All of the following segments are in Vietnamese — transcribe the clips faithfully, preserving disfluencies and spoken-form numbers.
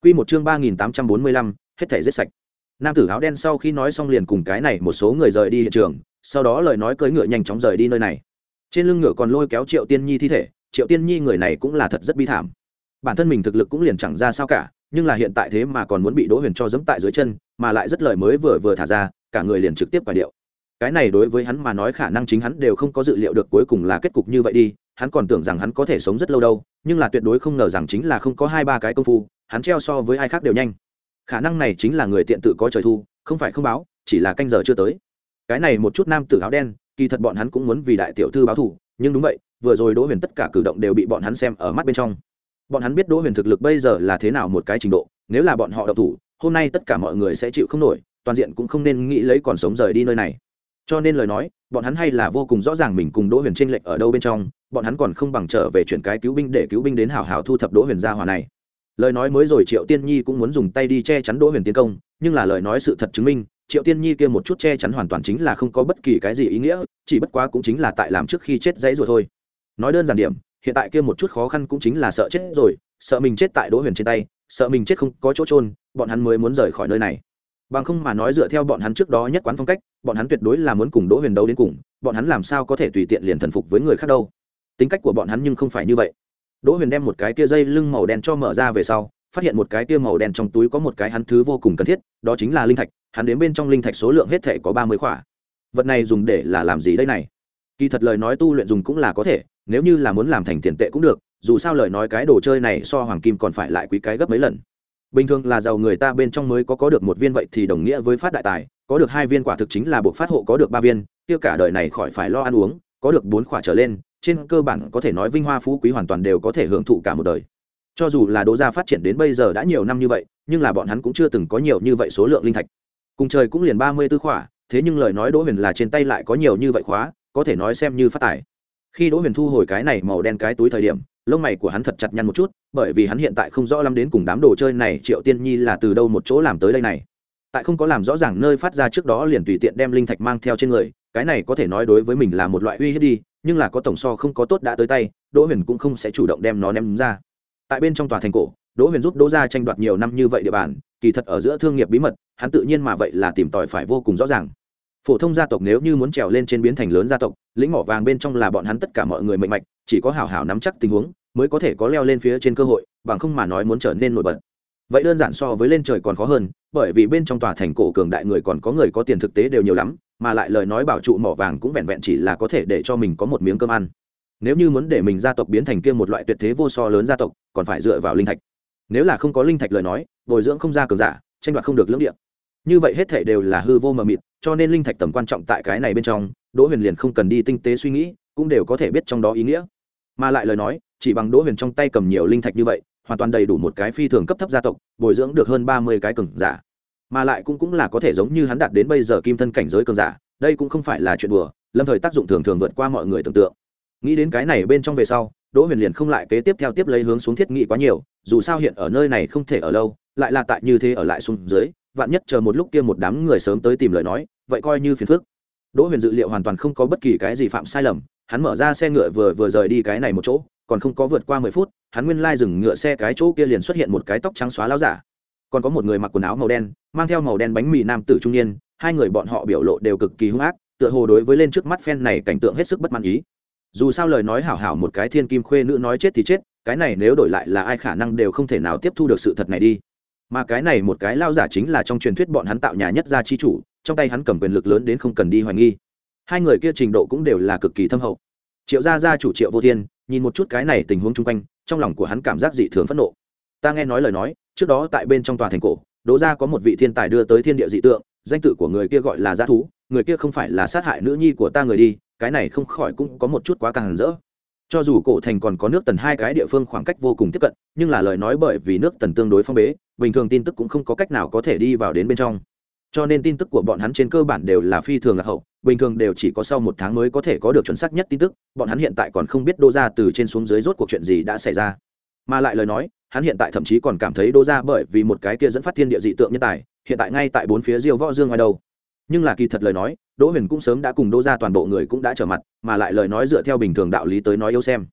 Quy một chương ba nghìn tám trăm bốn mươi lăm, hết thảy giết sạch. Nam tử áo đen sau khi nói xong liền cùng cái này một số người rời đi hiện trường, sau đó lời nói cưỡi ngựa nhanh chóng rời đi nơi này. Trên lưng ngựa còn lôi kéo Triệu Tiên Nhi thi thể, Triệu Tiên Nhi người này cũng là thật rất bi thảm. Bản thân mình thực lực cũng liền chẳng ra sao cả, nhưng là hiện tại thế mà còn muốn bị Đỗ Huyền cho giẫm tại dưới chân, mà lại rất lời mới vừa vừa thả ra, cả người liền trực tiếp quả điệu. Cái này đối với hắn mà nói khả năng chính hắn đều không có dự liệu được cuối cùng là kết cục như vậy đi, hắn còn tưởng rằng hắn có thể sống rất lâu đâu, nhưng là tuyệt đối không ngờ rằng chính là không có hai ba cái công phu, hắn treo so với ai khác đều nhanh. Khả năng này chính là người tiện tự có trời thu, không phải không báo, chỉ là canh giờ chưa tới. Cái này một chút nam tử áo đen, kỳ thật bọn hắn cũng muốn vì đại tiểu thư báo thù, nhưng đúng vậy, vừa rồi Đỗ Huyền tất cả cử động đều bị bọn hắn xem ở mắt bên trong. Bọn hắn biết Đỗ Huyền thực lực bây giờ là thế nào một cái trình độ, nếu là bọn họ động thủ, hôm nay tất cả mọi người sẽ chịu không nổi, toàn diện cũng không nên nghĩ lấy còn sống rời đi nơi này. Cho nên lời nói, bọn hắn hay là vô cùng rõ ràng mình cùng Đỗ Huyền chênh lệch ở đâu bên trong, bọn hắn còn không bằng trở về chuyển cái cứu binh để cứu binh đến hảo hảo thu thập Đỗ Huyền gia hỏa này. Lời nói mới rồi Triệu Tiên Nhi cũng muốn dùng tay đi che chắn Đỗ Huyền tiến công, nhưng là lời nói sự thật chứng minh, Triệu Tiên Nhi kia một chút che chắn hoàn toàn chính là không có bất kỳ cái gì ý nghĩa, chỉ bất quá cũng chính là tại làm trước khi chết dãy rồi thôi. Nói đơn giản điểm, hiện tại kia một chút khó khăn cũng chính là sợ chết rồi, sợ mình chết tại Đỗ Huyền trên tay, sợ mình chết không có chỗ chôn, bọn hắn mới muốn rời khỏi nơi này. Bằng không mà nói dựa theo bọn hắn trước đó nhất quán phong cách, bọn hắn tuyệt đối là muốn cùng Đỗ Huyền đấu đến cùng, bọn hắn làm sao có thể tùy tiện liền thần phục với người khác đâu. Tính cách của bọn hắn nhưng không phải như vậy. Đỗ Huyền đem một cái kia dây lưng màu đen cho mở ra về sau, phát hiện một cái kia màu đen trong túi có một cái hắn thứ vô cùng cần thiết, đó chính là linh thạch, hắn đến bên trong linh thạch số lượng hết thảy có ba mươi khỏa. Vật này dùng để là làm gì đây này? Kỳ thật lời nói tu luyện dùng cũng là có thể, nếu như là muốn làm thành tiền tệ cũng được, dù sao lời nói cái đồ chơi này so hoàng kim còn phải lại quý cái gấp mấy lần. Bình thường là giàu người ta bên trong mới có có được một viên vậy thì đồng nghĩa với phát đại tài, có được hai viên quả thực chính là buộc phát hộ có được ba viên, kia cả đời này khỏi phải lo ăn uống, có được bốn khỏa trở lên, trên cơ bản có thể nói vinh hoa phú quý hoàn toàn đều có thể hưởng thụ cả một đời. Cho dù là Đỗ gia phát triển đến bây giờ đã nhiều năm như vậy, nhưng là bọn hắn cũng chưa từng có nhiều như vậy số lượng linh thạch. Cùng trời cũng liền ba mươi tư khỏa, thế nhưng lời nói Đỗ Huyền là trên tay lại có nhiều như vậy khóa, có thể nói xem như phát tài. Khi Đỗ Huyền thu hồi cái này màu đen cái túi thời điểm, lông mày của hắn thật chặt nhăn một chút, bởi vì hắn hiện tại không rõ lắm đến cùng đám đồ chơi này Triệu Tiên Nhi là từ đâu một chỗ làm tới đây này. Tại không có làm rõ ràng nơi phát ra trước đó liền tùy tiện đem linh thạch mang theo trên người, cái này có thể nói đối với mình là một loại uy hiếp đi, nhưng là có tổng so không có tốt đã tới tay, Đỗ Huyền cũng không sẽ chủ động đem nó ném ra. Tại bên trong tòa thành cổ, Đỗ Huyền giúp Đỗ gia tranh đoạt nhiều năm như vậy địa bàn, kỳ thật ở giữa thương nghiệp bí mật, hắn tự nhiên mà vậy là tìm tòi phải vô cùng rõ ràng. Phổ thông gia tộc nếu như muốn trèo lên trên biến thành lớn gia tộc, lĩnh mỏ vàng bên trong là bọn hắn tất cả mọi người mệnh mạch, chỉ có hảo hảo nắm chắc tình huống, mới có thể có leo lên phía trên cơ hội, bằng không mà nói muốn trở nên nổi bật. Vậy đơn giản so với lên trời còn khó hơn, bởi vì bên trong tòa thành cổ cường đại người còn có người có tiền thực tế đều nhiều lắm, mà lại lời nói bảo trụ mỏ vàng cũng vẹn vẹn chỉ là có thể để cho mình có một miếng cơm ăn. Nếu như muốn để mình gia tộc biến thành kia một loại tuyệt thế vô so lớn gia tộc, còn phải dựa vào linh thạch. Nếu là không có linh thạch lời nói, bồi dưỡng không ra cường giả, tranh đoạt không được lưỡng địa. Như vậy hết thảy đều là hư vô mờ mịt, cho nên linh thạch tầm quan trọng tại cái này bên trong, Đỗ Huyền liền không cần đi tinh tế suy nghĩ, cũng đều có thể biết trong đó ý nghĩa. Mà lại lời nói, chỉ bằng Đỗ Huyền trong tay cầm nhiều linh thạch như vậy, hoàn toàn đầy đủ một cái phi thường cấp thấp gia tộc, bồi dưỡng được hơn ba mươi cái cường giả. Mà lại cũng cũng là có thể giống như hắn đạt đến bây giờ kim thân cảnh giới cường giả, đây cũng không phải là chuyện đùa, lâm thời tác dụng thường thường vượt qua mọi người tưởng tượng. Nghĩ đến cái này bên trong về sau, Đỗ Huyền liền không lại kế tiếp theo tiếp lấy hướng xuống thiết nghị quá nhiều, dù sao hiện ở nơi này không thể ở lâu, lại là tại như thế ở lại xuống dưới, vạn nhất chờ một lúc kia một đám người sớm tới tìm lời nói, vậy coi như phiền phức. Đỗ Huyền dự liệu hoàn toàn không có bất kỳ cái gì phạm sai lầm, hắn mở ra xe ngựa vừa vừa rời đi cái này một chỗ, còn không có vượt qua mười phút, hắn nguyên lai dừng ngựa xe cái chỗ kia liền xuất hiện một cái tóc trắng xóa lão giả, còn có một người mặc quần áo màu đen, mang theo màu đen bánh mì nam tử trung niên, hai người bọn họ biểu lộ đều cực kỳ hung ác, tựa hồ đối với lên trước mắt phen này cảnh tượng hết sức bất mãn ý. Dù sao lời nói hảo hảo một cái thiên kim khuê nữ nói chết thì chết, cái này nếu đổi lại là ai khả năng đều không thể nào tiếp thu được sự thật này đi. Mà cái này một cái lao giả chính là trong truyền thuyết bọn hắn tạo nhà nhất gia chi chủ, trong tay hắn cầm quyền lực lớn đến không cần đi hoài nghi. Hai người kia trình độ cũng đều là cực kỳ thâm hậu. Triệu gia gia chủ Triệu Vô Thiên nhìn một chút cái này tình huống chung quanh, trong lòng của hắn cảm giác dị thường phẫn nộ. Ta nghe nói lời nói, trước đó tại bên trong tòa thành cổ, Đỗ gia có một vị thiên tài đưa tới thiên địa dị tượng, danh tự của người kia gọi là Giá Thú, người kia không phải là sát hại nữ nhi của ta người đi, cái này không khỏi cũng có một chút quá càng rỡ. Cho dù cổ thành còn có nước Tần hai cái địa phương khoảng cách vô cùng tiếp cận, nhưng là lời nói bởi vì nước Tần tương đối phong bế, bình thường tin tức cũng không có cách nào có thể đi vào đến bên trong. Cho nên tin tức của bọn hắn trên cơ bản đều là phi thường lạc hậu, bình thường đều chỉ có sau một tháng mới có thể có được chuẩn xác nhất tin tức, bọn hắn hiện tại còn không biết Đỗ gia từ trên xuống dưới rốt cuộc chuyện gì đã xảy ra. Mà lại lời nói, hắn hiện tại thậm chí còn cảm thấy Đỗ gia bởi vì một cái kia dẫn phát thiên địa dị tượng nhân tài, hiện tại ngay tại bốn phía Diêu Võ Dương ngoài đầu. Nhưng là kỳ thật lời nói, Đỗ Huyền cũng sớm đã cùng Đỗ gia toàn bộ người cũng đã trở mặt, mà lại lời nói dựa theo bình thường đạo lý tới nói yếu xem.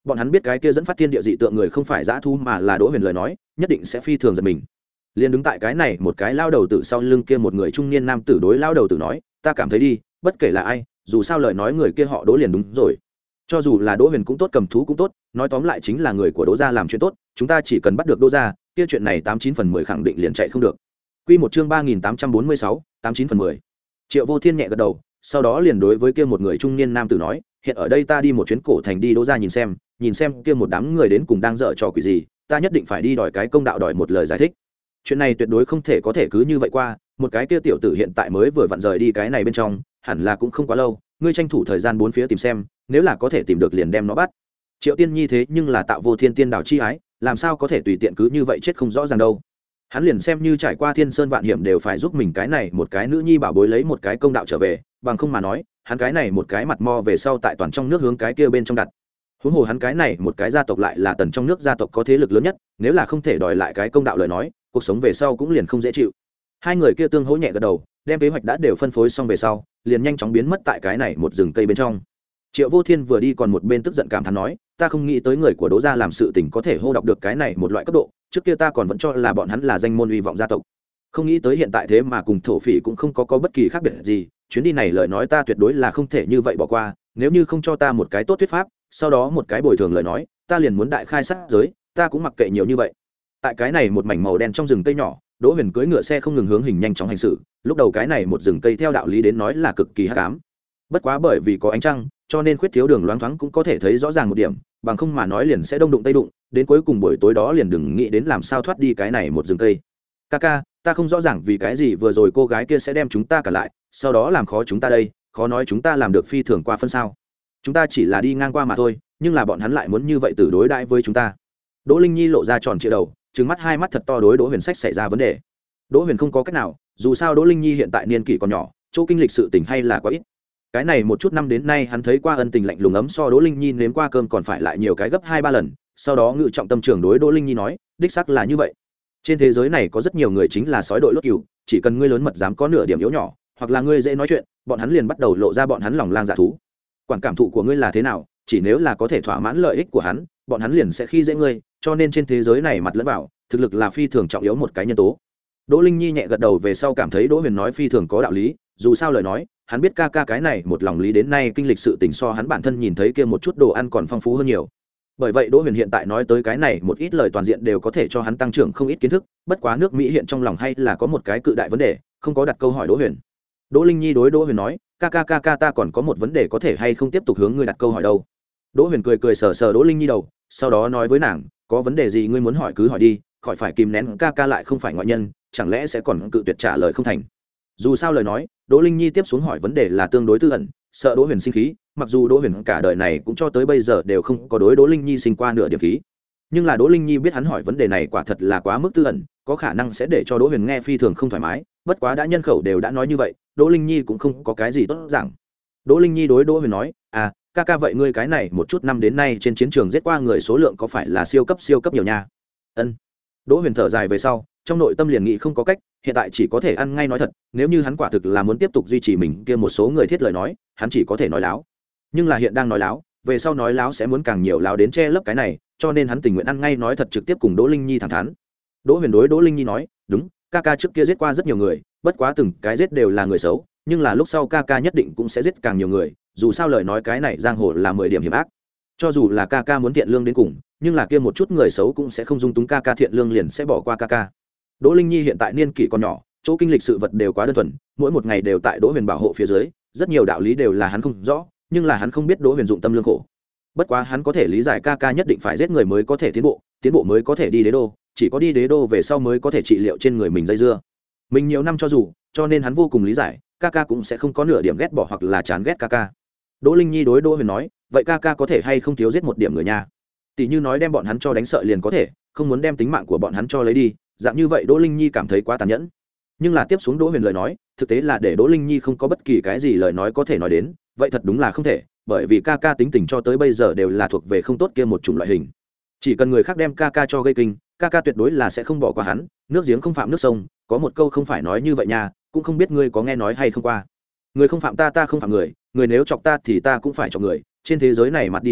bọn hắn biết cái kia dẫn phát thiên địa dị tượng người không phải dã thu mà là Đỗ Huyền lời nói nhất định sẽ phi thường giật mình. Liền đứng tại cái này một cái lao đầu tử sau lưng kia một người trung niên nam tử đối lao đầu tử nói, ta cảm thấy đi, bất kể là ai, dù sao lời nói người kia họ Đỗ liền đúng rồi. Cho dù là Đỗ Huyền cũng tốt, cầm thú cũng tốt, nói tóm lại chính là người của Đỗ gia làm chuyện tốt, chúng ta chỉ cần bắt được Đỗ gia, kia chuyện này tám chín phần mười khẳng định liền chạy không được. Quy một chương ba nghìn tám trăm bốn mươi sáu, tám chín phần mười. Triệu Vô Thiên nhẹ gật đầu, sau đó liền đối với kia một người trung niên nam tử nói, hiện ở đây ta đi một chuyến cổ thành đi Đỗ gia nhìn xem, nhìn xem kia một đám người đến cùng đang dở trò quỷ gì, ta nhất định phải đi đòi cái công đạo, đòi một lời giải thích. Chuyện này tuyệt đối không thể có thể cứ như vậy qua, một cái kia tiểu tử hiện tại mới vừa vặn rời đi cái này bên trong, hẳn là cũng không quá lâu, ngươi tranh thủ thời gian bốn phía tìm xem, nếu là có thể tìm được liền đem nó bắt. Triệu Tiên Nhi thế nhưng là tạo Vô Thiên tiên đảo chi ái, làm sao có thể tùy tiện cứ như vậy chết không rõ ràng đâu. Hắn liền xem như trải qua thiên sơn vạn hiểm đều phải giúp mình cái này một cái nữ nhi bảo bối lấy một cái công đạo trở về, bằng không mà nói, hắn cái này một cái mặt mo về sau tại toàn trong nước hướng cái kia bên trong đặt. Huống hồ hắn cái này một cái gia tộc lại là tần trong nước gia tộc có thế lực lớn nhất, nếu là không thể đòi lại cái công đạo lời nói, cuộc sống về sau cũng liền không dễ chịu. Hai người kia tương hỗ nhẹ gật đầu, đem kế hoạch đã đều phân phối xong về sau, liền nhanh chóng biến mất tại cái này một rừng cây bên trong. Triệu Vô Thiên vừa đi còn một bên tức giận cảm thán nói, ta không nghĩ tới người của Đỗ gia làm sự tình có thể hô đọc được cái này một loại cấp độ, trước kia ta còn vẫn cho là bọn hắn là danh môn uy vọng gia tộc, không nghĩ tới hiện tại thế mà cùng thổ phỉ cũng không có có bất kỳ khác biệt gì. Chuyến đi này lời nói ta tuyệt đối là không thể như vậy bỏ qua, nếu như không cho ta một cái tốt thuyết pháp, sau đó một cái bồi thường lời nói, ta liền muốn đại khai sát giới, ta cũng mặc kệ nhiều như vậy. Tại cái này một mảnh màu đen trong rừng cây nhỏ, Đỗ Huyền cưỡi ngựa xe không ngừng hướng hình nhanh chóng hành sự, lúc đầu cái này một rừng cây theo đạo lý đến nói là cực kỳ hắc ám, bất quá bởi vì có ánh trăng cho nên khuyết thiếu đường loáng thoáng cũng có thể thấy rõ ràng một điểm, bằng không mà nói liền sẽ đông đụng tây đụng, đến cuối cùng buổi tối đó liền đừng nghĩ đến làm sao thoát đi cái này một rừng cây. Kaka, ta không rõ ràng vì cái gì vừa rồi cô gái kia sẽ đem chúng ta cả lại, sau đó làm khó chúng ta đây, khó nói chúng ta làm được phi thường qua phân sao? Chúng ta chỉ là đi ngang qua mà thôi, nhưng là bọn hắn lại muốn như vậy tử đối đãi với chúng ta. Đỗ Linh Nhi lộ ra tròn trịa đầu, trừng mắt hai mắt thật to đối Đỗ Huyền sách xảy ra vấn đề. Đỗ Huyền không có cách nào, dù sao Đỗ Linh Nhi hiện tại niên kỷ còn nhỏ, chỗ kinh lịch sự tình hay là quá ít. Cái này một chút năm đến nay hắn thấy qua ân tình lạnh lùng ấm so Đỗ Linh Nhi nếm qua cơm còn phải lại nhiều cái gấp hai ba lần, sau đó ngự trọng tâm trường đối Đỗ Linh Nhi nói, đích xác là như vậy. Trên thế giới này có rất nhiều người chính là sói đội lốt cừu, chỉ cần ngươi lớn mật dám có nửa điểm yếu nhỏ, hoặc là ngươi dễ nói chuyện, bọn hắn liền bắt đầu lộ ra bọn hắn lòng lang dạ thú. Quản cảm thụ của ngươi là thế nào, chỉ nếu là có thể thỏa mãn lợi ích của hắn, bọn hắn liền sẽ khi dễ ngươi, cho nên trên thế giới này mặt lẫn vào, thực lực là phi thường trọng yếu một cái nhân tố. Đỗ Linh Nhi nhẹ gật đầu về sau cảm thấy Đỗ Huyền nói phi thường có đạo lý, dù sao lời nói, hắn biết ca ca cái này một lòng lý đến nay kinh lịch sự tình so hắn bản thân nhìn thấy kia một chút đồ ăn còn phong phú hơn nhiều. Bởi vậy Đỗ Huyền hiện tại nói tới cái này một ít lời toàn diện đều có thể cho hắn tăng trưởng không ít kiến thức, bất quá nước Mỹ hiện trong lòng hay là có một cái cự đại vấn đề, không có đặt câu hỏi Đỗ Huyền. Đỗ Linh Nhi đối Đỗ Huyền nói, ca ca ca ca ta còn có một vấn đề có thể hay không tiếp tục hướng ngươi đặt câu hỏi đâu. Đỗ Huyền cười cười sờ sờ Đỗ Linh Nhi đầu, sau đó nói với nàng, có vấn đề gì ngươi muốn hỏi cứ hỏi đi, khỏi phải kìm nén, ca ca lại không phải ngoại nhân, chẳng lẽ sẽ còn cự tuyệt trả lời không thành. Dù sao lời nói, Đỗ Linh Nhi tiếp xuống hỏi vấn đề là tương đối tư ẩn, sợ Đỗ Huyền sinh khí, mặc dù Đỗ Huyền cả đời này cũng cho tới bây giờ đều không có đối Đỗ Linh Nhi sinh qua nửa điểm khí, nhưng là Đỗ Linh Nhi biết hắn hỏi vấn đề này quả thật là quá mức tư ẩn, có khả năng sẽ để cho Đỗ Huyền nghe phi thường không thoải mái, bất quá đã nhân khẩu đều đã nói như vậy, Đỗ Linh Nhi cũng không có cái gì tốt giảng. Đỗ Linh Nhi đối Đỗ Huyền nói, à, ca ca vậy ngươi cái này một chút năm đến nay trên chiến trường giết qua người số lượng có phải là siêu cấp siêu cấp nhiều nha? Ân. Đỗ Huyền thở dài về sau, trong nội tâm liền nghĩ không có cách, hiện tại chỉ có thể ăn ngay nói thật, nếu như hắn quả thực là muốn tiếp tục duy trì mình kia một số người thiết lời nói, hắn chỉ có thể nói láo. Nhưng là hiện đang nói láo, về sau nói láo sẽ muốn càng nhiều láo đến che lấp cái này, cho nên hắn tình nguyện ăn ngay nói thật trực tiếp cùng Đỗ Linh Nhi thẳng thắn. Đỗ Huyền đối Đỗ Linh Nhi nói, đúng, ca ca trước kia giết qua rất nhiều người, bất quá từng cái giết đều là người xấu, nhưng là lúc sau ca ca nhất định cũng sẽ giết càng nhiều người, dù sao lời nói cái này giang hồ là mười điểm hiểm ác. Cho dù là ca ca muốn thiện lương đến cùng, nhưng là kia một chút người xấu cũng sẽ không dung túng ca ca thiện lương liền sẽ bỏ qua ca ca. Đỗ Linh Nhi hiện tại niên kỷ còn nhỏ, chỗ kinh lịch sự vật đều quá đơn thuần, mỗi một ngày đều tại Đỗ Huyền bảo hộ phía dưới, rất nhiều đạo lý đều là hắn không rõ, nhưng là hắn không biết Đỗ Huyền dụng tâm lương khổ. Bất quá hắn có thể lý giải ca ca nhất định phải giết người mới có thể tiến bộ, tiến bộ mới có thể đi đế đô, chỉ có đi đế đô về sau mới có thể trị liệu trên người mình dây dưa. Mình nhiều năm cho dù, cho nên hắn vô cùng lý giải, ca ca cũng sẽ không có nửa điểm ghét bỏ hoặc là chán ghét ca ca. Đỗ Linh Nhi đối Đỗ Huyền nói, vậy ca ca có thể hay không thiếu giết một điểm người nha? Tỷ như nói đem bọn hắn cho đánh sợ liền có thể, không muốn đem tính mạng của bọn hắn cho lấy đi, dạng như vậy Đỗ Linh Nhi cảm thấy quá tàn nhẫn. Nhưng là tiếp xuống Đỗ Huyền lời nói, thực tế là để Đỗ Linh Nhi không có bất kỳ cái gì lời nói có thể nói đến, vậy thật đúng là không thể, bởi vì ca ca tính tình cho tới bây giờ đều là thuộc về không tốt kia một chủng loại hình. Chỉ cần người khác đem ca ca cho gây kinh, ca ca tuyệt đối là sẽ không bỏ qua hắn, nước giếng không phạm nước sông, có một câu không phải nói như vậy nha, cũng không biết ngươi có nghe nói hay không qua. Người không phạm ta ta không phạm người, người nếu chọc ta thì ta cũng phải chọc người, trên thế giới này mặt đi đi,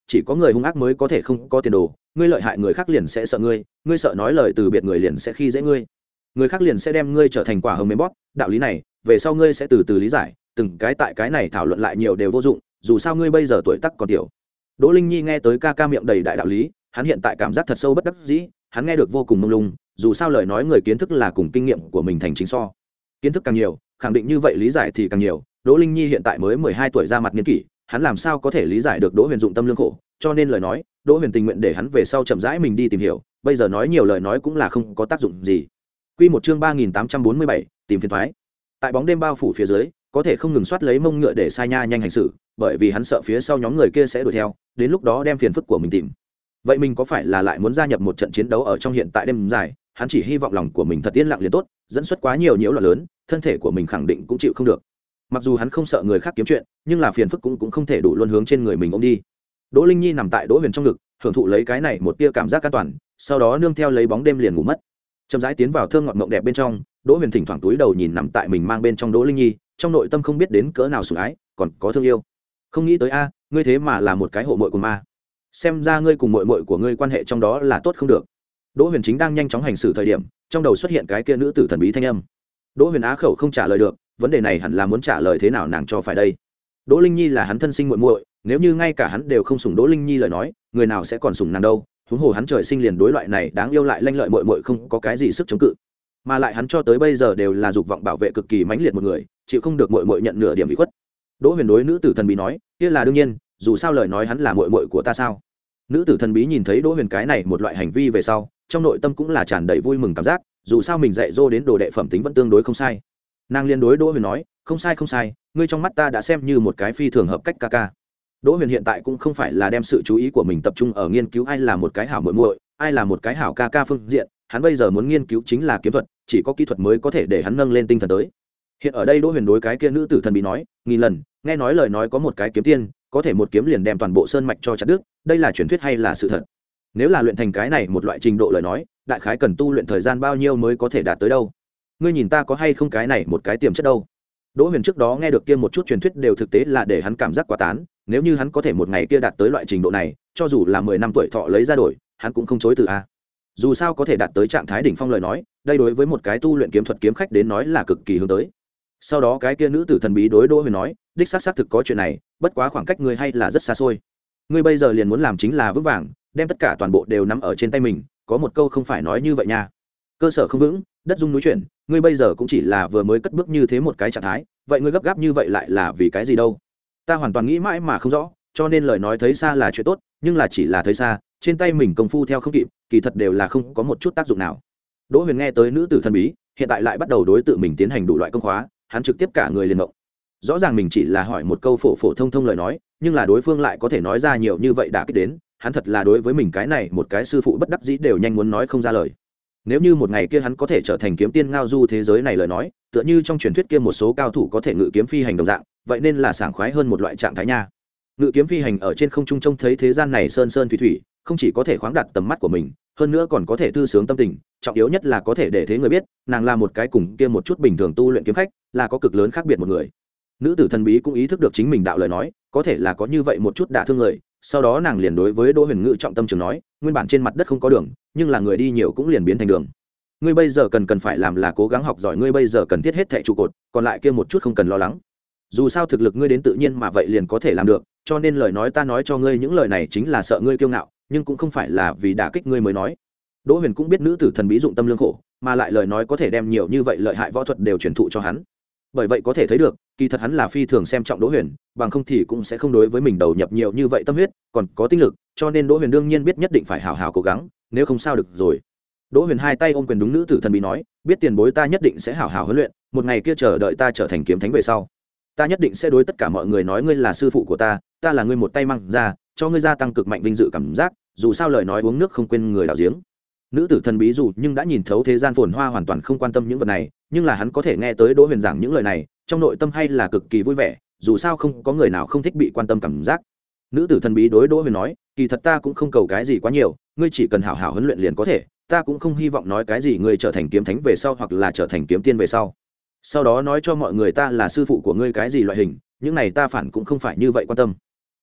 chỉ có người hung ác mới có thể không có tiền đồ, ngươi lợi hại người khác liền sẽ sợ ngươi, ngươi sợ nói lời từ biệt người liền sẽ khi dễ ngươi, người khác liền sẽ đem ngươi trở thành quả hồng mềm bóp, đạo lý này về sau ngươi sẽ từ từ lý giải, từng cái tại cái này thảo luận lại nhiều đều vô dụng, dù sao ngươi bây giờ tuổi tác còn tiểu. Đỗ Linh Nhi nghe tới ca ca miệng đầy đại đạo lý, hắn hiện tại cảm giác thật sâu bất đắc dĩ, hắn nghe được vô cùng mông lung, dù sao lời nói người kiến thức là cùng kinh nghiệm của mình thành chính so, kiến thức càng nhiều khẳng định như vậy lý giải thì càng nhiều. Đỗ Linh Nhi hiện tại mới mười hai tuổi ra mặt niên kỷ, hắn làm sao có thể lý giải được Đỗ Huyền dụng tâm lương khổ, cho nên lời nói Đỗ Huyền tình nguyện để hắn về sau chậm rãi mình đi tìm hiểu, bây giờ nói nhiều lời nói cũng là không có tác dụng gì. Quy một chương ba nghìn tám trăm bốn mươi bảy, tìm phiền toái. Tại bóng đêm bao phủ phía dưới, có thể không ngừng soát lấy mông ngựa để sai nha nhanh hành sự, bởi vì hắn sợ phía sau nhóm người kia sẽ đuổi theo, đến lúc đó đem phiền phức của mình tìm. Vậy mình có phải là lại muốn gia nhập một trận chiến đấu ở trong hiện tại đêm dài, hắn chỉ hy vọng lòng của mình thật yên lặng liền tốt, dẫn xuất quá nhiều nhiễu loạn lớn, thân thể của mình khẳng định cũng chịu không được. Mặc dù hắn không sợ người khác kiếm chuyện, nhưng là phiền phức cũng cũng không thể đủ luôn hướng trên người mình ôm đi. Đỗ Linh Nhi nằm tại Đỗ Huyền trong ngực, hưởng thụ lấy cái này một tia cảm giác an toàn, sau đó nương theo lấy bóng đêm liền ngủ mất. Chậm rãi tiến vào thơm ngọt mộng đẹp bên trong, Đỗ Huyền thỉnh thoảng túi đầu nhìn nằm tại mình mang bên trong Đỗ Linh Nhi, trong nội tâm không biết đến cỡ nào sủng ái, còn có thương yêu. Không nghĩ tới a, ngươi thế mà là một cái hộ muội của ma. Xem ra ngươi cùng muội muội của ngươi quan hệ trong đó là tốt không được. Đỗ Huyền chính đang nhanh chóng hành xử thời điểm, trong đầu xuất hiện cái kia nữ tử thần bí thanh âm. Đỗ Huyền á khẩu không trả lời được, vấn đề này hẳn là muốn trả lời thế nào nàng cho phải đây. Đỗ Linh Nhi là hắn thân sinh muội muội, nếu như ngay cả hắn đều không sủng Đỗ Linh Nhi lời nói, người nào sẽ còn sủng nàng đâu? Huống hồ hắn trời sinh liền đối loại này đáng yêu lại lanh lợi muội muội không có cái gì sức chống cự, mà lại hắn cho tới bây giờ đều là dục vọng bảo vệ cực kỳ mãnh liệt một người, chịu không được muội muội nhận nửa điểm ủy khuất. Đỗ Huyền đối nữ tử thần bí nói, kia là đương nhiên, dù sao lời nói hắn là muội muội của ta sao? Nữ tử thần bí nhìn thấy Đỗ Huyền cái này một loại hành vi về sau, trong nội tâm cũng là tràn đầy vui mừng cảm giác, dù sao mình dạy dỗ đến đồ đệ phẩm tính vẫn tương đối không sai. Nàng liên đối Đỗ Huyền nói, không sai không sai, ngươi trong mắt ta đã xem như một cái phi thường hợp cách ca ca. Đỗ Huyền hiện tại cũng không phải là đem sự chú ý của mình tập trung ở nghiên cứu ai là một cái hảo muội muội, ai là một cái hảo ca ca phương diện, hắn bây giờ muốn nghiên cứu chính là kiếm thuật, chỉ có kỹ thuật mới có thể để hắn nâng lên tinh thần tới. Hiện ở đây Đỗ Huyền đối cái kia nữ tử thần bí nói, nghìn lần, nghe nói lời nói có một cái kiếm tiên, có thể một kiếm liền đem toàn bộ sơn mạch cho chặt đứt, đây là truyền thuyết hay là sự thật? Nếu là luyện thành cái này một loại trình độ lời nói, đại khái cần tu luyện thời gian bao nhiêu mới có thể đạt tới đâu? Ngươi nhìn ta có hay không cái này một cái tiềm chất đâu? Đỗ Huyền trước đó nghe được kia một chút truyền thuyết đều thực tế là để hắn cảm giác quá tán, nếu như hắn có thể một ngày kia đạt tới loại trình độ này, cho dù là mười năm tuổi thọ lấy ra đổi, hắn cũng không chối từ a. Dù sao có thể đạt tới trạng thái đỉnh phong lời nói, đây đối với một cái tu luyện kiếm thuật kiếm khách đến nói là cực kỳ hướng tới. Sau đó cái kia nữ tử thần bí đối Đỗ Huyền nói, đích xác xác thực có chuyện này, bất quá khoảng cách ngươi hay là rất xa xôi. Ngươi bây giờ liền muốn làm chính là vững vàng, đem tất cả toàn bộ đều nắm ở trên tay mình, có một câu không phải nói như vậy nha. Cơ sở không vững, đất rung núi chuyển, ngươi bây giờ cũng chỉ là vừa mới cất bước như thế một cái trạng thái, vậy ngươi gấp gáp như vậy lại là vì cái gì đâu? Ta hoàn toàn nghĩ mãi mà không rõ, cho nên lời nói thấy xa là chuyện tốt, nhưng là chỉ là thấy xa, trên tay mình công phu theo không kịp, kỳ thật đều là không có một chút tác dụng nào. Đỗ Huyền nghe tới nữ tử thần bí, hiện tại lại bắt đầu đối tự mình tiến hành đủ loại công khóa, hắn trực tiếp cả người liền động. Rõ ràng mình chỉ là hỏi một câu phổ phổ thông thông lời nói, nhưng là đối phương lại có thể nói ra nhiều như vậy đã kích đến, hắn thật là đối với mình cái này một cái sư phụ bất đắc dĩ đều nhanh muốn nói không ra lời. Nếu như một ngày kia hắn có thể trở thành kiếm tiên ngao du thế giới này lời nói, tựa như trong truyền thuyết kia một số cao thủ có thể ngự kiếm phi hành đồng dạng, vậy nên là sảng khoái hơn một loại trạng thái nha. Ngự kiếm phi hành ở trên không trung trông thấy thế gian này sơn sơn thủy thủy, không chỉ có thể khoáng đạt tầm mắt của mình, hơn nữa còn có thể thư sướng tâm tình, trọng yếu nhất là có thể để thế người biết, nàng là một cái cùng kia một chút bình thường tu luyện kiếm khách, là có cực lớn khác biệt một người. Nữ tử thần bí cũng ý thức được chính mình đạo lời nói, có thể là có như vậy một chút đả thương người, sau đó nàng liền đối với Đỗ Huyền ngự trọng tâm trường nói, nguyên bản trên mặt đất không có đường, nhưng là người đi nhiều cũng liền biến thành đường. Ngươi bây giờ cần cần phải làm là cố gắng học giỏi, ngươi bây giờ cần thiết hết thảy trụ cột, còn lại kia một chút không cần lo lắng. Dù sao thực lực ngươi đến tự nhiên mà vậy liền có thể làm được, cho nên lời nói ta nói cho ngươi những lời này chính là sợ ngươi kiêu ngạo, nhưng cũng không phải là vì đả kích ngươi mới nói. Đỗ Huyền cũng biết nữ tử thần bí dụng tâm lương khổ, mà lại lời nói có thể đem nhiều như vậy lợi hại võ thuật đều truyền thụ cho hắn. Bởi vậy có thể thấy được, kỳ thật hắn là phi thường xem trọng Đỗ Huyền, bằng không thì cũng sẽ không đối với mình đầu nhập nhiều như vậy tâm huyết, còn có tinh lực, cho nên Đỗ Huyền đương nhiên biết nhất định phải hào hào cố gắng, nếu không sao được rồi. Đỗ Huyền hai tay ôm quyền đúng nữ tử thần bí nói, biết tiền bối ta nhất định sẽ hào hào huấn luyện, một ngày kia chờ đợi ta trở thành kiếm thánh về sau, ta nhất định sẽ đối tất cả mọi người nói ngươi là sư phụ của ta, ta là ngươi một tay mang ra, cho ngươi gia tăng cực mạnh vinh dự cảm giác, dù sao lời nói uống nước không quên người đào giếng. Nữ tử thần bí dù nhưng đã nhìn thấu thế gian phồn hoa hoàn toàn không quan tâm những vật này, nhưng là hắn có thể nghe tới Đỗ Huyền giảng những lời này, trong nội tâm hay là cực kỳ vui vẻ, dù sao không có người nào không thích bị quan tâm cảm giác. Nữ tử thần bí đối Đỗ Huyền nói, kỳ thật ta cũng không cầu cái gì quá nhiều, ngươi chỉ cần hảo hảo huấn luyện liền có thể, ta cũng không hy vọng nói cái gì ngươi trở thành kiếm thánh về sau hoặc là trở thành kiếm tiên về sau, sau đó nói cho mọi người ta là sư phụ của ngươi cái gì loại hình, những này ta phản cũng không phải như vậy quan tâm.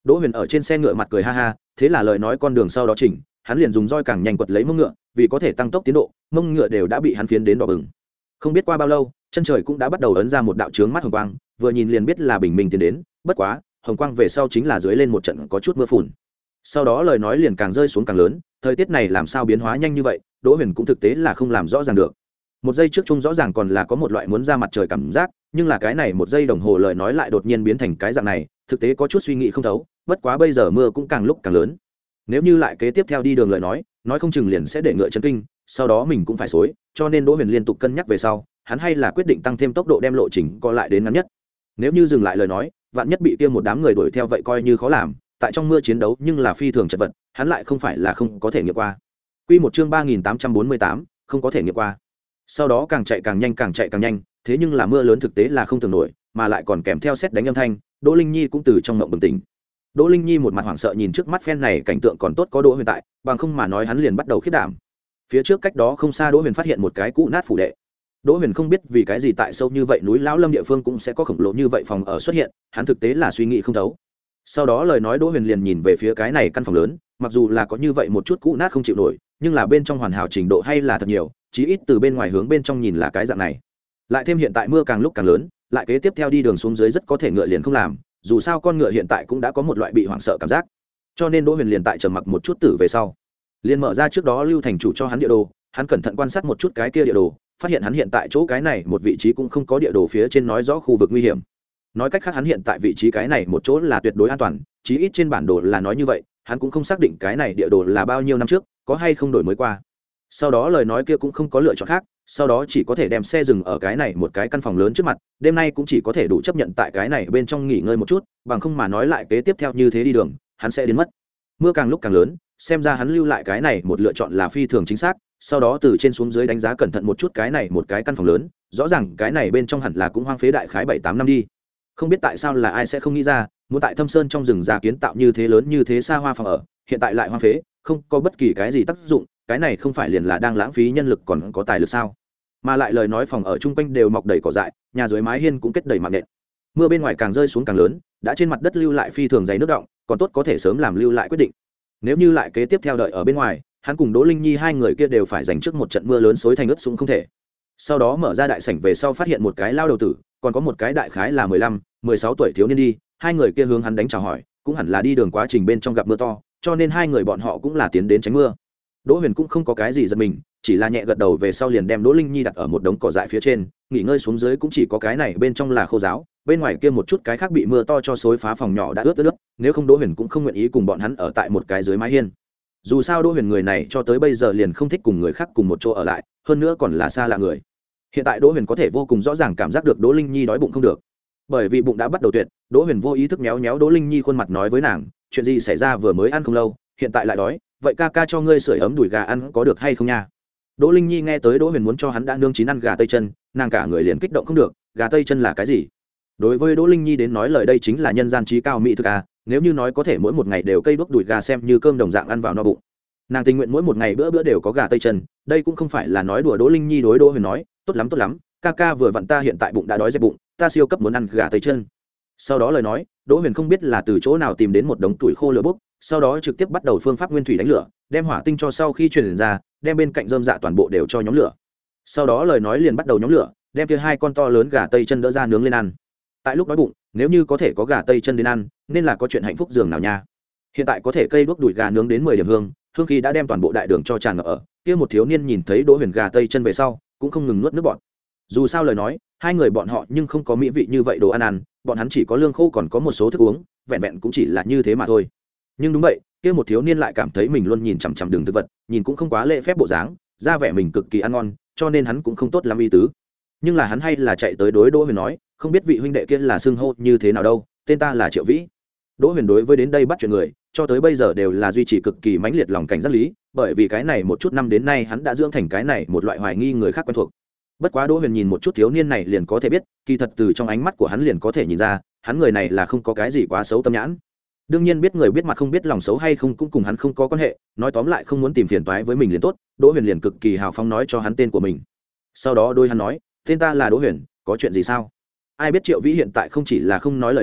Đỗ Huyền ở trên xe ngựa mặt cười ha ha, thế là lời nói con đường sau đó chỉnh, hắn liền dùng roi càng nhanh quật lấy mông ngựa, vì có thể tăng tốc tiến độ, mông ngựa đều đã bị hắn phiến đến đỏ bừng. Không biết qua bao lâu, chân trời cũng đã bắt đầu ấn ra một đạo chướng mắt hồng quang, vừa nhìn liền biết là bình minh tiến đến, bất quá, hồng quang về sau chính là dưới lên một trận có chút mưa phùn. Sau đó lời nói liền càng rơi xuống càng lớn, thời tiết này làm sao biến hóa nhanh như vậy, Đỗ Huyền cũng thực tế là không làm rõ ràng được. Một giây trước chung rõ ràng còn là có một loại muốn ra mặt trời cảm giác, nhưng là cái này một giây đồng hồ lời nói lại đột nhiên biến thành cái dạng này, thực tế có chút suy nghĩ không thấu, bất quá bây giờ mưa cũng càng lúc càng lớn. Nếu như lại kế tiếp theo đi đường lời nói, nói không chừng liền sẽ để ngựa chấn kinh, sau đó mình cũng phải xối, cho nên Đỗ Huyền liên tục cân nhắc về sau, hắn hay là quyết định tăng thêm tốc độ đem lộ trình co lại đến ngắn nhất. Nếu như dừng lại lời nói, vạn nhất bị kia một đám người đuổi theo vậy coi như khó làm, tại trong mưa chiến đấu nhưng là phi thường chật vật, hắn lại không phải là không có thể nghiệm qua. Quy một chương ba nghìn tám trăm bốn mươi tám, không có thể nghiệm qua. Sau đó càng chạy càng nhanh càng chạy càng nhanh, thế nhưng là mưa lớn thực tế là không tưởng nổi, mà lại còn kèm theo sét đánh âm thanh, Đỗ Linh Nhi cũng từ trong mộng bừng tỉnh. Đỗ Linh Nhi một mặt hoảng sợ nhìn trước mắt phen này cảnh tượng còn tốt có Đỗ Huyền tại, bằng không mà nói hắn liền bắt đầu khiếp đảm. Phía trước cách đó không xa Đỗ Huyền phát hiện một cái cũ nát phủ đệ. Đỗ Huyền không biết vì cái gì tại sâu như vậy núi lão lâm địa phương cũng sẽ có khổng lồ như vậy phòng ở xuất hiện, hắn thực tế là suy nghĩ không thấu. Sau đó lời nói Đỗ Huyền liền nhìn về phía cái này căn phòng lớn, mặc dù là có như vậy một chút cũ nát không chịu nổi, nhưng là bên trong hoàn hảo trình độ hay là thật nhiều, chí ít từ bên ngoài hướng bên trong nhìn là cái dạng này. Lại thêm hiện tại mưa càng lúc càng lớn, lại kế tiếp theo đi đường xuống dưới rất có thể ngựa liền không làm, dù sao con ngựa hiện tại cũng đã có một loại bị hoảng sợ cảm giác. Cho nên Đỗ Huyền liền tại trầm mặc một chút tử về sau, liền mở ra trước đó Lưu thành chủ cho hắn địa đồ, hắn cẩn thận quan sát một chút cái kia địa đồ, phát hiện hắn hiện tại chỗ cái này một vị trí cũng không có địa đồ phía trên nói rõ khu vực nguy hiểm. Nói cách khác hắn hiện tại vị trí cái này một chỗ là tuyệt đối an toàn, chí ít trên bản đồ là nói như vậy, hắn cũng không xác định cái này địa đồ là bao nhiêu năm trước, có hay không đổi mới qua. Sau đó lời nói kia cũng không có lựa chọn khác, sau đó chỉ có thể đem xe dừng ở cái này một cái căn phòng lớn trước mặt, đêm nay cũng chỉ có thể đủ chấp nhận tại cái này bên trong nghỉ ngơi một chút, bằng không mà nói lại kế tiếp theo như thế đi đường, hắn sẽ đến mất. Mưa càng lúc càng lớn, xem ra hắn lưu lại cái này một lựa chọn là phi thường chính xác, sau đó từ trên xuống dưới đánh giá cẩn thận một chút cái này một cái căn phòng lớn, rõ ràng cái này bên trong hẳn là cũng hoang phế đại khái bảy tám năm đi. Không biết tại sao là ai sẽ không nghĩ ra, muốn tại Thâm Sơn trong rừng già kiến tạo như thế lớn như thế xa hoa phòng ở, hiện tại lại hoang phế, không có bất kỳ cái gì tác dụng, cái này không phải liền là đang lãng phí nhân lực còn có tài lực sao? Mà lại lời nói phòng ở chung quanh đều mọc đầy cỏ dại, nhà dưới mái hiên cũng kết đầy mạng nện. Mưa bên ngoài càng rơi xuống càng lớn, đã trên mặt đất lưu lại phi thường dày nước đọng, còn tốt có thể sớm làm lưu lại quyết định. Nếu như lại kế tiếp theo đợi ở bên ngoài, hắn cùng Đỗ Linh Nhi hai người kia đều phải dành trước một trận mưa lớn xối thành ướt sũng không thể. Sau đó mở ra đại sảnh về sau phát hiện một cái lao đầu tử, còn có một cái đại khái là mười lăm, mười sáu tuổi thiếu niên đi, hai người kia hướng hắn đánh chào hỏi, cũng hẳn là đi đường quá trình bên trong gặp mưa to, cho nên hai người bọn họ cũng là tiến đến tránh mưa. Đỗ Huyền cũng không có cái gì giật mình, chỉ là nhẹ gật đầu về sau liền đem Đỗ Linh Nhi đặt ở một đống cỏ dại phía trên, nghỉ ngơi xuống dưới cũng chỉ có cái này bên trong là khô ráo, bên ngoài kia một chút cái khác bị mưa to cho xối phá phòng nhỏ đã ướt ướt, nếu không Đỗ Huyền cũng không nguyện ý cùng bọn hắn ở tại một cái dưới mái hiên. Dù sao Đỗ Huyền người này cho tới bây giờ liền không thích cùng người khác cùng một chỗ ở lại, hơn nữa còn là xa lạ người. Hiện tại Đỗ Huyền có thể vô cùng rõ ràng cảm giác được Đỗ Linh Nhi đói bụng không được, bởi vì bụng đã bắt đầu tuyệt. Đỗ Huyền vô ý thức méo méo Đỗ Linh Nhi khuôn mặt nói với nàng, chuyện gì xảy ra, vừa mới ăn không lâu, hiện tại lại đói, vậy ca ca cho ngươi sưởi ấm đùi gà ăn có được hay không nha? Đỗ Linh Nhi nghe tới Đỗ Huyền muốn cho hắn đã nương chín ăn gà tây chân, nàng cả người liền kích động không được. Gà tây chân là cái gì? Đối với Đỗ Linh Nhi đến nói lời đây chính là nhân gian trí cao mỹ thực à, nếu như nói có thể mỗi một ngày đều cây đuốc đùi gà xem như cơm đồng dạng ăn vào no bụng, nàng tình nguyện mỗi một ngày bữa bữa đều có gà tây chân. Đây cũng không phải là nói đùa. Đỗ Linh Nhi đối Đỗ Huyền nói, tốt lắm tốt lắm, ca ca vừa vặn ta hiện tại bụng đã đói dẹp bụng, ta siêu cấp muốn ăn gà tây chân. Sau đó lời nói, Đỗ Huyền không biết là từ chỗ nào tìm đến một đống tuổi khô lửa bốc, sau đó trực tiếp bắt đầu phương pháp nguyên thủy đánh lửa, đem hỏa tinh cho sau khi truyền ra, đem bên cạnh rơm dạ toàn bộ đều cho nhóm lửa. Sau đó lời nói liền bắt đầu nhóm lửa, đem kia hai con to lớn gà tây chân đỡ ra nướng lên ăn. Tại lúc đói bụng, nếu như có thể có gà tây chân đến ăn, nên là có chuyện hạnh phúc giường nào nha. Hiện tại có thể cây đuốc đùi gà nướng đến mười điểm hương, hương khí đã đem toàn bộ đại đường cho tràn ngập ở. Kia một thiếu niên nhìn thấy Đỗ Huyền gà tây chân về sau, cũng không ngừng nuốt nước bọt. Dù sao lời nói, hai người bọn họ nhưng không có mỹ vị như vậy đồ ăn ăn, bọn hắn chỉ có lương khô còn có một số thức uống, vẹn vẹn cũng chỉ là như thế mà thôi. Nhưng đúng vậy, kia một thiếu niên lại cảm thấy mình luôn nhìn chằm chằm đường thực vật, nhìn cũng không quá lễ phép bộ dáng, ra vẻ mình cực kỳ ăn ngon, cho nên hắn cũng không tốt lắm ý tứ. Nhưng là hắn hay là chạy tới đối Đỗ Huyền nói, không biết vị huynh đệ kia là xưng hô như thế nào đâu, tên ta là Triệu Vĩ. Đỗ Huyền đối với đến đây bắt chuyện người, cho tới bây giờ đều là duy trì cực kỳ mãnh liệt lòng cảnh giác lý, bởi vì cái này một chút năm đến nay hắn đã dưỡng thành cái này một loại hoài nghi người khác quen thuộc. Bất quá Đỗ Huyền nhìn một chút thiếu niên này liền có thể biết, kỳ thật từ trong ánh mắt của hắn liền có thể nhìn ra, hắn người này là không có cái gì quá xấu tâm nhãn. Đương nhiên biết người biết mặt không biết lòng xấu hay không cũng cùng hắn không có quan hệ, nói tóm lại không muốn tìm phiền toái với mình liền tốt. Đỗ Huyền liền cực kỳ hào phóng nói cho hắn tên của mình. Sau đó đôi hắn nói, tên ta là Đỗ Huyền, có chuyện gì sao? Ai biết Triệu Vĩ hiện tại không chỉ là không nói lời nào,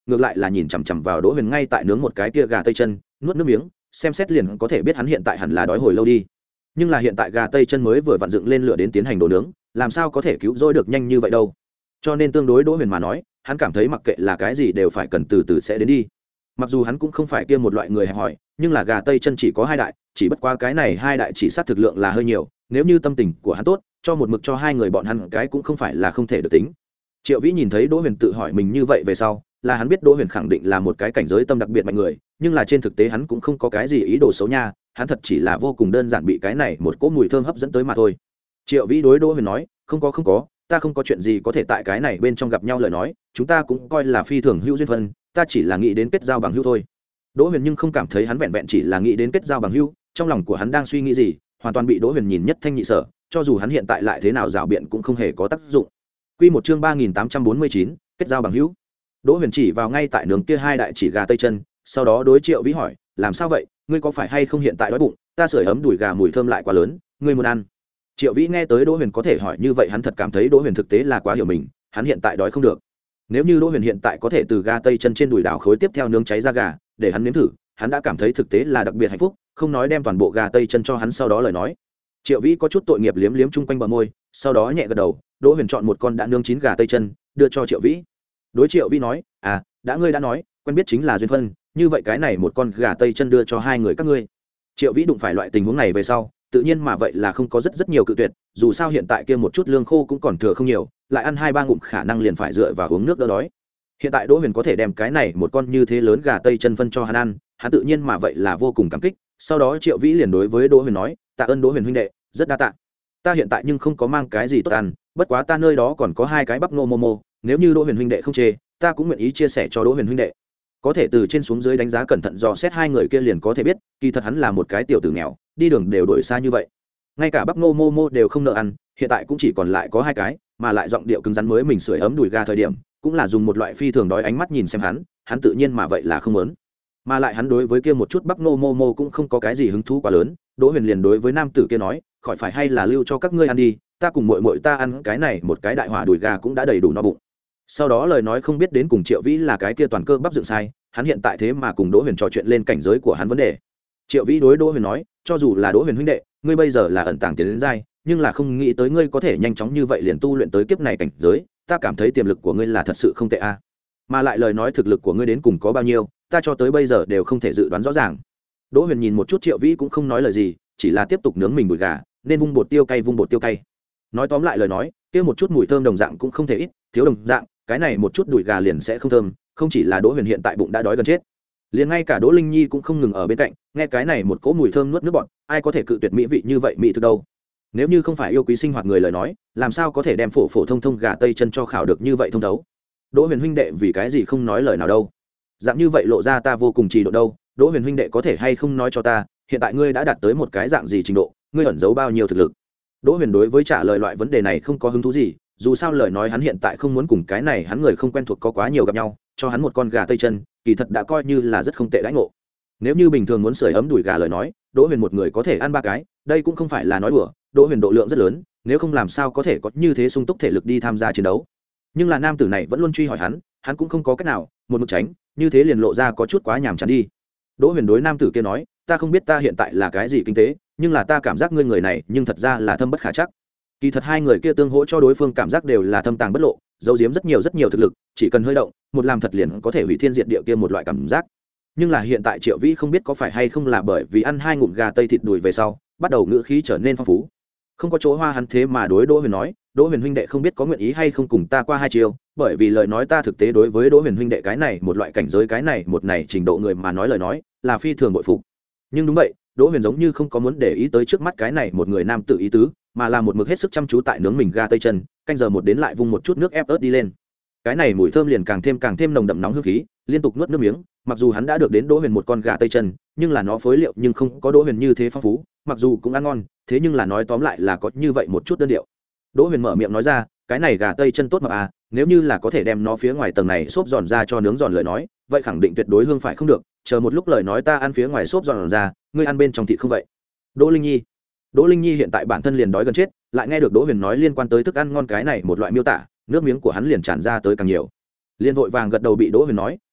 ngược lại là nhìn chằm chằm vào Đỗ Huyền ngay tại nướng một cái kia gà tây chân, nuốt nước miếng, xem xét liền có thể biết hắn hiện tại hẳn là đói hồi lâu đi. Nhưng là hiện tại gà tây chân mới vừa vặn dựng lên lửa đến tiến hành đồ nướng, làm sao có thể cứu rỗi được nhanh như vậy đâu. Cho nên tương đối Đỗ Huyền mà nói, hắn cảm thấy mặc kệ là cái gì đều phải cần từ từ sẽ đến đi. Mặc dù hắn cũng không phải kia một loại người hẹp hòi, nhưng là gà tây chân chỉ có hai đại, chỉ bất qua cái này hai đại chỉ sát thực lượng là hơi nhiều, nếu như tâm tình của hắn tốt, cho một mực cho hai người bọn hắn cái cũng không phải là không thể được tính. Triệu Vĩ nhìn thấy Đỗ Huyền tự hỏi mình như vậy về sau, là hắn biết Đỗ Huyền khẳng định là một cái cảnh giới tâm đặc biệt mạnh người, nhưng là trên thực tế hắn cũng không có cái gì ý đồ xấu nha, hắn thật chỉ là vô cùng đơn giản bị cái này một cỗ mùi thơm hấp dẫn tới mà thôi. Triệu Vĩ đối Đỗ Huyền nói, không có không có, ta không có chuyện gì có thể tại cái này bên trong gặp nhau lời nói, chúng ta cũng coi là phi thường hữu duyên phân, ta chỉ là nghĩ đến kết giao bằng hữu thôi. Đỗ Huyền nhưng không cảm thấy hắn vẹn vẹn chỉ là nghĩ đến kết giao bằng hữu, trong lòng của hắn đang suy nghĩ gì, hoàn toàn bị Đỗ Huyền nhìn nhất thanh nhị sở, cho dù hắn hiện tại lại thế nào rảo biện cũng không hề có tác dụng. Quy một chương ba nghìn tám trăm bốn mươi chín, kết giao bằng hữu. Đỗ Huyền chỉ vào ngay tại nướng kia hai đại chỉ gà tây chân, sau đó đối Triệu Vĩ hỏi, làm sao vậy, ngươi có phải hay không hiện tại đói bụng, ta sưởi ấm đùi gà mùi thơm lại quá lớn, ngươi muốn ăn? Triệu Vĩ nghe tới Đỗ Huyền có thể hỏi như vậy, hắn thật cảm thấy Đỗ Huyền thực tế là quá hiểu mình, hắn hiện tại đói không được. Nếu như Đỗ Huyền hiện tại có thể từ gà tây chân trên đùi đảo khối tiếp theo nướng cháy ra gà, để hắn nếm thử, hắn đã cảm thấy thực tế là đặc biệt hạnh phúc, không nói đem toàn bộ gà tây chân cho hắn sau đó lời nói. Triệu Vĩ có chút tội nghiệp liếm liếm chung quanh bờ môi, sau đó nhẹ gật đầu. Đỗ Huyền chọn một con đã nướng chín gà tây chân, đưa cho Triệu Vĩ. Đối Triệu Vĩ nói, à, đã ngươi đã nói, quen biết chính là duyên phân, như vậy cái này một con gà tây chân đưa cho hai người các ngươi. Triệu Vĩ đụng phải loại tình huống này về sau, tự nhiên mà vậy là không có rất rất nhiều cự tuyệt, dù sao hiện tại kia một chút lương khô cũng còn thừa không nhiều, lại ăn hai ba ngụm khả năng liền phải dựa vào uống nước đỡ đói. Hiện tại Đỗ Huyền có thể đem cái này một con như thế lớn gà tây chân phân cho hắn ăn, hắn tự nhiên mà vậy là vô cùng cảm kích. Sau đó Triệu Vĩ liền đối với Đỗ Huyền nói, tạ ơn Đỗ Huyền huynh đệ, rất đa tạ. Ta hiện tại nhưng không có mang cái gì tốt ăn, bất quá ta nơi đó còn có hai cái bắp ngô momo, nếu như Đỗ Huyền huynh đệ không chê, ta cũng nguyện ý chia sẻ cho Đỗ Huyền huynh đệ. Có thể từ trên xuống dưới đánh giá cẩn thận dò xét hai người kia liền có thể biết, kỳ thật hắn là một cái tiểu tử nghèo, đi đường đều đổi xa như vậy, ngay cả bắp ngô momo đều không nợ ăn, hiện tại cũng chỉ còn lại có hai cái, mà lại giọng điệu cứng rắn mới mình sưởi ấm đùi gà thời điểm, cũng là dùng một loại phi thường đói ánh mắt nhìn xem hắn, hắn tự nhiên mà vậy là không muốn. Mà lại hắn đối với kia một chút bắp ngô momo cũng không có cái gì hứng thú quá lớn. Đỗ Huyền liền đối với nam tử kia nói, khỏi phải hay là lưu cho các ngươi ăn đi, ta cùng muội muội ta ăn cái này một cái đại hỏa đùi gà cũng đã đầy đủ no bụng. Sau đó lời nói không biết đến cùng Triệu Vĩ là cái kia toàn cơ bắp dựng sai, hắn hiện tại thế mà cùng Đỗ Huyền trò chuyện lên cảnh giới của hắn vấn đề. Triệu Vĩ đối Đỗ Huyền nói, cho dù là Đỗ Huyền huynh đệ, ngươi bây giờ là ẩn tàng tiến đến giai, nhưng là không nghĩ tới ngươi có thể nhanh chóng như vậy liền tu luyện tới kiếp này cảnh giới, ta cảm thấy tiềm lực của ngươi là thật sự không tệ a. Mà lại lời nói thực lực của ngươi đến cùng có bao nhiêu, ta cho tới bây giờ đều không thể dự đoán rõ ràng. Đỗ Huyền nhìn một chút Triệu Vĩ cũng không nói lời gì, chỉ là tiếp tục nướng mình đùi gà, nên vung bột tiêu cay vung bột tiêu cay. Nói tóm lại lời nói, kia một chút mùi thơm đồng dạng cũng không thể ít, thiếu đồng dạng, cái này một chút đùi gà liền sẽ không thơm, không chỉ là Đỗ Huyền hiện tại bụng đã đói gần chết, liền ngay cả Đỗ Linh Nhi cũng không ngừng ở bên cạnh, nghe cái này một cỗ mùi thơm nuốt nước bọt, ai có thể cự tuyệt mỹ vị như vậy mỹ thực đâu. Nếu như không phải yêu quý sinh hoạt người lời nói, làm sao có thể đem phổ phổ thông thông gà tây chân cho khảo được như vậy thông thấu. Đỗ Huyền huynh đệ vì cái gì không nói lời nào đâu? Dạng như vậy lộ ra ta vô cùng trì độ đâu. Đỗ Huyền huynh đệ có thể hay không nói cho ta, hiện tại ngươi đã đạt tới một cái dạng gì trình độ, ngươi ẩn giấu bao nhiêu thực lực? Đỗ Huyền đối với trả lời loại vấn đề này không có hứng thú gì, dù sao lời nói hắn hiện tại không muốn cùng cái này hắn người không quen thuộc có quá nhiều gặp nhau, cho hắn một con gà tây chân, kỳ thật đã coi như là rất không tệ đãi ngộ. Nếu như bình thường muốn sưởi ấm đùi gà lời nói, Đỗ Huyền một người có thể ăn ba cái, đây cũng không phải là nói đùa, Đỗ Huyền độ lượng rất lớn, nếu không làm sao có thể có như thế sung túc thể lực đi tham gia chiến đấu. Nhưng là nam tử này vẫn luôn truy hỏi hắn, hắn cũng không có cách nào, một mực tránh, như thế liền lộ ra có chút quá nhàm chán đi. Đỗ Huyền đối nam tử kia nói, ta không biết ta hiện tại là cái gì kinh tế, nhưng là ta cảm giác ngươi người này, nhưng thật ra là thâm bất khả chắc. Kỳ thật hai người kia tương hỗ cho đối phương cảm giác đều là thâm tàng bất lộ, giấu giếm rất nhiều rất nhiều thực lực, chỉ cần hơi động, một làm thật liền có thể hủy thiên diệt địa kia một loại cảm giác. Nhưng là hiện tại Triệu Vĩ không biết có phải hay không là bởi vì ăn hai ngụm gà tây thịt đùi về sau, bắt đầu ngữ khí trở nên phong phú. Không có chỗ hoa hắn thế mà đối Đỗ Huyền nói, Đỗ Huyền huynh đệ không biết có nguyện ý hay không cùng ta qua hai chiều, bởi vì lời nói ta thực tế đối với Đỗ Huyền huynh đệ cái này một loại cảnh giới cái này một này trình độ người mà nói lời nói, là phi thường bội phục. Nhưng đúng vậy, Đỗ Huyền giống như không có muốn để ý tới trước mắt cái này một người nam tử ý tứ, mà là một mực hết sức chăm chú tại nướng mình gà tây chân, canh giờ một đến lại vung một chút nước ép ớt đi lên. Cái này mùi thơm liền càng thêm càng thêm nồng đậm nóng hương khí, liên tục nuốt nước miếng, mặc dù hắn đã được đến Đỗ Huyền một con gà tây chân, nhưng là nó phối liệu nhưng không có Đỗ Huyền như thế phong phú, mặc dù cũng ăn ngon, thế nhưng là nói tóm lại là có như vậy một chút đơn điệu. Đỗ Huyền mở miệng nói ra, cái này gà tây chân tốt mà à, nếu như là có thể đem nó phía ngoài tầng này xốp giòn ra cho nướng giòn lời nói, vậy khẳng định tuyệt đối hương phải không được, chờ một lúc lời nói ta ăn phía ngoài xốp giòn ra, ngươi ăn bên trong thịt không vậy? Đỗ Linh Nhi. Đỗ Linh Nhi hiện tại bản thân liền đói gần chết, lại nghe được Đỗ Huyền nói liên quan tới thức ăn ngon cái này một loại miêu tả, nước miếng của hắn liền tràn ra tới càng nhiều. Liên vội vàng gật đầu bị Đỗ Huyền nói,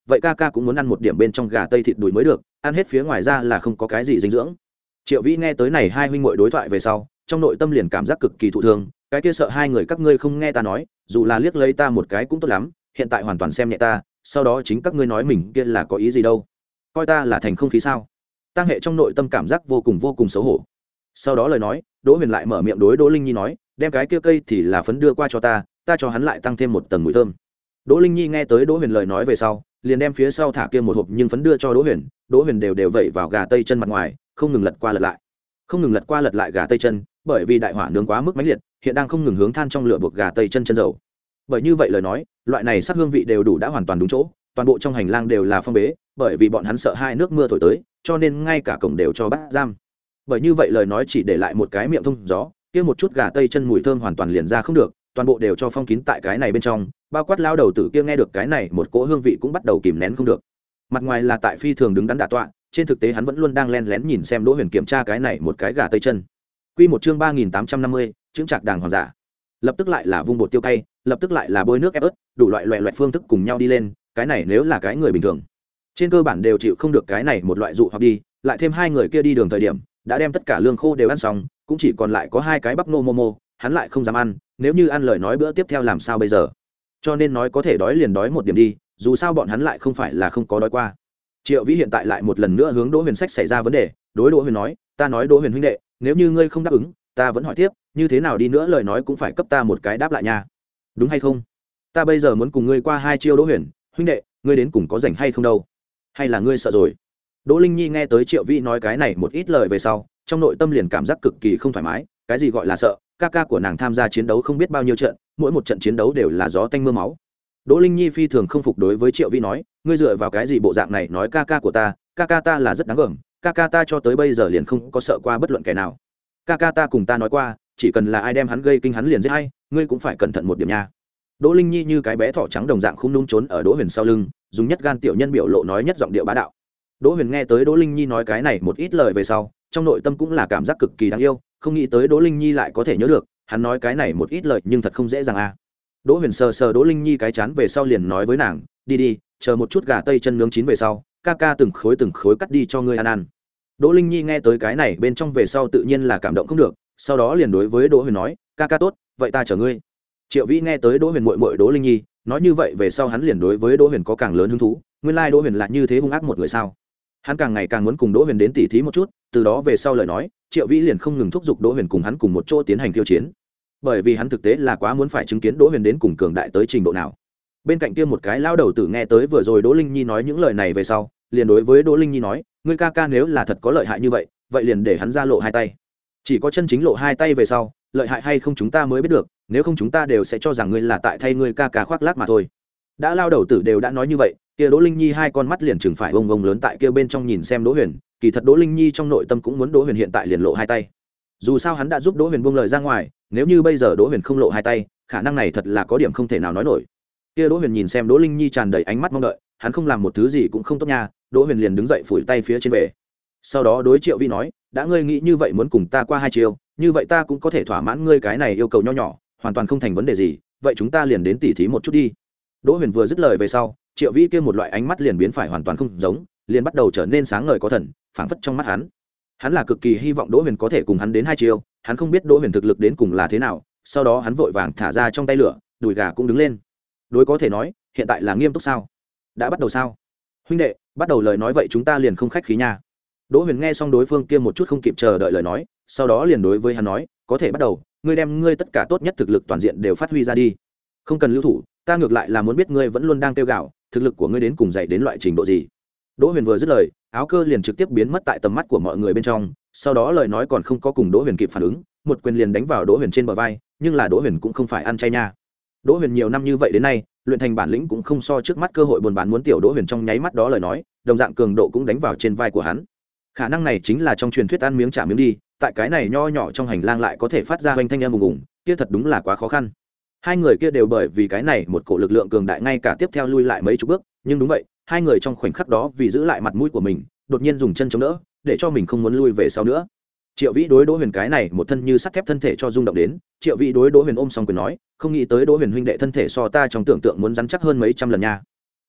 vậy ca ca cũng muốn ăn một điểm bên trong gà tây thịt đùi mới được, ăn hết phía ngoài ra là không có cái gì dinh dưỡng. Triệu Vĩ nghe tới này hai huynh muội đối thoại về sau, trong nội tâm liền cảm giác cực kỳ thụ thương, cái kia sợ hai người các ngươi không nghe ta nói, dù là liếc lấy ta một cái cũng tốt lắm, hiện tại hoàn toàn xem nhẹ ta, sau đó chính các ngươi nói mình kia là có ý gì đâu, coi ta là thành không khí sao? Tăng Hệ trong nội tâm cảm giác vô cùng vô cùng xấu hổ. Sau đó lời nói, Đỗ Huyền lại mở miệng đối Đỗ Linh Nhi nói, đem cái kia cây thì là phấn đưa qua cho ta, ta cho hắn lại tăng thêm một tầng mùi thơm. Đỗ Linh Nhi nghe tới Đỗ Huyền lời nói về sau, liền đem phía sau thả kia một hộp nhưng phấn đưa cho Đỗ Huyền, Đỗ Huyền đều đều vẩy vào gà tây chân mặt ngoài, không ngừng lật qua lật lại, không ngừng lật qua lật lại gà tây chân, bởi vì đại hỏa nướng quá mức mãnh liệt, hiện đang không ngừng hướng than trong lửa buộc gà tây chân chân dầu. Bởi như vậy lời nói, loại này sắc hương vị đều đủ đã hoàn toàn đúng chỗ, toàn bộ trong hành lang đều là phong bế, bởi vì bọn hắn sợ hai nước mưa thổi tới, cho nên ngay cả cổng đều cho bắt giam. Bởi như vậy lời nói chỉ để lại một cái miệng thông gió, kia một chút gà tây chân mùi thơm hoàn toàn liền ra không được, toàn bộ đều cho phong kín tại cái này bên trong, bao quát lao đầu tử kia nghe được cái này một cỗ hương vị cũng bắt đầu kìm nén không được. Mặt ngoài là tại phi thường đứng đắn đả tọa, trên thực tế hắn vẫn luôn đang len lén nhìn xem Đỗ Huyền kiểm tra cái này một cái gà tây chân. Quy một chương ba nghìn tám trăm năm mươi, chứng trạc đàng hoàng giả. Lập tức lại là vung bột tiêu cay, lập tức lại là bôi nước ép ớt, đủ loại loại loại phương thức cùng nhau đi lên, cái này nếu là cái người bình thường, trên cơ bản đều chịu không được cái này một loại dụ hoặc đi, lại thêm hai người kia đi đường thời điểm, đã đem tất cả lương khô đều ăn xong, cũng chỉ còn lại có hai cái bắp nô momo, hắn lại không dám ăn, nếu như ăn lời nói bữa tiếp theo làm sao bây giờ? Cho nên nói có thể đói liền đói một điểm đi, dù sao bọn hắn lại không phải là không có đói qua. Triệu Vĩ hiện tại lại một lần nữa hướng Đỗ Huyền sách xảy ra vấn đề, đối Đỗ Huyền nói, ta nói Đỗ Huyền huynh đệ, nếu như ngươi không đáp ứng, ta vẫn hỏi tiếp, như thế nào đi nữa lời nói cũng phải cấp ta một cái đáp lại nha, đúng hay không? Ta bây giờ muốn cùng ngươi qua hai chiêu Đỗ Huyền huynh đệ, ngươi đến cùng có rảnh hay không đâu, hay là ngươi sợ rồi? Đỗ Linh Nhi nghe tới Triệu Vĩ nói cái này một ít lời về sau, trong nội tâm liền cảm giác cực kỳ không thoải mái, cái gì gọi là sợ, ca ca của nàng tham gia chiến đấu không biết bao nhiêu trận, mỗi một trận chiến đấu đều là gió tanh mưa máu. Đỗ Linh Nhi phi thường không phục đối với Triệu Vĩ nói, ngươi dựa vào cái gì bộ dạng này nói ca ca của ta, ca ca ta là rất đáng gờm, ca ca ta cho tới bây giờ liền không có sợ qua bất luận kẻ nào. Ca ca ta cùng ta nói qua, chỉ cần là ai đem hắn gây kinh hắn liền giết hay, ngươi cũng phải cẩn thận một điểm nha. Đỗ Linh Nhi như cái bé thỏ trắng đồng dạng không nung trốn ở Đỗ Huyền sau lưng, dùng nhất gan tiểu nhân biểu lộ nói nhất giọng điệu bá đạo. Đỗ Huyền nghe tới Đỗ Linh Nhi nói cái này một ít lời về sau, trong nội tâm cũng là cảm giác cực kỳ đáng yêu, không nghĩ tới Đỗ Linh Nhi lại có thể nhớ được, hắn nói cái này một ít lời nhưng thật không dễ dàng à. Đỗ Huyền sờ sờ Đỗ Linh Nhi cái chán về sau liền nói với nàng, đi đi, chờ một chút gà tây chân nướng chín về sau, ca ca từng khối từng khối cắt đi cho ngươi ăn ăn. Đỗ Linh Nhi nghe tới cái này bên trong về sau tự nhiên là cảm động không được, sau đó liền đối với Đỗ Huyền nói, ca ca tốt, vậy ta chờ ngươi. Triệu Vĩ nghe tới Đỗ Huyền muội muội Đỗ Linh Nhi nói như vậy về sau hắn liền đối với Đỗ Huyền có càng lớn hứng thú, nguyên lai like Đỗ Huyền là như thế hung ác một người sao? Hắn càng ngày càng muốn cùng Đỗ Huyền đến tỉ thí một chút, từ đó về sau lời nói, Triệu Vĩ liền không ngừng thúc giục Đỗ Huyền cùng hắn cùng một chỗ tiến hành tiêu chiến, bởi vì hắn thực tế là quá muốn phải chứng kiến Đỗ Huyền đến cùng cường đại tới trình độ nào. Bên cạnh kia một cái lao đầu tử nghe tới vừa rồi Đỗ Linh Nhi nói những lời này về sau, liền đối với Đỗ Linh Nhi nói, ngươi ca ca nếu là thật có lợi hại như vậy, vậy liền để hắn ra lộ hai tay. Chỉ có chân chính lộ hai tay về sau, lợi hại hay không chúng ta mới biết được, nếu không chúng ta đều sẽ cho rằng ngươi là tại thay ngươi ca ca khoác lác mà thôi. Đã lao đầu tử đều đã nói như vậy, kia Đỗ Linh Nhi hai con mắt liền chừng phải ông ông lớn tại kia bên trong nhìn xem Đỗ Huyền, kỳ thật Đỗ Linh Nhi trong nội tâm cũng muốn Đỗ Huyền hiện tại liền lộ hai tay. Dù sao hắn đã giúp Đỗ Huyền buông lời ra ngoài, nếu như bây giờ Đỗ Huyền không lộ hai tay, khả năng này thật là có điểm không thể nào nói nổi. Kia Đỗ Huyền nhìn xem Đỗ Linh Nhi tràn đầy ánh mắt mong đợi, hắn không làm một thứ gì cũng không tốt nha. Đỗ Huyền liền đứng dậy phủi tay phía trên về. Sau đó đối Triệu Vĩ nói, đã ngươi nghĩ như vậy muốn cùng ta qua hai chiều, như vậy ta cũng có thể thỏa mãn ngươi cái này yêu cầu nho nhỏ, hoàn toàn không thành vấn đề gì, vậy chúng ta liền đến tỉ thí một chút đi. Đỗ Huyền vừa dứt lời về sau, Triệu Vĩ kia một loại ánh mắt liền biến phải hoàn toàn không giống, liền bắt đầu trở nên sáng ngời có thần, phảng phất trong mắt hắn. Hắn là cực kỳ hy vọng Đỗ Huyền có thể cùng hắn đến hai chiều, hắn không biết Đỗ Huyền thực lực đến cùng là thế nào, sau đó hắn vội vàng thả ra trong tay lửa, đùi gà cũng đứng lên. Đối có thể nói, hiện tại là nghiêm túc sao? Đã bắt đầu sao? Huynh đệ, bắt đầu lời nói vậy chúng ta liền không khách khí nha. Đỗ Huyền nghe xong đối phương kia một chút không kịp chờ đợi lời nói, sau đó liền đối với hắn nói, có thể bắt đầu, ngươi đem ngươi tất cả tốt nhất thực lực toàn diện đều phát huy ra đi. Không cần lưu thủ, ta ngược lại là muốn biết ngươi vẫn luôn đang kêu gào, thực lực của ngươi đến cùng dạy đến loại trình độ gì. Đỗ Huyền vừa dứt lời, áo cơ liền trực tiếp biến mất tại tầm mắt của mọi người bên trong, sau đó lời nói còn không có cùng Đỗ Huyền kịp phản ứng, một quyền liền đánh vào Đỗ Huyền trên bờ vai, nhưng là Đỗ Huyền cũng không phải ăn chay nha. Đỗ Huyền nhiều năm như vậy đến nay, luyện thành bản lĩnh cũng không so trước mắt cơ hội buôn bán muốn tiểu Đỗ Huyền trong nháy mắt đó lời nói, đồng dạng cường độ cũng đánh vào trên vai của hắn. Khả năng này chính là trong truyền thuyết ăn miếng trả miếng đi, tại cái này nho nhỏ trong hành lang lại có thể phát ra hoành thanh âm ùng ùng, kia thật đúng là quá khó khăn. Hai người kia đều bởi vì cái này một cổ lực lượng cường đại ngay cả tiếp theo lui lại mấy chục bước, nhưng đúng vậy, hai người trong khoảnh khắc đó vì giữ lại mặt mũi của mình, đột nhiên dùng chân chống đỡ, để cho mình không muốn lui về sau nữa. Triệu Vĩ đối Đỗ Huyền cái này một thân như sắt thép thân thể cho rung động đến, Triệu Vĩ đối Đỗ Huyền ôm xong quyền nói, không nghĩ tới Đỗ Huyền huynh đệ thân thể so ta trong tưởng tượng muốn rắn chắc hơn mấy trăm lần nha.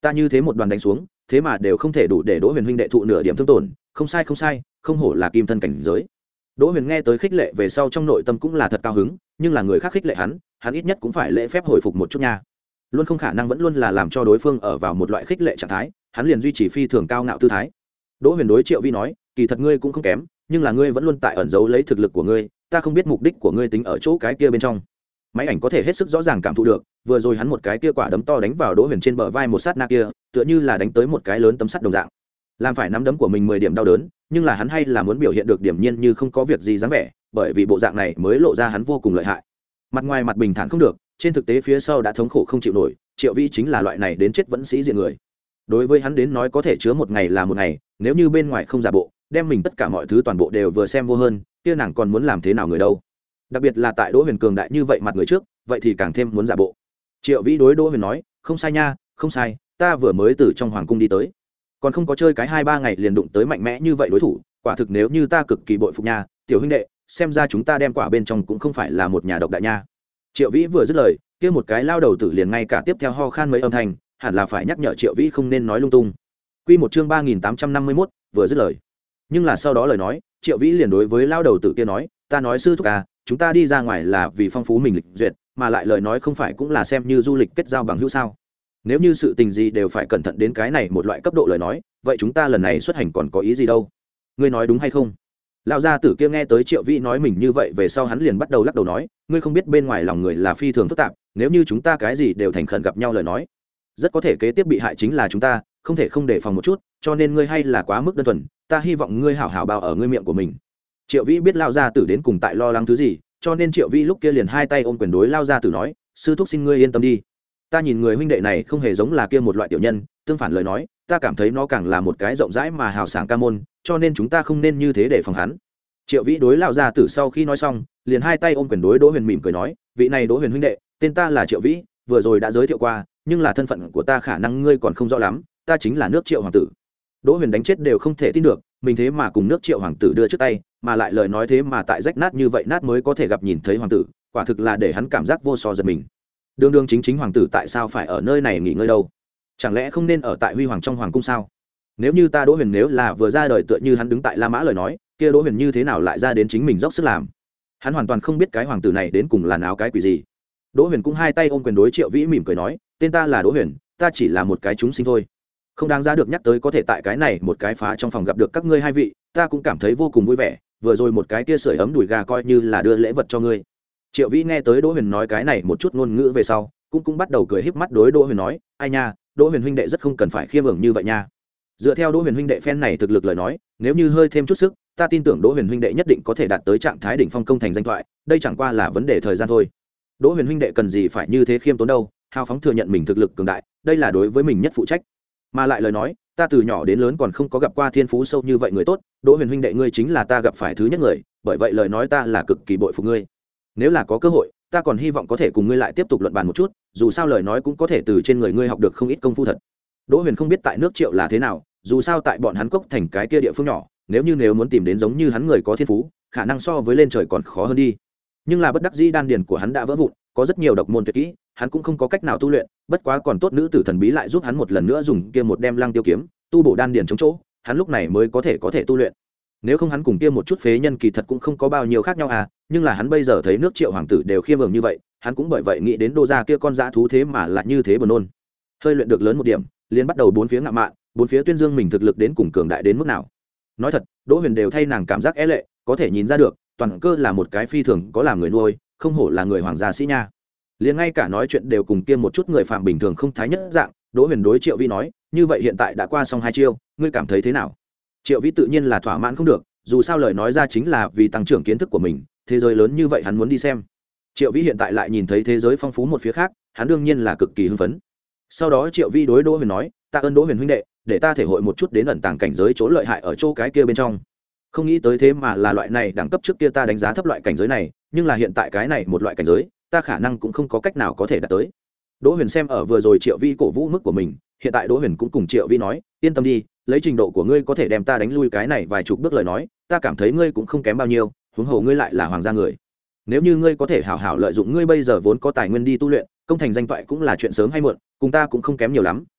ta như thế một đoàn đánh xuống thế mà đều không thể đủ để đỗ huyền huynh đệ thụ nửa điểm thương tổn, không sai không sai, không hổ là kim thân cảnh giới. Đỗ huyền nghe tới khích lệ về sau trong nội tâm cũng là thật cao hứng, nhưng là người khác khích lệ hắn, hắn ít nhất cũng phải lễ phép hồi phục một chút nha. Luôn không khả năng vẫn luôn là làm cho đối phương ở vào một loại khích lệ trạng thái, hắn liền duy trì phi thường cao ngạo tư thái. Đỗ huyền đối Triệu Vi nói, kỳ thật ngươi cũng không kém, nhưng là ngươi vẫn luôn tại ẩn giấu lấy thực lực của ngươi, ta không biết mục đích của ngươi tính ở chỗ cái kia bên trong. Máy ảnh có thể hết sức rõ ràng cảm thụ được, vừa rồi hắn một cái kia quả đấm to đánh vào Đỗ huyền trên bờ vai một sát na kia, tựa như là đánh tới một cái lớn tấm sắt đồng dạng, làm phải nắm đấm của mình mười điểm đau đớn, nhưng là hắn hay là muốn biểu hiện được điểm nhiên như không có việc gì dáng vẻ, bởi vì bộ dạng này mới lộ ra hắn vô cùng lợi hại. Mặt ngoài mặt bình thản không được, trên thực tế phía sau đã thống khổ không chịu nổi. Triệu Vi chính là loại này đến chết vẫn sĩ diện người. Đối với hắn đến nói có thể chứa một ngày là một ngày, nếu như bên ngoài không giả bộ, đem mình tất cả mọi thứ toàn bộ đều vừa xem vô hơn, kia nàng còn muốn làm thế nào người đâu. Đặc biệt là tại Đỗ huyền cường đại như vậy mặt người trước, vậy thì càng thêm muốn giả bộ. Triệu Vi đối Đỗ huyền nói, không sai nha, không sai, ta vừa mới từ trong hoàng cung đi tới, còn không có chơi cái hai ba ngày liền đụng tới mạnh mẽ như vậy đối thủ, quả thực nếu như ta cực kỳ bội phục nha, tiểu huynh đệ, xem ra chúng ta đem quả bên trong cũng không phải là một nhà độc đại nha. Triệu Vĩ vừa dứt lời, kia một cái lao đầu tử liền ngay cả tiếp theo ho khan mấy âm thanh, hẳn là phải nhắc nhở Triệu Vĩ không nên nói lung tung. Quy một chương ba nghìn tám trăm năm mươi mốt, vừa dứt lời. Nhưng là sau đó lời nói, Triệu Vĩ liền đối với lao đầu tử kia nói, ta nói sư thúc à, chúng ta đi ra ngoài là vì phong phú mình lịch duyệt, mà lại lời nói không phải cũng là xem như du lịch kết giao bằng hữu sao? Nếu như sự tình gì đều phải cẩn thận đến cái này một loại cấp độ lời nói, vậy chúng ta lần này xuất hành còn có ý gì đâu? Ngươi nói đúng hay không? Lão gia tử kia nghe tới Triệu Vĩ nói mình như vậy về sau hắn liền bắt đầu lắc đầu nói, ngươi không biết bên ngoài lòng người là phi thường phức tạp, nếu như chúng ta cái gì đều thành khẩn gặp nhau lời nói, rất có thể kế tiếp bị hại chính là chúng ta, không thể không đề phòng một chút, cho nên ngươi hay là quá mức đơn thuần, ta hy vọng ngươi hảo hảo bao ở ngươi miệng của mình. Triệu Vĩ biết lão gia tử đến cùng tại lo lắng thứ gì, cho nên Triệu Vĩ lúc kia liền hai tay ôm quyền đối lão gia tử nói, sư thúc xin ngươi yên tâm đi, ta nhìn người huynh đệ này không hề giống là kia một loại tiểu nhân, tương phản lời nói, ta cảm thấy nó càng là một cái rộng rãi mà hào sảng ca môn, cho nên chúng ta không nên như thế để phòng hắn. Triệu Vĩ đối lão gia tử sau khi nói xong, liền hai tay ôm quyền đối Đỗ Huyền mỉm cười nói, vị này Đỗ Huyền huynh đệ, tên ta là Triệu Vĩ, vừa rồi đã giới thiệu qua, nhưng là thân phận của ta khả năng ngươi còn không rõ lắm, ta chính là nước Triệu hoàng tử. Đỗ Huyền đánh chết đều không thể tin được, mình thế mà cùng nước Triệu hoàng tử đưa trước tay, mà lại lời nói thế mà tại rách nát như vậy nát mới có thể gặp nhìn thấy hoàng tử, quả thực là để hắn cảm giác vô so giật mình. Đường đường chính chính hoàng tử tại sao phải ở nơi này nghỉ ngơi đâu? Chẳng lẽ không nên ở tại huy hoàng trong hoàng cung sao? Nếu như ta Đỗ Huyền nếu là vừa ra đời tựa như hắn đứng tại La Mã lời nói, kia Đỗ Huyền như thế nào lại ra đến chính mình dốc sức làm? Hắn hoàn toàn không biết cái hoàng tử này đến cùng là áo cái quỷ gì. Đỗ Huyền cũng hai tay ôm quyền đối Triệu Vĩ mỉm cười nói, tên ta là Đỗ Huyền, ta chỉ là một cái chúng sinh thôi, không đáng giá được nhắc tới, có thể tại cái này một cái phá trong phòng gặp được các ngươi hai vị, ta cũng cảm thấy vô cùng vui vẻ, vừa rồi một cái kia sưởi ấm đùi gà coi như là đưa lễ vật cho ngươi. Triệu Vĩ nghe tới Đỗ Huyền nói cái này một chút ngôn ngữ về sau, cũng cũng bắt đầu cười híp mắt đối Đỗ Huyền nói, ai nha, Đỗ Huyền huynh đệ rất không cần phải khiêm nhường như vậy nha. Dựa theo Đỗ Huyền huynh đệ phen này thực lực lời nói, nếu như hơi thêm chút sức, ta tin tưởng Đỗ Huyền huynh đệ nhất định có thể đạt tới trạng thái đỉnh phong công thành danh thoại, đây chẳng qua là vấn đề thời gian thôi. Đỗ Huyền huynh đệ cần gì phải như thế khiêm tốn đâu, hào phóng thừa nhận mình thực lực cường đại, đây là đối với mình nhất phụ trách. Mà lại lời nói, ta từ nhỏ đến lớn còn không có gặp qua thiên phú sâu như vậy người tốt, Đỗ Huyền huynh đệ ngươi chính là ta gặp phải thứ nhất người, bởi vậy lời nói ta là cực kỳ bội phục ngươi. Nếu là có cơ hội, ta còn hy vọng có thể cùng ngươi lại tiếp tục luận bàn một chút, dù sao lời nói cũng có thể từ trên người ngươi học được không ít công phu thật. Đỗ Huyền không biết tại nước Triệu là thế nào, dù sao tại bọn hắn cốc thành cái kia địa phương nhỏ, nếu như nếu muốn tìm đến giống như hắn người có thiên phú, khả năng so với lên trời còn khó hơn đi. Nhưng là bất đắc dĩ đan điền của hắn đã vỡ vụn, có rất nhiều độc môn tuyệt kỹ, hắn cũng không có cách nào tu luyện, bất quá còn tốt nữ tử thần bí lại giúp hắn một lần nữa dùng kia một đem lăng tiêu kiếm, tu bổ đan điền chống chỗ, hắn lúc này mới có thể có thể tu luyện. Nếu không hắn cùng kia một chút phế nhân kỳ thật cũng không có bao nhiêu khác nhau à, nhưng là hắn bây giờ thấy nước Triệu hoàng tử đều khiêm nhường như vậy, hắn cũng bởi vậy nghĩ đến Đô gia kia con dã thú thế mà lại như thế buồn nôn. Hơi luyện được lớn một điểm, liền bắt đầu bốn phía ngạo mạn, bốn phía tuyên dương mình thực lực đến cùng cường đại đến mức nào. Nói thật, Đỗ Huyền đều thay nàng cảm giác é lệ, có thể nhìn ra được, toàn cơ là một cái phi thường có làm người nuôi, không hổ là người hoàng gia sĩ nha. Liền ngay cả nói chuyện đều cùng kia một chút người phạm bình thường không thái nhất dạng. Đỗ Huyền đối Triệu Vi nói, như vậy hiện tại đã qua xong hai chiêu, ngươi cảm thấy thế nào? Triệu Vi tự nhiên là thỏa mãn không được, dù sao lời nói ra chính là vì tăng trưởng kiến thức của mình, thế giới lớn như vậy hắn muốn đi xem. Triệu Vi hiện tại lại nhìn thấy thế giới phong phú một phía khác, hắn đương nhiên là cực kỳ hưng phấn. Sau đó Triệu Vi đối Đỗ Huyền nói, ta ơn Đỗ Huyền huynh đệ, để ta thể hội một chút đến ẩn tàng cảnh giới chỗ lợi hại ở chỗ cái kia bên trong. Không nghĩ tới thế mà là loại này đẳng cấp trước kia ta đánh giá thấp loại cảnh giới này, nhưng là hiện tại cái này một loại cảnh giới, ta khả năng cũng không có cách nào có thể đạt tới. Đỗ Huyền xem ở vừa rồi Triệu Vi cổ vũ mức của mình, hiện tại Đỗ Huyền cũng cùng Triệu Vi nói, yên tâm đi, lấy trình độ của ngươi có thể đem ta đánh lui cái này vài chục bước lời nói, ta cảm thấy ngươi cũng không kém bao nhiêu, huống hồ ngươi lại là hoàng gia người. Nếu như ngươi có thể hảo hảo lợi dụng ngươi bây giờ vốn có tài nguyên đi tu luyện, công thành danh toại cũng là chuyện sớm hay muộn, cùng ta cũng không kém nhiều lắm,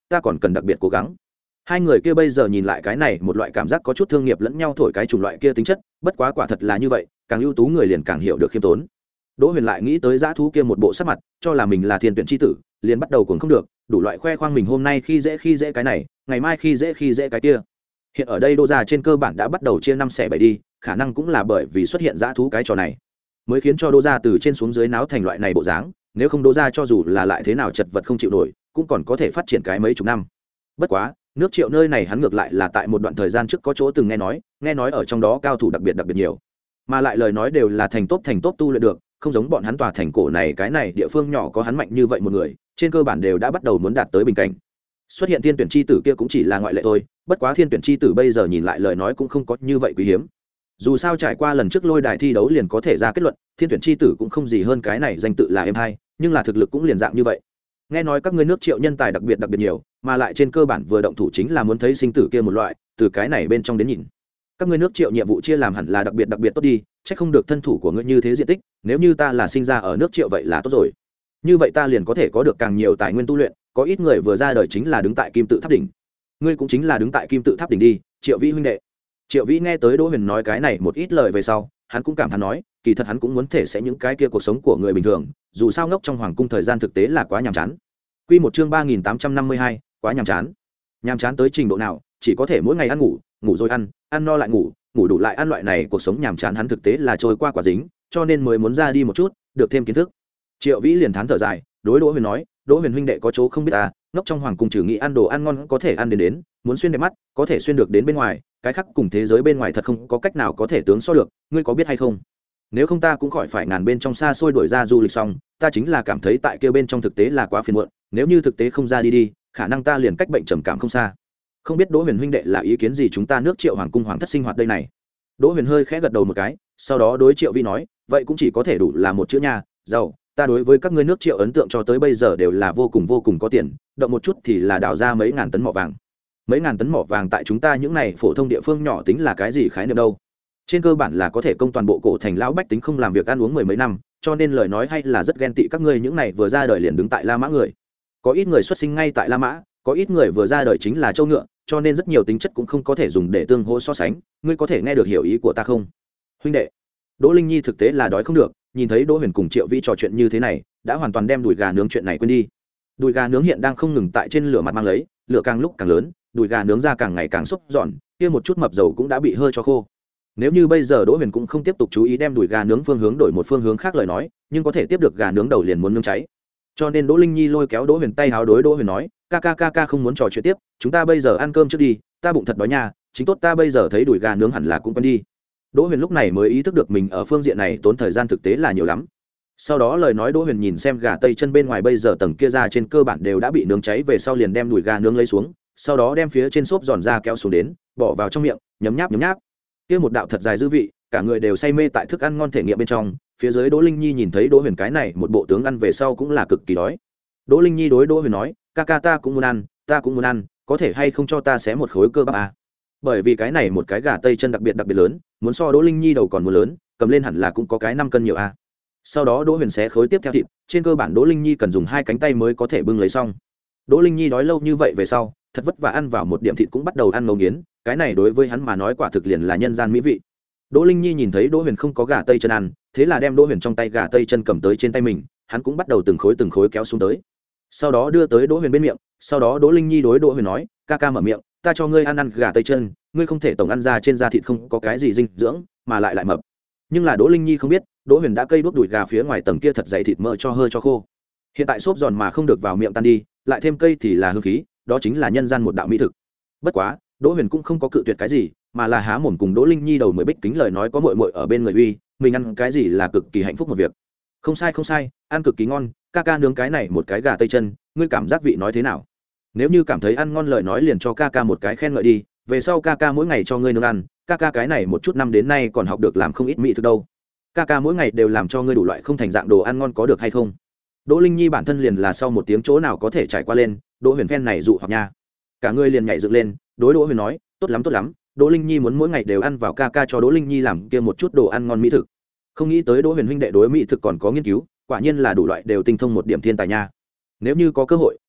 ta còn cần đặc biệt cố gắng. Hai người kia bây giờ nhìn lại cái này một loại cảm giác có chút thương nghiệp lẫn nhau thổi cái chủng loại kia tính chất, bất quá quả thật là như vậy, càng ưu tú người liền càng hiểu được khiêm tốn. Đỗ Huyền lại nghĩ tới dã thú kia một bộ sắc mặt, cho là mình là thiên tuyển chi tử, liền bắt đầu cuồng không được, đủ loại khoe khoang mình hôm nay khi dễ khi dễ cái này, ngày mai khi dễ khi dễ cái kia. Hiện ở đây Đỗ gia trên cơ bản đã bắt đầu chia năm xẻ bảy đi, khả năng cũng là bởi vì xuất hiện dã thú cái trò này, mới khiến cho Đỗ gia từ trên xuống dưới náo thành loại này bộ dáng, nếu không Đỗ gia cho dù là lại thế nào chật vật không chịu nổi, cũng còn có thể phát triển cái mấy chục năm. Bất quá, nước Triệu nơi này hắn ngược lại là tại một đoạn thời gian trước có chỗ từng nghe nói, nghe nói ở trong đó cao thủ đặc biệt đặc biệt nhiều, mà lại lời nói đều là thành tốt thành tốt tu luyện được, không giống bọn hắn tòa thành cổ này cái này địa phương nhỏ có hắn mạnh như vậy một người, trên cơ bản đều đã bắt đầu muốn đạt tới bình cảnh. Xuất hiện thiên tuyển chi tử kia cũng chỉ là ngoại lệ thôi, bất quá thiên tuyển chi tử bây giờ nhìn lại lời nói cũng không có như vậy quý hiếm. Dù sao trải qua lần trước lôi đài thi đấu liền có thể ra kết luận, thiên tuyển chi tử cũng không gì hơn cái này danh tự là em hai, nhưng là thực lực cũng liền dạng như vậy. Nghe nói các ngươi nước Triệu nhân tài đặc biệt đặc biệt nhiều, mà lại trên cơ bản vừa động thủ chính là muốn thấy sinh tử kia một loại, từ cái này bên trong đến nhìn, các ngươi nước Triệu nhiệm vụ chia làm hẳn là đặc biệt đặc biệt tốt đi, chắc không được thân thủ của ngươi như thế diện tích, nếu như ta là sinh ra ở nước Triệu vậy là tốt rồi, như vậy ta liền có thể có được càng nhiều tài nguyên tu luyện, có ít người vừa ra đời chính là đứng tại kim tự tháp đỉnh, ngươi cũng chính là đứng tại kim tự tháp đỉnh đi, Triệu Vĩ huynh đệ. Triệu Vĩ nghe tới Đỗ Huyền nói cái này một ít lời về sau, hắn cũng cảm thán nói, kỳ thật hắn cũng muốn thể sẽ những cái kia cuộc sống của người bình thường, dù sao ngốc trong hoàng cung thời gian thực tế là quá nhàm chán. Quy một chương ba nghìn tám trăm năm mươi hai, quá nhàm chán. Nhàm chán tới trình độ nào, chỉ có thể mỗi ngày ăn ngủ, ngủ rồi ăn, ăn no lại ngủ, ngủ đủ lại ăn, loại này cuộc sống nhàm chán hắn thực tế là trôi qua quả dính, cho nên mới muốn ra đi một chút, được thêm kiến thức. Triệu Vĩ liền thán thở dài, đối Đỗ Huyền nói, Đỗ Huyền huynh đệ có chỗ không biết ta, ngốc trong hoàng cung trừ nghĩ ăn đồ ăn ngon có thể ăn đến đến, muốn xuyên đẹp mắt, có thể xuyên được đến bên ngoài, cái khác cùng thế giới bên ngoài thật không có cách nào có thể tướng so được, ngươi có biết hay không? Nếu không ta cũng khỏi phải ngàn bên trong xa xôi đuổi ra du lịch xong, ta chính là cảm thấy tại kia bên trong thực tế là quá phiền muộn, nếu như thực tế không ra đi đi, khả năng ta liền cách bệnh trầm cảm không xa. Không biết Đỗ Huyền huynh đệ là ý kiến gì chúng ta nước Triệu hoàng cung hoàng thất sinh hoạt đây này. Đỗ Huyền hơi khẽ gật đầu một cái, sau đó đối Triệu Vi nói, vậy cũng chỉ có thể đủ là một chữ nha, giàu. Ta đối với các ngươi nước Triệu ấn tượng cho tới bây giờ đều là vô cùng vô cùng có tiền, động một chút thì là đào ra mấy ngàn tấn mỏ vàng. Mấy ngàn tấn mỏ vàng tại chúng ta những này phổ thông địa phương nhỏ tính là cái gì khái niệm đâu. Trên cơ bản là có thể công toàn bộ cổ thành lão bách tính không làm việc ăn uống mười mấy năm, cho nên lời nói hay là rất ghen tị các ngươi những này vừa ra đời liền đứng tại La Mã người. Có ít người xuất sinh ngay tại La Mã, có ít người vừa ra đời chính là châu ngựa, cho nên rất nhiều tính chất cũng không có thể dùng để tương hỗ so sánh, ngươi có thể nghe được hiểu ý của ta không? Huynh đệ. Đỗ Linh Nhi thực tế là đói không được, nhìn thấy Đỗ Huyền cùng Triệu Vĩ trò chuyện như thế này, đã hoàn toàn đem đùi gà nướng chuyện này quên đi. Đùi gà nướng hiện đang không ngừng tại trên lửa mặt mang lấy, lửa càng lúc càng lớn, đùi gà nướng ra càng ngày càng xúc giòn, kia một chút mập dầu cũng đã bị hơi cho khô. Nếu như bây giờ Đỗ Huyền cũng không tiếp tục chú ý đem đùi gà nướng phương hướng đổi một phương hướng khác lời nói, nhưng có thể tiếp được gà nướng đầu liền muốn nướng cháy. Cho nên Đỗ Linh Nhi lôi kéo Đỗ Huyền tay háo đối Đỗ Huyền nói, ca ca ca ca không muốn trò chuyện tiếp, chúng ta bây giờ ăn cơm trước đi, ta bụng thật đói nha, chính tốt ta bây giờ thấy đùi gà nướng hẳn là cũng quen đi. Đỗ Huyền lúc này mới ý thức được mình ở phương diện này tốn thời gian thực tế là nhiều lắm. Sau đó lời nói Đỗ Huyền nhìn xem gà tây chân bên ngoài bây giờ tầng kia ra trên cơ bản đều đã bị nướng cháy về sau liền đem đùi gà nướng lấy xuống, sau đó đem phía trên xốp giòn ra kéo xuống đến, bỏ vào trong miệng, nhấm nháp nhấm nháp. Kia một đạo thật dài dư vị, cả người đều say mê tại thức ăn ngon thể nghiệm bên trong. Phía dưới Đỗ Linh Nhi nhìn thấy Đỗ Huyền cái này một bộ tướng ăn về sau cũng là cực kỳ đói. Đỗ Linh Nhi đối Đỗ Huyền nói, ca ca ta cũng muốn ăn, ta cũng muốn ăn, có thể hay không cho ta xé một khối cơ bắp à? Bởi vì cái này một cái gà tây chân đặc biệt đặc biệt lớn, muốn so Đỗ Linh Nhi đầu còn muốn lớn, cầm lên hẳn là cũng có cái năm cân nhiều à. Sau đó Đỗ Huyền xé khối tiếp theo thịt, trên cơ bản Đỗ Linh Nhi cần dùng hai cánh tay mới có thể bưng lấy xong. Đỗ Linh Nhi đói lâu như vậy về sau, thật vất vả ăn vào một điểm thịt cũng bắt đầu ăn ngấu nghiến, cái này đối với hắn mà nói quả thực liền là nhân gian mỹ vị. Đỗ Linh Nhi nhìn thấy Đỗ Huyền không có gà tây chân ăn, thế là đem Đỗ Huyền trong tay gà tây chân cầm tới trên tay mình, hắn cũng bắt đầu từng khối từng khối kéo xuống tới. Sau đó đưa tới Đỗ Huyền bên miệng, sau đó Đỗ Linh Nhi đối Đỗ Huyền nói, ca ca mở miệng, ta cho ngươi ăn ăn gà tây chân, ngươi không thể tổng ăn ra trên da thịt không có cái gì dinh dưỡng, mà lại lại mập. Nhưng là Đỗ Linh Nhi không biết, Đỗ Huyền đã cây đuốc đùi gà phía ngoài tầng kia thật dày thịt mỡ cho hơi cho khô. Hiện tại xốp giòn mà không được vào miệng tan đi, lại thêm cây thì là hương khí, đó chính là nhân gian một đạo mỹ thực. Bất quá, Đỗ Huyền cũng không có cự tuyệt cái gì, mà là há mồm cùng Đỗ Linh Nhi đầu mới bích kính lời nói có muội muội ở bên người uy, mình ăn cái gì là cực kỳ hạnh phúc một việc. Không sai không sai, ăn cực kỳ ngon, ca ca nướng cái này một cái gà tây chân, ngươi cảm giác vị nói thế nào? Nếu như cảm thấy ăn ngon lời nói liền cho ca ca một cái khen ngợi đi, về sau ca ca mỗi ngày cho ngươi nướng ăn, ca ca cái này một chút năm đến nay còn học được làm không ít mỹ thực đâu. Ca ca mỗi ngày đều làm cho ngươi đủ loại không thành dạng đồ ăn ngon có được hay không? Đỗ Linh Nhi bản thân liền là sau một tiếng chỗ nào có thể trải qua lên, Đỗ Huyền phen này dụ hoặc nha. Cả người liền nhảy dựng lên, đối Đỗ Huyền nói, tốt lắm tốt lắm, Đỗ Linh Nhi muốn mỗi ngày đều ăn vào ca ca cho Đỗ Linh Nhi làm kia một chút đồ ăn ngon mỹ thực. Không nghĩ tới Đỗ Huyền huynh đệ đối mỹ thực còn có nghiên cứu, quả nhiên là đủ loại đều tinh thông một điểm thiên tài nha. Nếu như có cơ hội,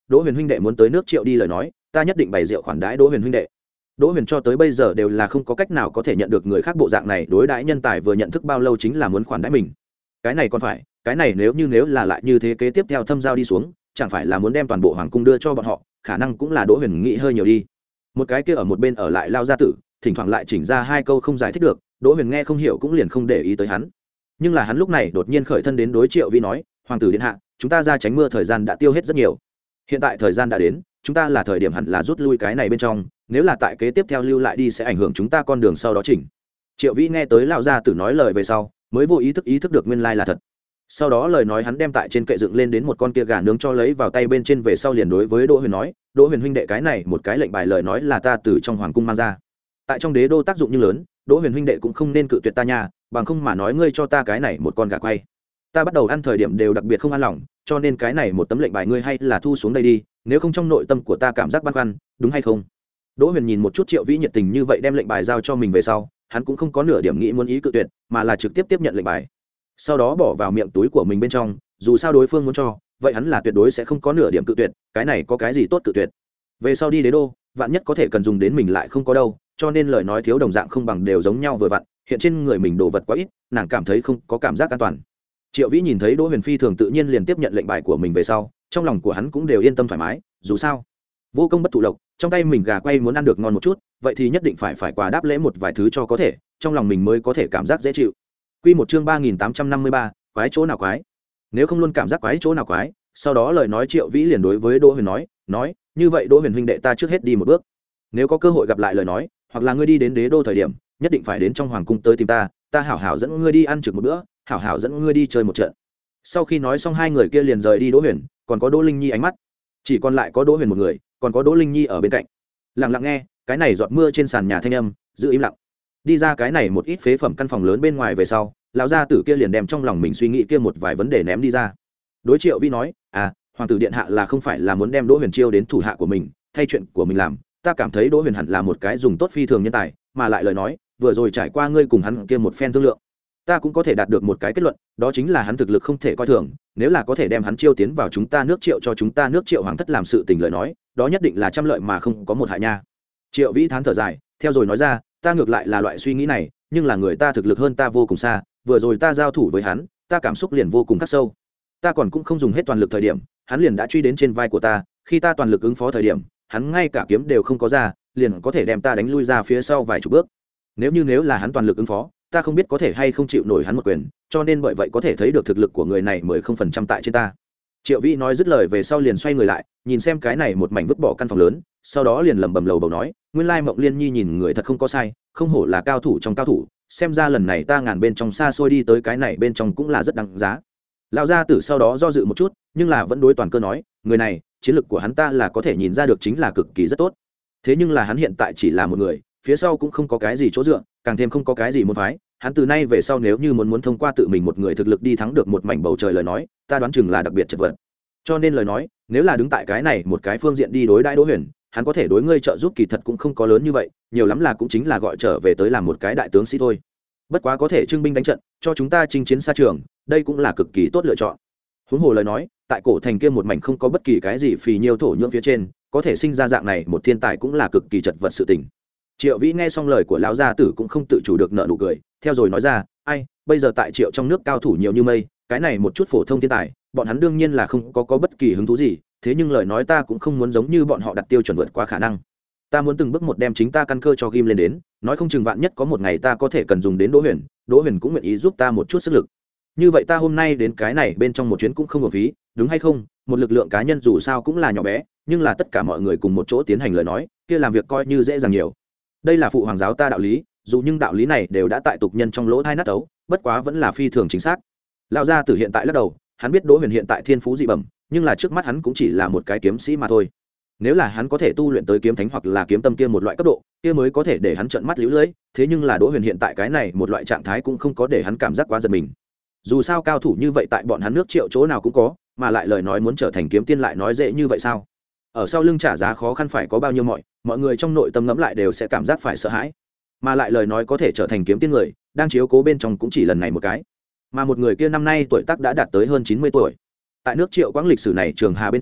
đỗ huyền huynh đệ muốn tới nước triệu đi lời nói ta nhất định bày rượu khoản đãi đỗ huyền huynh đệ. Đỗ huyền cho tới bây giờ đều là không có cách nào có thể nhận được người khác bộ dạng này đối đãi nhân tài, vừa nhận thức bao lâu chính là muốn khoản đãi mình. Cái này còn phải, cái này nếu như nếu là lại như thế kế tiếp theo thâm giao đi xuống, chẳng phải là muốn đem toàn bộ hoàng cung đưa cho bọn họ, khả năng cũng là Đỗ huyền nghĩ hơi nhiều đi. Một cái kia ở một bên ở lại lao gia tử, thỉnh thoảng lại chỉnh ra hai câu không giải thích được, Đỗ huyền nghe không hiểu cũng liền không để ý tới hắn. Nhưng là hắn lúc này đột nhiên khởi thân đến đối Triệu Vĩ nói, hoàng tử điện hạ, chúng ta ra tránh mưa thời gian đã tiêu hết rất nhiều, hiện tại thời gian đã đến, chúng ta là thời điểm hẳn là rút lui cái này bên trong, nếu là tại kế tiếp theo lưu lại đi sẽ ảnh hưởng chúng ta con đường sau đó chỉnh. Triệu Vĩ nghe tới lão gia tử nói lời về sau, mới vô ý thức ý thức được nguyên lai là thật. Sau đó lời nói hắn đem tại trên kệ dựng lên đến một con kia gà nướng cho lấy vào tay bên trên về sau liền đối với Đỗ Huyền nói, Đỗ Huyền huynh đệ, cái này một cái lệnh bài lời nói là ta từ trong hoàng cung mang ra, tại trong đế đô tác dụng như lớn, Đỗ Huyền huynh đệ cũng không nên cự tuyệt ta nha, bằng không mà nói ngươi cho ta cái này một con gà quay, ta bắt đầu ăn thời điểm đều đặc biệt không an lòng, cho nên cái này một tấm lệnh bài ngươi hay là thu xuống đây đi, nếu không trong nội tâm của ta cảm giác băn khoăn, đúng hay không? Đỗ Huyền nhìn một chút Triệu Vĩ nhiệt tình như vậy đem lệnh bài giao cho mình về sau, hắn cũng không có nửa điểm nghĩ muốn ý cự tuyệt, mà là trực tiếp tiếp nhận lệnh bài, sau đó bỏ vào miệng túi của mình bên trong, dù sao đối phương muốn cho, vậy hắn là tuyệt đối sẽ không có nửa điểm cự tuyệt, cái này có cái gì tốt cự tuyệt. Về sau đi đế đô, vạn nhất có thể cần dùng đến mình lại không có đâu, cho nên lời nói thiếu đồng dạng không bằng đều giống nhau vừa vặn, hiện trên người mình đồ vật quá ít, nàng cảm thấy không có cảm giác an toàn. Triệu Vĩ nhìn thấy Đỗ Huyền phi thường tự nhiên liền tiếp nhận lệnh bài của mình về sau, trong lòng của hắn cũng đều yên tâm thoải mái, dù sao vô công bất thụ lộc, trong tay mình gà quay muốn ăn được ngon một chút, vậy thì nhất định phải phải quà đáp lễ một vài thứ cho có thể, trong lòng mình mới có thể cảm giác dễ chịu. Quy một chương ba nghìn tám trăm năm mươi ba, quái chỗ nào quái? Nếu không luôn cảm giác quái chỗ nào quái, sau đó lời nói Triệu Vĩ liền đối với Đỗ Huyền nói, nói, như vậy Đỗ Huyền huynh đệ ta trước hết đi một bước. Nếu có cơ hội gặp lại lời nói, hoặc là ngươi đi đến đế đô thời điểm, nhất định phải đến trong hoàng cung tới tìm ta, ta hảo hảo dẫn ngươi đi ăn trực một bữa, hảo hảo dẫn ngươi đi chơi một trận. Sau khi nói xong hai người kia liền rời đi. Đỗ Huyền, còn có Đỗ Linh Nhi ánh mắt, chỉ còn lại có Đỗ Huyền một người, còn có Đỗ Linh Nhi ở bên cạnh. Lặng lặng nghe, cái này giọt mưa trên sàn nhà thanh âm, giữ im lặng. Đi ra cái này một ít phế phẩm căn phòng lớn bên ngoài về sau, lão gia tử kia liền đem trong lòng mình suy nghĩ kia một vài vấn đề ném đi ra. Đối Triệu Vĩ nói, à, hoàng tử điện hạ là không phải là muốn đem Đỗ Huyền chiêu đến thủ hạ của mình, thay chuyện của mình làm, ta cảm thấy Đỗ Huyền hẳn là một cái dùng tốt phi thường nhân tài, mà lại lời nói, vừa rồi trải qua ngươi cùng hắn kia một phen thương lượng, ta cũng có thể đạt được một cái kết luận, đó chính là hắn thực lực không thể coi thường, nếu là có thể đem hắn chiêu tiến vào chúng ta nước Triệu cho chúng ta nước Triệu hoàng thất làm sự tình lời nói, đó nhất định là trăm lợi mà không có một hại nha. Triệu Vĩ thán thở dài, theo rồi nói ra, ta ngược lại là loại suy nghĩ này, nhưng là người ta thực lực hơn ta vô cùng xa, vừa rồi ta giao thủ với hắn, ta cảm xúc liền vô cùng khắc sâu, ta còn cũng không dùng hết toàn lực thời điểm, hắn liền đã truy đến trên vai của ta, khi ta toàn lực ứng phó thời điểm, hắn ngay cả kiếm đều không có ra, liền có thể đem ta đánh lui ra phía sau vài chục bước. Nếu như nếu là hắn toàn lực ứng phó, ta không biết có thể hay không chịu nổi hắn một quyền, cho nên bởi vậy có thể thấy được thực lực của người này mười không phần trăm tại trên ta. Triệu Vĩ nói dứt lời về sau liền xoay người lại, nhìn xem cái này một mảnh vứt bỏ căn phòng lớn, sau đó liền lẩm bẩm lầu bầu nói, nguyên lai Mộng Liên Nhi nhìn người thật không có sai, không hổ là cao thủ trong cao thủ, xem ra lần này ta ngàn bên trong xa xôi đi tới cái này bên trong cũng là rất đáng giá. Lão gia tử sau đó do dự một chút, nhưng là vẫn đối toàn cơ nói, người này, chiến lực của hắn ta là có thể nhìn ra được chính là cực kỳ rất tốt. Thế nhưng là hắn hiện tại chỉ là một người, phía sau cũng không có cái gì chỗ dựa, càng thêm không có cái gì môn phái, hắn từ nay về sau nếu như muốn muốn thông qua tự mình một người thực lực đi thắng được một mảnh bầu trời lời nói, ta đoán chừng là đặc biệt chật vật. Cho nên lời nói, nếu là đứng tại cái này một cái phương diện đi đối đãi Đỗ Huyền, hắn có thể đối ngươi trợ giúp kỳ thật cũng không có lớn như vậy, nhiều lắm là cũng chính là gọi trở về tới làm một cái đại tướng sĩ thôi. Bất quá có thể trưng binh đánh trận, cho chúng ta chinh chiến xa trường, đây cũng là cực kỳ tốt lựa chọn. Huống hồ lời nói, tại cổ thành kia một mảnh không có bất kỳ cái gì phì nhiêu thổ nhưỡng phía trên, có thể sinh ra dạng này một thiên tài cũng là cực kỳ chật vật sự tình. Triệu Vĩ nghe xong lời của lão gia tử cũng không tự chủ được nở nụ cười, theo rồi nói ra, ai, bây giờ tại Triệu trong nước cao thủ nhiều như mây, cái này một chút phổ thông thiên tài, bọn hắn đương nhiên là không có có bất kỳ hứng thú gì, thế nhưng lời nói ta cũng không muốn giống như bọn họ đặt tiêu chuẩn vượt qua khả năng. Ta muốn từng bước một đem chính ta căn cơ cho ghim lên đến, nói không chừng vạn nhất có một ngày ta có thể cần dùng đến Đỗ Huyền, Đỗ Huyền cũng nguyện ý giúp ta một chút sức lực. Như vậy ta hôm nay đến cái này bên trong một chuyến cũng không uổng phí, đúng hay không? Một lực lượng cá nhân dù sao cũng là nhỏ bé, nhưng là tất cả mọi người cùng một chỗ tiến hành lời nói, kia làm việc coi như dễ dàng nhiều. Đây là phụ hoàng giáo ta đạo lý, dù nhưng đạo lý này đều đã tại tục nhân trong lỗ thai nát ấu, bất quá vẫn là phi thường chính xác. Lão gia tử hiện tại lắc đầu, hắn biết Đỗ Huyền hiện tại thiên phú dị bẩm, nhưng là trước mắt hắn cũng chỉ là một cái kiếm sĩ mà thôi. Nếu là hắn có thể tu luyện tới kiếm thánh hoặc là kiếm tâm kia một loại cấp độ, kia mới có thể để hắn trợn mắt liễu lưỡi, thế nhưng là Đỗ Huyền hiện tại cái này một loại trạng thái cũng không có để hắn cảm giác quá giật mình. Dù sao cao thủ như vậy tại bọn hắn nước Triệu chỗ nào cũng có, mà lại lời nói muốn trở thành kiếm tiên lại nói dễ như vậy sao? Ở sau lưng trả giá khó khăn phải có bao nhiêu mọi, mọi người trong nội tâm ngẫm lại đều sẽ cảm giác phải sợ hãi. Mà lại lời nói có thể trở thành kiếm tiên người, đang chiếu cố bên trong cũng chỉ lần này một cái. Mà một người kia năm nay tuổi tác đã đạt tới hơn chín mươi tuổi. Tại nước Triệu quãng lịch sử này trường hà bên trong,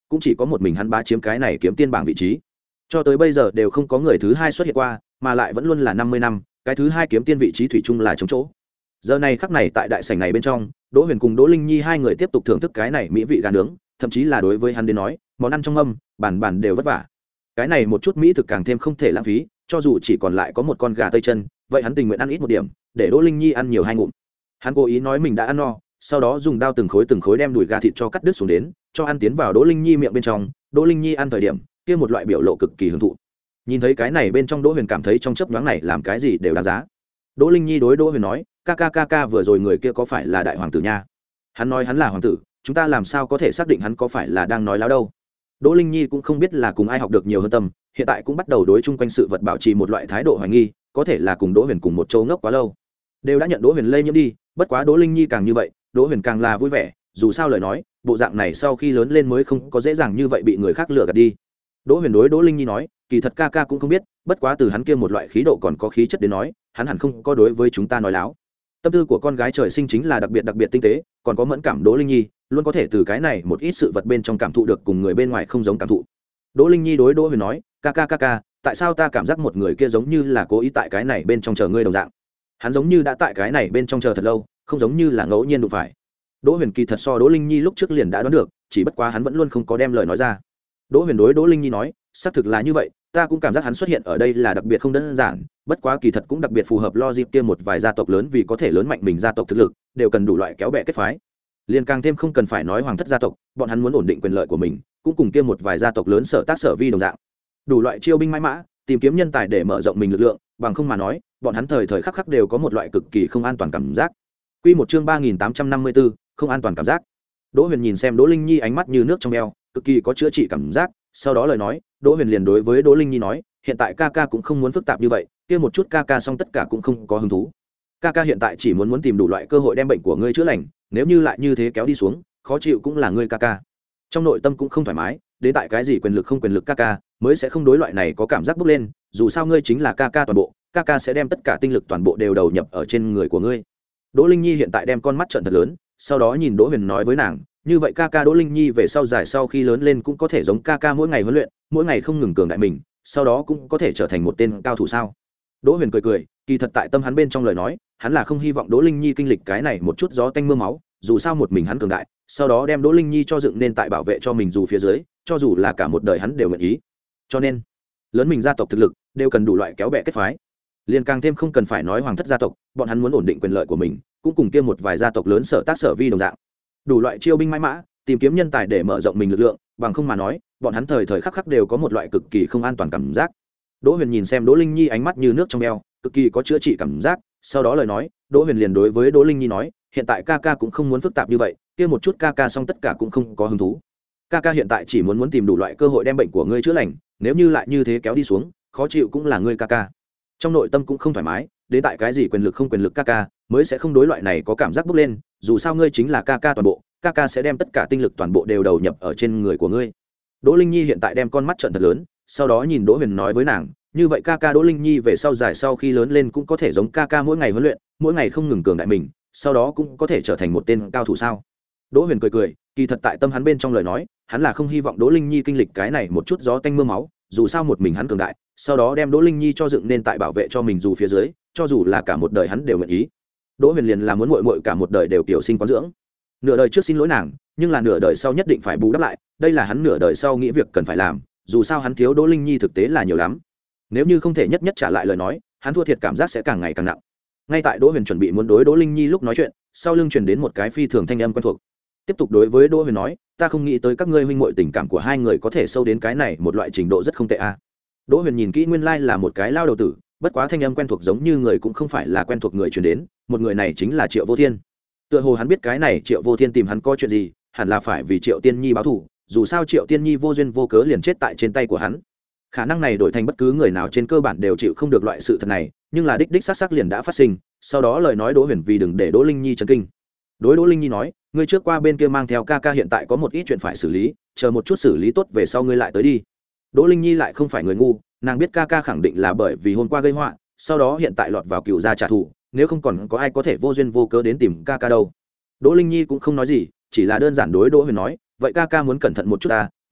cũng chỉ có một mình hắn bá chiếm cái này kiếm tiên bảng vị trí, cho tới bây giờ đều không có người thứ hai xuất hiện qua, mà lại vẫn luôn là năm mươi năm, cái thứ hai kiếm tiên vị trí thủy chung là chống chỗ. Giờ này khắc này tại đại sảnh này bên trong, Đỗ Huyền cùng Đỗ Linh Nhi hai người tiếp tục thưởng thức cái này mỹ vị gà nướng, thậm chí là đối với hắn đến nói, món ăn trong mâm, bàn bàn đều vất vả. Cái này một chút mỹ thực càng thêm không thể lãng phí, cho dù chỉ còn lại có một con gà tây chân, vậy hắn tình nguyện ăn ít một điểm, để Đỗ Linh Nhi ăn nhiều hai ngụm. Hắn cố ý nói mình đã ăn no, sau đó dùng dao từng khối từng khối đem đùi gà thịt cho cắt đứt xuống đến, cho ăn tiến vào Đỗ Linh Nhi miệng bên trong. Đỗ Linh Nhi ăn thời điểm, kia một loại biểu lộ cực kỳ hưởng thụ. Nhìn thấy cái này bên trong, Đỗ Huyền cảm thấy trong chớp nhoáng này làm cái gì đều đáng giá. Đỗ Linh Nhi đối Đỗ Huyền nói, ca ca ca ca vừa rồi người kia có phải là đại hoàng tử nha? Hắn nói hắn là hoàng tử, chúng ta làm sao có thể xác định hắn có phải là đang nói láo đâu? Đỗ Linh Nhi cũng không biết là cùng ai học được nhiều hơn tâm, hiện tại cũng bắt đầu đối chung quanh sự vật bảo trì một loại thái độ hoài nghi, có thể là cùng Đỗ Huyền cùng một chỗ ngốc quá lâu, đều đã nhận Đỗ Huyền lây nhiễm đi. Bất quá Đỗ Linh Nhi càng như vậy, Đỗ Huyền càng là vui vẻ, dù sao lời nói, bộ dạng này sau khi lớn lên mới không có dễ dàng như vậy bị người khác lừa gạt đi. Đỗ Huyền đối Đỗ Linh Nhi nói, kỳ thật ca ca cũng không biết, bất quá từ hắn kia một loại khí độ còn có khí chất đến nói, hắn hẳn không có đối với chúng ta nói láo. Tâm tư của con gái trời sinh chính là đặc biệt đặc biệt tinh tế, còn có mẫn cảm. Đỗ Linh Nhi luôn có thể từ cái này một ít sự vật bên trong cảm thụ được cùng người bên ngoài không giống cảm thụ. Đỗ Linh Nhi đối Đỗ Huyền nói, ca ca ca ca, tại sao ta cảm giác một người kia giống như là cố ý tại cái này bên trong chờ ngươi đồng dạng? Hắn giống như đã tại cái này bên trong chờ thật lâu, không giống như là ngẫu nhiên đụng phải. Đỗ Huyền kỳ thật so Đỗ Linh Nhi lúc trước liền đã đoán được, chỉ bất quá hắn vẫn luôn không có đem lời nói ra. Đỗ Huyền đối Đỗ Linh Nhi nói, xác thực là như vậy, ta cũng cảm giác hắn xuất hiện ở đây là đặc biệt không đơn giản, bất quá kỳ thật cũng đặc biệt phù hợp logic kia một vài gia tộc lớn vì có thể lớn mạnh mình gia tộc thực lực, đều cần đủ loại kéo bè kết phái. Liên càng thêm không cần phải nói hoàng thất gia tộc, bọn hắn muốn ổn định quyền lợi của mình, cũng cùng kia một vài gia tộc lớn sở tác sở vi đồng dạng. Đủ loại chiêu binh mãi mã, tìm kiếm nhân tài để mở rộng mình lực lượng, bằng không mà nói, bọn hắn thời thời khắc khắc đều có một loại cực kỳ không an toàn cảm giác. Quy một chương ba nghìn tám trăm năm mươi tư, không an toàn cảm giác. Đỗ Huyền nhìn xem Đỗ Linh Nhi ánh mắt như nước trong veo, cực kỳ có chữa trị cảm giác, sau đó lời nói, Đỗ Huyền liền đối với Đỗ Linh Nhi nói, hiện tại ca ca cũng không muốn phức tạp như vậy, kia một chút ca ca xong tất cả cũng không có hứng thú. Ca ca hiện tại chỉ muốn muốn tìm đủ loại cơ hội đem bệnh của ngươi chữa lành, nếu như lại như thế kéo đi xuống, khó chịu cũng là ngươi ca ca. Trong nội tâm cũng không thoải mái, đến tại cái gì quyền lực không quyền lực ca ca, mới sẽ không đối loại này có cảm giác bốc lên, dù sao ngươi chính là ca ca toàn bộ, ca ca sẽ đem tất cả tinh lực toàn bộ đều đầu nhập ở trên người của ngươi. Đỗ Linh Nhi hiện tại đem con mắt trợn thật lớn, sau đó nhìn Đỗ Huyền nói với nàng, như vậy ca ca Đỗ Linh Nhi về sau dài sau khi lớn lên cũng có thể giống ca ca mỗi ngày huấn luyện, mỗi ngày không ngừng cường đại mình, sau đó cũng có thể trở thành một tên cao thủ sao? Đỗ Huyền cười cười, kỳ thật tại tâm hắn bên trong lời nói, hắn là không hy vọng Đỗ Linh Nhi kinh lịch cái này một chút gió tanh mưa máu, dù sao một mình hắn cường đại, sau đó đem Đỗ Linh Nhi cho dựng nên tại bảo vệ cho mình dù phía dưới, cho dù là cả một đời hắn đều nguyện ý. Cho nên, lớn mình gia tộc thực lực đều cần đủ loại kéo bè kết phái. Liên càng thêm không cần phải nói hoàng thất gia tộc, bọn hắn muốn ổn định quyền lợi của mình, cũng cùng kia một vài gia tộc lớn sở tác sở vi đồng dạng. Đủ loại chiêu binh mãi mã, tìm kiếm nhân tài để mở rộng mình lực lượng, bằng không mà nói, bọn hắn thời thời khắc khắc đều có một loại cực kỳ không an toàn cảm giác. Đỗ Huyền nhìn xem Đỗ Linh Nhi ánh mắt như nước trong veo, cực kỳ có chữa trị cảm giác, sau đó lời nói, Đỗ Huyền liền đối với Đỗ Linh Nhi nói, hiện tại ca ca cũng không muốn phức tạp như vậy, kia một chút ca ca xong tất cả cũng không có hứng thú. Ca ca hiện tại chỉ muốn muốn tìm đủ loại cơ hội đem bệnh của ngươi chữa lành, nếu như lại như thế kéo đi xuống, khó chịu cũng là ngươi ca ca. Trong nội tâm cũng không thoải mái, đến tại cái gì quyền lực không quyền lực ca ca, mới sẽ không đối loại này có cảm giác bốc lên, dù sao ngươi chính là ca ca toàn bộ, ca ca sẽ đem tất cả tinh lực toàn bộ đều đầu nhập ở trên người của ngươi. Đỗ Linh Nhi hiện tại đem con mắt trợn thật lớn, sau đó nhìn Đỗ Huyền nói với nàng, như vậy ca ca Đỗ Linh Nhi về sau dài sau khi lớn lên cũng có thể giống ca ca mỗi ngày huấn luyện, mỗi ngày không ngừng cường đại mình, sau đó cũng có thể trở thành một tên cao thủ sao? Đỗ Huyền cười cười, kỳ thật tại tâm hắn bên trong lời nói, hắn là không hy vọng Đỗ Linh Nhi kinh lịch cái này một chút gió tanh mưa máu, dù sao một mình hắn cường đại, sau đó đem Đỗ Linh Nhi cho dựng nên tại bảo vệ cho mình dù phía dưới, cho dù là cả một đời hắn đều nguyện ý. Đỗ Huyền liền là muốn muội muội cả một đời đều tiểu sinh quán dưỡng. Nửa đời trước xin lỗi nàng, nhưng là nửa đời sau nhất định phải bù đắp lại, đây là hắn nửa đời sau nghĩ việc cần phải làm, dù sao hắn thiếu Đỗ Linh Nhi thực tế là nhiều lắm. Nếu như không thể nhất nhất trả lại lời nói, hắn thua thiệt cảm giác sẽ càng ngày càng nặng. Ngay tại Đỗ Huyền chuẩn bị muốn đối Đỗ Linh Nhi lúc nói chuyện, sau lưng truyền đến một cái phi thường thanh âm quen thuộc. Tiếp tục đối với Đỗ Huyền nói, ta không nghĩ tới các ngươi huynh muội tình cảm của hai người có thể sâu đến cái này một loại trình độ rất không tệ a. À. Đỗ Huyền nhìn kỹ nguyên lai like là một cái lao đầu tử, bất quá thanh âm quen thuộc giống như người cũng không phải là quen thuộc người truyền đến, một người này chính là Triệu Vô Thiên. Tựa hồ hắn biết cái này Triệu Vô Thiên tìm hắn có chuyện gì, hẳn là phải vì Triệu Tiên Nhi báo thù, dù sao Triệu Tiên Nhi vô duyên vô cớ liền chết tại trên tay của hắn. Khả năng này đổi thành bất cứ người nào trên cơ bản đều chịu không được loại sự thật này, nhưng là đích đích xác xác liền đã phát sinh, sau đó lời nói Đỗ Huyền vì đừng để Đỗ Linh Nhi chấn kinh. Đối Đỗ Linh Nhi nói, ngươi trước qua bên kia mang theo ca ca hiện tại có một ít chuyện phải xử lý, chờ một chút xử lý tốt về sau ngươi lại tới đi. Đỗ Linh Nhi lại không phải người ngu, nàng biết ca ca khẳng định là bởi vì hôm qua gây họa, sau đó hiện tại lọt vào cựu gia trả thù, nếu không còn có ai có thể vô duyên vô cớ đến tìm ca ca đâu. Đỗ Linh Nhi cũng không nói gì, chỉ là đơn giản đối Đỗ Huyền nói, vậy ca ca muốn cẩn thận một chút ta,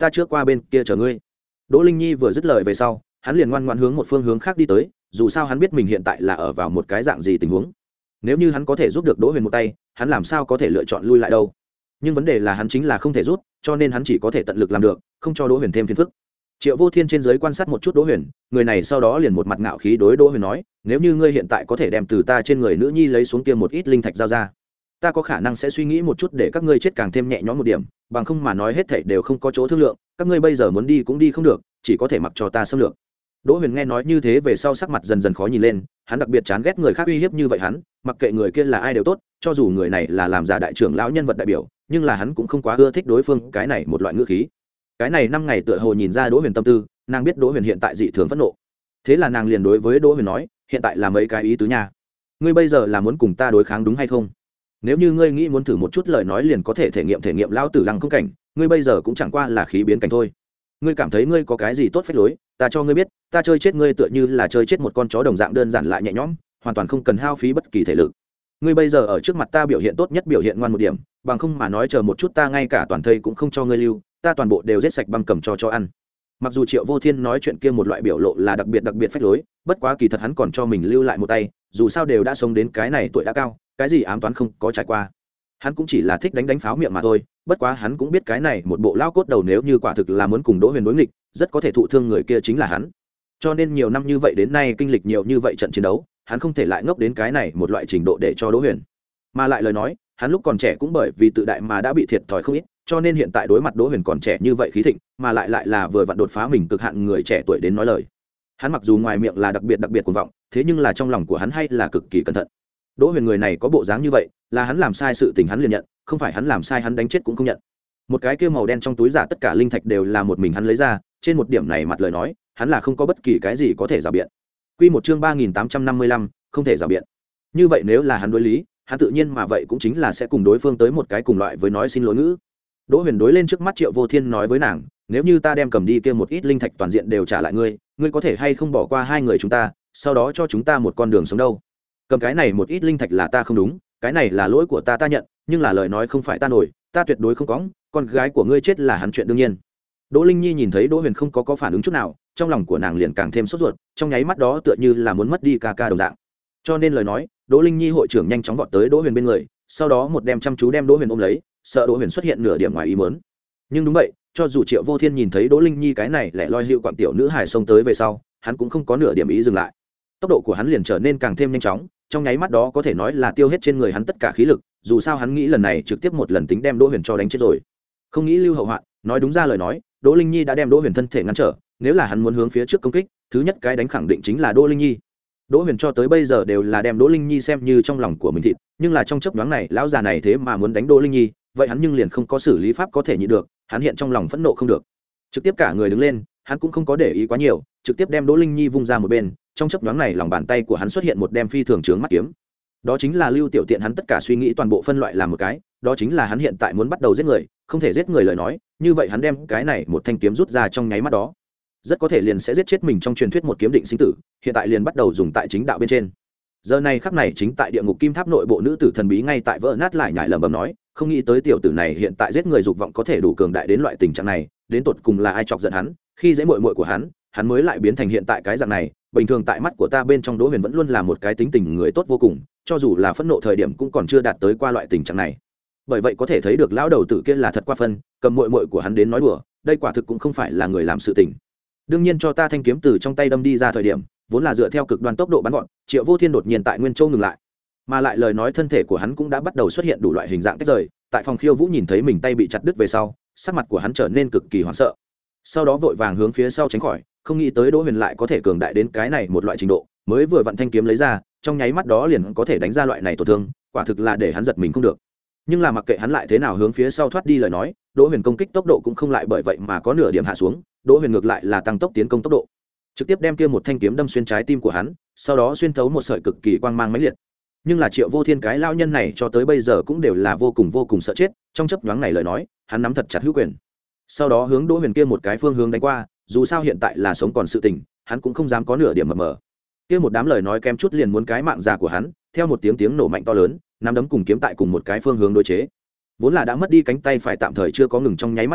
ta trước qua bên kia chờ ngươi. Đỗ Linh Nhi vừa dứt lời về sau, hắn liền ngoan ngoãn hướng một phương hướng khác đi tới, dù sao hắn biết mình hiện tại là ở vào một cái dạng gì tình huống. Nếu như hắn có thể giúp được Đỗ Huyền một tay, hắn làm sao có thể lựa chọn lui lại đâu. Nhưng vấn đề là hắn chính là không thể rút, cho nên hắn chỉ có thể tận lực làm được, không cho Đỗ Huyền thêm phiền phức. Triệu Vô Thiên trên dưới quan sát một chút Đỗ Huyền, người này sau đó liền một mặt ngạo khí đối Đỗ Huyền nói, nếu như ngươi hiện tại có thể đem từ ta trên người nữ nhi lấy xuống kia một ít linh thạch giao ra, ta có khả năng sẽ suy nghĩ một chút để các ngươi chết càng thêm nhẹ nhõm một điểm, bằng không mà nói hết thảy đều không có chỗ thương lượng, các ngươi bây giờ muốn đi cũng đi không được, chỉ có thể mặc cho ta xâm lược. Đỗ Huyền nghe nói như thế về sau sắc mặt dần dần khó nhìn lên, hắn đặc biệt chán ghét người khác uy hiếp như vậy hắn, mặc kệ người kia là ai đều tốt, cho dù người này là làm giả đại trưởng lão nhân vật đại biểu, nhưng là hắn cũng không quá ưa thích đối phương cái này một loại ngữ khí. Cái này năm ngày tựa hồ nhìn ra Đỗ Huyền tâm tư, nàng biết Đỗ Huyền hiện tại dị thường phẫn nộ. Thế là nàng liền đối với Đỗ Huyền nói, hiện tại là mấy cái ý tứ nha. Ngươi bây giờ là muốn cùng ta đối kháng đúng hay không? Nếu như ngươi nghĩ muốn thử một chút lời nói liền có thể thể nghiệm thể nghiệm lão tử lăng không cảnh, ngươi bây giờ cũng chẳng qua là khí biến cảnh thôi. Ngươi cảm thấy ngươi có cái gì tốt phép lối, ta cho ngươi biết, ta chơi chết ngươi tựa như là chơi chết một con chó đồng dạng đơn giản lại nhẹ nhõm, hoàn toàn không cần hao phí bất kỳ thể lực. Ngươi bây giờ ở trước mặt ta biểu hiện tốt nhất biểu hiện ngoan một điểm, bằng không mà nói chờ một chút ta ngay cả toàn thây cũng không cho ngươi lưu, ta toàn bộ đều giết sạch băm cầm cho cho ăn. Mặc dù Triệu Vô Thiên nói chuyện kia một loại biểu lộ là đặc biệt đặc biệt phách lối, bất quá kỳ thật hắn còn cho mình lưu lại một tay, dù sao đều đã sống đến cái này tuổi đã cao, cái gì ám toán không có trải qua. Hắn cũng chỉ là thích đánh đánh pháo miệng mà thôi, bất quá hắn cũng biết cái này một bộ lao cốt đầu nếu như quả thực là muốn cùng Đỗ Huyền đối nghịch, rất có thể thụ thương người kia chính là hắn. Cho nên nhiều năm như vậy đến nay kinh lịch nhiều như vậy trận chiến đấu, hắn không thể lại ngốc đến cái này một loại trình độ để cho Đỗ Huyền. Mà lại lời nói, hắn lúc còn trẻ cũng bởi vì tự đại mà đã bị thiệt thòi không ít, cho nên hiện tại đối mặt Đỗ Huyền còn trẻ như vậy khí thịnh, mà lại lại là vừa vặn đột phá mình cực hạn người trẻ tuổi đến nói lời. Hắn mặc dù ngoài miệng là đặc biệt đặc biệt cuồng vọng, thế nhưng là trong lòng của hắn hay là cực kỳ cẩn thận. Đỗ Huyền người này có bộ dáng như vậy, là hắn làm sai sự tình hắn liền nhận, không phải hắn làm sai hắn đánh chết cũng không nhận. Một cái kia màu đen trong túi giả tất cả linh thạch đều là một mình hắn lấy ra, trên một điểm này mặt lời nói, hắn là không có bất kỳ cái gì có thể rào biện. Quy một chương ba nghìn tám trăm năm mươi lăm, không thể rào biện. Như vậy nếu là hắn đối lý, hắn tự nhiên mà vậy cũng chính là sẽ cùng đối phương tới một cái cùng loại với nói xin lỗi ngữ. Đỗ Huyền đối lên trước mắt Triệu Vô Thiên nói với nàng, nếu như ta đem cầm đi kia một ít linh thạch toàn diện đều trả lại ngươi, ngươi có thể hay không bỏ qua hai người chúng ta, sau đó cho chúng ta một con đường sống đâu? Cầm cái này một ít linh thạch là ta không đúng, cái này là lỗi của ta ta nhận, nhưng là lời nói không phải ta nổi, ta tuyệt đối không có, con gái của ngươi chết là hắn chuyện đương nhiên. Đỗ Linh Nhi nhìn thấy Đỗ Huyền không có có phản ứng chút nào, trong lòng của nàng liền càng thêm sốt ruột, trong nháy mắt đó tựa như là muốn mất đi ca ca đồng dạng. Cho nên lời nói, Đỗ Linh Nhi hội trưởng nhanh chóng vọt tới Đỗ Huyền bên người, sau đó một đem chăm chú đem Đỗ Huyền ôm lấy, sợ Đỗ Huyền xuất hiện nửa điểm ngoài ý muốn. Nhưng đúng vậy, cho dù Triệu Vô Thiên nhìn thấy Đỗ Linh Nhi cái này lẻ loi hữu quạng tiểu nữ hài xông tới về sau, hắn cũng không có nửa điểm ý dừng lại. Tốc độ của hắn liền trở nên càng thêm nhanh chóng, trong nháy mắt đó có thể nói là tiêu hết trên người hắn tất cả khí lực, dù sao hắn nghĩ lần này trực tiếp một lần tính đem Đỗ Huyền cho đánh chết rồi. Không nghĩ lưu hậu hoạn, nói đúng ra lời nói, Đỗ Linh Nhi đã đem Đỗ Huyền thân thể ngăn trở, nếu là hắn muốn hướng phía trước công kích, thứ nhất cái đánh khẳng định chính là Đỗ Linh Nhi. Đỗ Huyền cho tới bây giờ đều là đem Đỗ Linh Nhi xem như trong lòng của mình thịt, nhưng là trong chớp nhoáng này, lão già này thế mà muốn đánh Đỗ Linh Nhi, vậy hắn nhưng liền không có xử lý pháp có thể nhịn được, hắn hiện trong lòng phẫn nộ không được. Trực tiếp cả người đứng lên, hắn cũng không có để ý quá nhiều, trực tiếp đem Đỗ Linh Nhi vung ra một bên, trong chớp nhoáng này lòng bàn tay của hắn xuất hiện một đem phi thường chướng mắt kiếm. Đó chính là Lưu Tiểu Tiện hắn tất cả suy nghĩ toàn bộ phân loại làm một cái, đó chính là hắn hiện tại muốn bắt đầu giết người, không thể giết người lời nói, như vậy hắn đem cái này một thanh kiếm rút ra trong nháy mắt đó, rất có thể liền sẽ giết chết mình trong truyền thuyết một kiếm định sinh tử, hiện tại liền bắt đầu dùng tại chính đạo bên trên. Giờ này khắc này chính tại địa ngục kim tháp nội bộ nữ tử thần bí ngay tại vỡ nát lại nhải lẩm bẩm nói, không nghĩ tới tiểu tử này hiện tại giết người dục vọng có thể đủ cường đại đến loại tình trạng này, đến tột cùng là ai chọc giận hắn, khi dễ muội muội của hắn, hắn mới lại biến thành hiện tại cái dạng này. Bình thường tại mắt của ta bên trong Đỗ Huyền vẫn luôn là một cái tính tình người tốt vô cùng, cho dù là phẫn nộ thời điểm cũng còn chưa đạt tới qua loại tình trạng này. Bởi vậy có thể thấy được lão đầu tử kia là thật qua phân, cầm muội muội của hắn đến nói đùa, đây quả thực cũng không phải là người làm sự tình. Đương nhiên cho ta thanh kiếm từ trong tay đâm đi ra thời điểm, vốn là dựa theo cực đoan tốc độ bắn gọn, Triệu Vô Thiên đột nhiên tại nguyên châu ngừng lại, mà lại lời nói thân thể của hắn cũng đã bắt đầu xuất hiện đủ loại hình dạng tách rời. Tại phòng khiêu vũ nhìn thấy mình tay bị chặt đứt về sau, sắc mặt của hắn trở nên cực kỳ hoảng sợ, sau đó vội vàng hướng phía sau tránh khỏi, không nghĩ tới Đỗ Huyền lại có thể cường đại đến cái này một loại trình độ, mới vừa vặn thanh kiếm lấy ra, trong nháy mắt đó liền có thể đánh ra loại này tổn thương, quả thực là để hắn giật mình không được. Nhưng là mặc kệ hắn lại thế nào hướng phía sau thoát đi lời nói, Đỗ Huyền công kích tốc độ cũng không lại bởi vậy mà có nửa điểm hạ xuống, Đỗ Huyền ngược lại là tăng tốc tiến công tốc độ, trực tiếp đem kia một thanh kiếm đâm xuyên trái tim của hắn, sau đó xuyên thấu một sợi cực kỳ quang mang mãnh liệt. Nhưng là Triệu Vô Thiên cái lao nhân này cho tới bây giờ cũng đều là vô cùng vô cùng sợ chết, trong chớp nhoáng này lời nói, hắn nắm thật chặt hữu quyền, sau đó hướng Đỗ Huyền kia một cái phương hướng đánh qua, dù sao hiện tại là sống còn sự tình, hắn cũng không dám có nửa điểm mờ mờ. Kia một đám lời nói kém chút liền muốn cái mạng già của hắn, theo một tiếng tiếng nổ mạnh to lớn, nắm đấm cùng kiếm tại cùng một cái phương hướng đối chế. Vốn là đã mất đi cánh tay phải tạm thời chưa có ngừng trong nháy mắt này,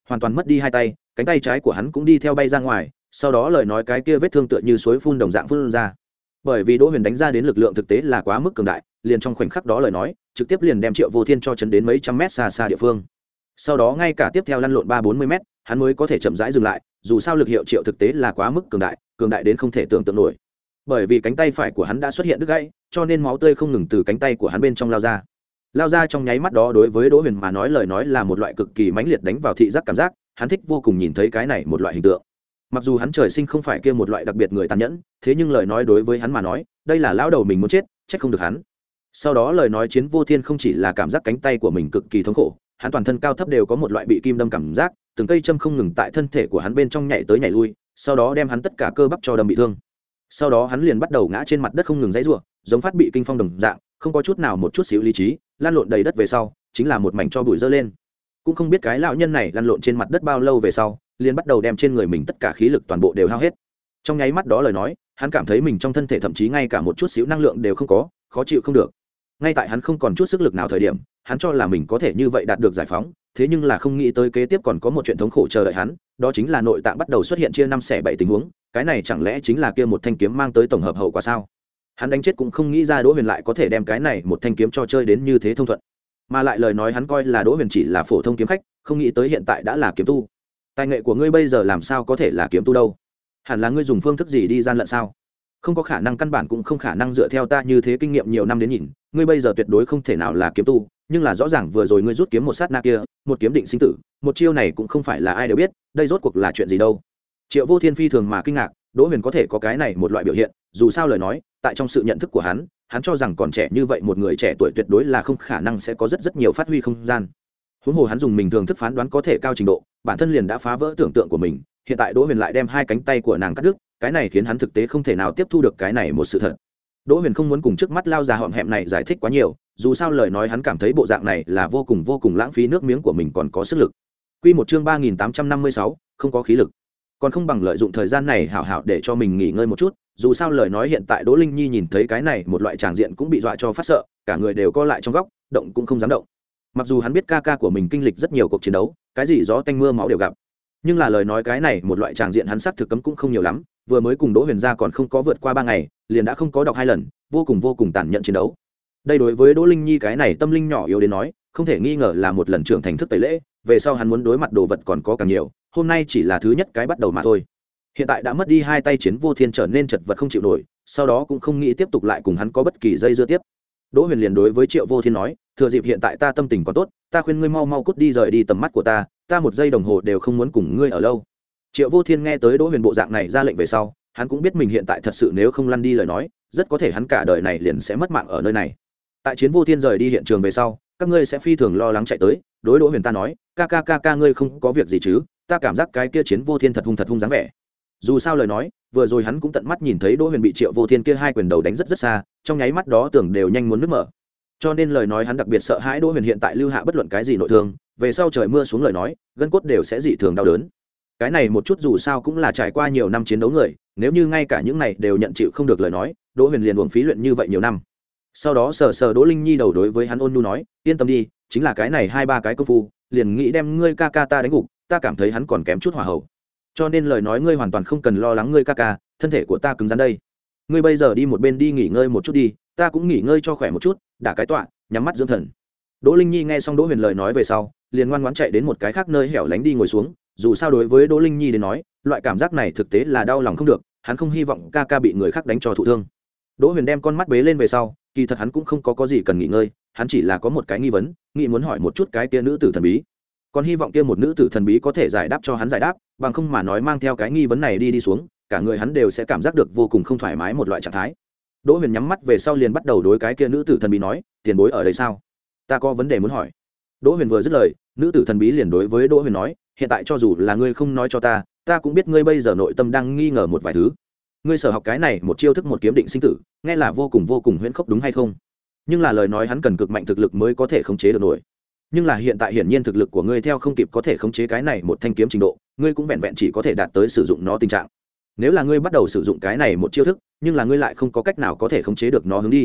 hoàn toàn mất đi hai tay, cánh tay trái của hắn cũng đi theo bay ra ngoài, sau đó lời nói cái kia vết thương tựa như suối phun đồng dạng phun ra. Bởi vì Đỗ Huyền đánh ra đến lực lượng thực tế là quá mức cường đại, liền trong khoảnh khắc đó lời nói trực tiếp liền đem Triệu Vô Thiên cho chấn đến mấy trăm mét xa xa địa phương. Sau đó ngay cả tiếp theo lăn lộn ba bốn mươi mét, hắn mới có thể chậm rãi dừng lại, dù sao lực hiệu Triệu thực tế là quá mức cường đại, cường đại đến không thể tưởng tượng nổi. Bởi vì cánh tay phải của hắn đã xuất hiện đứt gãy, cho nên máu tươi không ngừng từ cánh tay của hắn bên trong lao ra. Lao ra trong nháy mắt đó đối với Đỗ Huyền mà nói lời nói là một loại cực kỳ mãnh liệt đánh vào thị giác cảm giác, hắn thích vô cùng nhìn thấy cái này một loại hình tượng. Mặc dù hắn trời sinh không phải kia một loại đặc biệt người tàn nhẫn, thế nhưng lời nói đối với hắn mà nói, đây là lão đầu mình muốn chết, trách không được hắn. Sau đó lời nói Chiến Vô Thiên không chỉ là cảm giác cánh tay của mình cực kỳ thống khổ, hắn toàn thân cao thấp đều có một loại bị kim đâm cảm giác, từng cây châm không ngừng tại thân thể của hắn bên trong nhảy tới nhảy lui, sau đó đem hắn tất cả cơ bắp cho đâm bị thương. Sau đó hắn liền bắt đầu ngã trên mặt đất không ngừng giãy giụa, giống phát bị kinh phong đồng dạng, không có chút nào một chút xíu lý trí, lăn lộn đầy đất về sau, chính là một mảnh cho bụi dơ lên. Cũng không biết cái lão nhân này lăn lộn trên mặt đất bao lâu về sau, liền bắt đầu đem trên người mình tất cả khí lực toàn bộ đều hao hết. Trong nháy mắt đó lời nói, hắn cảm thấy mình trong thân thể thậm chí ngay cả một chút xíu năng lượng đều không có, khó chịu không được. Ngay tại hắn không còn chút sức lực nào thời điểm, hắn cho là mình có thể như vậy đạt được giải phóng, thế nhưng là không nghĩ tới kế tiếp còn có một chuyện thống khổ chờ đợi hắn, đó chính là nội tạng bắt đầu xuất hiện chia năm xẻ bảy tình huống, cái này chẳng lẽ chính là kia một thanh kiếm mang tới tổng hợp hậu quả sao? Hắn đánh chết cũng không nghĩ ra Đỗ Huyền lại có thể đem cái này một thanh kiếm cho chơi đến như thế thông thuận. Mà lại lời nói hắn coi là Đỗ Huyền chỉ là phổ thông kiếm khách, không nghĩ tới hiện tại đã là kiếm tu. Tài nghệ của ngươi bây giờ làm sao có thể là kiếm tu đâu? Hẳn là ngươi dùng phương thức gì đi gian lận sao? Không có khả năng, căn bản cũng không khả năng, dựa theo ta như thế kinh nghiệm nhiều năm đến nhìn, ngươi bây giờ tuyệt đối không thể nào là kiếm tu, nhưng là rõ ràng vừa rồi ngươi rút kiếm một sát na kia, một kiếm định sinh tử, một chiêu này cũng không phải là ai đều biết, đây rốt cuộc là chuyện gì đâu? Triệu Vô Thiên phi thường mà kinh ngạc, Đỗ Huyền có thể có cái này một loại biểu hiện, dù sao lời nói, tại trong sự nhận thức của hắn, hắn cho rằng còn trẻ như vậy một người trẻ tuổi tuyệt đối là không khả năng sẽ có rất rất nhiều phát huy không gian. Huống hồ hắn dùng mình thường thức phán đoán có thể cao trình độ, bản thân liền đã phá vỡ tưởng tượng của mình, hiện tại Đỗ Huyền lại đem hai cánh tay của nàng cắt đứt, cái này khiến hắn thực tế không thể nào tiếp thu được cái này một sự thật. Đỗ Huyền không muốn cùng trước mắt lao già hõm hẹm này giải thích quá nhiều, dù sao lời nói hắn cảm thấy bộ dạng này là vô cùng vô cùng lãng phí nước miếng của mình còn có sức lực. Quy một chương ba nghìn tám trăm năm mươi sáu, không có khí lực. Còn không bằng lợi dụng thời gian này hảo hảo để cho mình nghỉ ngơi một chút, dù sao lời nói hiện tại Đỗ Linh Nhi nhìn thấy cái này một loại tràng diện cũng bị dọa cho phát sợ, cả người đều co lại trong góc, động cũng không dám động. Mặc dù hắn biết ca ca của mình kinh lịch rất nhiều cuộc chiến đấu, cái gì gió tanh mưa máu đều gặp, nhưng là lời nói cái này một loại tràng diện hắn xác thực cấm cũng không nhiều lắm, vừa mới cùng Đỗ Huyền gia còn không có vượt qua ba ngày, liền đã không có đọc hai lần, vô cùng vô cùng tàn nhẫn chiến đấu. Đây đối với Đỗ Linh Nhi cái này tâm linh nhỏ yếu đến nói, không thể nghi ngờ là một lần trưởng thành thức tẩy lễ, về sau hắn muốn đối mặt đồ vật còn có càng nhiều, hôm nay chỉ là thứ nhất cái bắt đầu mà thôi. Hiện tại đã mất đi hai tay Chiến Vô Thiên trở nên chật vật không chịu nổi, sau đó cũng không nghĩ tiếp tục lại cùng hắn có bất kỳ dây dưa tiếp. Đỗ Huyền liền đối với Triệu Vô Thiên nói, thừa dịp hiện tại ta tâm tình còn tốt, ta khuyên ngươi mau mau cút đi rời đi tầm mắt của ta, ta một giây đồng hồ đều không muốn cùng ngươi ở lâu. Triệu Vô Thiên nghe tới Đỗ Huyền bộ dạng này ra lệnh về sau, hắn cũng biết mình hiện tại thật sự nếu không lăn đi lời nói, rất có thể hắn cả đời này liền sẽ mất mạng ở nơi này. Tại Chiến Vô Thiên rời đi hiện trường về sau, các ngươi sẽ phi thường lo lắng chạy tới, đối Đỗ Huyền ta nói, ca ca ca ca ngươi không có việc gì chứ? Ta cảm giác cái kia Chiến Vô Thiên thật hung thật hung dáng vẻ. Dù sao lời nói, vừa rồi hắn cũng tận mắt nhìn thấy Đỗ Huyền bị Triệu Vô Thiên kia hai quyền đầu đánh rất rất xa, trong nháy mắt đó tưởng đều nhanh muốn nứt mở. Cho nên lời nói hắn đặc biệt sợ hãi Đỗ Huyền hiện tại lưu hạ bất luận cái gì nội thương, về sau trời mưa xuống lời nói, gân cốt đều sẽ dị thường đau đớn. Cái này một chút dù sao cũng là trải qua nhiều năm chiến đấu người, nếu như ngay cả những này đều nhận chịu không được lời nói, Đỗ Huyền liền uổng phí luyện như vậy nhiều năm. Sau đó sờ sờ Đỗ Linh Nhi đầu đối với hắn ôn nhu nói, yên tâm đi, chính là cái này hai ba cái công phu, liền nghĩ đem ngươi ca ca ta đánh gục, ta cảm thấy hắn còn kém chút hỏa hậu. Cho nên lời nói ngươi hoàn toàn không cần lo lắng ngươi ca ca, thân thể của ta cứng rắn đây. Ngươi bây giờ đi một bên đi nghỉ ngơi một chút đi, ta cũng nghỉ ngơi cho khỏe một chút, đả cái tọa, nhắm mắt dưỡng thần. Đỗ Linh Nhi nghe xong Đỗ Huyền lời nói về sau, liền ngoan ngoãn chạy đến một cái khác nơi hẻo lánh đi ngồi xuống, dù sao đối với Đỗ Linh Nhi đến nói, loại cảm giác này thực tế là đau lòng không được, hắn không hy vọng ca ca bị người khác đánh cho thụ thương. Đỗ Huyền đem con mắt bế lên về sau, kỳ thật hắn cũng không có có gì cần nghỉ ngơi, hắn chỉ là có một cái nghi vấn, nghĩ muốn hỏi một chút cái kia nữ tử thần bí. Còn hy vọng kia một nữ tử thần bí có thể giải đáp cho hắn giải đáp, bằng không mà nói mang theo cái nghi vấn này đi đi xuống, cả người hắn đều sẽ cảm giác được vô cùng không thoải mái một loại trạng thái. Đỗ Huyền nhắm mắt về sau liền bắt đầu đối cái kia nữ tử thần bí nói, tiền bối ở đây sao? Ta có vấn đề muốn hỏi. Đỗ Huyền vừa dứt lời, nữ tử thần bí liền đối với Đỗ Huyền nói, hiện tại cho dù là ngươi không nói cho ta, ta cũng biết ngươi bây giờ nội tâm đang nghi ngờ một vài thứ. Ngươi sở học cái này một chiêu thức một kiếm định sinh tử, nghe là vô cùng vô cùng huyễn khốc đúng hay không? Nhưng là lời nói hắn cần cực mạnh thực lực mới có thể khống chế được nổi. Nhưng là hiện tại hiển nhiên thực lực của ngươi theo không kịp có thể khống chế cái này một thanh kiếm trình độ, ngươi cũng vẹn vẹn chỉ có thể đạt tới sử dụng nó tình trạng. Nếu là ngươi bắt đầu sử dụng cái này một chiêu thức, nhưng là ngươi lại không có cách nào có thể khống chế được nó hướng đi.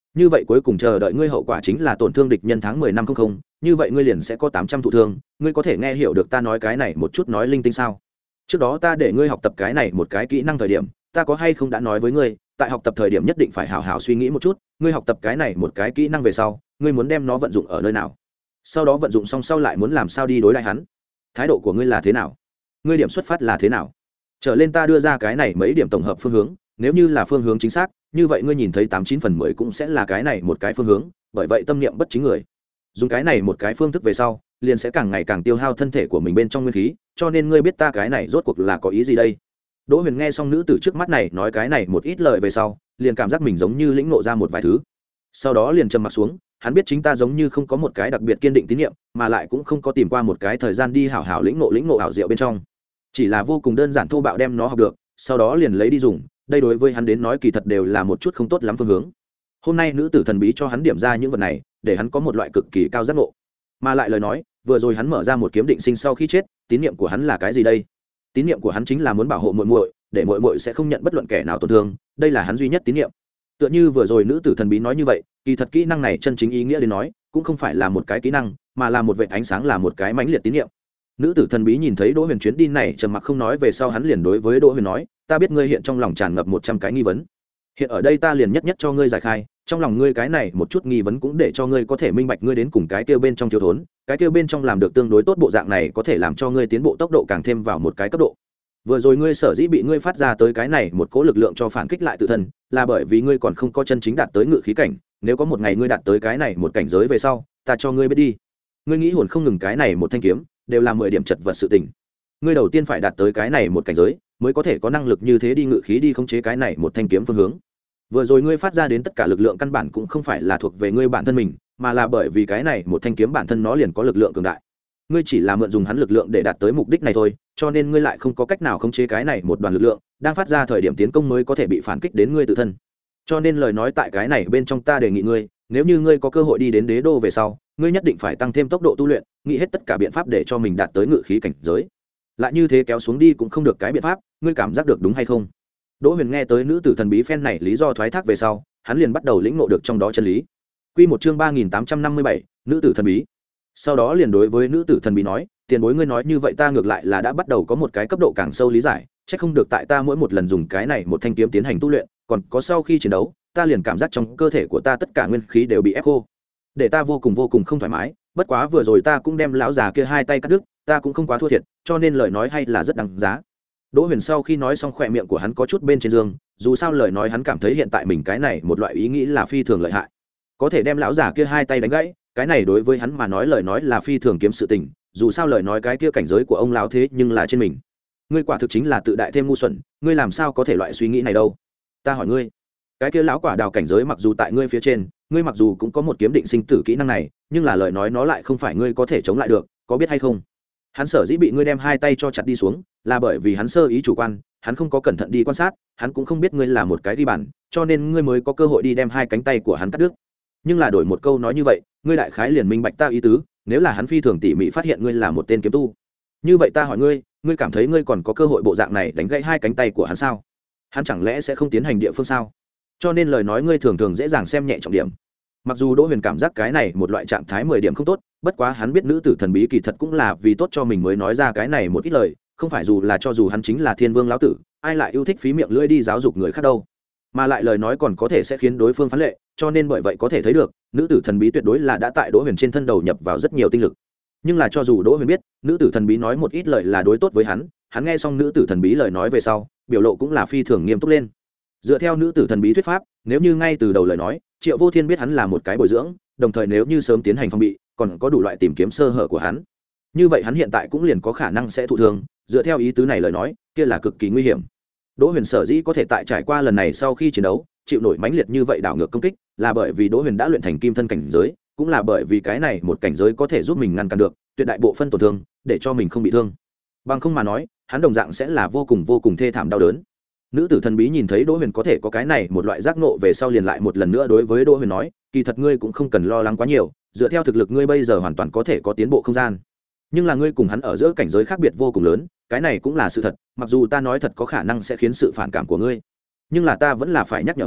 như vậy cuối cùng chờ đợi ngươi hậu quả chính là tổn thương địch nhân tháng mười năm không không, như vậy ngươi liền sẽ có tám trăm thụ thương. Ngươi có thể nghe hiểu được ta nói cái này một chút nói linh tinh sao? Trước đó ta để ngươi học tập cái này một cái kỹ năng thời điểm, ta có hay không đã nói với ngươi, tại học tập thời điểm nhất định phải hào hào suy nghĩ một chút, ngươi học tập cái này một cái kỹ năng về sau, ngươi muốn đem nó vận dụng ở nơi nào? Sau đó vận dụng xong sau lại muốn làm sao đi đối đãi hắn? Thái độ của ngươi là thế nào? Ngươi điểm xuất phát là thế nào? Trở lên ta đưa ra cái này mấy điểm tổng hợp phương hướng, nếu như là phương hướng chính xác, như vậy ngươi nhìn thấy tám chín phần mười cũng sẽ là cái này một cái phương hướng, bởi vậy tâm niệm bất chính người. Dùng cái này một cái phương thức về sau, liền sẽ càng ngày càng tiêu hao thân thể của mình bên trong nguyên khí, cho nên ngươi biết ta cái này rốt cuộc là có ý gì đây? Đỗ Huyền nghe xong nữ tử trước mắt này nói cái này một ít lời về sau, liền cảm giác mình giống như lĩnh ngộ ra một vài thứ. Sau đó liền trầm mặt xuống, hắn biết chính ta giống như không có một cái đặc biệt kiên định tín nhiệm, mà lại cũng không có tìm qua một cái thời gian đi hảo hảo lĩnh ngộ lĩnh ngộ ảo diệu bên trong. Chỉ là vô cùng đơn giản thô bạo đem nó học được, sau đó liền lấy đi dùng, đây đối với hắn đến nói kỳ thật đều là một chút không tốt lắm phương hướng. Hôm nay nữ tử thần bí cho hắn điểm ra những vật này, để hắn có một loại cực kỳ cao giác ngộ. Mà lại lời nói, vừa rồi hắn mở ra một kiếm định sinh sau khi chết, tín niệm của hắn là cái gì đây? Tín niệm của hắn chính là muốn bảo hộ muội muội, để muội muội sẽ không nhận bất luận kẻ nào tổn thương, đây là hắn duy nhất tín niệm. Tựa như vừa rồi nữ tử thần bí nói như vậy, kỳ thật kỹ năng này chân chính ý nghĩa đến nói, cũng không phải là một cái kỹ năng, mà là một vệt ánh sáng, là một cái mãnh liệt tín niệm. Nữ tử thần bí nhìn thấy Đỗ Huyền chuyến đi này trầm mặc không nói về sau, hắn liền đối với Đỗ Huyền nói, ta biết ngươi hiện trong lòng tràn ngập một trăm cái nghi vấn, hiện ở đây ta liền nhất nhất cho ngươi giải khai, trong lòng ngươi cái này một chút nghi vấn cũng để cho ngươi có thể minh bạch ngươi đến cùng cái kia bên trong thiếu thốn, cái kia bên trong làm được tương đối tốt bộ dạng này có thể làm cho ngươi tiến bộ tốc độ càng thêm vào một cái cấp độ. Vừa rồi ngươi sở dĩ bị ngươi phát ra tới cái này một cỗ lực lượng cho phản kích lại tự thân, là bởi vì ngươi còn không có chân chính đạt tới ngự khí cảnh, nếu có một ngày ngươi đạt tới cái này một cảnh giới về sau, ta cho ngươi biết đi. Ngươi nghĩ hồn không ngừng cái này một thanh kiếm, đều là mười điểm chật vật sự tình. Ngươi đầu tiên phải đạt tới cái này một cảnh giới, mới có thể có năng lực như thế đi ngự khí đi khống chế cái này một thanh kiếm phương hướng. Vừa rồi ngươi phát ra đến tất cả lực lượng căn bản cũng không phải là thuộc về ngươi bản thân mình, mà là bởi vì cái này một thanh kiếm bản thân nó liền có lực lượng cường đại. Ngươi chỉ là mượn dùng hắn lực lượng để đạt tới mục đích này thôi, cho nên ngươi lại không có cách nào khống chế cái này một đoàn lực lượng, đang phát ra thời điểm tiến công mới có thể bị phản kích đến ngươi tự thân. Cho nên lời nói tại cái này bên trong ta đề nghị ngươi, nếu như ngươi có cơ hội đi đến đế đô về sau, ngươi nhất định phải tăng thêm tốc độ tu luyện, nghĩ hết tất cả biện pháp để cho mình đạt tới ngự khí cảnh giới. Lại như thế kéo xuống đi cũng không được cái biện pháp, ngươi cảm giác được đúng hay không? Đỗ Huyền nghe tới nữ tử thần bí phen này lý do thoái thác về sau, hắn liền bắt đầu lĩnh ngộ được trong đó chân lý. Quy một chương ba nghìn tám trăm năm mươi bảy, nữ tử thần bí. Sau đó liền đối với nữ tử thần bí nói, tiền bối ngươi nói như vậy ta ngược lại là đã bắt đầu có một cái cấp độ càng sâu lý giải, chắc không được tại ta mỗi một lần dùng cái này một thanh kiếm tiến hành tu luyện, còn có sau khi chiến đấu, ta liền cảm giác trong cơ thể của ta tất cả nguyên khí đều bị ép khô, để ta vô cùng vô cùng không thoải mái. Bất quá vừa rồi ta cũng đem lão già kia hai tay cắt đứt, ta cũng không quá thua thiệt, cho nên lời nói hay là rất đáng giá. Đỗ Huyền sau khi nói xong khỏe miệng của hắn có chút bên trên dương, dù sao lời nói hắn cảm thấy hiện tại mình cái này một loại ý nghĩ là phi thường lợi hại, có thể đem lão già kia hai tay đánh gãy, cái này đối với hắn mà nói lời nói là phi thường kiếm sự tình, dù sao lời nói cái kia cảnh giới của ông lão thế nhưng là trên mình. Ngươi quả thực chính là tự đại thêm ngu xuẩn, ngươi làm sao có thể loại suy nghĩ này đâu? Ta hỏi ngươi, cái kia lão quả đào cảnh giới mặc dù tại ngươi phía trên, ngươi mặc dù cũng có một kiếm định sinh tử kỹ năng này, nhưng là lời nói nó lại không phải ngươi có thể chống lại được, có biết hay không? Hắn sở dĩ bị ngươi đem hai tay cho chặt đi xuống, là bởi vì hắn sơ ý chủ quan, hắn không có cẩn thận đi quan sát, hắn cũng không biết ngươi là một cái đi bản, cho nên ngươi mới có cơ hội đi đem hai cánh tay của hắn cắt đứt. Nhưng là đổi một câu nói như vậy, ngươi đại khái liền minh bạch ta ý tứ, nếu là hắn phi thường tỉ mỉ phát hiện ngươi là một tên kiếm tu, như vậy ta hỏi ngươi, ngươi cảm thấy ngươi còn có cơ hội bộ dạng này đánh gãy hai cánh tay của hắn sao? Hắn chẳng lẽ sẽ không tiến hành địa phương sao? Cho nên lời nói ngươi thường thường dễ dàng xem nhẹ trọng điểm. Mặc dù Đỗ Huyền cảm giác cái này một loại trạng thái mười điểm không tốt, bất quá hắn biết nữ tử thần bí kỳ thật cũng là vì tốt cho mình mới nói ra cái này một ít lời, không phải dù là cho dù hắn chính là Thiên Vương lão tử, ai lại yêu thích phí miệng lưỡi đi giáo dục người khác đâu. Mà lại lời nói còn có thể sẽ khiến đối phương phán lệ, cho nên bởi vậy có thể thấy được, nữ tử thần bí tuyệt đối là đã tại Đỗ Huyền trên thân đầu nhập vào rất nhiều tinh lực. Nhưng là cho dù Đỗ Huyền biết, nữ tử thần bí nói một ít lời là đối tốt với hắn, hắn nghe xong nữ tử thần bí lời nói về sau, biểu lộ cũng là phi thường nghiêm túc lên. Dựa theo nữ tử thần bí thuyết pháp, nếu như ngay từ đầu lời nói, Triệu Vô Thiên biết hắn là một cái bồi dưỡng, đồng thời nếu như sớm tiến hành phòng bị, còn có đủ loại tìm kiếm sơ hở của hắn, như vậy hắn hiện tại cũng liền có khả năng sẽ thụ thương. Dựa theo ý tứ này lời nói, kia là cực kỳ nguy hiểm. Đỗ Huyền sở dĩ có thể tại trải qua lần này sau khi chiến đấu chịu nổi mãnh liệt như vậy đảo ngược công kích, là bởi vì Đỗ Huyền đã luyện thành kim thân cảnh giới, cũng là bởi vì cái này một cảnh giới có thể giúp mình ngăn cản được tuyệt đại bộ phân tổn thương, để cho mình không bị thương. Bằng không mà nói, hắn đồng dạng sẽ là vô cùng vô cùng thê thảm đau đớn. Nữ tử thần bí nhìn thấy Đỗ Huyền có thể có cái này một loại giác ngộ về sau, liền lại một lần nữa đối với Đỗ Huyền nói, kỳ thật ngươi cũng không cần lo lắng quá nhiều, dựa theo thực lực ngươi bây giờ hoàn toàn có thể có tiến bộ không gian. Nhưng là ngươi cùng hắn ở giữa cảnh giới khác biệt vô cùng lớn, cái này cũng là sự thật, mặc dù ta nói thật có khả năng sẽ khiến sự phản cảm của ngươi, nhưng là ta vẫn là phải nhắc nhở ngươi,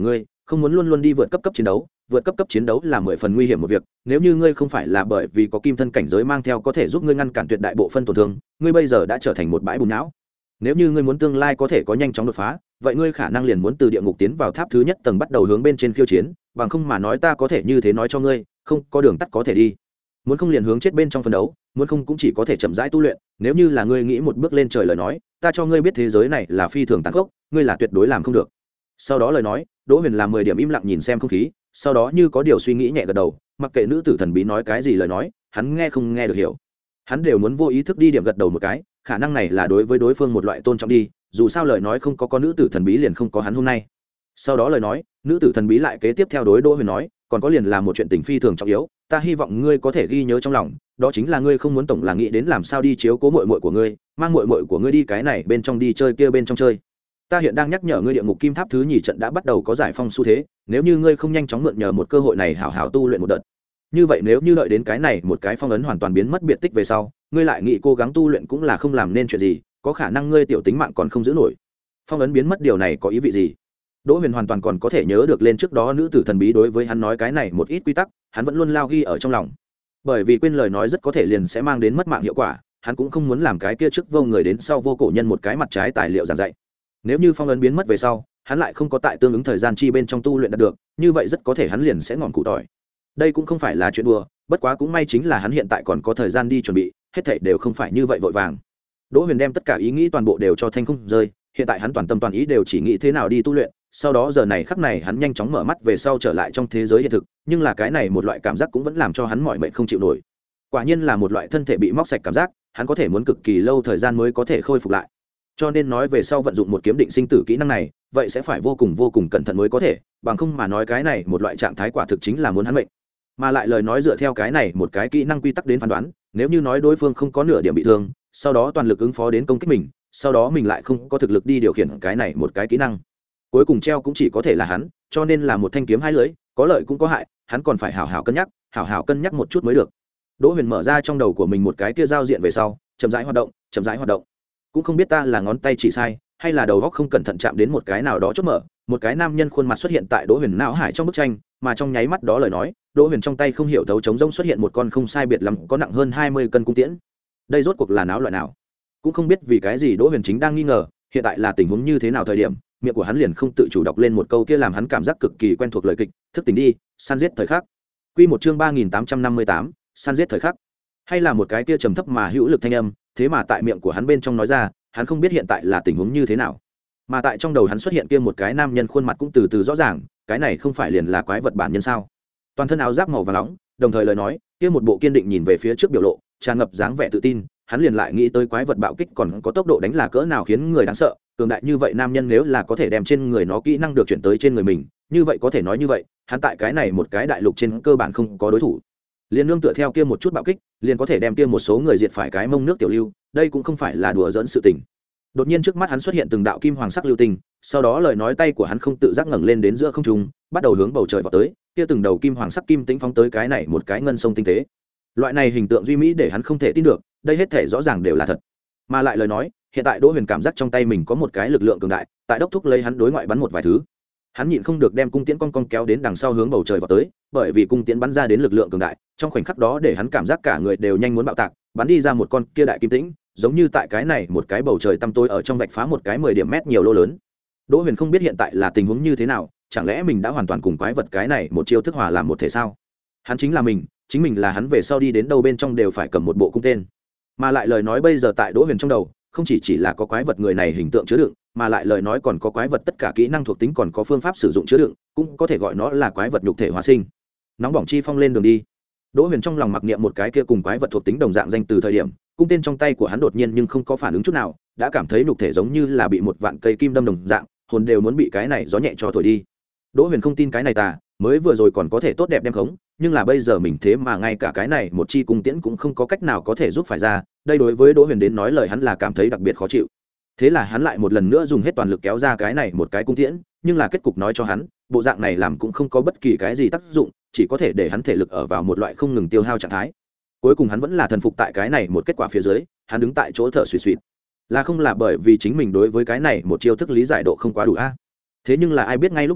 không muốn luôn luôn đi vượt cấp cấp chiến đấu, vượt cấp cấp chiến đấu là mười phần nguy hiểm một việc, nếu như ngươi không phải là bởi vì có kim thân cảnh giới mang theo có thể giúp ngươi ngăn cản tuyệt đại bộ phân tổn thương, ngươi bây giờ đã trở thành một bãi bùn não. Nếu như ngươi muốn tương lai có thể có nhanh chóng đột phá, vậy ngươi khả năng liền muốn từ địa ngục tiến vào tháp thứ nhất tầng bắt đầu hướng bên trên khiêu chiến, bằng không mà nói ta có thể như thế nói cho ngươi, không có đường tắt có thể đi. Muốn không liền hướng chết bên trong phân đấu, muốn không cũng chỉ có thể chậm rãi tu luyện, nếu như là ngươi nghĩ một bước lên trời lời nói, ta cho ngươi biết thế giới này là phi thường tàn khốc, ngươi là tuyệt đối làm không được. Sau đó lời nói, Đỗ Huyền làm mười điểm im lặng nhìn xem không khí, sau đó như có điều suy nghĩ nhẹ gật đầu, mặc kệ nữ tử thần bí nói cái gì lời nói, hắn nghe không nghe được hiểu. Hắn đều muốn vô ý thức đi điểm gật đầu một cái, khả năng này là đối với đối phương một loại tôn trọng đi, dù sao lời nói không có có nữ tử thần bí liền không có hắn hôm nay. Sau đó lời nói, nữ tử thần bí lại kế tiếp theo đối Đỗ Huyền nói, còn có liền là một chuyện tình phi thường trọng yếu, ta hy vọng ngươi có thể ghi nhớ trong lòng, đó chính là ngươi không muốn tổng là nghĩ đến làm sao đi chiếu cố muội muội của ngươi, mang muội muội của ngươi đi cái này bên trong đi chơi kia bên trong chơi. Ta hiện đang nhắc nhở ngươi địa ngục kim tháp thứ nhì trận đã bắt đầu có giải phong xu thế, nếu như ngươi không nhanh chóng mượn nhờ một cơ hội này hảo hảo tu luyện một đợt, như vậy nếu như đợi đến cái này một cái phong ấn hoàn toàn biến mất biệt tích về sau, ngươi lại nghĩ cố gắng tu luyện cũng là không làm nên chuyện gì, có khả năng ngươi tiểu tính mạng còn không giữ nổi. Phong ấn biến mất điều này có ý vị gì? Đỗ Huyền hoàn toàn còn có thể nhớ được lên trước đó nữ tử thần bí đối với hắn nói cái này một ít quy tắc, hắn vẫn luôn lao ghi ở trong lòng. Bởi vì quên lời nói rất có thể liền sẽ mang đến mất mạng hiệu quả, hắn cũng không muốn làm cái kia trước vô người đến sau vô cổ nhân một cái mặt trái tài liệu giảng dạy. Nếu như phong ấn biến mất về sau, hắn lại không có tại tương ứng thời gian chi bên trong tu luyện đạt được, như vậy rất có thể hắn liền sẽ ngọn cụ tỏi. Đây cũng không phải là chuyện đùa, bất quá cũng may chính là hắn hiện tại còn có thời gian đi chuẩn bị, hết thảy đều không phải như vậy vội vàng. Đỗ Huyền đem tất cả ý nghĩ toàn bộ đều cho thanh không rơi, hiện tại hắn toàn tâm toàn ý đều chỉ nghĩ thế nào đi tu luyện, sau đó giờ này khắc này hắn nhanh chóng mở mắt về sau trở lại trong thế giới hiện thực, nhưng là cái này một loại cảm giác cũng vẫn làm cho hắn mỏi mệt không chịu nổi. Quả nhiên là một loại thân thể bị móc sạch cảm giác, hắn có thể muốn cực kỳ lâu thời gian mới có thể khôi phục lại. Cho nên nói về sau vận dụng một kiếm định sinh tử kỹ năng này, vậy sẽ phải vô cùng vô cùng cẩn thận mới có thể, bằng không mà nói cái này một loại trạng thái quả thực chính là muốn hắn mệnh. Mà lại lời nói dựa theo cái này một cái kỹ năng quy tắc đến phán đoán, nếu như nói đối phương không có nửa điểm bị thương, sau đó toàn lực ứng phó đến công kích mình, sau đó mình lại không có thực lực đi điều khiển cái này một cái kỹ năng, cuối cùng treo cũng chỉ có thể là hắn, cho nên là một thanh kiếm hai lưỡi, có lợi cũng có hại, hắn còn phải hảo hảo cân nhắc, hảo hảo cân nhắc một chút mới được. Đỗ Huyền mở ra trong đầu của mình một cái kia giao diện về sau, chậm rãi hoạt động, chậm rãi hoạt động. Cũng không biết ta là ngón tay chỉ sai, hay là đầu óc không cẩn thận chạm đến một cái nào đó chốt mở, một cái nam nhân khuôn mặt xuất hiện tại Đỗ Huyền não hải trong bức tranh, mà trong nháy mắt đó lời nói, Đỗ Huyền trong tay không hiểu thấu trống rỗng xuất hiện một con không sai biệt lắm có nặng hơn hai mươi cân cung tiễn. Đây rốt cuộc là náo loại nào? Cũng không biết vì cái gì Đỗ Huyền chính đang nghi ngờ, hiện tại là tình huống như thế nào thời điểm, miệng của hắn liền không tự chủ đọc lên một câu kia làm hắn cảm giác cực kỳ quen thuộc lời kịch, thức tỉnh đi, săn giết thời khắc. Quy một chương ba nghìn tám trăm năm mươi tám, săn giết thời khắc. Hay là một cái kia trầm thấp mà hữu lực thanh âm, thế mà tại miệng của hắn bên trong nói ra, hắn không biết hiện tại là tình huống như thế nào. Mà tại trong đầu hắn xuất hiện kia một cái nam nhân khuôn mặt cũng từ từ rõ ràng, cái này không phải liền là quái vật bản nhân sao? Toàn thân áo giáp màu vàng nóng, đồng thời lời nói, kia một bộ kiên định nhìn về phía trước biểu lộ, tràn ngập dáng vẻ tự tin, hắn liền lại nghĩ tới quái vật bạo kích còn có tốc độ đánh là cỡ nào khiến người đáng sợ, cường đại như vậy nam nhân nếu là có thể đem trên người nó kỹ năng được chuyển tới trên người mình, như vậy có thể nói như vậy, hắn tại cái này một cái đại lục trên cơ bản không có đối thủ. Liên nương tựa theo kia một chút bạo kích, liền có thể đem kia một số người diệt phải cái mông nước tiểu lưu, đây cũng không phải là đùa giỡn sự tình. Đột nhiên trước mắt hắn xuất hiện từng đạo kim hoàng sắc lưu tinh, sau đó lời nói tay của hắn không tự giác ngẩng lên đến giữa không trung, bắt đầu hướng bầu trời vọt tới, kia từng đầu kim hoàng sắc kim tĩnh phóng tới cái này một cái ngân sông tinh tế. Loại này hình tượng duy mỹ để hắn không thể tin được, đây hết thể rõ ràng đều là thật. Mà lại lời nói, hiện tại Đỗ Huyền cảm giác trong tay mình có một cái lực lượng cường đại, tại đốc thúc lấy hắn đối ngoại bắn một vài thứ. Hắn nhịn không được đem cung tiễn cong cong kéo đến đằng sau hướng bầu trời vọt tới, bởi vì cung tiễn bắn ra đến lực lượng cường đại, trong khoảnh khắc đó để hắn cảm giác cả người đều nhanh muốn bạo tạc, bắn đi ra một con kia đại kim tĩnh, giống như tại cái này một cái bầu trời tăm tối ở trong vạch phá một cái mười điểm mét nhiều lô lớn. Đỗ Huyền không biết hiện tại là tình huống như thế nào, chẳng lẽ mình đã hoàn toàn cùng quái vật cái này một chiêu thức hòa làm một thể sao? Hắn chính là mình, chính mình là hắn về sau đi đến đâu bên trong đều phải cầm một bộ cung tên. Mà lại lời nói bây giờ tại Đỗ Huyền trong đầu, không chỉ chỉ là có quái vật người này hình tượng chứa đựng, mà lại lời nói còn có quái vật tất cả kỹ năng thuộc tính còn có phương pháp sử dụng chứa đựng, cũng có thể gọi nó là quái vật nhục thể hóa sinh. Nóng bỏng chi phong lên đường đi. Đỗ Huyền trong lòng mặc niệm một cái kia cùng quái vật thuộc tính đồng dạng danh từ thời điểm, cung tên trong tay của hắn đột nhiên nhưng không có phản ứng chút nào, đã cảm thấy nhục thể giống như là bị một vạn cây kim đâm đồng dạng, hồn đều muốn bị cái này gió nhẹ cho thổi đi. Đỗ Huyền không tin cái này tà, mới vừa rồi còn có thể tốt đẹp đem khống, nhưng là bây giờ mình thế mà ngay cả cái này một chi cung tiễn cũng không có cách nào có thể giúp phải ra, đây đối với Đỗ Huyền đến nói lời hắn là cảm thấy đặc biệt khó chịu. Thế là hắn lại một lần nữa dùng hết toàn lực kéo ra cái này một cái cung tiễn, nhưng là kết cục nói cho hắn, bộ dạng này làm cũng không có bất kỳ cái gì tác dụng, chỉ có thể để hắn thể lực ở vào một loại không ngừng tiêu hao trạng thái. Cuối cùng hắn vẫn là thần phục tại cái này một kết quả phía dưới, hắn đứng tại chỗ thở suýt suýt. Là không là bởi vì chính mình đối với cái này một chiêu thức lý giải độ không quá đủ a. Thế nhưng là ai biết ngay lúc này,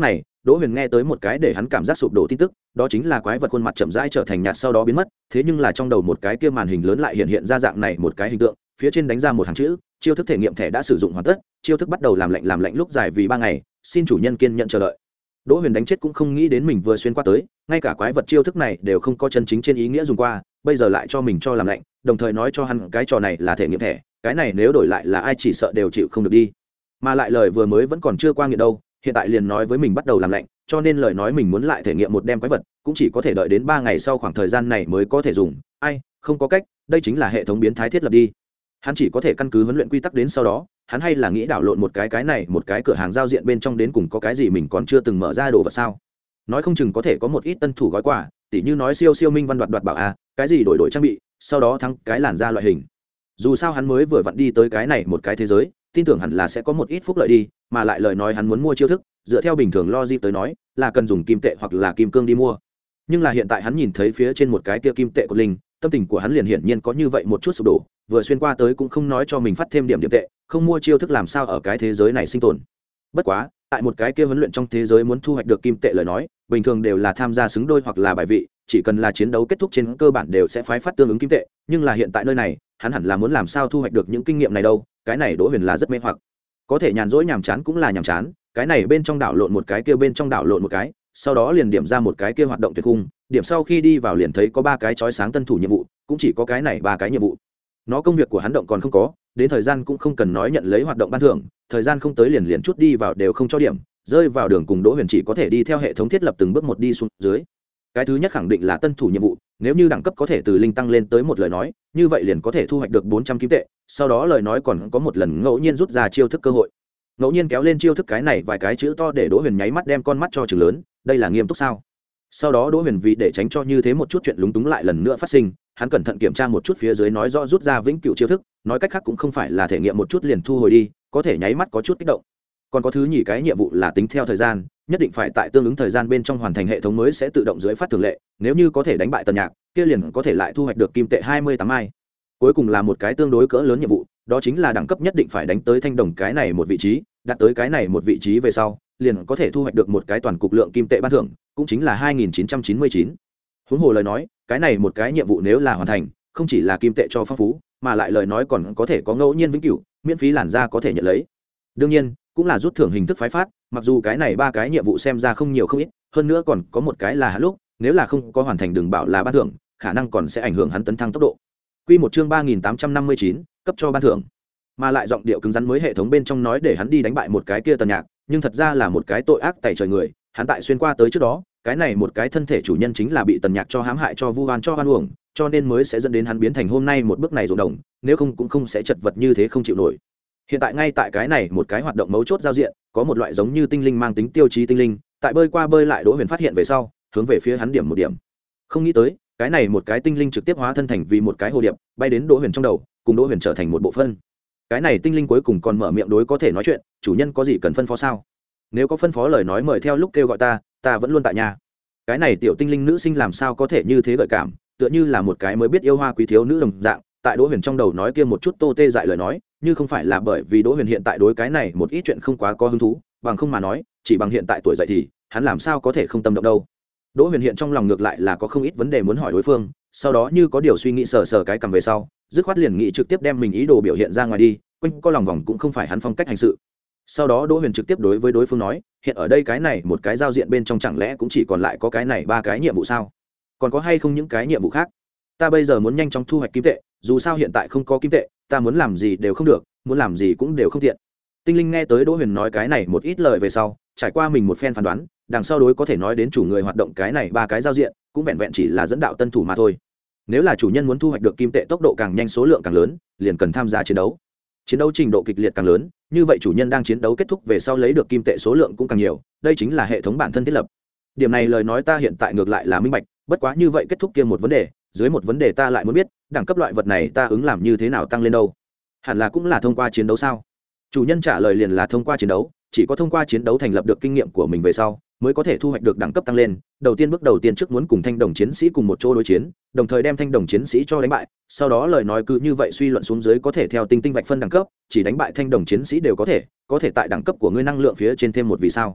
Đỗ Huyền nghe tới một cái để hắn cảm giác sụp đổ tin tức, đó chính là quái vật khuôn mặt chậm rãi trở thành nhạt sau đó biến mất, thế nhưng là trong đầu một cái kia màn hình lớn lại hiện hiện ra dạng này một cái hình tượng, phía trên đánh ra một hàng chữ, chiêu thức thể nghiệm thẻ đã sử dụng hoàn tất, chiêu thức bắt đầu làm lạnh làm lạnh lúc dài vì ba ngày, xin chủ nhân kiên nhận chờ đợi. Đỗ Huyền đánh chết cũng không nghĩ đến mình vừa xuyên qua tới, ngay cả quái vật chiêu thức này đều không có chân chính trên ý nghĩa dùng qua, bây giờ lại cho mình cho làm lạnh, đồng thời nói cho hắn cái trò này là thể nghiệm thẻ, cái này nếu đổi lại là ai chỉ sợ đều chịu không được đi. Mà lại lời vừa mới vẫn còn chưa qua nghiện đâu, hiện tại liền nói với mình bắt đầu làm lạnh, cho nên lời nói mình muốn lại thể nghiệm một đêm quái vật, cũng chỉ có thể đợi đến ba ngày sau khoảng thời gian này mới có thể dùng. Ai, không có cách, đây chính là hệ thống biến thái thiết lập đi. Hắn chỉ có thể căn cứ huấn luyện quy tắc đến sau đó, hắn hay là nghĩ đảo lộn một cái cái này, một cái cửa hàng giao diện bên trong đến cùng có cái gì mình còn chưa từng mở ra đồ vật sao? Nói không chừng có thể có một ít tân thủ gói quà, tỉ như nói siêu siêu minh văn đoạt đoạt bảo a, cái gì đổi đổi trang bị, sau đó thắng cái làn da loại hình. Dù sao hắn mới vừa vặn đi tới cái này một cái thế giới, tin tưởng hẳn là sẽ có một ít phúc lợi đi, mà lại lời nói hắn muốn mua chiêu thức, dựa theo bình thường logic tới nói, là cần dùng kim tệ hoặc là kim cương đi mua. Nhưng là hiện tại hắn nhìn thấy phía trên một cái kia kim tệ của linh, tâm tình của hắn liền hiển nhiên có như vậy một chút sụp đổ, vừa xuyên qua tới cũng không nói cho mình phát thêm điểm điểm tệ, không mua chiêu thức làm sao ở cái thế giới này sinh tồn. Bất quá, tại một cái kia huấn luyện trong thế giới muốn thu hoạch được kim tệ lời nói, bình thường đều là tham gia xứng đôi hoặc là bài vị, chỉ cần là chiến đấu kết thúc trên cơ bản đều sẽ phái phát tương ứng kim tệ, nhưng là hiện tại nơi này, hắn hẳn là muốn làm sao thu hoạch được những kinh nghiệm này đâu, cái này Đỗ Huyền là rất mê hoặc. Có thể nhàn rỗi nhàm chán cũng là nhàm chán, cái này bên trong đảo lộn một cái kia bên trong đảo lộn một cái, sau đó liền điểm ra một cái kia hoạt động tuyệt cung, điểm sau khi đi vào liền thấy có ba cái chói sáng tân thủ nhiệm vụ, cũng chỉ có cái này ba cái nhiệm vụ. Nó công việc của hắn động còn không có, đến thời gian cũng không cần nói nhận lấy hoạt động ban thưởng, thời gian không tới liền liền chút đi vào đều không cho điểm, rơi vào đường cùng Đỗ Huyền chỉ có thể đi theo hệ thống thiết lập từng bước một đi xuống dưới. Cái thứ nhất khẳng định là tân thủ nhiệm vụ, nếu như đẳng cấp có thể từ linh tăng lên tới một lời nói, như vậy liền có thể thu hoạch được bốn trăm kim tệ, sau đó lời nói còn có một lần ngẫu nhiên rút ra chiêu thức cơ hội. Ngẫu nhiên kéo lên chiêu thức cái này vài cái chữ to để Đỗ Huyền nháy mắt đem con mắt cho trừng lớn, đây là nghiêm túc sao? Sau đó Đỗ Huyền vì để tránh cho như thế một chút chuyện lúng túng lại lần nữa phát sinh, hắn cẩn thận kiểm tra một chút phía dưới nói rõ rút ra vĩnh cửu chiêu thức, nói cách khác cũng không phải là thể nghiệm một chút liền thu hồi đi, có thể nháy mắt có chút kích động. Còn có thứ nhì cái nhiệm vụ là tính theo thời gian, nhất định phải tại tương ứng thời gian bên trong hoàn thành, hệ thống mới sẽ tự động dưới phát thường lệ, nếu như có thể đánh bại Tần Nhạc, kia liền có thể lại thu hoạch được kim tệ hai mươi tám mai. Cuối cùng là một cái tương đối cỡ lớn nhiệm vụ, đó chính là đẳng cấp nhất định phải đánh tới thanh đồng cái này một vị trí, đạt tới cái này một vị trí về sau, liền có thể thu hoạch được một cái toàn cục lượng kim tệ ban thưởng, cũng chính là hai nghìn chín trăm chín mươi chín. Huống hồ lời nói, cái này một cái nhiệm vụ nếu là hoàn thành, không chỉ là kim tệ cho phong phú, mà lại lời nói còn có thể có ngẫu nhiên vĩnh cửu, miễn phí làn da có thể nhận lấy. Đương nhiên, cũng là rút thưởng hình thức phái phát, mặc dù cái này ba cái nhiệm vụ xem ra không nhiều không ít, hơn nữa còn có một cái là hạn lúc, nếu là không có hoàn thành đừng bảo là ban thưởng, khả năng còn sẽ ảnh hưởng hắn tấn thăng tốc độ. Quy một chương ba nghìn tám trăm năm mươi chín, cấp cho ban thưởng. Mà lại giọng điệu cứng rắn mới hệ thống bên trong nói để hắn đi đánh bại một cái kia Tần Nhạc, nhưng thật ra là một cái tội ác tày trời người, hắn tại xuyên qua tới trước đó, cái này một cái thân thể chủ nhân chính là bị Tần Nhạc cho hãm hại cho vu oan cho oan uổng, cho nên mới sẽ dẫn đến hắn biến thành hôm nay một bước này ruộng đồng, nếu không cũng không sẽ chật vật như thế không chịu nổi. Hiện tại ngay tại cái này một cái hoạt động mấu chốt giao diện, có một loại giống như tinh linh mang tính tiêu chí tinh linh, tại bơi qua bơi lại Đỗ Huyền phát hiện về sau, hướng về phía hắn điểm một điểm. Không nghĩ tới, cái này một cái tinh linh trực tiếp hóa thân thành vì một cái hồ điệp, bay đến Đỗ Huyền trong đầu, cùng Đỗ Huyền trở thành một bộ phân. Cái này tinh linh cuối cùng còn mở miệng đối có thể nói chuyện, chủ nhân có gì cần phân phó sao? Nếu có phân phó lời nói mời theo lúc kêu gọi ta, ta vẫn luôn tại nhà. Cái này tiểu tinh linh nữ sinh làm sao có thể như thế gợi cảm, tựa như là một cái mới biết yêu hoa quý thiếu nữ đồng dạng. Tại Đỗ Huyền trong đầu nói kia một chút tô tê dại lời nói, như không phải là bởi vì Đỗ Huyền hiện tại đối cái này một ít chuyện không quá có hứng thú, bằng không mà nói, chỉ bằng hiện tại tuổi dậy thì, hắn làm sao có thể không tâm động đâu. Đỗ Huyền hiện trong lòng ngược lại là có không ít vấn đề muốn hỏi đối phương, sau đó như có điều suy nghĩ sờ sờ cái cầm về sau, dứt khoát liền nghĩ trực tiếp đem mình ý đồ biểu hiện ra ngoài đi, quanh co lòng vòng cũng không phải hắn phong cách hành sự. Sau đó Đỗ Huyền trực tiếp đối với đối phương nói, hiện ở đây cái này một cái giao diện bên trong chẳng lẽ cũng chỉ còn lại có cái này ba cái nhiệm vụ sao? Còn có hay không những cái nhiệm vụ khác? Ta bây giờ muốn nhanh chóng thu hoạch kim tệ, dù sao hiện tại không có kim tệ, ta muốn làm gì đều không được, muốn làm gì cũng đều không tiện. Tinh linh nghe tới Đỗ Huyền nói cái này một ít lời về sau, trải qua mình một phen phán đoán, đằng sau đối có thể nói đến chủ người hoạt động cái này ba cái giao diện, cũng vẹn vẹn chỉ là dẫn đạo tân thủ mà thôi. Nếu là chủ nhân muốn thu hoạch được kim tệ tốc độ càng nhanh số lượng càng lớn, liền cần tham gia chiến đấu. Chiến đấu trình độ kịch liệt càng lớn, như vậy chủ nhân đang chiến đấu kết thúc về sau lấy được kim tệ số lượng cũng càng nhiều, đây chính là hệ thống bản thân thiết lập. Điểm này lời nói ta hiện tại ngược lại là minh bạch, bất quá như vậy kết thúc kia một vấn đề, dưới một vấn đề ta lại muốn biết, đẳng cấp loại vật này ta ứng làm như thế nào tăng lên đâu? Hẳn là cũng là thông qua chiến đấu sao? Chủ nhân trả lời liền là thông qua chiến đấu, chỉ có thông qua chiến đấu thành lập được kinh nghiệm của mình về sau, mới có thể thu hoạch được đẳng cấp tăng lên. Đầu tiên bước đầu tiên trước muốn cùng thanh đồng chiến sĩ cùng một chỗ đối chiến, đồng thời đem thanh đồng chiến sĩ cho đánh bại, sau đó lời nói cứ như vậy suy luận xuống dưới có thể theo tinh tinh vạch phân đẳng cấp, chỉ đánh bại thanh đồng chiến sĩ đều có thể, có thể tại đẳng cấp của ngươi năng lượng phía trên thêm một vì sao.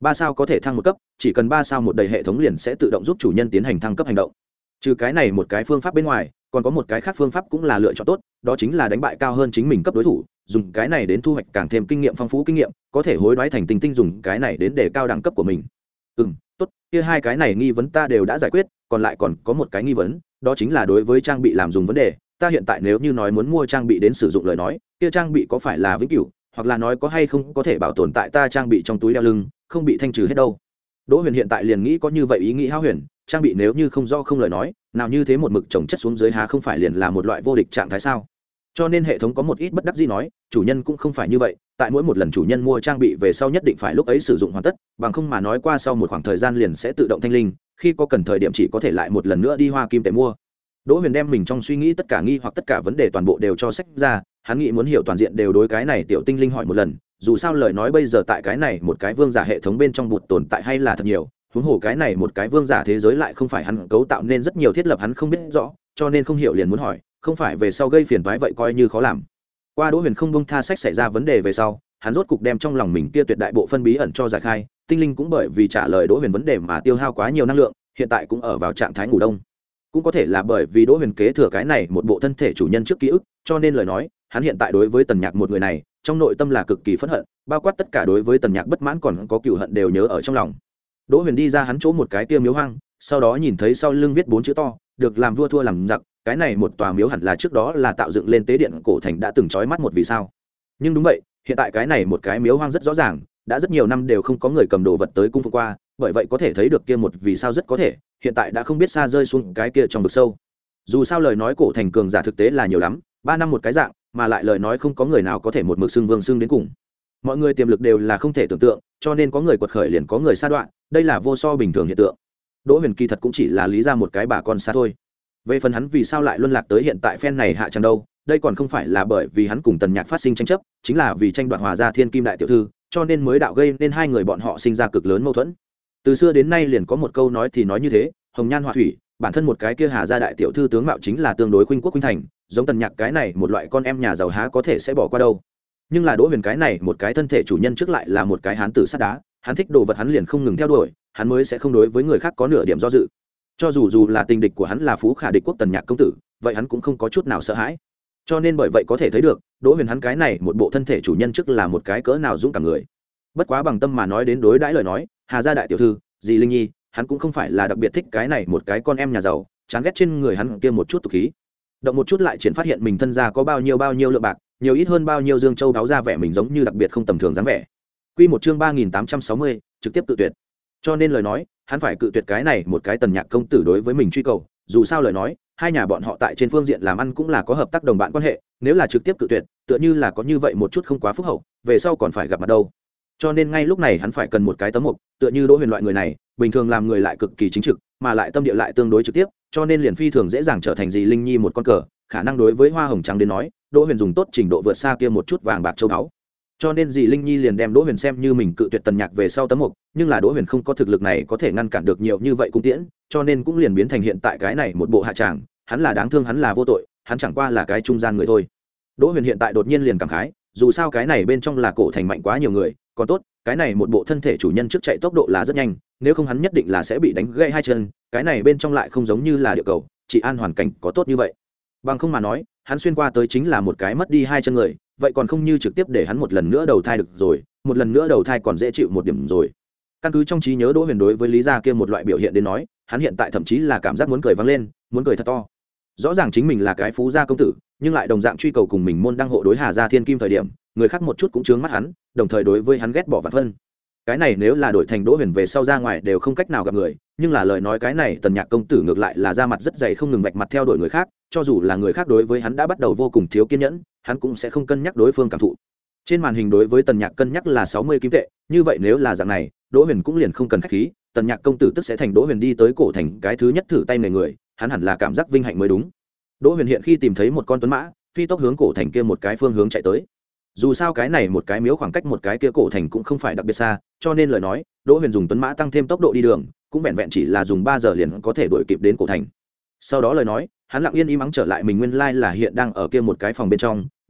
ba sao có thể thăng một cấp, chỉ cần ba sao một đầy hệ thống liền sẽ tự động giúp chủ nhân tiến hành thăng cấp hành động. Trừ cái này một cái phương pháp bên ngoài, còn có một cái khác phương pháp cũng là lựa chọn tốt, đó chính là đánh bại cao hơn chính mình cấp đối thủ, dùng cái này đến thu hoạch càng thêm kinh nghiệm phong phú kinh nghiệm, có thể hối đoái thành tinh tinh dùng cái này đến để cao đẳng cấp của mình. Ừm, tốt, kia hai cái này nghi vấn ta đều đã giải quyết, còn lại còn có một cái nghi vấn, đó chính là đối với trang bị làm dùng vấn đề, ta hiện tại nếu như nói muốn mua trang bị đến sử dụng lời nói, kia trang bị có phải là vĩnh cửu, hoặc là nói có hay không có thể bảo tồn tại ta trang bị trong túi đeo lưng, không bị thanh trừ hết đâu. Đỗ Huyền hiện tại liền nghĩ có như vậy ý nghĩ hão huyền, trang bị nếu như không do không lời nói, nào như thế một mực trồng chất xuống dưới há không phải liền là một loại vô địch trạng thái sao? Cho nên hệ thống có một ít bất đắc dĩ nói, chủ nhân cũng không phải như vậy, tại mỗi một lần chủ nhân mua trang bị về sau nhất định phải lúc ấy sử dụng hoàn tất, bằng không mà nói qua sau một khoảng thời gian liền sẽ tự động thanh linh, khi có cần thời điểm chỉ có thể lại một lần nữa đi hoa kim tệ mua. Đỗ Huyền đem mình trong suy nghĩ tất cả nghi hoặc tất cả vấn đề toàn bộ đều cho sách ra, hắn nghĩ muốn hiểu toàn diện đều đối cái này tiểu tinh linh hỏi một lần, dù sao lời nói bây giờ tại cái này một cái vương giả hệ thống bên trong bụt tồn tại hay là thật nhiều, huống hồ cái này một cái vương giả thế giới lại không phải hắn cấu tạo nên rất nhiều thiết lập hắn không biết rõ, cho nên không hiểu liền muốn hỏi, không phải về sau gây phiền toái vậy coi như khó làm. Qua Đỗ Huyền không buông tha sách xảy ra vấn đề về sau, hắn rốt cục đem trong lòng mình kia tuyệt đại bộ phân bí ẩn cho giải khai, tinh linh cũng bởi vì trả lời Đỗ Huyền vấn đề mà tiêu hao quá nhiều năng lượng, hiện tại cũng ở vào trạng thái ngủ đông. Cũng có thể là bởi vì Đỗ Huyền kế thừa cái này một bộ thân thể chủ nhân trước ký ức, cho nên lời nói, hắn hiện tại đối với Tần Nhạc một người này, trong nội tâm là cực kỳ phẫn hận, bao quát tất cả đối với Tần Nhạc bất mãn còn có cừu hận đều nhớ ở trong lòng. Đỗ Huyền đi ra hắn chỗ một cái kia miếu hoang, sau đó nhìn thấy sau lưng viết bốn chữ to, được làm vua thua làm giặc, cái này một tòa miếu hẳn là trước đó là tạo dựng lên tế điện cổ thành đã từng chói mắt một vì sao. Nhưng đúng vậy, hiện tại cái này một cái miếu hoang rất rõ ràng, đã rất nhiều năm đều không có người cầm đồ vật tới cung phục qua, bởi vậy có thể thấy được kia một vì sao rất có thể, hiện tại đã không biết xa rơi xuống cái kia trong vực sâu. Dù sao lời nói cổ thành cường giả thực tế là nhiều lắm, ba năm một cái dạng, mà lại lời nói không có người nào có thể một mực xưng vương xưng đến cùng. Mọi người tiềm lực đều là không thể tưởng tượng, cho nên có người quật khởi liền có người sa đoạn, đây là vô so bình thường hiện tượng. Đỗ Huyền kỳ thật cũng chỉ là lý ra một cái bà con xa thôi. Về phần hắn vì sao lại luân lạc tới hiện tại phen này hạ chẳng đâu, đây còn không phải là bởi vì hắn cùng Tần Nhạc phát sinh tranh chấp, chính là vì tranh đoạt Hòa gia Thiên Kim đại tiểu thư, cho nên mới đạo gây nên hai người bọn họ sinh ra cực lớn mâu thuẫn. Từ xưa đến nay liền có một câu nói thì nói như thế, hồng nhan họa thủy, bản thân một cái kia Hà gia đại tiểu thư tướng mạo chính là tương đối khuynh quốc khuynh thành, giống Tần Nhạc cái này một loại con em nhà giàu há có thể sẽ bỏ qua đâu. Nhưng là Đỗ Huyền cái này một cái thân thể chủ nhân trước lại là một cái hán tử sắt đá, hắn thích đồ vật hắn liền không ngừng theo đuổi, hắn mới sẽ không đối với người khác có nửa điểm do dự. Cho dù dù là tình địch của hắn là Phú Khả địch quốc Tần Nhạc công tử, vậy hắn cũng không có chút nào sợ hãi. Cho nên bởi vậy có thể thấy được, Đỗ Huyền hắn cái này một bộ thân thể chủ nhân trước là một cái cỡ nào dũng cảm người. Bất quá bằng tâm mà nói đến đối đãi lời nói, Hà gia đại tiểu thư, dì Linh Nhi, hắn cũng không phải là đặc biệt thích cái này một cái con em nhà giàu, chán ghét trên người hắn kia một chút tục khí. Động một chút lại triển phát hiện mình thân gia có bao nhiêu bao nhiêu lượng bạc, nhiều ít hơn bao nhiêu dương châu đáo ra vẻ mình giống như đặc biệt không tầm thường dáng vẻ. Quy một chương ba nghìn tám trăm sáu mươi, trực tiếp tự tuyệt. Cho nên lời nói, hắn phải cự tuyệt cái này một cái Tần Nhạc công tử đối với mình truy cầu, dù sao lời nói, hai nhà bọn họ tại trên phương diện làm ăn cũng là có hợp tác đồng bạn quan hệ, nếu là trực tiếp cự tuyệt, tựa như là có như vậy một chút không quá phúc hậu, về sau còn phải gặp mặt đâu. Cho nên ngay lúc này hắn phải cần một cái tấm mục, tựa như Đỗ Huyền loại người này, bình thường làm người lại cực kỳ chính trực, mà lại tâm địa lại tương đối trực tiếp, cho nên liền phi thường dễ dàng trở thành dì Linh Nhi một con cờ, khả năng đối với hoa hồng trắng đến nói, Đỗ Huyền dùng tốt trình độ vượt xa kia một chút vàng bạc châu báu. Cho nên dì Linh Nhi liền đem Đỗ Huyền xem như mình cự tuyệt Tần Nhạc về sau tấm mục, nhưng là Đỗ Huyền không có thực lực này có thể ngăn cản được nhiều như vậy cung tiễn, cho nên cũng liền biến thành hiện tại cái này một bộ hạ tràng, hắn là đáng thương hắn là vô tội, hắn chẳng qua là cái trung gian người thôi. Đỗ Huyền hiện tại đột nhiên liền cảm khái, dù sao cái này bên trong là cổ thành mạnh quá nhiều người, còn tốt, cái này một bộ thân thể chủ nhân trước chạy tốc độ là rất nhanh, nếu không hắn nhất định là sẽ bị đánh gãy hai chân, cái này bên trong lại không giống như là địa cầu, chỉ an hoàn cảnh có tốt như vậy. Bằng không mà nói, hắn xuyên qua tới chính là một cái mất đi hai chân người, vậy còn không như trực tiếp để hắn một lần nữa đầu thai được rồi, một lần nữa đầu thai còn dễ chịu một điểm rồi. Căn cứ trong trí nhớ Đỗ Huyền đối với Lý gia kia một loại biểu hiện đến nói, hắn hiện tại thậm chí là cảm giác muốn cười vang lên, muốn cười thật to. Rõ ràng chính mình là cái phú gia công tử, nhưng lại đồng dạng truy cầu cùng mình môn đăng hộ đối Hà gia Thiên Kim thời điểm, người khác một chút cũng chướng mắt hắn, đồng thời đối với hắn ghét bỏ vạn phân. Cái này nếu là đổi thành Đỗ Huyền về sau ra ngoài đều không cách nào gặp người, nhưng là lời nói cái này Tần Nhạc công tử ngược lại là ra mặt rất dày không ngừng vạch mặt theo đuổi người khác, cho dù là người khác đối với hắn đã bắt đầu vô cùng thiếu kiên nhẫn, hắn cũng sẽ không cân nhắc đối phương cảm thụ. Trên màn hình đối với Tần Nhạc cân nhắc là sáu mươi kim tệ, như vậy nếu là dạng này, Đỗ Huyền cũng liền không cần khách khí, Tần Nhạc công tử tức sẽ thành Đỗ Huyền đi tới cổ thành cái thứ nhất thử tay người người, hắn hẳn là cảm giác vinh hạnh mới đúng. Đỗ Huyền hiện khi tìm thấy một con tuấn mã, phi tốc hướng cổ thành kia một cái phương hướng chạy tới. Dù sao cái này một cái miếu khoảng cách một cái kia cổ thành cũng không phải đặc biệt xa, cho nên lời nói, Đỗ Huyền dùng tuấn mã tăng thêm tốc độ đi đường, cũng vẹn vẹn chỉ là dùng ba giờ liền có thể đuổi kịp đến cổ thành. Sau đó lời nói, hắn lặng yên im ắng trở lại mình nguyên lai là hiện đang ở kia một cái phòng bên trong,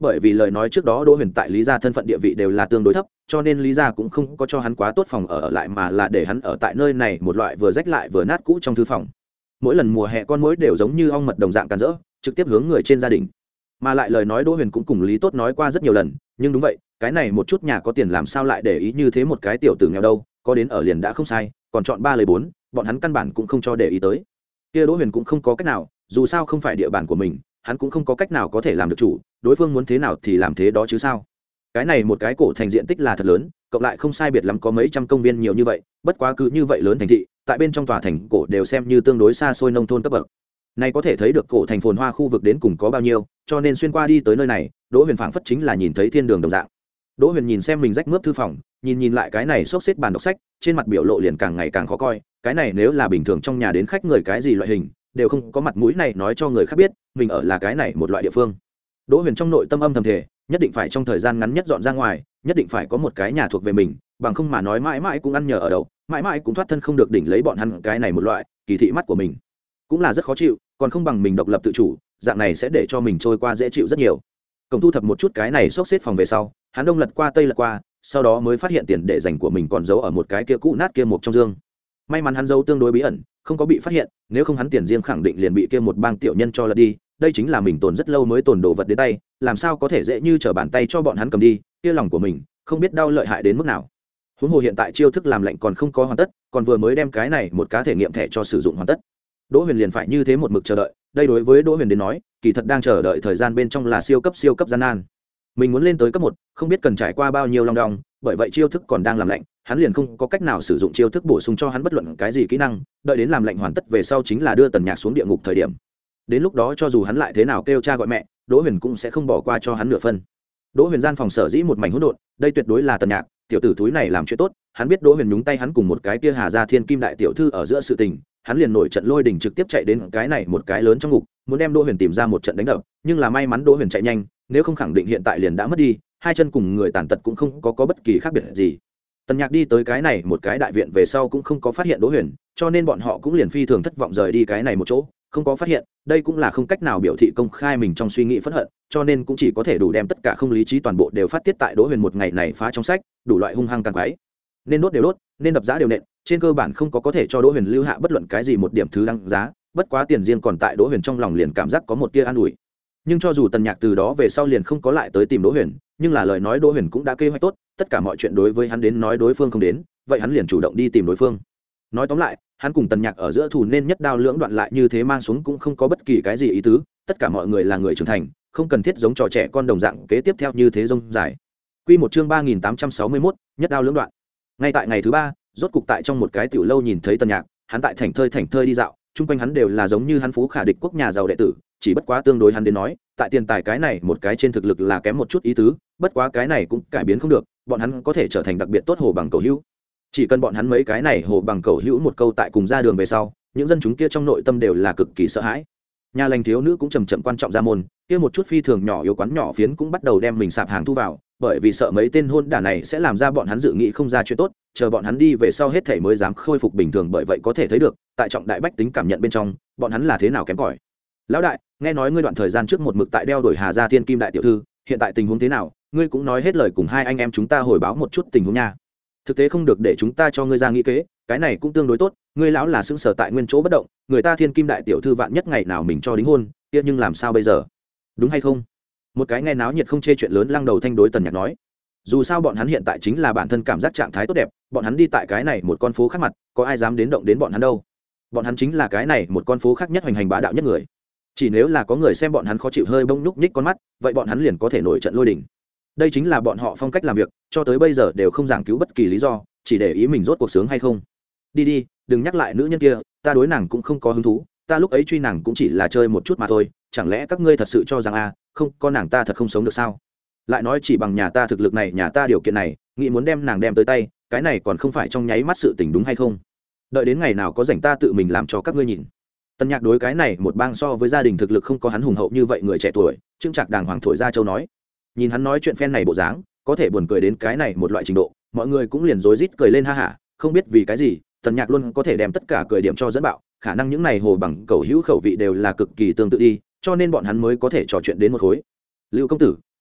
bởi vì lời nói trước đó Đỗ Huyền tại Lý gia thân phận địa vị đều là tương đối thấp, cho nên Lý gia cũng không có cho hắn quá tốt phòng ở, ở lại mà là để hắn ở tại nơi này một loại vừa rách lại vừa nát cũ trong thư phòng. Mỗi lần mùa hè con muỗi đều giống như ong mật đồng dạng càn rỡ, trực tiếp hướng người trên gia đình. Mà lại lời nói Đỗ Huyền cũng cùng Lý Tốt nói qua rất nhiều lần, nhưng đúng vậy, cái này một chút nhà có tiền làm sao lại để ý như thế một cái tiểu tử nghèo đâu, có đến ở liền đã không sai, còn chọn ba lời bốn, bọn hắn căn bản cũng không cho để ý tới. Kia Đỗ Huyền cũng không có cách nào, dù sao không phải địa bàn của mình, hắn cũng không có cách nào có thể làm được chủ, đối phương muốn thế nào thì làm thế đó chứ sao. Cái này một cái cổ thành diện tích là thật lớn, cộng lại không sai biệt lắm có mấy trăm công viên nhiều như vậy, bất quá cứ như vậy lớn thành thị, tại bên trong tòa thành cổ đều xem như tương đối xa xôi nông thôn cấp bậc. Này có thể thấy được cổ thành phồn hoa khu vực đến cùng có bao nhiêu, cho nên xuyên qua đi tới nơi này, Đỗ Huyền phảng phất chính là nhìn thấy thiên đường đồng dạng. Đỗ Huyền nhìn xem mình rách mướp thư phòng, nhìn nhìn lại cái này xốc xếp bàn đọc sách, trên mặt biểu lộ liền càng ngày càng khó coi, cái này nếu là bình thường trong nhà đến khách người cái gì loại hình, đều không có mặt mũi này nói cho người khác biết, mình ở là cái này một loại địa phương. Đỗ Huyền trong nội tâm âm thầm thề, nhất định phải trong thời gian ngắn nhất dọn ra ngoài, nhất định phải có một cái nhà thuộc về mình, bằng không mà nói mãi mãi cũng ăn nhờ ở đậu, mãi mãi cũng thoát thân không được đỉnh lấy bọn hắn cái này một loại kỳ thị mắt của mình. Cũng là rất khó chịu, còn không bằng mình độc lập tự chủ, dạng này sẽ để cho mình trôi qua dễ chịu rất nhiều. Cổng thu thập một chút cái này xốc xếp phòng về sau, hắn đông lật qua tây lật qua, sau đó mới phát hiện tiền để dành của mình còn giấu ở một cái kia cũ nát kia một trong dương. May mắn hắn giấu tương đối bí ẩn, không có bị phát hiện, nếu không hắn tiền riêng khẳng định liền bị kia một bang tiểu nhân cho lật đi. Đây chính là mình tồn rất lâu mới tồn đồ vật đến tay, làm sao có thể dễ như trở bàn tay cho bọn hắn cầm đi, kia lòng của mình không biết đau lợi hại đến mức nào. Huống hồ hiện tại chiêu thức làm lệnh còn không có hoàn tất, còn vừa mới đem cái này một cá thể nghiệm thẻ cho sử dụng hoàn tất. Đỗ Huyền liền phải như thế một mực chờ đợi, đây đối với Đỗ Huyền đến nói, kỳ thật đang chờ đợi thời gian bên trong là siêu cấp siêu cấp gian nan. Mình muốn lên tới cấp một, không biết cần trải qua bao nhiêu long đong, bởi vậy chiêu thức còn đang làm lệnh, hắn liền không có cách nào sử dụng chiêu thức bổ sung cho hắn bất luận cái gì kỹ năng, đợi đến làm lệnh hoàn tất về sau chính là đưa Tần Nhạc xuống địa ngục thời điểm. Đến lúc đó cho dù hắn lại thế nào kêu cha gọi mẹ, Đỗ Huyền cũng sẽ không bỏ qua cho hắn nửa phân. Đỗ Huyền gian phòng sở dĩ một mảnh hỗn độn, đây tuyệt đối là Tần Nhạc, tiểu tử thúi này làm chuyện tốt, hắn biết Đỗ Huyền nhúng tay hắn cùng một cái kia Hà Gia Thiên Kim đại tiểu thư ở giữa sự tình, hắn liền nổi trận lôi đình trực tiếp chạy đến cái này một cái lớn trong ngục, muốn đem Đỗ Huyền tìm ra một trận đánh đập, nhưng là may mắn Đỗ Huyền chạy nhanh, nếu không khẳng định hiện tại liền đã mất đi, hai chân cùng người tàn tật cũng không có có bất kỳ khác biệt gì. Tần Nhạc đi tới cái này một cái đại viện về sau cũng không có phát hiện Đỗ Huyền, cho nên bọn họ cũng liền phi thường thất vọng rời đi cái này một chỗ, không có phát hiện, đây cũng là không cách nào biểu thị công khai mình trong suy nghĩ phẫn hận, cho nên cũng chỉ có thể đủ đem tất cả không lý trí toàn bộ đều phát tiết tại Đỗ Huyền một ngày này phá trong sách, đủ loại hung hăng càng quái. Nên đốt đều đốt, nên đập giá đều nện, trên cơ bản không có có thể cho Đỗ Huyền lưu hạ bất luận cái gì một điểm thứ đăng giá, bất quá tiền riêng còn tại Đỗ Huyền trong lòng liền cảm giác có một tia an ủi. Nhưng cho dù Tần Nhạc từ đó về sau liền không có lại tới tìm Đỗ Huyền, nhưng là lời nói Đỗ Huyền cũng đã kế hoạch tốt, tất cả mọi chuyện đối với hắn đến nói đối phương không đến, vậy hắn liền chủ động đi tìm đối phương. Nói tóm lại, hắn cùng Tần Nhạc ở giữa thù nên nhất đao lưỡng đoạn lại như thế mang xuống cũng không có bất kỳ cái gì ý tứ, tất cả mọi người là người trưởng thành, không cần thiết giống trò trẻ con đồng dạng kế tiếp theo như thế rông dài. Quy một chương ba nghìn tám trăm sáu mươi mốt, nhất đao lưỡng đoạn. Ngay tại ngày thứ ba, rốt cục tại trong một cái tiểu lâu nhìn thấy Tần Nhạc, hắn tại thảnh thơi thảnh thơi đi dạo, chung quanh hắn đều là giống như hắn phú khả địch quốc nhà giàu đệ tử, chỉ bất quá tương đối hắn đến nói, tại tiền tài cái này một cái trên thực lực là kém một chút ý tứ, bất quá cái này cũng cải biến không được, bọn hắn có thể trở thành đặc biệt tốt hồ bằng cầu hữu. Chỉ cần bọn hắn mấy cái này hồ bằng cầu hữu một câu tại cùng ra đường về sau, những dân chúng kia trong nội tâm đều là cực kỳ sợ hãi. Nhà lành thiếu nữ cũng chầm chậm quan trọng ra môn, kia một chút phi thường nhỏ yếu quán nhỏ phiến cũng bắt đầu đem mình sạp hàng thu vào, bởi vì sợ mấy tên hôn đả này sẽ làm ra bọn hắn dự nghĩ không ra chuyện tốt, chờ bọn hắn đi về sau hết thảy mới dám khôi phục bình thường, bởi vậy có thể thấy được, tại trọng đại bách tính cảm nhận bên trong, bọn hắn là thế nào kém cỏi. Lão đại, nghe nói ngươi đoạn thời gian trước một mực tại đeo đổi Hà Gia Thiên Kim đại tiểu thư, hiện tại tình huống thế nào? Ngươi cũng nói hết lời cùng hai anh em chúng ta hồi báo một chút tình huống nha. Thực tế không được để chúng ta cho ngươi ra nghĩ kế, cái này cũng tương đối tốt, ngươi lão là sững sờ tại nguyên chỗ bất động, người ta Thiên Kim đại tiểu thư vạn nhất ngày nào mình cho đính hôn, kia nhưng làm sao bây giờ? Đúng hay không? Một cái nghe náo nhiệt không chê chuyện lớn lăng đầu thanh đối Tần Nhạc nói. Dù sao bọn hắn hiện tại chính là bản thân cảm giác trạng thái tốt đẹp, bọn hắn đi tại cái này một con phố khác mặt, có ai dám đến động đến bọn hắn đâu? Bọn hắn chính là cái này một con phố khác nhất hoành hành bá đạo nhất người. Chỉ nếu là có người xem bọn hắn khó chịu hơi bông nhúc nhích con mắt, vậy bọn hắn liền có thể nổi trận lôi đình. Đây chính là bọn họ phong cách làm việc, cho tới bây giờ đều không giảng cứu bất kỳ lý do, chỉ để ý mình rốt cuộc sướng hay không. Đi đi, đừng nhắc lại nữ nhân kia, ta đối nàng cũng không có hứng thú, ta lúc ấy truy nàng cũng chỉ là chơi một chút mà thôi, chẳng lẽ các ngươi thật sự cho rằng a, à, không, con nàng ta thật không sống được sao? Lại nói chỉ bằng nhà ta thực lực này, nhà ta điều kiện này, nghĩ muốn đem nàng đem tới tay, cái này còn không phải trong nháy mắt sự tình đúng hay không? Đợi đến ngày nào có rảnh ta tự mình làm cho các ngươi nhìn. Tần Nhạc đối cái này một bang so với gia đình thực lực không có hắn hùng hậu như vậy người trẻ tuổi, trưng trạc đàng hoàng thổi ra châu nói. Nhìn hắn nói chuyện phen này bộ dáng, có thể buồn cười đến cái này một loại trình độ, mọi người cũng liền rối rít cười lên ha hả, không biết vì cái gì, Tần Nhạc luôn có thể đem tất cả cười điểm cho dẫn bạo, khả năng những này hồ bằng cầu hữu khẩu vị đều là cực kỳ tương tự đi, cho nên bọn hắn mới có thể trò chuyện đến một khối. Lưu công tử,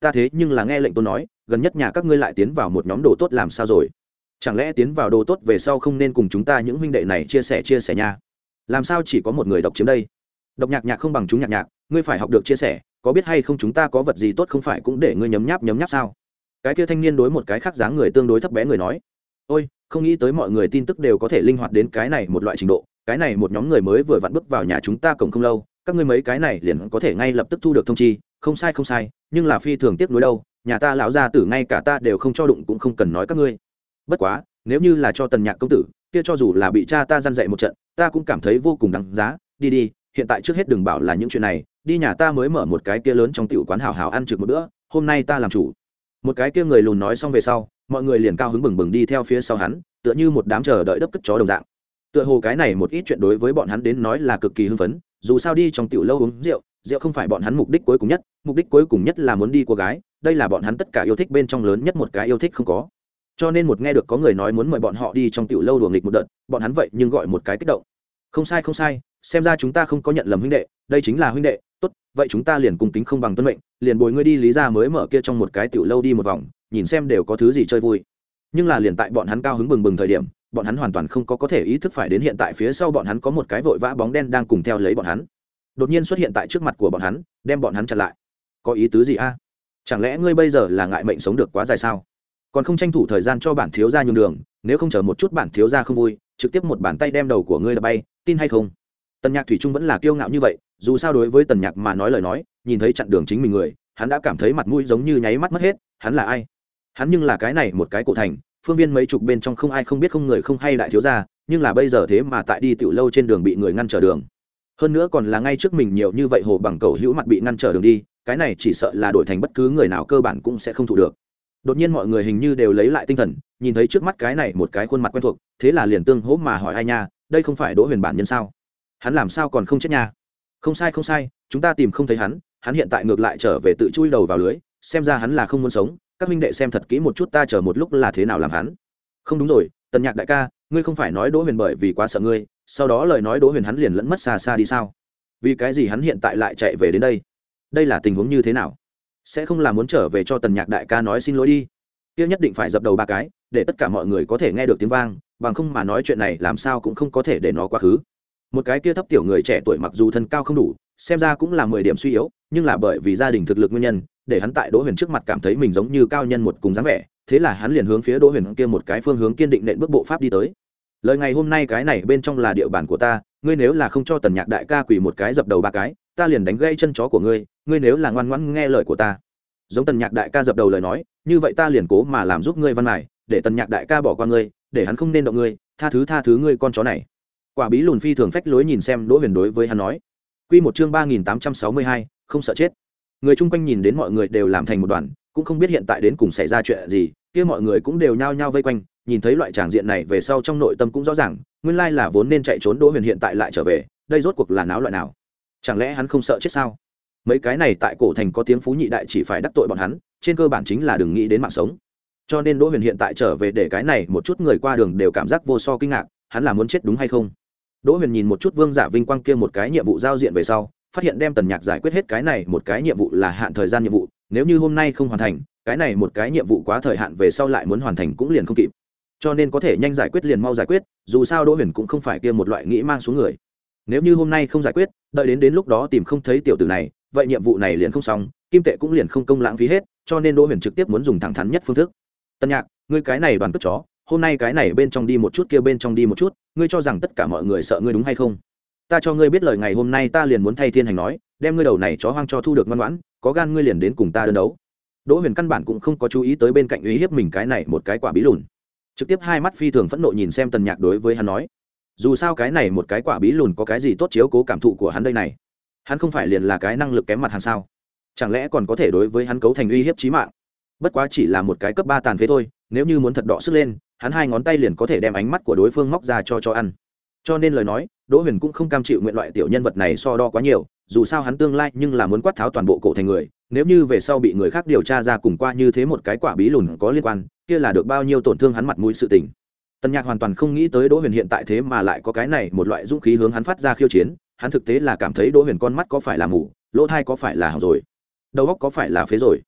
ta thế nhưng là nghe lệnh tôn nói gần nhất nhà các ngươi lại tiến vào một nhóm đồ tốt làm sao rồi? Chẳng lẽ tiến vào đồ tốt về sau không nên cùng chúng ta những huynh đệ này chia sẻ chia sẻ nha? Làm sao chỉ có một người độc chiếm đây? Độc nhạc nhạc không bằng chúng nhạc nhạc, ngươi phải học được chia sẻ, có biết hay không chúng ta có vật gì tốt không phải cũng để ngươi nhấm nháp nhấm nháp sao? Cái kia thanh niên đối một cái khác dáng người tương đối thấp bé người nói. Ôi, không nghĩ tới mọi người tin tức đều có thể linh hoạt đến cái này một loại trình độ, cái này một nhóm người mới vừa vặn bước vào nhà chúng ta cổng không lâu, các ngươi mấy cái này liền có thể ngay lập tức thu được thông chi, không sai không sai, nhưng là phi thường tiếc nuối đâu, nhà ta lão gia tử ngay cả ta đều không cho đụng cũng không cần nói các ngươi. Bất quá, nếu như là cho Tần Nhạc công tử, kia cho dù là bị cha ta răn dạy một trận, ta cũng cảm thấy vô cùng đáng giá, đi đi, hiện tại trước hết đừng bảo là những chuyện này, đi nhà ta mới mở một cái kia lớn trong tiểu quán hảo hảo ăn trực một bữa, hôm nay ta làm chủ. Một cái kia người lùn nói xong về sau, mọi người liền cao hứng bừng bừng đi theo phía sau hắn, tựa như một đám chờ đợi đấp cất chó đồng dạng. Tựa hồ cái này một ít chuyện đối với bọn hắn đến nói là cực kỳ hưng phấn, dù sao đi trong tiểu lâu uống rượu, rượu không phải bọn hắn mục đích cuối cùng nhất, mục đích cuối cùng nhất là muốn đi cô gái, đây là bọn hắn tất cả yêu thích bên trong lớn nhất một cái yêu thích không có. Cho nên một nghe được có người nói muốn mời bọn họ đi trong tiểu lâu đùa nghịch một đợt, bọn hắn vậy nhưng gọi một cái kích động. Không sai không sai, xem ra chúng ta không có nhận lầm huynh đệ, đây chính là huynh đệ, tốt, vậy chúng ta liền cùng kính không bằng tuân mệnh, liền bồi ngươi đi lý ra mới mở kia trong một cái tiểu lâu đi một vòng, nhìn xem đều có thứ gì chơi vui. Nhưng là liền tại bọn hắn cao hứng bừng bừng thời điểm, bọn hắn hoàn toàn không có có thể ý thức phải đến hiện tại phía sau bọn hắn có một cái vội vã bóng đen đang cùng theo lấy bọn hắn. Đột nhiên xuất hiện tại trước mặt của bọn hắn, đem bọn hắn chặn lại. Có ý tứ gì a? Chẳng lẽ ngươi bây giờ là ngại mệnh sống được quá dài sao? Còn không tranh thủ thời gian cho bản thiếu gia nhường đường, nếu không chờ một chút bản thiếu gia không vui, trực tiếp một bàn tay đem đầu của ngươi đập bay, tin hay không? Tần Nhạc thủy chung vẫn là kiêu ngạo như vậy, dù sao đối với Tần Nhạc mà nói lời nói, nhìn thấy chặn đường chính mình người, hắn đã cảm thấy mặt mũi giống như nháy mắt mất hết, hắn là ai? Hắn nhưng là cái này một cái cổ thành, phương viên mấy chục bên trong không ai không biết không người không hay đại thiếu gia, nhưng là bây giờ thế mà tại đi tiểu lâu trên đường bị người ngăn trở đường. Hơn nữa còn là ngay trước mình nhiều như vậy hồ bằng cầu hữu mặt bị ngăn trở đường đi, cái này chỉ sợ là đổi thành bất cứ người nào cơ bản cũng sẽ không thụ được. Đột nhiên mọi người hình như đều lấy lại tinh thần, nhìn thấy trước mắt cái này một cái khuôn mặt quen thuộc, thế là liền tương hỗ mà hỏi ai nha, đây không phải Đỗ Huyền bản nhân sao? Hắn làm sao còn không chết nha? Không sai không sai, chúng ta tìm không thấy hắn, hắn hiện tại ngược lại trở về tự chui đầu vào lưới, xem ra hắn là không muốn sống, các huynh đệ xem thật kỹ một chút ta chờ một lúc là thế nào làm hắn. Không đúng rồi, Tần Nhạc đại ca, ngươi không phải nói Đỗ Huyền bởi vì quá sợ ngươi, sau đó lời nói Đỗ Huyền hắn liền lẫn mất xa xa đi sao? Vì cái gì hắn hiện tại lại chạy về đến đây? Đây là tình huống như thế nào? Sẽ không là muốn trở về cho Tần Nhạc đại ca nói xin lỗi đi? Kia nhất định phải dập đầu ba cái, để tất cả mọi người có thể nghe được tiếng vang, bằng không mà nói chuyện này làm sao cũng không có thể để nó quá khứ. Một cái kia thấp tiểu người trẻ tuổi mặc dù thân cao không đủ, xem ra cũng là mười điểm suy yếu, nhưng là bởi vì gia đình thực lực nguyên nhân, để hắn tại Đỗ Huyền trước mặt cảm thấy mình giống như cao nhân một cùng dáng vẻ, thế là hắn liền hướng phía Đỗ Huyền kia một cái phương hướng kiên định nện bước bộ pháp đi tới. Lời ngày hôm nay cái này bên trong là địa bàn của ta, ngươi nếu là không cho Tần Nhạc đại ca quỳ một cái dập đầu ba cái, ta liền đánh gãy chân chó của ngươi, ngươi nếu là ngoan ngoãn nghe lời của ta. Giống Tần Nhạc đại ca dập đầu lời nói, như vậy ta liền cố mà làm giúp ngươi văn mài, để Tần Nhạc đại ca bỏ qua ngươi, để hắn không nên động ngươi, tha thứ tha thứ ngươi con chó này. Quả bí lùn phi thường phách lối nhìn xem Đỗ Huyền đối với hắn nói. Quy một chương ba nghìn tám trăm sáu mươi hai, không sợ chết. Người chung quanh nhìn đến mọi người đều làm thành một đoàn, cũng không biết hiện tại đến cùng xảy ra chuyện gì, kia mọi người cũng đều nhao nhao vây quanh, nhìn thấy loại tràng diện này về sau trong nội tâm cũng rõ ràng, nguyên lai là vốn nên chạy trốn Đỗ Huyền hiện tại lại trở về, đây rốt cuộc là náo loại nào? Chẳng lẽ hắn không sợ chết sao? Mấy cái này tại cổ thành có tiếng phú nhị đại chỉ phải đắc tội bọn hắn, trên cơ bản chính là đừng nghĩ đến mạng sống. Cho nên Đỗ Huyền hiện tại trở về để cái này một chút người qua đường đều cảm giác vô so kinh ngạc, hắn là muốn chết đúng hay không? Đỗ Huyền nhìn một chút Vương Giả Vinh Quang kia một cái nhiệm vụ giao diện về sau, phát hiện đem Tần Nhạc giải quyết hết cái này một cái nhiệm vụ là hạn thời gian nhiệm vụ, nếu như hôm nay không hoàn thành, cái này một cái nhiệm vụ quá thời hạn về sau lại muốn hoàn thành cũng liền không kịp. Cho nên có thể nhanh giải quyết liền mau giải quyết, dù sao Đỗ Huyền cũng không phải kia một loại nghĩ mang xuống người. Nếu như hôm nay không giải quyết, đợi đến đến lúc đó tìm không thấy tiểu tử này, vậy nhiệm vụ này liền không xong, kim tệ cũng liền không công lãng phí hết, cho nên Đỗ Huyền trực tiếp muốn dùng thẳng thắn nhất phương thức. Tần Nhạc, ngươi cái này đoàn cất chó, hôm nay cái này bên trong đi một chút kia bên trong đi một chút, ngươi cho rằng tất cả mọi người sợ ngươi đúng hay không? Ta cho ngươi biết lời ngày hôm nay ta liền muốn thay thiên hành nói, đem ngươi đầu này chó hoang cho thu được ngoan ngoãn, có gan ngươi liền đến cùng ta đơn đấu. Đỗ Huyền căn bản cũng không có chú ý tới bên cạnh uy hiếp mình cái này một cái quả bí lùn, trực tiếp hai mắt phi thường phẫn nộ nhìn xem Tần Nhạc đối với hắn nói, dù sao cái này một cái quả bí lùn có cái gì tốt chiếu cố cảm thụ của hắn đây này, hắn không phải liền là cái năng lực kém mặt hàng sao? Chẳng lẽ còn có thể đối với hắn cấu thành uy hiếp chí mạng? Bất quá chỉ là một cái cấp ba tàn phế thôi, nếu như muốn thật đọ sức lên, hắn hai ngón tay liền có thể đem ánh mắt của đối phương móc ra cho cho ăn. Cho nên lời nói, Đỗ Huyền cũng không cam chịu nguyện loại tiểu nhân vật này so đo quá nhiều, dù sao hắn tương lai nhưng là muốn quát tháo toàn bộ cổ thành người, nếu như về sau bị người khác điều tra ra cùng qua như thế một cái quả bí lùn có liên quan, kia là được bao nhiêu tổn thương hắn mặt mũi sự tình. Tần Nhạc hoàn toàn không nghĩ tới Đỗ Huyền hiện tại thế mà lại có cái này một loại dũng khí hướng hắn phát ra khiêu chiến, hắn thực tế là cảm thấy Đỗ Huyền con mắt có phải là mù, lỗ tai có phải là hỏng rồi, đầu óc có phải là phế rồi.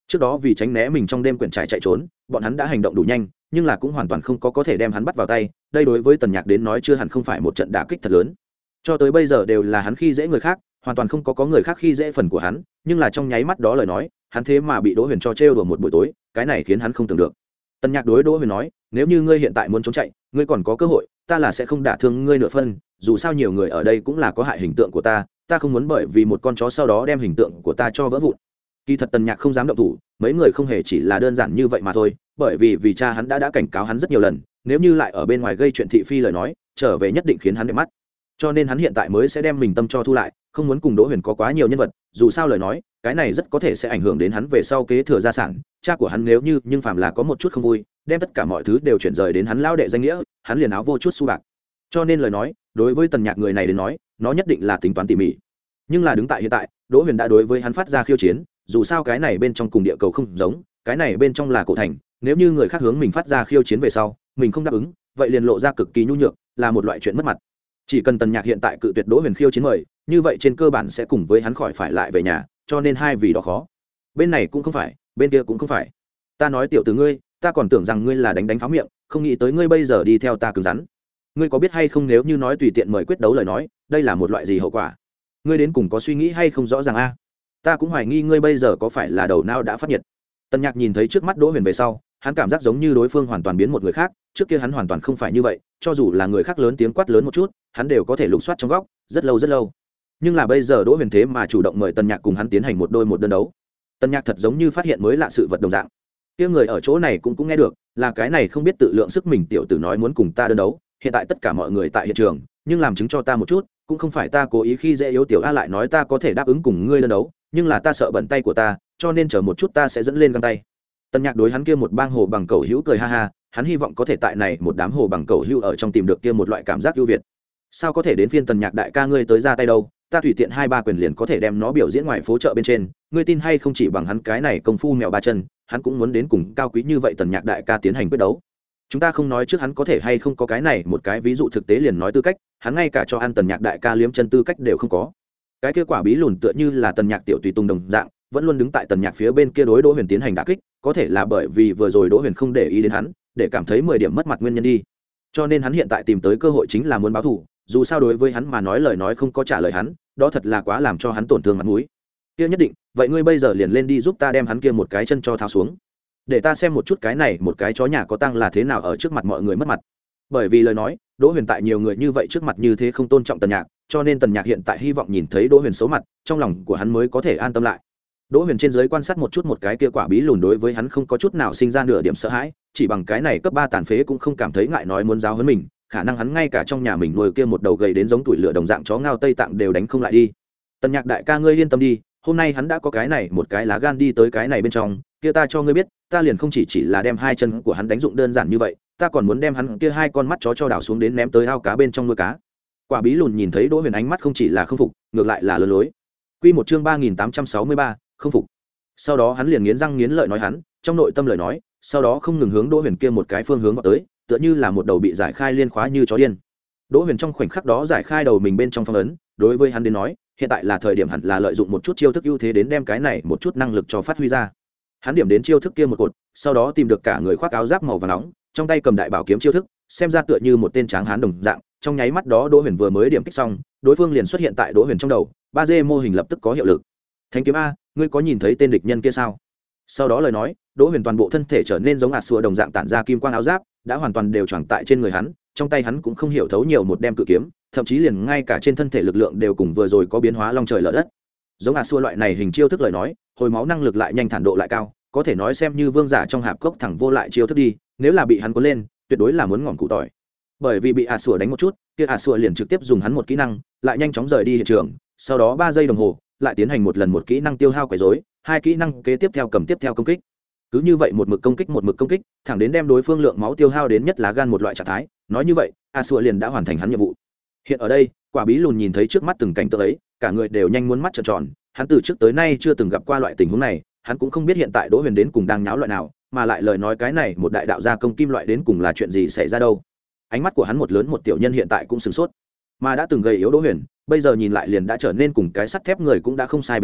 trước đó vì tránh né mình trong đêm quyển trải chạy trốn, bọn hắn đã hành động đủ nhanh, nhưng là cũng hoàn toàn không có có thể đem hắn bắt vào tay. Đây đối với Tần Nhạc đến nói chưa hẳn không phải một trận đả kích thật lớn. Cho tới bây giờ đều là hắn khi dễ người khác, hoàn toàn không có có người khác khi dễ phần của hắn, nhưng là trong nháy mắt đó lời nói, hắn thế mà bị Đỗ Huyền cho trêu đùa một buổi tối, cái này khiến hắn không tưởng được. Tần Nhạc đối Đỗ Huyền nói, nếu như ngươi hiện tại muốn trốn chạy, ngươi còn có cơ hội, ta là sẽ không đả thương ngươi nửa phân, dù sao nhiều người ở đây cũng là có hại hình tượng của ta, ta không muốn bởi vì một con chó sau đó đem hình tượng của ta cho vỡ vụn. Kỳ thật Tần Nhạc không dám động thủ, mấy người không hề chỉ là đơn giản như vậy mà thôi, bởi vì vì cha hắn đã đã cảnh cáo hắn rất nhiều lần, nếu như lại ở bên ngoài gây chuyện thị phi lời nói, trở về nhất định khiến hắn đẹp mắt. Cho nên hắn hiện tại mới sẽ đem mình tâm cho thu lại, không muốn cùng Đỗ Huyền có quá nhiều nhân vật, dù sao lời nói, cái này rất có thể sẽ ảnh hưởng đến hắn về sau kế thừa gia sản. Cha của hắn nếu như nhưng phàm là có một chút không vui, đem tất cả mọi thứ đều chuyển rời đến hắn lão đệ danh nghĩa, hắn liền áo vô chút xu bạc. Cho nên lời nói, đối với Tần Nhạc người này đến nói, nó nhất định là tính toán tỉ mỉ. Nhưng là đứng tại hiện tại, Đỗ Huyền đã đối với hắn phát ra khiêu chiến, dù sao cái này bên trong cùng địa cầu không giống, cái này bên trong là cổ thành, nếu như người khác hướng mình phát ra khiêu chiến về sau, mình không đáp ứng, vậy liền lộ ra cực kỳ nhu nhược, là một loại chuyện mất mặt. Chỉ cần Tần Nhạc hiện tại cự tuyệt Đỗ Huyền khiêu chiến mời, như vậy trên cơ bản sẽ cùng với hắn khỏi phải lại về nhà, cho nên hai vì đó khó. Bên này cũng không phải, bên kia cũng không phải. Ta nói tiểu tử ngươi, ta còn tưởng rằng ngươi là đánh đánh pháo miệng, không nghĩ tới ngươi bây giờ đi theo ta cứng rắn. Ngươi có biết hay không nếu như nói tùy tiện mời quyết đấu lời nói, đây là một loại gì hậu quả? Ngươi đến cùng có suy nghĩ hay không rõ ràng a? Ta cũng hoài nghi ngươi bây giờ có phải là đầu não đã phát nhiệt. Tần Nhạc nhìn thấy trước mắt Đỗ Huyền về sau, hắn cảm giác giống như đối phương hoàn toàn biến một người khác, trước kia hắn hoàn toàn không phải như vậy, cho dù là người khác lớn tiếng quát lớn một chút, hắn đều có thể lục soát trong góc, rất lâu rất lâu. Nhưng là bây giờ Đỗ Huyền thế mà chủ động mời Tần Nhạc cùng hắn tiến hành một đôi một đơn đấu. Tần Nhạc thật giống như phát hiện mới lạ sự vật đồng dạng. Kia người ở chỗ này cũng cũng nghe được, là cái này không biết tự lượng sức mình tiểu tử nói muốn cùng ta đơn đấu, hiện tại tất cả mọi người tại hiện trường, nhưng làm chứng cho ta một chút, cũng không phải ta cố ý khi dễ yếu tiểu A lại nói ta có thể đáp ứng cùng ngươi đơn đấu, nhưng là ta sợ bận tay của ta, cho nên chờ một chút ta sẽ dẫn lên găng tay. Tần Nhạc đối hắn kia một bang hồ bằng cầu hữu cười ha ha, hắn hy vọng có thể tại này một đám hồ bằng cầu hữu ở trong tìm được kia một loại cảm giác ưu việt. Sao có thể đến phiên Tần Nhạc đại ca ngươi tới ra tay đâu, ta tùy tiện hai ba quyền liền có thể đem nó biểu diễn ngoài phố chợ bên trên, ngươi tin hay không chỉ bằng hắn cái này công phu mèo ba chân, hắn cũng muốn đến cùng cao quý như vậy Tần Nhạc đại ca tiến hành quyết đấu. Chúng ta không nói trước hắn có thể hay không có cái này một cái ví dụ thực tế liền nói tư cách, hắn ngay cả cho ăn Tần Nhạc đại ca liếm chân tư cách đều không có. Cái kia quả bí lùn tựa như là Tần Nhạc tiểu tùy tùng đồng dạng, vẫn luôn đứng tại Tần Nhạc phía bên kia đối Đỗ Huyền tiến hành đả kích, có thể là bởi vì vừa rồi Đỗ Huyền không để ý đến hắn, để cảm thấy mười điểm mất mặt nguyên nhân đi. Cho nên hắn hiện tại tìm tới cơ hội chính là muốn báo thù, dù sao đối với hắn mà nói lời nói không có trả lời hắn, đó thật là quá làm cho hắn tổn thương mặt mũi. Kia nhất định, vậy ngươi bây giờ liền lên đi giúp ta đem hắn kia một cái chân cho tháo xuống, để ta xem một chút cái này một cái chó nhà có tăng là thế nào ở trước mặt mọi người mất mặt. Bởi vì lời nói, Đỗ Huyền tại nhiều người như vậy trước mặt như thế không tôn trọng Tần Nhạc, cho nên Tần Nhạc hiện tại hy vọng nhìn thấy Đỗ Huyền xấu mặt, trong lòng của hắn mới có thể an tâm lại. Đỗ Huyền trên dưới quan sát một chút một cái kia quả bí lùn đối với hắn không có chút nào sinh ra nửa điểm sợ hãi, chỉ bằng cái này cấp ba tàn phế cũng không cảm thấy ngại nói muốn giáo huấn mình, khả năng hắn ngay cả trong nhà mình nuôi kia một đầu gầy đến giống tuổi lửa đồng dạng chó ngao Tây Tạng đều đánh không lại đi. Tần Nhạc đại ca ngươi yên tâm đi, hôm nay hắn đã có cái này một cái lá gan đi tới cái này bên trong, kia ta cho ngươi biết, ta liền không chỉ chỉ là đem hai chân của hắn đánh dụng đơn giản như vậy, ta còn muốn đem hắn kia hai con mắt chó cho đào xuống đến ném tới ao cá bên trong nuôi cá. Quả bí lùn nhìn thấy Đỗ Huyền ánh mắt không chỉ là không phục, ngược lại là lừa lối. Quy một chương ba nghìn tám trăm sáu mươi ba, không phục. Sau đó hắn liền nghiến răng nghiến lợi nói hắn, trong nội tâm lời nói, sau đó không ngừng hướng Đỗ Huyền kia một cái phương hướng vào tới, tựa như là một đầu bị giải khai liên khóa như chó điên. Đỗ Huyền trong khoảnh khắc đó giải khai đầu mình bên trong phong ấn, đối với hắn đến nói, hiện tại là thời điểm hẳn là lợi dụng một chút chiêu thức ưu thế đến đem cái này một chút năng lực cho phát huy ra. Hắn điểm đến chiêu thức kia một cột, sau đó tìm được cả người khoác áo giáp màu vàng nóng, trong tay cầm đại bảo kiếm chiêu thức, xem ra tựa như một tên tráng hán đồng dạng, trong nháy mắt đó Đỗ Huyền vừa mới điểm kích xong, đối phương liền xuất hiện tại Đỗ Huyền trong đầu, ba D mô hình lập tức có hiệu lực. Thánh kiếm a, ngươi có nhìn thấy tên địch nhân kia sao? Sau đó lời nói, Đỗ Huyền toàn bộ thân thể trở nên giống ạt xua đồng dạng tản ra kim quang áo giáp, đã hoàn toàn đều choàng tại trên người hắn, trong tay hắn cũng không hiểu thấu nhiều một đem cự kiếm, thậm chí liền ngay cả trên thân thể lực lượng đều cùng vừa rồi có biến hóa long trời lở đất. Giống ạt xua loại này hình chiêu thức lời nói, hồi máu năng lực lại nhanh, thản độ lại cao, có thể nói xem như vương giả trong hạp cốc thẳng vô lại chiêu thức đi, nếu là bị hắn cuốn lên, tuyệt đối là muốn ngọn cụ tỏi. Bởi vì bị ạt xua đánh một chút, kia ạt xua liền trực tiếp dùng hắn một kỹ năng, lại nhanh chóng rời đi hiện trường, sau đó ba giây đồng hồ, lại tiến hành một lần một kỹ năng tiêu hao quấy rối, hai kỹ năng kế tiếp theo cầm tiếp theo công kích. Cứ như vậy một mực công kích một mực công kích, thẳng đến đem đối phương lượng máu tiêu hao đến nhất lá gan một loại trạng thái, nói như vậy, a xua liền đã hoàn thành hắn nhiệm vụ. Hiện ở đây, quả bí lùn nhìn thấy trước mắt từng cảnh tượng ấy, cả người đều nhanh muốn mắt trợn tròn, hắn từ trước tới nay chưa từng gặp qua loại tình huống này, hắn cũng không biết hiện tại Đỗ Huyền đến cùng đang nháo loại nào, mà lại lời nói cái này một đại đạo gia công kim loại đến cùng là chuyện gì xảy ra đâu. Ánh mắt của hắn một lớn một tiểu nhân hiện tại cũng sửng sốt, mà đã từng gầy yếu Đỗ Huyền, bây giờ nhìn lại liền đã trở nên cùng cái sắt thép người cũng đã không sai biệt lắm,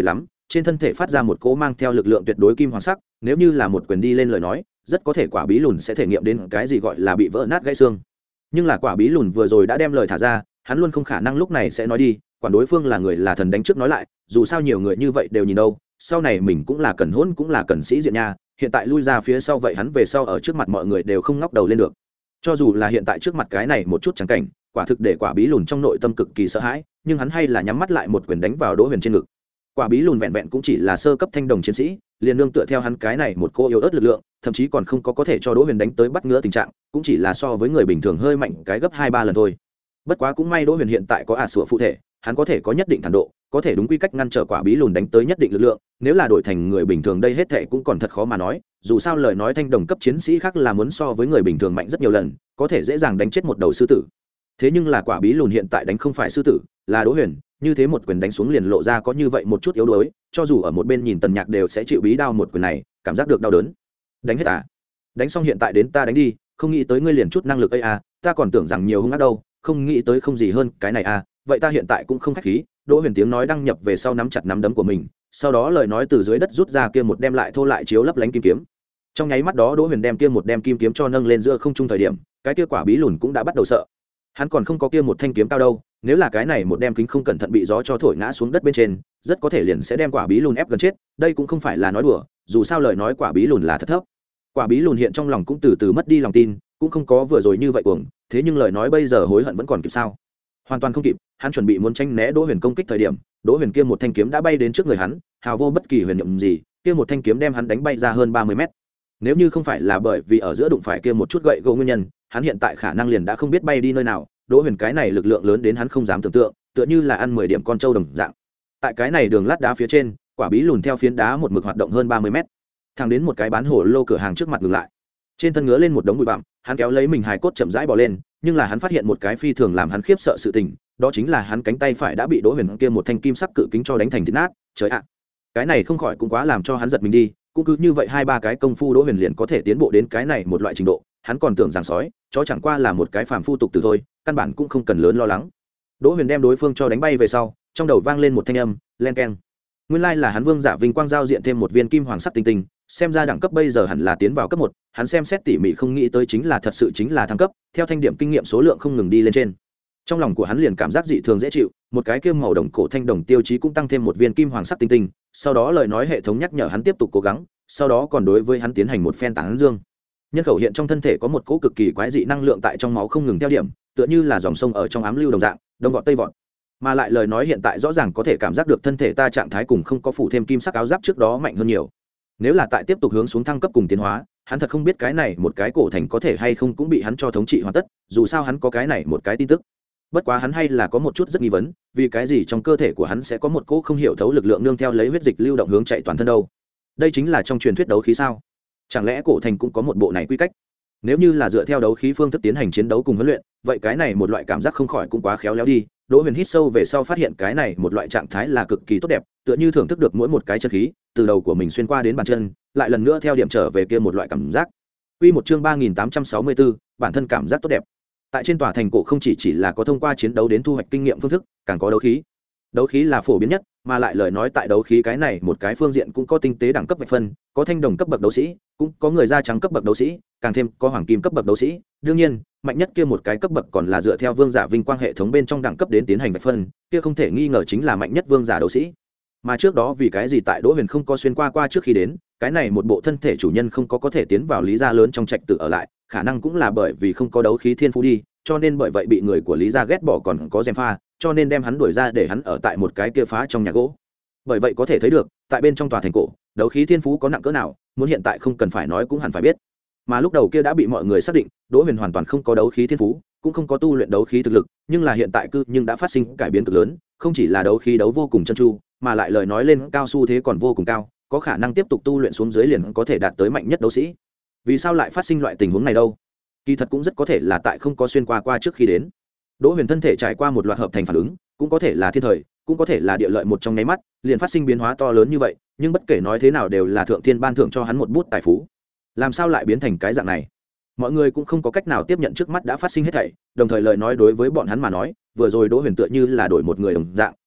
trên thân thể phát ra một cỗ mang theo lực lượng tuyệt đối kim hoàng sắc, nếu như là một quyền đi lên lời nói rất có thể quả bí lùn sẽ thể nghiệm đến cái gì gọi là bị vỡ nát gãy xương. Nhưng là quả bí lùn vừa rồi đã đem lời thả ra, hắn luôn không khả năng lúc này sẽ nói đi, quản đối phương là người là thần đánh trước nói lại, dù sao nhiều người như vậy đều nhìn đâu, sau này mình cũng là cần hôn cũng là cần sĩ diện nha, hiện tại lui ra phía sau vậy hắn về sau ở trước mặt mọi người đều không ngóc đầu lên được. Cho dù là hiện tại trước mặt cái này một chút chẳng cảnh, quả thực để quả bí lùn trong nội tâm cực kỳ sợ hãi, nhưng hắn hay là nhắm mắt lại một quyền đánh vào Đỗ Huyền trên ngực. Quả bí lùn vẹn vẹn cũng chỉ là sơ cấp thanh đồng chiến sĩ, liền nương tựa theo hắn cái này một cô yếu ớt lực lượng, thậm chí còn không có có thể cho Đỗ Huyền đánh tới bắt ngứa tình trạng, cũng chỉ là so với người bình thường hơi mạnh cái gấp hai ba lần thôi. Bất quá cũng may Đỗ Huyền hiện tại có ả sủa phụ thể, hắn có thể có nhất định thản độ, có thể đúng quy cách ngăn trở quả bí lùn đánh tới nhất định lực lượng, nếu là đổi thành người bình thường đây hết thảy cũng còn thật khó mà nói, dù sao lời nói thanh đồng cấp chiến sĩ khác là muốn so với người bình thường mạnh rất nhiều lần, có thể dễ dàng đánh chết một đầu sư tử. Thế nhưng là quả bí lùn hiện tại đánh không phải sư tử, là Đỗ Huyền, như thế một quyền đánh xuống liền lộ ra có như vậy một chút yếu đuối, cho dù ở một bên nhìn Tần Nhạc đều sẽ chịu bí đao một quyền này, cảm giác được đau đớn. Đánh hết à? Đánh xong hiện tại đến ta đánh đi, không nghĩ tới ngươi liền chút năng lực ấy à, ta còn tưởng rằng nhiều hung ác đâu, không nghĩ tới không gì hơn cái này à, vậy ta hiện tại cũng không khách khí. Đỗ Huyền tiếng nói đăng nhập về sau nắm chặt nắm đấm của mình, sau đó lời nói từ dưới đất rút ra kia một đem lại thô lại chiếu lấp lánh kim kiếm. Trong nháy mắt đó Đỗ Huyền đem kia một đem kim kiếm cho nâng lên giữa không trung thời điểm, cái kia quả bí lùn cũng đã bắt đầu sợ. Hắn còn không có kia một thanh kiếm cao đâu, nếu là cái này một đem kính không cẩn thận bị gió cho thổi ngã xuống đất bên trên, rất có thể liền sẽ đem quả bí lùn ép gần chết, đây cũng không phải là nói đùa, dù sao lời nói quả bí lùn là thật thấp. Quả bí lùn hiện trong lòng cũng từ từ mất đi lòng tin, cũng không có vừa rồi như vậy cuồng, thế nhưng lời nói bây giờ hối hận vẫn còn kịp sao? Hoàn toàn không kịp, hắn chuẩn bị muốn tránh né Đỗ Huyền công kích thời điểm, Đỗ Huyền kia một thanh kiếm đã bay đến trước người hắn, hào vô bất kỳ huyền niệm gì, kia một thanh kiếm đem hắn đánh bay ra hơn ba mươi mét. Nếu như không phải là bởi vì ở giữa đụng phải kia một chút gậy gỗ nguyên nhân, hắn hiện tại khả năng liền đã không biết bay đi nơi nào. Đỗ Huyền cái này lực lượng lớn đến hắn không dám tưởng tượng, tựa như là ăn mười điểm con trâu đồng dạng. Tại cái này đường lát đá phía trên, quả bí lùn theo phiến đá một mực hoạt động hơn ba mươi mét, thẳng đến một cái bán hồ lô cửa hàng trước mặt ngừng lại. Trên thân ngứa lên một đống bụi bặm, hắn kéo lấy mình hài cốt chậm rãi bò lên, nhưng là hắn phát hiện một cái phi thường làm hắn khiếp sợ sự tình, đó chính là hắn cánh tay phải đã bị Đỗ Huyền kia một thanh kim sắc cự kính cho đánh thành thịt nát. Trời ạ, cái này không khỏi cũng quá làm cho hắn giật mình đi, cũng cứ như vậy hai ba cái công phu Đỗ Huyền liền có thể tiến bộ đến cái này một loại trình độ, hắn còn tưởng rằng sói chó chẳng qua là một cái phàm phu tục từ thôi, căn bản cũng không cần lớn lo lắng. Đỗ Huyền đem đối phương cho đánh bay về sau, trong đầu vang lên một thanh âm len keng. Nguyên lai là hắn Vương Giả Vinh Quang giao diện thêm một viên kim hoàng sắc tinh tinh, xem ra đẳng cấp bây giờ hẳn là tiến vào cấp một, hắn xem xét tỉ mỉ không nghĩ tới chính là thật sự chính là thăng cấp, theo thanh điểm kinh nghiệm số lượng không ngừng đi lên trên. Trong lòng của hắn liền cảm giác dị thường dễ chịu, một cái kim màu đồng cổ thanh đồng tiêu chí cũng tăng thêm một viên kim hoàng sắc tinh tinh, sau đó lời nói hệ thống nhắc nhở hắn tiếp tục cố gắng, sau đó còn đối với hắn tiến hành một phen tán dương. Nhân khẩu hiện trong thân thể có một cỗ cực kỳ quái dị năng lượng tại trong máu không ngừng theo điểm, tựa như là dòng sông ở trong ám lưu đồng dạng, đông vọt tây vọt. Mà lại lời nói hiện tại rõ ràng có thể cảm giác được thân thể ta trạng thái cùng không có phủ thêm kim sắc áo giáp trước đó mạnh hơn nhiều. Nếu là tại tiếp tục hướng xuống thăng cấp cùng tiến hóa, hắn thật không biết cái này một cái cổ thành có thể hay không cũng bị hắn cho thống trị hoàn tất, dù sao hắn có cái này một cái tin tức. Bất quá hắn hay là có một chút rất nghi vấn, vì cái gì trong cơ thể của hắn sẽ có một cỗ không hiểu thấu lực lượng nương theo lấy huyết dịch lưu động hướng chạy toàn thân đâu? Đây chính là trong truyền thuyết đấu khí sao? Chẳng lẽ cổ thành cũng có một bộ này quy cách? Nếu như là dựa theo đấu khí phương thức tiến hành chiến đấu cùng huấn luyện, vậy cái này một loại cảm giác không khỏi cũng quá khéo léo đi. Đỗ Huyền hít sâu về sau phát hiện cái này một loại trạng thái là cực kỳ tốt đẹp, tựa như thưởng thức được mỗi một cái chân khí từ đầu của mình xuyên qua đến bàn chân, lại lần nữa theo điểm trở về kia một loại cảm giác. Quy một chương ba nghìn tám trăm sáu mươi tư, bản thân cảm giác tốt đẹp. Tại trên tòa thành cổ không chỉ chỉ là có thông qua chiến đấu đến thu hoạch kinh nghiệm phương thức, càng có đấu khí. Đấu khí là phổ biến nhất, mà lại lời nói tại đấu khí cái này một cái phương diện cũng có tinh tế đẳng cấp vạch phân, có thanh đồng cấp bậc đấu sĩ, cũng có người da trắng cấp bậc đấu sĩ, càng thêm có hoàng kim cấp bậc đấu sĩ. Đương nhiên, mạnh nhất kia một cái cấp bậc còn là dựa theo Vương Giả Vinh Quang hệ thống bên trong đẳng cấp đến tiến hành vạch phân, kia không thể nghi ngờ chính là mạnh nhất vương giả đấu sĩ. Mà trước đó vì cái gì tại Đỗ Huyền không có xuyên qua qua trước khi đến, cái này một bộ thân thể chủ nhân không có có thể tiến vào Lý gia lớn trong trạch tự ở lại, khả năng cũng là bởi vì không có đấu khí thiên phú đi, cho nên bởi vậy bị người của Lý gia ghét bỏ còn có gièm pha, cho nên đem hắn đuổi ra để hắn ở tại một cái kia phá trong nhà gỗ. Bởi vậy có thể thấy được, tại bên trong tòa thành cổ, đấu khí thiên phú có nặng cỡ nào, muốn hiện tại không cần phải nói cũng hẳn phải biết. Mà lúc đầu kia đã bị mọi người xác định, Đỗ Huyền hoàn toàn không có đấu khí thiên phú, cũng không có tu luyện đấu khí thực lực, nhưng là hiện tại cư nhưng đã phát sinh cải biến cực lớn, không chỉ là đấu khí đấu vô cùng chân chu, mà lại lời nói lên cao su thế còn vô cùng cao, có khả năng tiếp tục tu luyện xuống dưới liền có thể đạt tới mạnh nhất đấu sĩ. Vì sao lại phát sinh loại tình huống này đâu? Kỳ thật cũng rất có thể là tại không có xuyên qua qua trước khi đến. Đỗ Huyền thân thể trải qua một loạt hợp thành phản ứng, cũng có thể là thiên thời, cũng có thể là địa lợi một trong nháy mắt, liền phát sinh biến hóa to lớn như vậy, nhưng bất kể nói thế nào đều là thượng thiên ban thưởng cho hắn một bút tài phú. Làm sao lại biến thành cái dạng này? Mọi người cũng không có cách nào tiếp nhận trước mắt đã phát sinh hết thảy, đồng thời lời nói đối với bọn hắn mà nói, vừa rồi Đỗ Huyền tựa như là đổi một người đồng dạng,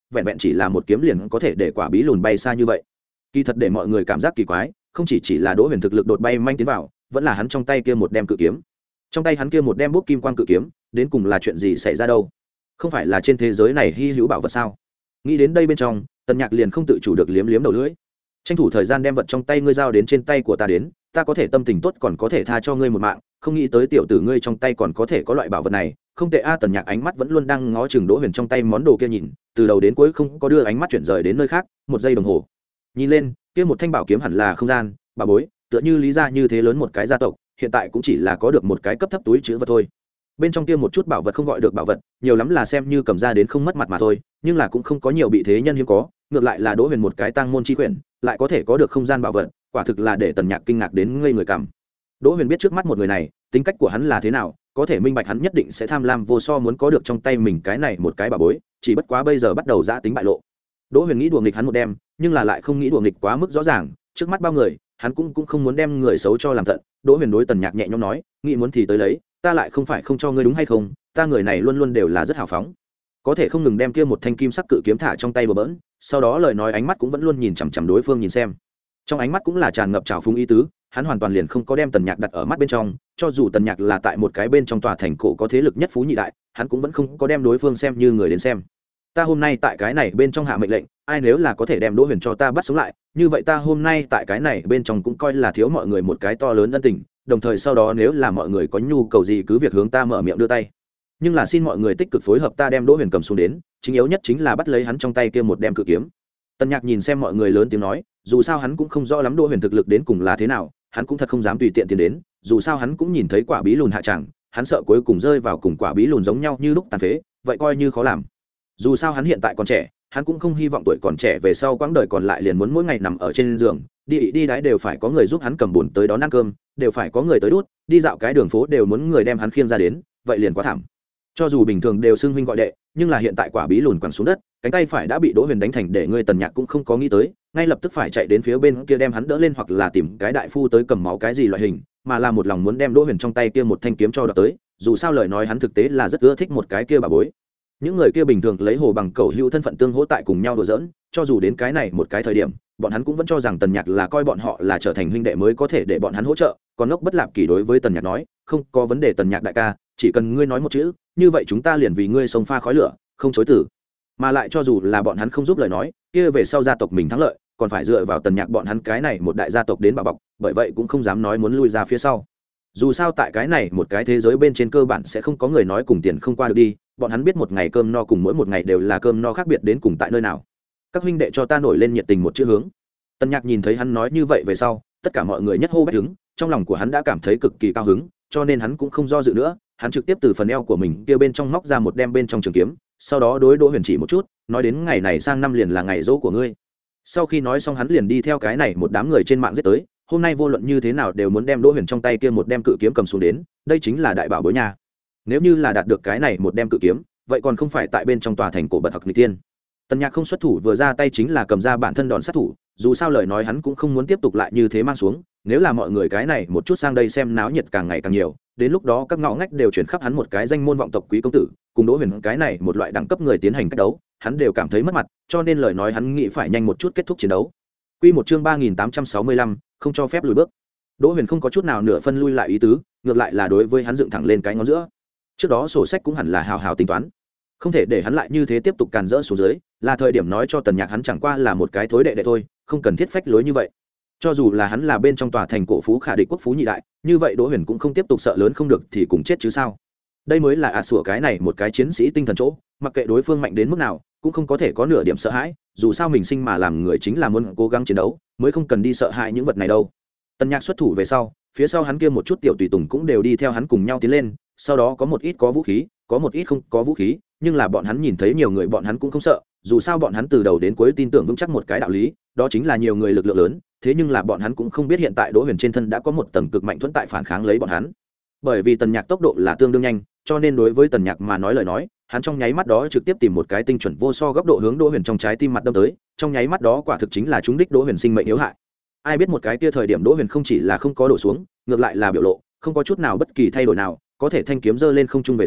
vẹn vẹn chỉ là một kiếm liền có thể để quả bí lùn bay xa như vậy. Kỳ thật để mọi người cảm giác kỳ quái, không chỉ chỉ là Đỗ Huyền thực lực đột bay manh tiến vào, vẫn là hắn trong tay kia một đem cự kiếm. Trong tay hắn kia một đem bút kim quang cự kiếm, đến cùng là chuyện gì xảy ra đâu? Không phải là trên thế giới này hy hữu bảo vật sao? Nghĩ đến đây bên trong, Tần Nhạc liền không tự chủ được liếm liếm đầu lưỡi. Tranh thủ thời gian đem vật trong tay ngươi giao đến trên tay của ta đến, ta có thể tâm tình tốt còn có thể tha cho ngươi một mạng, không nghĩ tới tiểu tử ngươi trong tay còn có thể có loại bảo vật này, không tệ a. Tần Nhạc ánh mắt vẫn luôn đang ngó chừng Đỗ Huyền trong tay món đồ kia nhìn, từ đầu đến cuối không có đưa ánh mắt chuyển rời đến nơi khác, một giây đồng hồ. Nhìn lên, kia một thanh bảo kiếm hẳn là không gian, bà bối, tựa như Lý gia như thế lớn một cái gia tộc, hiện tại cũng chỉ là có được một cái cấp thấp túi trữ vật thôi. Bên trong kia một chút bảo vật không gọi được bảo vật, nhiều lắm là xem như cầm ra đến không mất mặt mà thôi, nhưng là cũng không có nhiều bị thế nhân hiếm có, ngược lại là Đỗ Huyền một cái tang môn chi quyển, lại có thể có được không gian bảo vật, quả thực là để Tần Nhạc kinh ngạc đến ngây người cảm. Đỗ Huyền biết trước mắt một người này, tính cách của hắn là thế nào, có thể minh bạch hắn nhất định sẽ tham lam vô so muốn có được trong tay mình cái này một cái bảo bối, chỉ bất quá bây giờ bắt đầu giã tính bại lộ. Đỗ Huyền nghĩ đùa nghịch hắn một đêm, nhưng là lại không nghĩ đùa nghịch quá mức rõ ràng, trước mắt bao người, hắn cũng cũng không muốn đem người xấu cho làm thận. Đỗ Huyền đối Tần Nhạc nhẹ nhõm nói, nghĩ muốn thì tới lấy, ta lại không phải không cho ngươi đúng hay không, ta người này luôn luôn đều là rất hào phóng. Có thể không ngừng đem kia một thanh kim sắc cự kiếm thả trong tay bừa bỡn, sau đó lời nói ánh mắt cũng vẫn luôn nhìn chằm chằm đối phương nhìn xem. Trong ánh mắt cũng là tràn ngập trào phúng ý tứ, hắn hoàn toàn liền không có đem Tần Nhạc đặt ở mắt bên trong, cho dù Tần Nhạc là tại một cái bên trong tòa thành cổ có thế lực nhất phú nhị đại, hắn cũng vẫn không có đem đối phương xem như người đến xem. Ta hôm nay tại cái này bên trong hạ mệnh lệnh, ai nếu là có thể đem Đỗ Huyền cho ta bắt sống lại, như vậy ta hôm nay tại cái này bên trong cũng coi là thiếu mọi người một cái to lớn ân tình, đồng thời sau đó nếu là mọi người có nhu cầu gì cứ việc hướng ta mở miệng đưa tay. Nhưng là xin mọi người tích cực phối hợp ta đem Đỗ Huyền cầm xuống đến, chính yếu nhất chính là bắt lấy hắn trong tay kia một đem cự kiếm. Tần Nhạc nhìn xem mọi người lớn tiếng nói, dù sao hắn cũng không rõ lắm Đỗ Huyền thực lực đến cùng là thế nào, hắn cũng thật không dám tùy tiện tiến đến, dù sao hắn cũng nhìn thấy quả bí lùn hạ tràng, hắn sợ cuối cùng rơi vào cùng quả bí lùn giống nhau như lúc tàn phế, vậy coi như khó làm. Dù sao hắn hiện tại còn trẻ, hắn cũng không hy vọng tuổi còn trẻ về sau quãng đời còn lại liền muốn mỗi ngày nằm ở trên giường, đi đi đái đều phải có người giúp hắn cầm bùn tới đón ăn cơm, đều phải có người tới đút, đi dạo cái đường phố đều muốn người đem hắn khiêng ra đến, vậy liền quá thảm. Cho dù bình thường đều xưng huynh gọi đệ, nhưng là hiện tại quả bí lùn quẳng xuống đất, cánh tay phải đã bị Đỗ Huyền đánh thành để ngươi Tần Nhạc cũng không có nghĩ tới, ngay lập tức phải chạy đến phía bên kia đem hắn đỡ lên hoặc là tìm cái đại phu tới cầm máu cái gì loại hình, mà là một lòng muốn đem Đỗ Huyền trong tay kia một thanh kiếm cho đoạt tới, dù sao lời nói hắn thực tế là rất ưa thích một cái kia bà bối. Những người kia bình thường lấy hồ bằng cẩu hữu thân phận tương hỗ tại cùng nhau đùa giỡn, cho dù đến cái này một cái thời điểm, bọn hắn cũng vẫn cho rằng Tần Nhạc là coi bọn họ là trở thành huynh đệ mới có thể để bọn hắn hỗ trợ, còn ngốc bất lạp kỳ đối với Tần Nhạc nói, không có vấn đề Tần Nhạc đại ca, chỉ cần ngươi nói một chữ, như vậy chúng ta liền vì ngươi xông pha khói lửa, không chối từ. Mà lại cho dù là bọn hắn không giúp lời nói, kia về sau gia tộc mình thắng lợi, còn phải dựa vào Tần Nhạc bọn hắn cái này một đại gia tộc đến bảo bọc, bởi vậy cũng không dám nói muốn lui ra phía sau. Dù sao tại cái này một cái thế giới bên trên cơ bản sẽ không có người nói cùng tiền không qua được đi, bọn hắn biết một ngày cơm no cùng mỗi một ngày đều là cơm no khác biệt đến cùng tại nơi nào. Các huynh đệ cho ta nổi lên nhiệt tình một chữ hướng. Tần Nhạc nhìn thấy hắn nói như vậy về sau, tất cả mọi người nhất hô bách hứng, trong lòng của hắn đã cảm thấy cực kỳ cao hứng, cho nên hắn cũng không do dự nữa, hắn trực tiếp từ phần eo của mình kia bên trong móc ra một đem bên trong trường kiếm, sau đó đối Đỗ Huyền chỉ một chút, nói đến ngày này sang năm liền là ngày dỗ của ngươi. Sau khi nói xong hắn liền đi theo cái này một đám người trên mạng giết tới, hôm nay vô luận như thế nào đều muốn đem Đỗ Huyền trong tay kia một đem cự kiếm cầm xuống đến, đây chính là đại bảo bối nha. Nếu như là đạt được cái này một đem cự kiếm, vậy còn không phải tại bên trong tòa thành cổ bật học nghịch tiên. Tần Nhạc không xuất thủ vừa ra tay chính là cầm ra bản thân đòn sát thủ, dù sao lời nói hắn cũng không muốn tiếp tục lại như thế mang xuống, nếu là mọi người cái này một chút sang đây xem náo nhiệt càng ngày càng nhiều, đến lúc đó các ngõ ngách đều chuyển khắp hắn một cái danh môn vọng tộc quý công tử, cùng Đỗ Huyền cái này một loại đẳng cấp người tiến hành cách đấu, hắn đều cảm thấy mất mặt, cho nên lời nói hắn nghĩ phải nhanh một chút kết thúc chiến đấu. Quy một chương ba nghìn tám trăm sáu mươi lăm, không cho phép lùi bước. Đỗ Huyền không có chút nào nửa phân lui lại ý tứ, ngược lại là đối với hắn dựng thẳng lên cái ngón giữa. Trước đó sổ sách cũng hẳn là hào hào tính toán, không thể để hắn lại như thế tiếp tục càn rỡ xuống dưới, là thời điểm nói cho Tần Nhạc hắn chẳng qua là một cái thối đệ đệ thôi, không cần thiết phách lối như vậy. Cho dù là hắn là bên trong tòa thành cổ phú khả địch quốc phú nhị đại, như vậy Đỗ Huyền cũng không tiếp tục sợ lớn không được thì cùng chết chứ sao. Đây mới là ạ à sủa cái này một cái chiến sĩ tinh thần chỗ, mặc kệ đối phương mạnh đến mức nào cũng không có thể có nửa điểm sợ hãi, dù sao mình sinh mà làm người chính là muốn cố gắng chiến đấu, mới không cần đi sợ hãi những vật này đâu. Tần Nhạc xuất thủ về sau, phía sau hắn kia một chút tiểu tùy tùng cũng đều đi theo hắn cùng nhau tiến lên, sau đó có một ít có vũ khí, có một ít không có vũ khí, nhưng là bọn hắn nhìn thấy nhiều người bọn hắn cũng không sợ, dù sao bọn hắn từ đầu đến cuối tin tưởng vững chắc một cái đạo lý, đó chính là nhiều người lực lượng lớn, thế nhưng là bọn hắn cũng không biết hiện tại Đỗ Huyền trên thân đã có một tầng cực mạnh thuẫn tại phản kháng lấy bọn hắn. Bởi vì Tần Nhạc tốc độ là tương đương nhanh, cho nên đối với Tần Nhạc mà nói lời nói, hắn trong nháy mắt đó trực tiếp tìm một cái tinh chuẩn vô so góc độ hướng Đỗ Huyền trong trái tim mặt đâm tới, trong nháy mắt đó quả thực chính là trúng đích Đỗ Huyền sinh mệnh yếu hại. Ai biết một cái kia thời điểm Đỗ Huyền không chỉ là không có đổ xuống, ngược lại là biểu lộ không có chút nào bất kỳ thay đổi nào, có thể thanh kiếm giơ lên không trung về sau,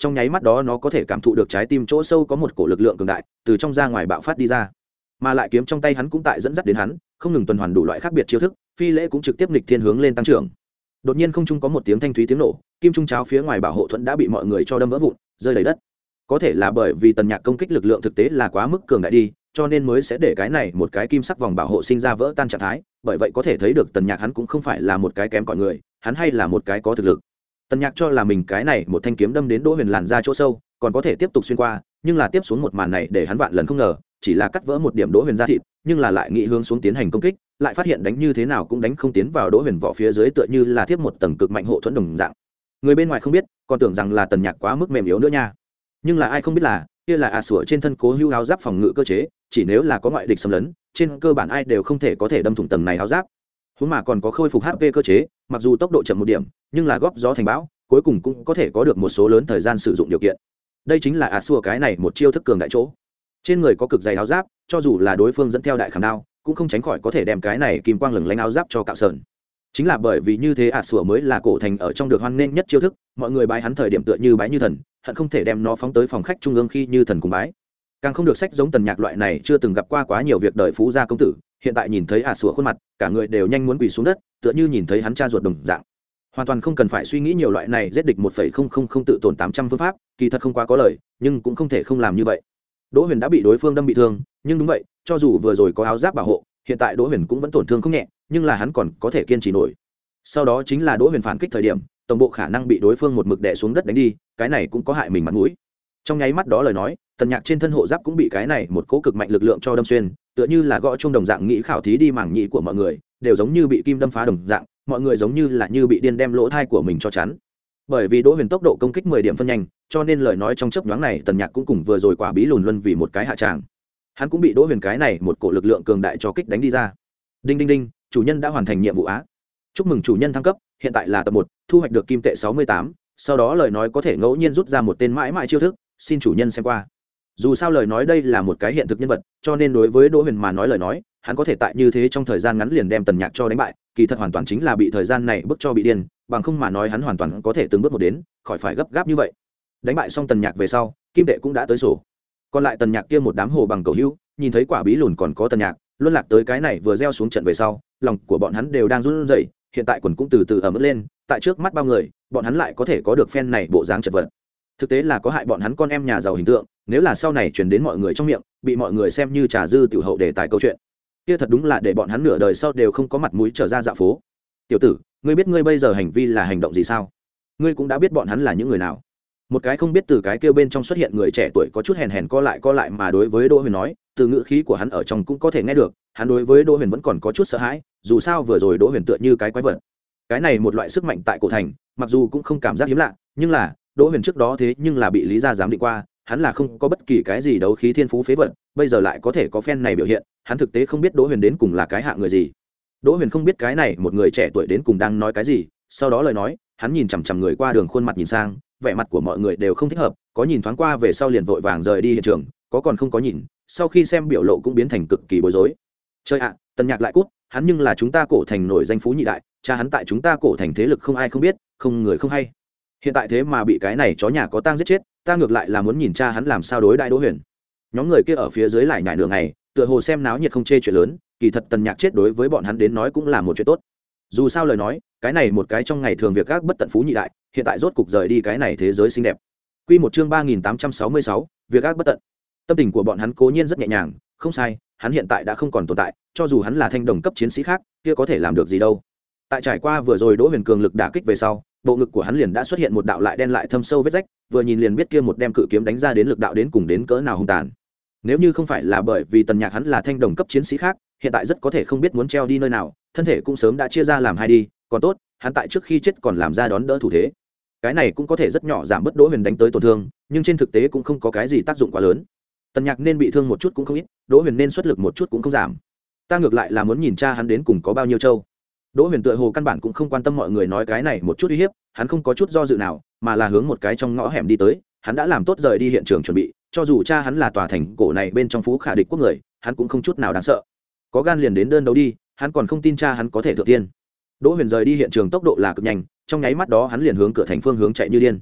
trong nháy mắt đó nó có thể cảm thụ được trái tim chỗ sâu có một cổ lực lượng cường đại từ trong ra ngoài bạo phát đi ra, mà lại kiếm trong tay hắn cũng tại dẫn dắt đến hắn không ngừng tuần hoàn đủ loại khác biệt chiêu thức, phi lễ cũng trực tiếp nghịch thiên hướng lên tăng trưởng. Đột nhiên không trung có một tiếng thanh thúy tiếng nổ, kim trung cháo phía ngoài bảo hộ thuẫn đã bị mọi người cho đâm vỡ vụn rơi đầy đất. Có thể là bởi vì Tần Nhạc công kích lực lượng thực tế là quá mức cường đại đi, cho nên mới sẽ để cái này một cái kim sắc vòng bảo hộ sinh ra vỡ tan trạng thái. Bởi vậy có thể thấy được Tần Nhạc hắn cũng không phải là một cái kém cỏi người, hắn hay là một cái có thực lực. Tần Nhạc cho là mình cái này một thanh kiếm đâm đến Đỗ Huyền làn ra chỗ sâu còn có thể tiếp tục xuyên qua, nhưng là tiếp xuống một màn này để hắn vạn lần không ngờ, chỉ là cắt vỡ một điểm Đỗ Huyền da thịt, nhưng là lại nghĩ hướng xuống tiến hành công kích, lại phát hiện đánh như thế nào cũng đánh không tiến vào Đỗ Huyền vỏ phía dưới, tựa như là tiếp một tầng cực mạnh hộ thuẫn đồng dạng. Người bên ngoài không biết, còn tưởng rằng là Tần Nhạc quá mức mềm yếu nữa nha. Nhưng là ai không biết là, kia là a sủa trên thân cố hữu áo giáp phòng ngự cơ chế, chỉ nếu là có ngoại địch xâm lấn, trên cơ bản ai đều không thể có thể đâm thủng tầng này áo giáp. Huống mà còn có khôi phục hát pê cơ chế, mặc dù tốc độ chậm một điểm, nhưng là góp gió thành bão, cuối cùng cũng có thể có được một số lớn thời gian sử dụng điều kiện. Đây chính là a sủa cái này một chiêu thức cường đại chỗ. Trên người có cực dày áo giáp, cho dù là đối phương dẫn theo đại khảm đao, cũng không tránh khỏi có thể đem cái này kim quang lừng lánh áo giáp cho cạo sờn. Chính là bởi vì như thế a sủa mới là cổ thành ở trong được hoan nghênh nhất chiêu thức, mọi người bái hắn thời điểm tựa như bái như thần, hận không thể đem nó phóng tới phòng khách trung ương khi như thần cùng bái. Càng không được sách giống Tần Nhạc loại này chưa từng gặp qua quá nhiều việc đời phú gia công tử, hiện tại nhìn thấy a sủa khuôn mặt, cả người đều nhanh muốn quỳ xuống đất, tựa như nhìn thấy hắn cha ruột đồng dạng. Hoàn toàn không cần phải suy nghĩ nhiều, loại này giết địch một phẩy không không không tự tổn tám trăm phương pháp, kỳ thật không quá có lời, nhưng cũng không thể không làm như vậy. Đỗ Huyền đã bị đối phương đâm bị thương, nhưng đúng vậy, cho dù vừa rồi có áo giáp bảo hộ, hiện tại Đỗ Huyền cũng vẫn tổn thương không nhẹ, nhưng là hắn còn có thể kiên trì nổi. Sau đó chính là Đỗ Huyền phản kích thời điểm, tổng bộ khả năng bị đối phương một mực đè xuống đất đánh đi, cái này cũng có hại mình mặt mũi. Trong nháy mắt đó lời nói, Tần Nhạc trên thân hộ giáp cũng bị cái này một cỗ cực mạnh lực lượng cho đâm xuyên, tựa như là gõ chuông đồng dạng, nghĩ khảo thí đi mảng nhĩ của mọi người, đều giống như bị kim đâm phá đồng dạng, mọi người giống như là như bị điên đem lỗ thai của mình cho chắn. Bởi vì Đỗ Huyền tốc độ công kích mười điểm phân nhanh, cho nên lời nói trong chớp nhoáng này Tần Nhạc cũng cùng vừa rồi quả bí lùn luân vì một cái hạ tràng. Hắn cũng bị Đỗ Huyền cái này một cổ lực lượng cường đại cho kích đánh đi ra. Đinh đinh đinh, chủ nhân đã hoàn thành nhiệm vụ á. Chúc mừng chủ nhân thăng cấp, hiện tại là tập một, thu hoạch được kim tệ sáu mươi tám, sau đó lời nói có thể ngẫu nhiên rút ra một tên mãi mãi chiêu thức, xin chủ nhân xem qua. Dù sao lời nói đây là một cái hiện thực nhân vật, cho nên đối với Đỗ Huyền mà nói lời nói, hắn có thể tại như thế trong thời gian ngắn liền đem Tần Nhạc cho đánh bại, kỳ thật hoàn toàn chính là bị thời gian này bức cho bị điên, bằng không mà nói hắn hoàn toàn có thể từng bước một đến, khỏi phải gấp gáp như vậy. Đánh bại xong Tần Nhạc về sau, kim tệ cũng đã tới sổ. Còn lại Tần Nhạc kia một đám hồ bằng cầu hữu, nhìn thấy quả bí lùn còn có Tần Nhạc, luân lạc tới cái này vừa gieo xuống trận về sau, lòng của bọn hắn đều đang run rẩy, hiện tại quần cũng từ từ ẩm lên, tại trước mắt bao người, bọn hắn lại có thể có được phen này bộ dáng chật vật. Thực tế là có hại bọn hắn con em nhà giàu hình tượng, nếu là sau này truyền đến mọi người trong miệng, bị mọi người xem như trà dư tiểu hậu đề tài câu chuyện, kia thật đúng là để bọn hắn nửa đời sau đều không có mặt mũi trở ra dạo phố. Tiểu tử, ngươi biết ngươi bây giờ hành vi là hành động gì sao? Ngươi cũng đã biết bọn hắn là những người nào. Một cái không biết từ cái kêu bên trong xuất hiện người trẻ tuổi có chút hèn hèn co lại co lại mà đối với Đỗ Huyền nói, từ ngữ khí của hắn ở trong cũng có thể nghe được, hắn đối với Đỗ Huyền vẫn còn có chút sợ hãi, dù sao vừa rồi Đỗ Huyền tựa như cái quái vật. Cái này một loại sức mạnh tại cổ thành, mặc dù cũng không cảm giác hiếm lạ, nhưng là Đỗ Huyền trước đó thế nhưng là bị Lý gia giám định qua, hắn là không có bất kỳ cái gì đấu khí thiên phú phế vật, bây giờ lại có thể có phen này biểu hiện, hắn thực tế không biết Đỗ Huyền đến cùng là cái hạng người gì. Đỗ Huyền không biết cái này một người trẻ tuổi đến cùng đang nói cái gì, sau đó lời nói, hắn nhìn chằm chằm người qua đường khuôn mặt nhìn sang, vẻ mặt của mọi người đều không thích hợp, có nhìn thoáng qua về sau liền vội vàng rời đi hiện trường, có còn không có nhìn, sau khi xem biểu lộ cũng biến thành cực kỳ bối rối. Chơi ạ, Tần Nhạc lại cút, hắn nhưng là chúng ta cổ thành nổi danh phú nhị đại, cha hắn tại chúng ta cổ thành thế lực không ai không biết, không người không hay. Hiện tại thế mà bị cái này chó nhà có tang giết chết, ta ngược lại là muốn nhìn cha hắn làm sao đối đại Đỗ Huyền. Nhóm người kia ở phía dưới lại nhảy nửa ngày, tựa hồ xem náo nhiệt không chê chuyện lớn, kỳ thật Tần Nhạc chết đối với bọn hắn đến nói cũng là một chuyện tốt. Dù sao lời nói, cái này một cái trong ngày thường việc gác bất tận phú nhị đại, hiện tại rốt cục rời đi cái này thế giới xinh đẹp. Quy một chương ba nghìn tám trăm sáu mươi sáu, việc gác bất tận. Tâm tình của bọn hắn cố nhiên rất nhẹ nhàng, không sai, hắn hiện tại đã không còn tồn tại, cho dù hắn là thanh đồng cấp chiến sĩ khác, kia có thể làm được gì đâu. Tại trải qua vừa rồi Đỗ Huyền cường lực đả kích về sau, bộ ngực của hắn liền đã xuất hiện một đạo lại đen lại thâm sâu vết rách, vừa nhìn liền biết kia một đem cự kiếm đánh ra đến lực đạo đến cùng đến cỡ nào hung tàn. Nếu như không phải là bởi vì Tần Nhạc hắn là thanh đồng cấp chiến sĩ khác, hiện tại rất có thể không biết muốn treo đi nơi nào, thân thể cũng sớm đã chia ra làm hai đi, còn tốt, hắn tại trước khi chết còn làm ra đón đỡ thủ thế. Cái này cũng có thể rất nhỏ giảm bớt Đỗ Huyền đánh tới tổn thương, nhưng trên thực tế cũng không có cái gì tác dụng quá lớn. Tần Nhạc nên bị thương một chút cũng không ít, Đỗ Huyền nên xuất lực một chút cũng không giảm. Ta ngược lại là muốn nhìn cha hắn đến cùng có bao nhiêu trâu. Đỗ Huyền tựa hồ căn bản cũng không quan tâm mọi người nói cái này một chút uy hiếp, hắn không có chút do dự nào, mà là hướng một cái trong ngõ hẻm đi tới, hắn đã làm tốt rời đi hiện trường chuẩn bị, cho dù cha hắn là tòa thành cổ này bên trong phú khả địch quốc người, hắn cũng không chút nào đáng sợ. Có gan liền đến đơn đấu đi, hắn còn không tin cha hắn có thể thượng tiên. Đỗ Huyền rời đi hiện trường tốc độ là cực nhanh, trong nháy mắt đó hắn liền hướng cửa thành phương hướng chạy như điên.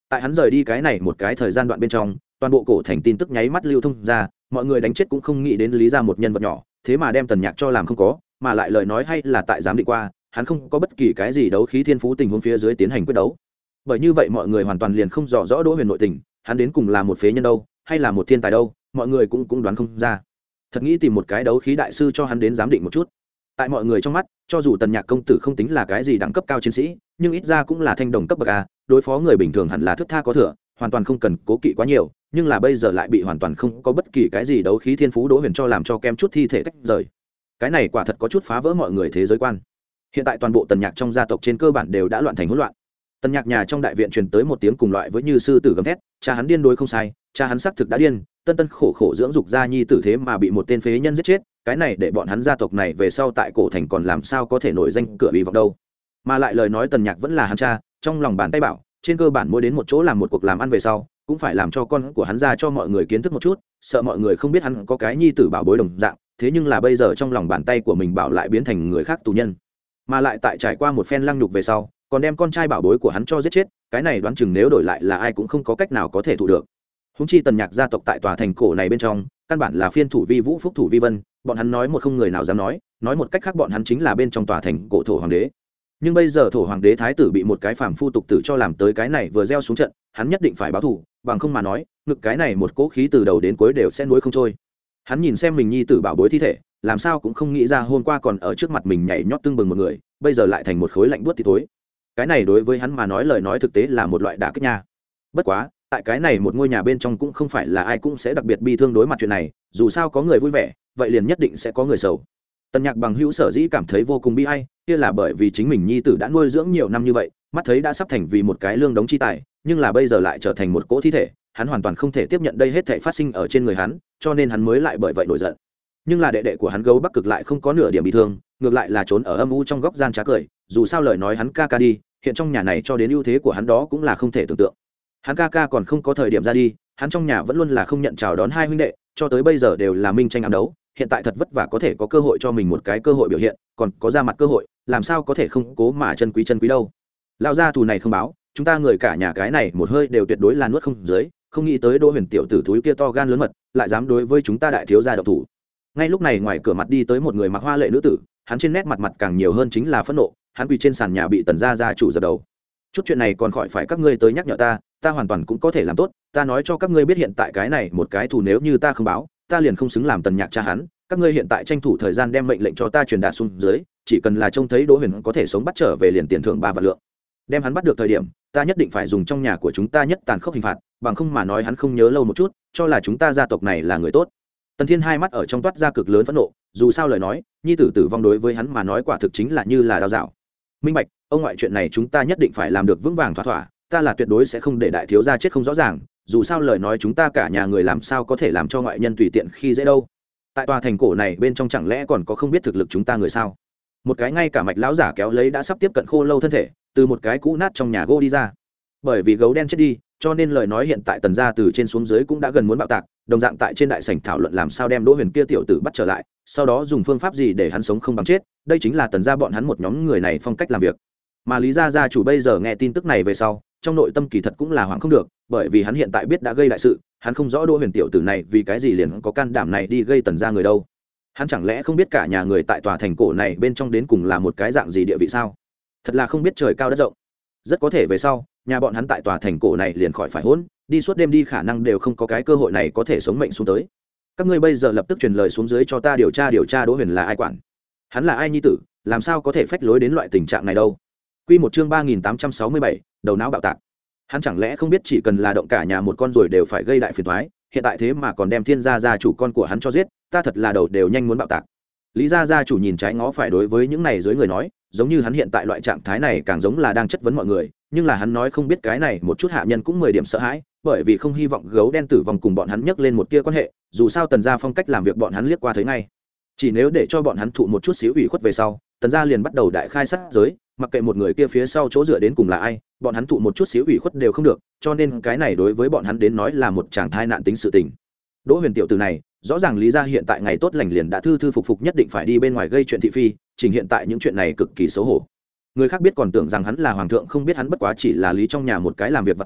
tại hắn rời đi cái này một cái thời gian đoạn bên trong, toàn bộ cổ thành tin tức nháy mắt lưu thông ra, mọi người đánh chết cũng không nghĩ đến Lý gia một nhân vật nhỏ thế mà đem Tần Nhạc cho làm không có, mà lại lời nói hay là tại giám định qua hắn không có bất kỳ cái gì đấu khí thiên phú tình huống phía dưới tiến hành quyết đấu. Bởi như vậy mọi người hoàn toàn liền không rõ rõ Đỗ Huyền nội tình, hắn đến cùng là một phế nhân đâu hay là một thiên tài đâu, mọi người cũng cũng đoán không ra. Thật nghĩ tìm một cái đấu khí đại sư cho hắn đến giám định một chút. Tại mọi người trong mắt, cho dù Tần Nhạc công tử không tính là cái gì đẳng cấp cao chiến sĩ, nhưng ít ra cũng là thanh đồng cấp bậc a, đối phó người bình thường hẳn là thước tha có thừa, hoàn toàn không cần cố kỵ quá nhiều, nhưng là bây giờ lại bị hoàn toàn không có bất kỳ cái gì đấu khí thiên phú Đỗ Huyền cho làm cho kem chút thi thể tách rời. Cái này quả thật có chút phá vỡ mọi người thế giới quan. Hiện tại toàn bộ Tần Nhạc trong gia tộc trên cơ bản đều đã loạn thành hỗn loạn. Tần Nhạc nhà trong đại viện truyền tới một tiếng cùng loại với như sư tử gầm thét, cha hắn điên đối không sai, cha hắn xác thực đã điên, tân tân khổ khổ dưỡng dục ra nhi tử thế mà bị một tên phế nhân giết chết, cái này để bọn hắn gia tộc này về sau tại cổ thành còn làm sao có thể nổi danh cửa bị vọng đâu. Mà lại lời nói Tần Nhạc vẫn là hắn cha, trong lòng bàn tay bảo, trên cơ bản mỗi đến một chỗ làm một cuộc làm ăn về sau, cũng phải làm cho con của hắn ra cho mọi người kiến thức một chút, sợ mọi người không biết hắn có cái nhi tử bảo bối đồng dạng, thế nhưng là bây giờ trong lòng bàn tay của mình bảo lại biến thành người khác tù nhân. Mà lại tại trải qua một phen lăng nhục về sau, còn đem con trai bảo bối của hắn cho giết chết, cái này đoán chừng nếu đổi lại là ai cũng không có cách nào có thể thụ được. Húng chi Tần Nhạc gia tộc tại tòa thành cổ này bên trong, căn bản là phiên thủ vi vũ phúc thủ vi vân, bọn hắn nói một không người nào dám nói, nói một cách khác bọn hắn chính là bên trong tòa thành cổ thổ hoàng đế. Nhưng bây giờ thổ hoàng đế thái tử bị một cái phàm phu tục tử cho làm tới cái này vừa gieo xuống trận, hắn nhất định phải báo thù, bằng không mà nói, ngực cái này một cỗ khí từ đầu đến cuối đều sẽ nuối không trôi. Hắn nhìn xem mình nhi tử bảo bối thi thể, làm sao cũng không nghĩ ra hôm qua còn ở trước mặt mình nhảy nhót tưng bừng một người, bây giờ lại thành một khối lạnh buốt thì tối. Cái này đối với hắn mà nói lời nói thực tế là một loại đả kích nha. Bất quá, tại cái này một ngôi nhà bên trong cũng không phải là ai cũng sẽ đặc biệt bi thương đối mặt chuyện này, dù sao có người vui vẻ, vậy liền nhất định sẽ có người sầu. Tần Nhạc bằng hữu sở dĩ cảm thấy vô cùng bi ai, kia là bởi vì chính mình nhi tử đã nuôi dưỡng nhiều năm như vậy, mắt thấy đã sắp thành vì một cái lương đống chi tài, nhưng là bây giờ lại trở thành một cỗ thi thể, hắn hoàn toàn không thể tiếp nhận đây hết thảy phát sinh ở trên người hắn, cho nên hắn mới lại bởi vậy nổi giận. Nhưng là đệ đệ của hắn Gấu Bắc Cực lại không có nửa điểm bị thương, ngược lại là trốn ở âm u trong góc gian trá cười, dù sao lời nói hắn ca ca đi, hiện trong nhà này cho đến ưu thế của hắn đó cũng là không thể tưởng tượng. Hắn ca ca còn không có thời điểm ra đi, hắn trong nhà vẫn luôn là không nhận chào đón hai huynh đệ, cho tới bây giờ đều là minh tranh ám đấu, hiện tại thật vất vả có thể có cơ hội cho mình một cái cơ hội biểu hiện, còn có ra mặt cơ hội, làm sao có thể không cố mà chân quý chân quý đâu. Lão gia thù này không báo, chúng ta người cả nhà cái này một hơi đều tuyệt đối là nuốt không dưới, không nghĩ tới Đỗ Huyền tiểu tử thúi kia to gan lớn mật, lại dám đối với chúng ta đại thiếu gia độc thủ. Ngay lúc này ngoài cửa mặt đi tới một người mặc hoa lệ nữ tử, hắn trên nét mặt mặt càng nhiều hơn chính là phẫn nộ, hắn quỳ trên sàn nhà bị Tần gia gia chủ giật đầu. Chút chuyện này còn khỏi phải các ngươi tới nhắc nhở ta, ta hoàn toàn cũng có thể làm tốt, ta nói cho các ngươi biết hiện tại cái này một cái thù nếu như ta không báo, ta liền không xứng làm Tần Nhạc cha hắn, các ngươi hiện tại tranh thủ thời gian đem mệnh lệnh cho ta truyền đạt xuống dưới, chỉ cần là trông thấy Đỗ Huyền có thể sống bắt trở về liền tiền thưởng ba vạn lượng. Đem hắn bắt được thời điểm, ta nhất định phải dùng trong nhà của chúng ta nhất tàn khốc hình phạt, bằng không mà nói hắn không nhớ lâu một chút, cho là chúng ta gia tộc này là người tốt. Tần Thiên hai mắt ở trong toát ra cực lớn phẫn nộ, dù sao lời nói, nhi tử tử vong đối với hắn mà nói quả thực chính là như là đao dạo. Minh bạch, ông ngoại chuyện này chúng ta nhất định phải làm được vững vàng thỏa thỏa, ta là tuyệt đối sẽ không để đại thiếu gia chết không rõ ràng, dù sao lời nói chúng ta cả nhà người làm sao có thể làm cho ngoại nhân tùy tiện khi dễ đâu. Tại tòa thành cổ này bên trong chẳng lẽ còn có không biết thực lực chúng ta người sao? Một cái ngay cả mạch lão giả kéo lấy đã sắp tiếp cận khô lâu thân thể, từ một cái cũ nát trong nhà gỗ đi ra. Bởi vì gấu đen chết đi, cho nên lời nói hiện tại Tần gia từ trên xuống dưới cũng đã gần muốn bạo tạc, đồng dạng tại trên đại sảnh thảo luận làm sao đem Đỗ Huyền kia tiểu tử bắt trở lại, sau đó dùng phương pháp gì để hắn sống không bằng chết, đây chính là Tần gia bọn hắn một nhóm người này phong cách làm việc. Mà Lý gia gia chủ bây giờ nghe tin tức này về sau, trong nội tâm kỳ thật cũng là hoảng không được, bởi vì hắn hiện tại biết đã gây đại sự, hắn không rõ Đỗ Huyền tiểu tử này vì cái gì liền có can đảm này đi gây Tần gia người đâu. Hắn chẳng lẽ không biết cả nhà người tại tòa thành cổ này bên trong đến cùng là một cái dạng gì địa vị sao? Thật là không biết trời cao đất rộng. Rất có thể về sau, nhà bọn hắn tại tòa thành cổ này liền khỏi phải hỗn, đi suốt đêm đi khả năng đều không có cái cơ hội này có thể sống mệnh xuống tới. Các ngươi bây giờ lập tức truyền lời xuống dưới cho ta điều tra điều tra Đỗ Huyền là ai quản. Hắn là ai nhi tử, làm sao có thể phách lối đến loại tình trạng này đâu. Quy một chương ba nghìn tám trăm sáu mươi bảy, đầu não bạo tạc. Hắn chẳng lẽ không biết chỉ cần là động cả nhà một con rồi đều phải gây đại phiền toái, hiện tại thế mà còn đem Thiên gia gia chủ con của hắn cho giết, ta thật là đầu đều nhanh muốn bạo tạc. Lý gia gia chủ nhìn trái ngó phải đối với những này dưới người nói, giống như hắn hiện tại loại trạng thái này càng giống là đang chất vấn mọi người, nhưng là hắn nói không biết cái này một chút hạ nhân cũng mười điểm sợ hãi, bởi vì không hy vọng gấu đen tử vong cùng bọn hắn nhắc lên một tia quan hệ, dù sao Tần gia phong cách làm việc bọn hắn liếc qua thấy ngay. Chỉ nếu để cho bọn hắn thụ một chút xíu ủy khuất về sau, Tần gia liền bắt đầu đại khai sát giới, mặc kệ một người kia phía sau chỗ dựa đến cùng là ai, bọn hắn thụ một chút xíu ủy khuất đều không được, cho nên cái này đối với bọn hắn đến nói là một tràng thai nạn tính sự tình. Đỗ Huyền tiểu tử này, rõ ràng Lý gia hiện tại ngày tốt lành liền đã thư thư phục phục nhất định phải đi bên ngoài gây chuyện thị phi, trình hiện tại những chuyện này cực kỳ xấu hổ. Người khác biết còn tưởng rằng hắn là hoàng thượng, không biết hắn bất quá chỉ là Lý trong nhà một cái làm việc và thôi,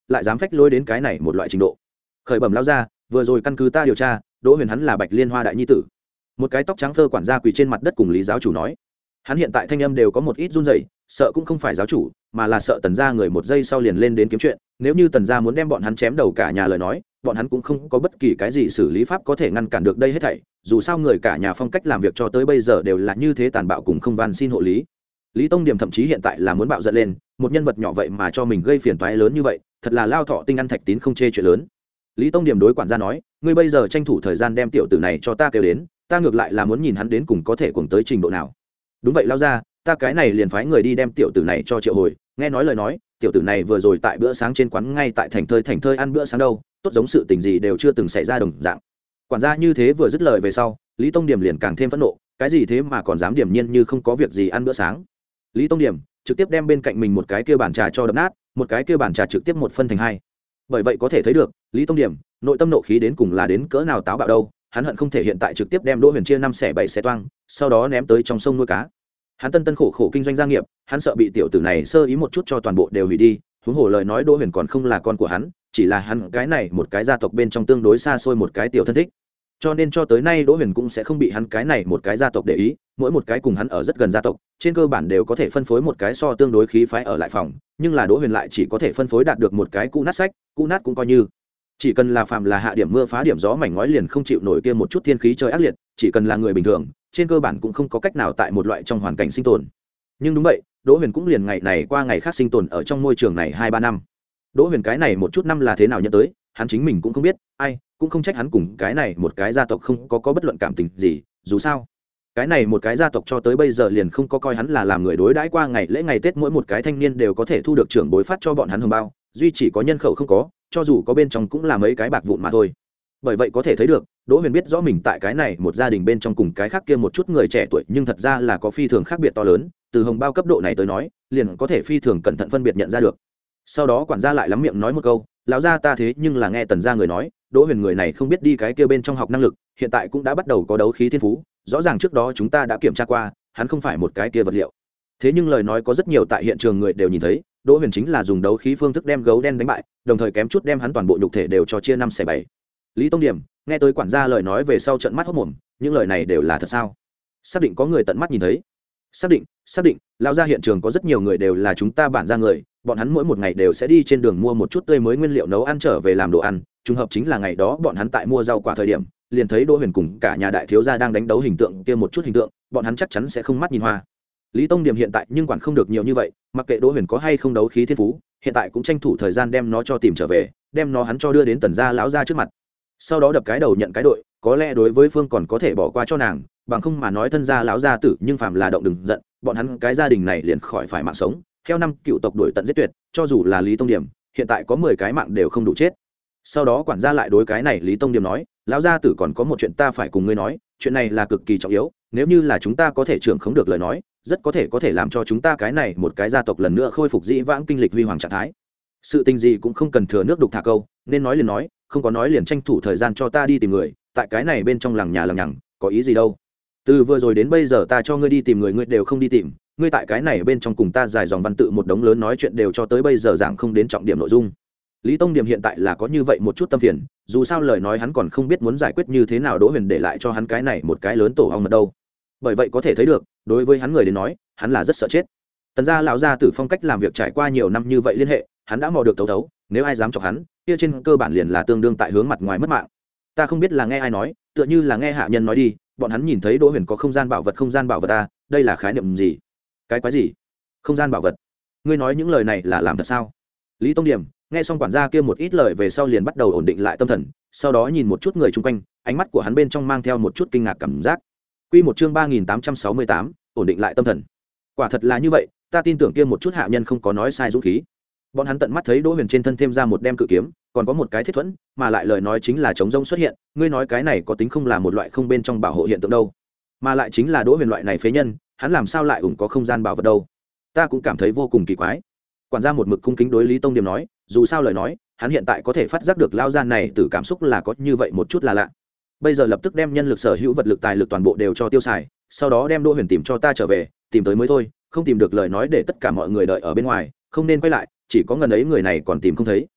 lại dám phách lôi đến cái này một loại trình độ. Khởi bẩm lao ra, vừa rồi căn cứ ta điều tra, Đỗ Huyền hắn là Bạch Liên Hoa đại nhi tử. Một cái tóc trắng phơ quản gia quỳ trên mặt đất cùng Lý giáo chủ nói. Hắn hiện tại thanh âm đều có một ít run rẩy, sợ cũng không phải giáo chủ, mà là sợ Tần gia người một giây sau liền lên đến kiếm chuyện, nếu như Tần gia muốn đem bọn hắn chém đầu cả nhà lời nói, bọn hắn cũng không có bất kỳ cái gì xử lý pháp có thể ngăn cản được đây hết thảy, dù sao người cả nhà phong cách làm việc cho tới bây giờ đều là như thế tàn bạo cùng không van xin hộ lý. Lý Tông Điểm thậm chí hiện tại là muốn bạo giận lên, một nhân vật nhỏ vậy mà cho mình gây phiền toái lớn như vậy, thật là lao thọ tinh ăn thạch tín không chê chuyện lớn. Lý Tông Điểm đối quản gia nói, ngươi bây giờ tranh thủ thời gian đem tiểu tử này cho ta kêu đến, ta ngược lại là muốn nhìn hắn đến cùng có thể cuồng tới trình độ nào. Đúng vậy lao ra, ta cái này liền phái người đi đem tiểu tử này cho triệu hồi. Nghe nói lời nói, tiểu tử này vừa rồi tại bữa sáng trên quán ngay tại thành thơi thành thơi ăn bữa sáng đâu, tốt giống sự tình gì đều chưa từng xảy ra đồng dạng. Quản gia như thế vừa dứt lời về sau, Lý Tông Điểm liền càng thêm phẫn nộ, cái gì thế mà còn dám điểm nhiên như không có việc gì ăn bữa sáng. Lý Tông Điểm trực tiếp đem bên cạnh mình một cái kia bàn trà cho đập nát, một cái kia bàn trà trực tiếp một phân thành hai. Bởi vậy có thể thấy được, Lý Tông Điểm nội tâm nộ khí đến cùng là đến cỡ nào táo bạo đâu, hắn hận không thể hiện tại trực tiếp đem Đỗ Huyền chia năm xẻ bảy xẻ toang, sau đó ném tới trong sông nuôi cá. Hắn tân tân khổ khổ kinh doanh gia nghiệp, hắn sợ bị tiểu tử này sơ ý một chút cho toàn bộ đều hủy đi, huống hồ lời nói Đỗ Huyền còn không là con của hắn, chỉ là hắn cái này một cái gia tộc bên trong tương đối xa xôi một cái tiểu thân thích. Cho nên cho tới nay Đỗ Huyền cũng sẽ không bị hắn cái này một cái gia tộc để ý, mỗi một cái cùng hắn ở rất gần gia tộc, trên cơ bản đều có thể phân phối một cái so tương đối khí phái ở lại phòng, nhưng là Đỗ Huyền lại chỉ có thể phân phối đạt được một cái cũ nát sách, cũ nát cũng coi như. Chỉ cần là phạm là hạ điểm mưa phá điểm gió mảnh ngói liền không chịu nổi kia một chút thiên khí trời ác liệt, chỉ cần là người bình thường, trên cơ bản cũng không có cách nào tại một loại trong hoàn cảnh sinh tồn. Nhưng đúng vậy, Đỗ Huyền cũng liền ngày này qua ngày khác sinh tồn ở trong môi trường này hai ba năm. Đỗ Huyền cái này một chút năm là thế nào nhận tới, hắn chính mình cũng không biết, ai cũng không trách hắn cùng cái này một cái gia tộc không có có bất luận cảm tình gì, dù sao cái này một cái gia tộc cho tới bây giờ liền không có coi hắn là làm người đối đãi qua ngày lễ ngày Tết mỗi một cái thanh niên đều có thể thu được trưởng bối phát cho bọn hắn hồng bao, duy chỉ có nhân khẩu không có, cho dù có bên trong cũng là mấy cái bạc vụn mà thôi. Bởi vậy có thể thấy được, Đỗ Huyền biết rõ mình tại cái này một gia đình bên trong cùng cái khác kia một chút người trẻ tuổi nhưng thật ra là có phi thường khác biệt to lớn, từ hồng bao cấp độ này tới nói, liền có thể phi thường cẩn thận phân biệt nhận ra được. Sau đó quản gia lại lắm miệng nói một câu, lão gia ta thế nhưng là nghe Tần gia người nói, Đỗ Huyền người này không biết đi cái kia bên trong học năng lực, hiện tại cũng đã bắt đầu có đấu khí thiên phú, rõ ràng trước đó chúng ta đã kiểm tra qua, hắn không phải một cái kia vật liệu. Thế nhưng lời nói có rất nhiều tại hiện trường người đều nhìn thấy, Đỗ Huyền chính là dùng đấu khí phương thức đem gấu đen đánh bại, đồng thời kém chút đem hắn toàn bộ nhục thể đều cho chia năm xẻ bảy. Lý Tông Điểm nghe tới quản gia lời nói về sau trận mắt hốt mồm, những lời này đều là thật sao? Xác định có người tận mắt nhìn thấy? Xác định, xác định, lão gia hiện trường có rất nhiều người đều là chúng ta bản gia người, bọn hắn mỗi một ngày đều sẽ đi trên đường mua một chút tươi mới nguyên liệu nấu ăn trở về làm đồ ăn, trùng hợp chính là ngày đó bọn hắn tại mua rau quả thời điểm, liền thấy Đỗ Huyền cùng cả nhà đại thiếu gia đang đánh đấu hình tượng kia một chút hình tượng, bọn hắn chắc chắn sẽ không mắt nhìn hoa. Lý Tông Điểm hiện tại nhưng quản không được nhiều như vậy, mặc kệ Đỗ Huyền có hay không đấu khí thiên phú, hiện tại cũng tranh thủ thời gian đem nó cho tìm trở về, đem nó hắn cho đưa đến Tần gia lão gia trước mặt. Sau đó đập cái đầu nhận cái đội, có lẽ đối với Phương còn có thể bỏ qua cho nàng, bằng không mà nói thân gia lão gia tử, nhưng phàm là động đừng giận, bọn hắn cái gia đình này liền khỏi phải mạng sống. Theo năm cựu tộc đuổi tận giết tuyệt, cho dù là Lý Tông Điểm, hiện tại có mười cái mạng đều không đủ chết. Sau đó quản gia lại đối cái này Lý Tông Điểm nói, lão gia tử còn có một chuyện ta phải cùng ngươi nói, chuyện này là cực kỳ trọng yếu, nếu như là chúng ta có thể trưởng không được lời nói, rất có thể có thể làm cho chúng ta cái này một cái gia tộc lần nữa khôi phục dĩ vãng kinh lịch huy hoàng trạng thái. Sự tình gì cũng không cần thừa nước đục thả câu, nên nói liền nói, không có nói liền tranh thủ thời gian cho ta đi tìm người, tại cái này bên trong làng nhà làng nhằng, có ý gì đâu. Từ vừa rồi đến bây giờ ta cho ngươi đi tìm người ngươi đều không đi tìm, ngươi tại cái này bên trong cùng ta dài dòng văn tự một đống lớn nói chuyện đều cho tới bây giờ giảng không đến trọng điểm nội dung. Lý Tông Điểm hiện tại là có như vậy một chút tâm phiền, dù sao lời nói hắn còn không biết muốn giải quyết như thế nào Đỗ Huyền để lại cho hắn cái này một cái lớn tổ ong mật đâu. Bởi vậy có thể thấy được, đối với hắn người đến nói, hắn là rất sợ chết. Tần gia lão gia tử phong cách làm việc trải qua nhiều năm như vậy liên hệ, hắn đã mò được thấu thấu, nếu ai dám chọc hắn, kia trên cơ bản liền là tương đương tại hướng mặt ngoài mất mạng. Ta không biết là nghe ai nói, tựa như là nghe hạ nhân nói đi, bọn hắn nhìn thấy Đỗ Huyền có không gian bảo vật, không gian bảo vật ta, đây là khái niệm gì? Cái quái gì? Không gian bảo vật? Ngươi nói những lời này là làm thật sao? Lý Tông Điểm nghe xong quản gia kia một ít lời về sau liền bắt đầu ổn định lại tâm thần, sau đó nhìn một chút người chung quanh, ánh mắt của hắn bên trong mang theo một chút kinh ngạc cảm giác. Quy một chương ba nghìn tám trăm sáu mươi tám, ổn định lại tâm thần. Quả thật là như vậy, ta tin tưởng kia một chút hạ nhân không có nói sai dũng khí. Bọn hắn tận mắt thấy Đỗ Huyền trên thân thêm ra một đem cự kiếm, còn có một cái thiết thuẫn, mà lại lời nói chính là chống rông xuất hiện, ngươi nói cái này có tính không là một loại không bên trong bảo hộ hiện tượng đâu? Mà lại chính là Đỗ Huyền loại này phế nhân, hắn làm sao lại ủng có không gian bảo vật đâu? Ta cũng cảm thấy vô cùng kỳ quái. Quản gia một mực cung kính đối Lý Tông Điểm nói, dù sao lời nói, hắn hiện tại có thể phát giác được lao gian này từ cảm xúc là có như vậy một chút là lạ. Bây giờ lập tức đem nhân lực sở hữu vật lực tài lực toàn bộ đều cho tiêu xài, sau đó đem Đỗ Huyền tìm cho ta trở về, tìm tới mới thôi, không tìm được lời nói để tất cả mọi người đợi ở bên ngoài, không nên quay lại, chỉ có ngần ấy người này còn tìm không thấy.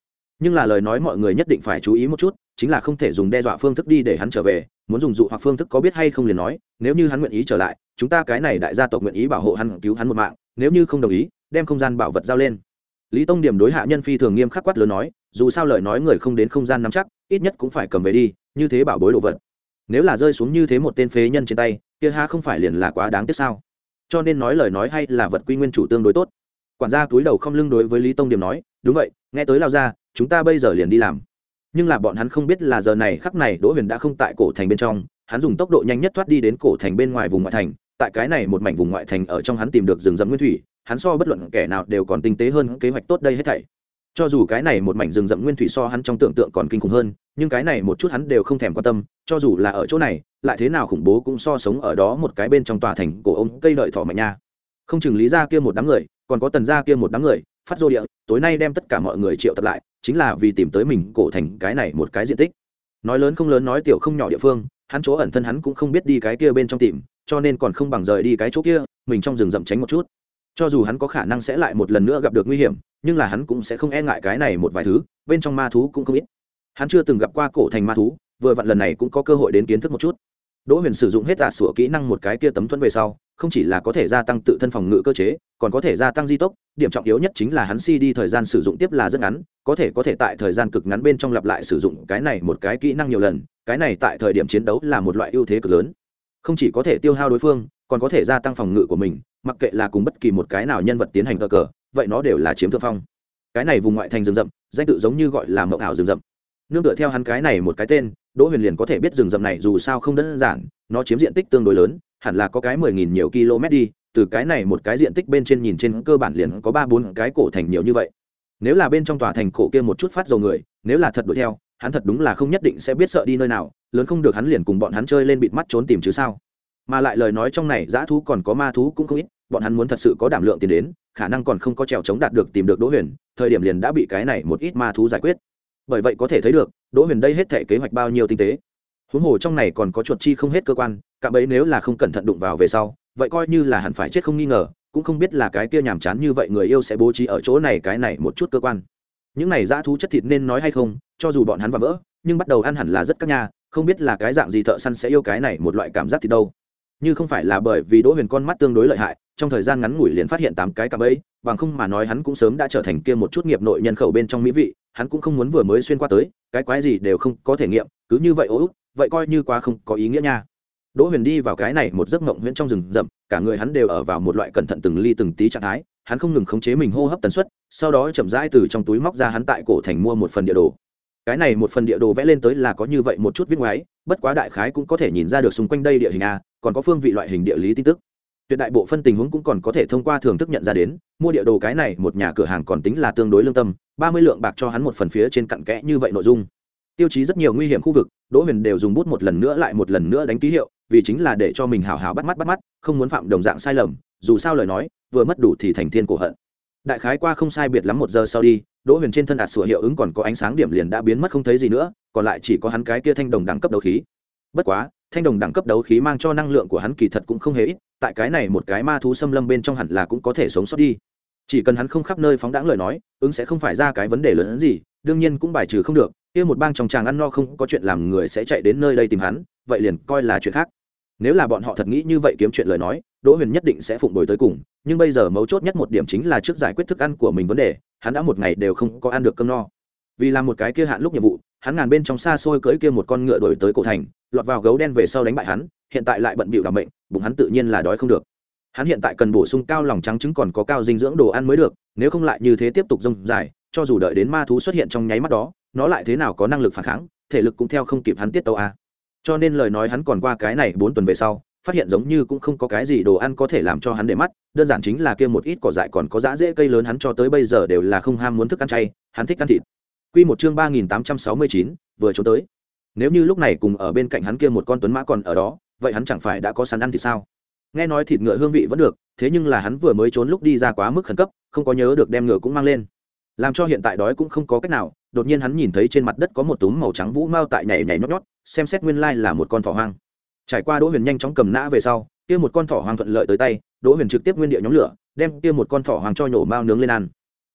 nhưng là lời nói mọi người nhất định phải chú ý một chút, chính là không thể dùng đe dọa phương thức đi để hắn trở về, muốn dùng dụ hoặc phương thức có biết hay không liền nói, nếu như hắn nguyện ý trở lại, chúng ta cái này đại gia tộc nguyện ý bảo hộ hắn, cứu hắn một mạng, nếu như không đồng ý, đem không gian bảo vật giao lên. Lý Tông Điểm đối hạ nhân phi thường nghiêm khắc quát lớn nói, dù sao lời nói người không đến không gian nắm chắc, ít nhất cũng phải cầm về đi, như thế bảo bối đồ vật. Nếu là rơi xuống như thế một tên phế nhân trên tay, kia ha không phải liền là quá đáng tiếc sao? Cho nên nói lời nói hay là vật quy nguyên chủ tương đối tốt. Quản gia túi đầu không lưng đối với Lý Tông Điểm nói, đúng vậy, nghe tới lao ra, chúng ta bây giờ liền đi làm. Nhưng là bọn hắn không biết là giờ này khắc này Đỗ Huyền đã không tại cổ thành bên trong, hắn dùng tốc độ nhanh nhất thoát đi đến cổ thành bên ngoài vùng ngoại thành, tại cái này một mảnh vùng ngoại thành ở trong hắn tìm được rừng rậm nguyên thủy, hắn so bất luận kẻ nào đều còn tinh tế hơn kế hoạch tốt đây hết thảy. Cho dù cái này một mảnh rừng rậm nguyên thủy so hắn trong tưởng tượng còn kinh khủng hơn, nhưng cái này một chút hắn đều không thèm quan tâm, cho dù là ở chỗ này, lại thế nào khủng bố cũng so sống ở đó một cái bên trong tòa thành cổ ôm cây đợi thỏ mạnh nha. Không chừng Lý gia kia một đám người, còn có Tần gia kia một đám người, phát rô địa, tối nay đem tất cả mọi người triệu tập lại, chính là vì tìm tới mình cổ thành cái này một cái diện tích. Nói lớn không lớn nói tiểu không nhỏ địa phương, hắn chỗ ẩn thân hắn cũng không biết đi cái kia bên trong tìm, cho nên còn không bằng rời đi cái chỗ kia, mình trong rừng rậm tránh một chút. Cho dù hắn có khả năng sẽ lại một lần nữa gặp được nguy hiểm, nhưng là hắn cũng sẽ không e ngại cái này một vài thứ, bên trong ma thú cũng không ít. Hắn chưa từng gặp qua cổ thành ma thú, vừa vặn lần này cũng có cơ hội đến kiến thức một chút. Đỗ Huyền sử dụng hết tà sủa kỹ năng một cái kia tấm thuẫn về sau, không chỉ là có thể gia tăng tự thân phòng ngự cơ chế, còn có thể gia tăng di tốc, điểm trọng yếu nhất chính là hắn xê đê thời gian sử dụng tiếp là rất ngắn, có thể có thể tại thời gian cực ngắn bên trong lặp lại sử dụng cái này một cái kỹ năng nhiều lần, cái này tại thời điểm chiến đấu là một loại ưu thế cực lớn. Không chỉ có thể tiêu hao đối phương, còn có thể gia tăng phòng ngự của mình, mặc kệ là cùng bất kỳ một cái nào nhân vật tiến hành cờ cờ, vậy nó đều là chiếm thượng phong. Cái này vùng ngoại thành rừng rậm, danh tự giống như gọi là mộng ảo rừng rậm. Nương tựa theo hắn cái này một cái tên, Đỗ Huyền liền có thể biết rừng rậm này dù sao không đơn giản, nó chiếm diện tích tương đối lớn, hẳn là có cái mười nghìn nhiều km đi, từ cái này một cái diện tích bên trên nhìn trên cơ bản liền có ba bốn cái cổ thành nhiều như vậy. Nếu là bên trong tòa thành cổ kia một chút phát dầu người, nếu là thật đuổi theo, hắn thật đúng là không nhất định sẽ biết sợ đi nơi nào, lớn không được hắn liền cùng bọn hắn chơi lên bịt mắt trốn tìm chứ sao. Mà lại lời nói trong này dã thú còn có ma thú cũng không ít, bọn hắn muốn thật sự có đảm lượng tiền đến, khả năng còn không có trèo chống đạt được tìm được Đỗ Huyền, thời điểm liền đã bị cái này một ít ma thú giải quyết. Bởi vậy có thể thấy được, Đỗ Huyền đây hết thảy kế hoạch bao nhiêu tinh tế. Huống hồ trong này còn có chuột chi không hết cơ quan, cả bấy nếu là không cẩn thận đụng vào về sau, vậy coi như là hẳn phải chết không nghi ngờ, cũng không biết là cái kia nhàm chán như vậy người yêu sẽ bố trí ở chỗ này cái này một chút cơ quan. Những này dã thú chất thịt nên nói hay không, cho dù bọn hắn vào vỡ, nhưng bắt đầu ăn hẳn là rất các nhà, không biết là cái dạng gì thợ săn sẽ yêu cái này một loại cảm giác thì đâu. Như không phải là bởi vì Đỗ Huyền con mắt tương đối lợi hại, trong thời gian ngắn ngủi liền phát hiện tám cái cạm bẫy, bằng không mà nói hắn cũng sớm đã trở thành kia một chút nghiệp nội nhân khẩu bên trong mỹ vị, hắn cũng không muốn vừa mới xuyên qua tới, cái quái gì đều không có thể nghiệm, cứ như vậy ố, vậy coi như quá không có ý nghĩa nha. Đỗ Huyền đi vào cái này một giấc mộng huyễn trong rừng rậm, cả người hắn đều ở vào một loại cẩn thận từng ly từng tí trạng thái, hắn không ngừng khống chế mình hô hấp tần suất, sau đó chậm rãi từ trong túi móc ra hắn tại cổ thành mua một phần địa đồ. Cái này một phần địa đồ vẽ lên tới là có như vậy một chút viết ngoáy, bất quá đại khái cũng có thể nhìn ra được xung quanh đây địa hình a, còn có phương vị loại hình địa lý tin tức. Tuyệt đại bộ phân tình huống cũng còn có thể thông qua thưởng thức nhận ra đến, mua địa đồ cái này một nhà cửa hàng còn tính là tương đối lương tâm, ba mươi lượng bạc cho hắn một phần phía trên cặn kẽ như vậy nội dung. Tiêu chí rất nhiều nguy hiểm khu vực, Đỗ Huyền đều dùng bút một lần nữa lại một lần nữa đánh ký hiệu, vì chính là để cho mình hào hào bắt mắt bắt mắt, không muốn phạm đồng dạng sai lầm, dù sao lời nói, vừa mất đủ thì thành thiên cổ hận. Đại khái qua không sai biệt lắm một giờ sau đi, Đỗ Huyền trên thân ạt sủa hiệu ứng còn có ánh sáng điểm liền đã biến mất không thấy gì nữa, còn lại chỉ có hắn cái kia thanh đồng đẳng cấp đấu khí. Bất quá, thanh đồng đẳng cấp đấu khí mang cho năng lượng của hắn kỳ thật cũng không hề ít, tại cái này một cái ma thú xâm lâm bên trong hẳn là cũng có thể sống sót đi. Chỉ cần hắn không khắp nơi phóng đãng lời nói, ứng sẽ không phải ra cái vấn đề lớn hơn gì, đương nhiên cũng bài trừ không được, kia một bang trong chàng ăn no không có chuyện làm người sẽ chạy đến nơi đây tìm hắn, vậy liền coi là chuyện khác. Nếu là bọn họ thật nghĩ như vậy kiếm chuyện lời nói, Đỗ Huyền nhất định sẽ phụng bồi tới cùng, nhưng bây giờ mấu chốt nhất một điểm chính là trước giải quyết thức ăn của mình vấn đề, hắn đã một ngày đều không có ăn được cơm no. Vì làm một cái kia hạn lúc nhiệm vụ, hắn ngàn bên trong xa xôi cưỡi kia một con ngựa đuổi tới cổ thành, lọt vào gấu đen về sau đánh bại hắn, hiện tại lại bận bịu làm bệnh, bụng hắn tự nhiên là đói không được. Hắn hiện tại cần bổ sung cao lòng trắng trứng còn có cao dinh dưỡng đồ ăn mới được, nếu không lại như thế tiếp tục dông dài, cho dù đợi đến ma thú xuất hiện trong nháy mắt đó, nó lại thế nào có năng lực phản kháng, thể lực cũng theo không kịp hắn tiết tấu a. Cho nên lời nói hắn còn qua cái này bốn tuần về sau, phát hiện giống như cũng không có cái gì đồ ăn có thể làm cho hắn để mắt, đơn giản chính là kia một ít cỏ dại còn có dã dễ cây lớn hắn cho tới bây giờ đều là không ham muốn thức ăn chay, hắn thích ăn thịt. Quy một chương ba nghìn tám trăm sáu mươi chín, vừa trốn tới. Nếu như lúc này cùng ở bên cạnh hắn kia một con tuấn mã còn ở đó, vậy hắn chẳng phải đã có sẵn ăn thì sao? Nghe nói thịt ngựa hương vị vẫn được, thế nhưng là hắn vừa mới trốn lúc đi ra quá mức khẩn cấp, không có nhớ được đem ngựa cũng mang lên, làm cho hiện tại đói cũng không có cách nào. Đột nhiên hắn nhìn thấy trên mặt đất có một túm màu trắng vũ mao tại nhảy nhảy nhót nhót, xem xét nguyên lai là một con thỏ hoang. Trải qua Đỗ Huyền nhanh chóng cầm nã về sau, kia một con thỏ hoang thuận lợi tới tay, Đỗ Huyền trực tiếp nguyên địa nhóm lửa, đem kia một con thỏ hoang cho nhổ mao nướng lên ăn.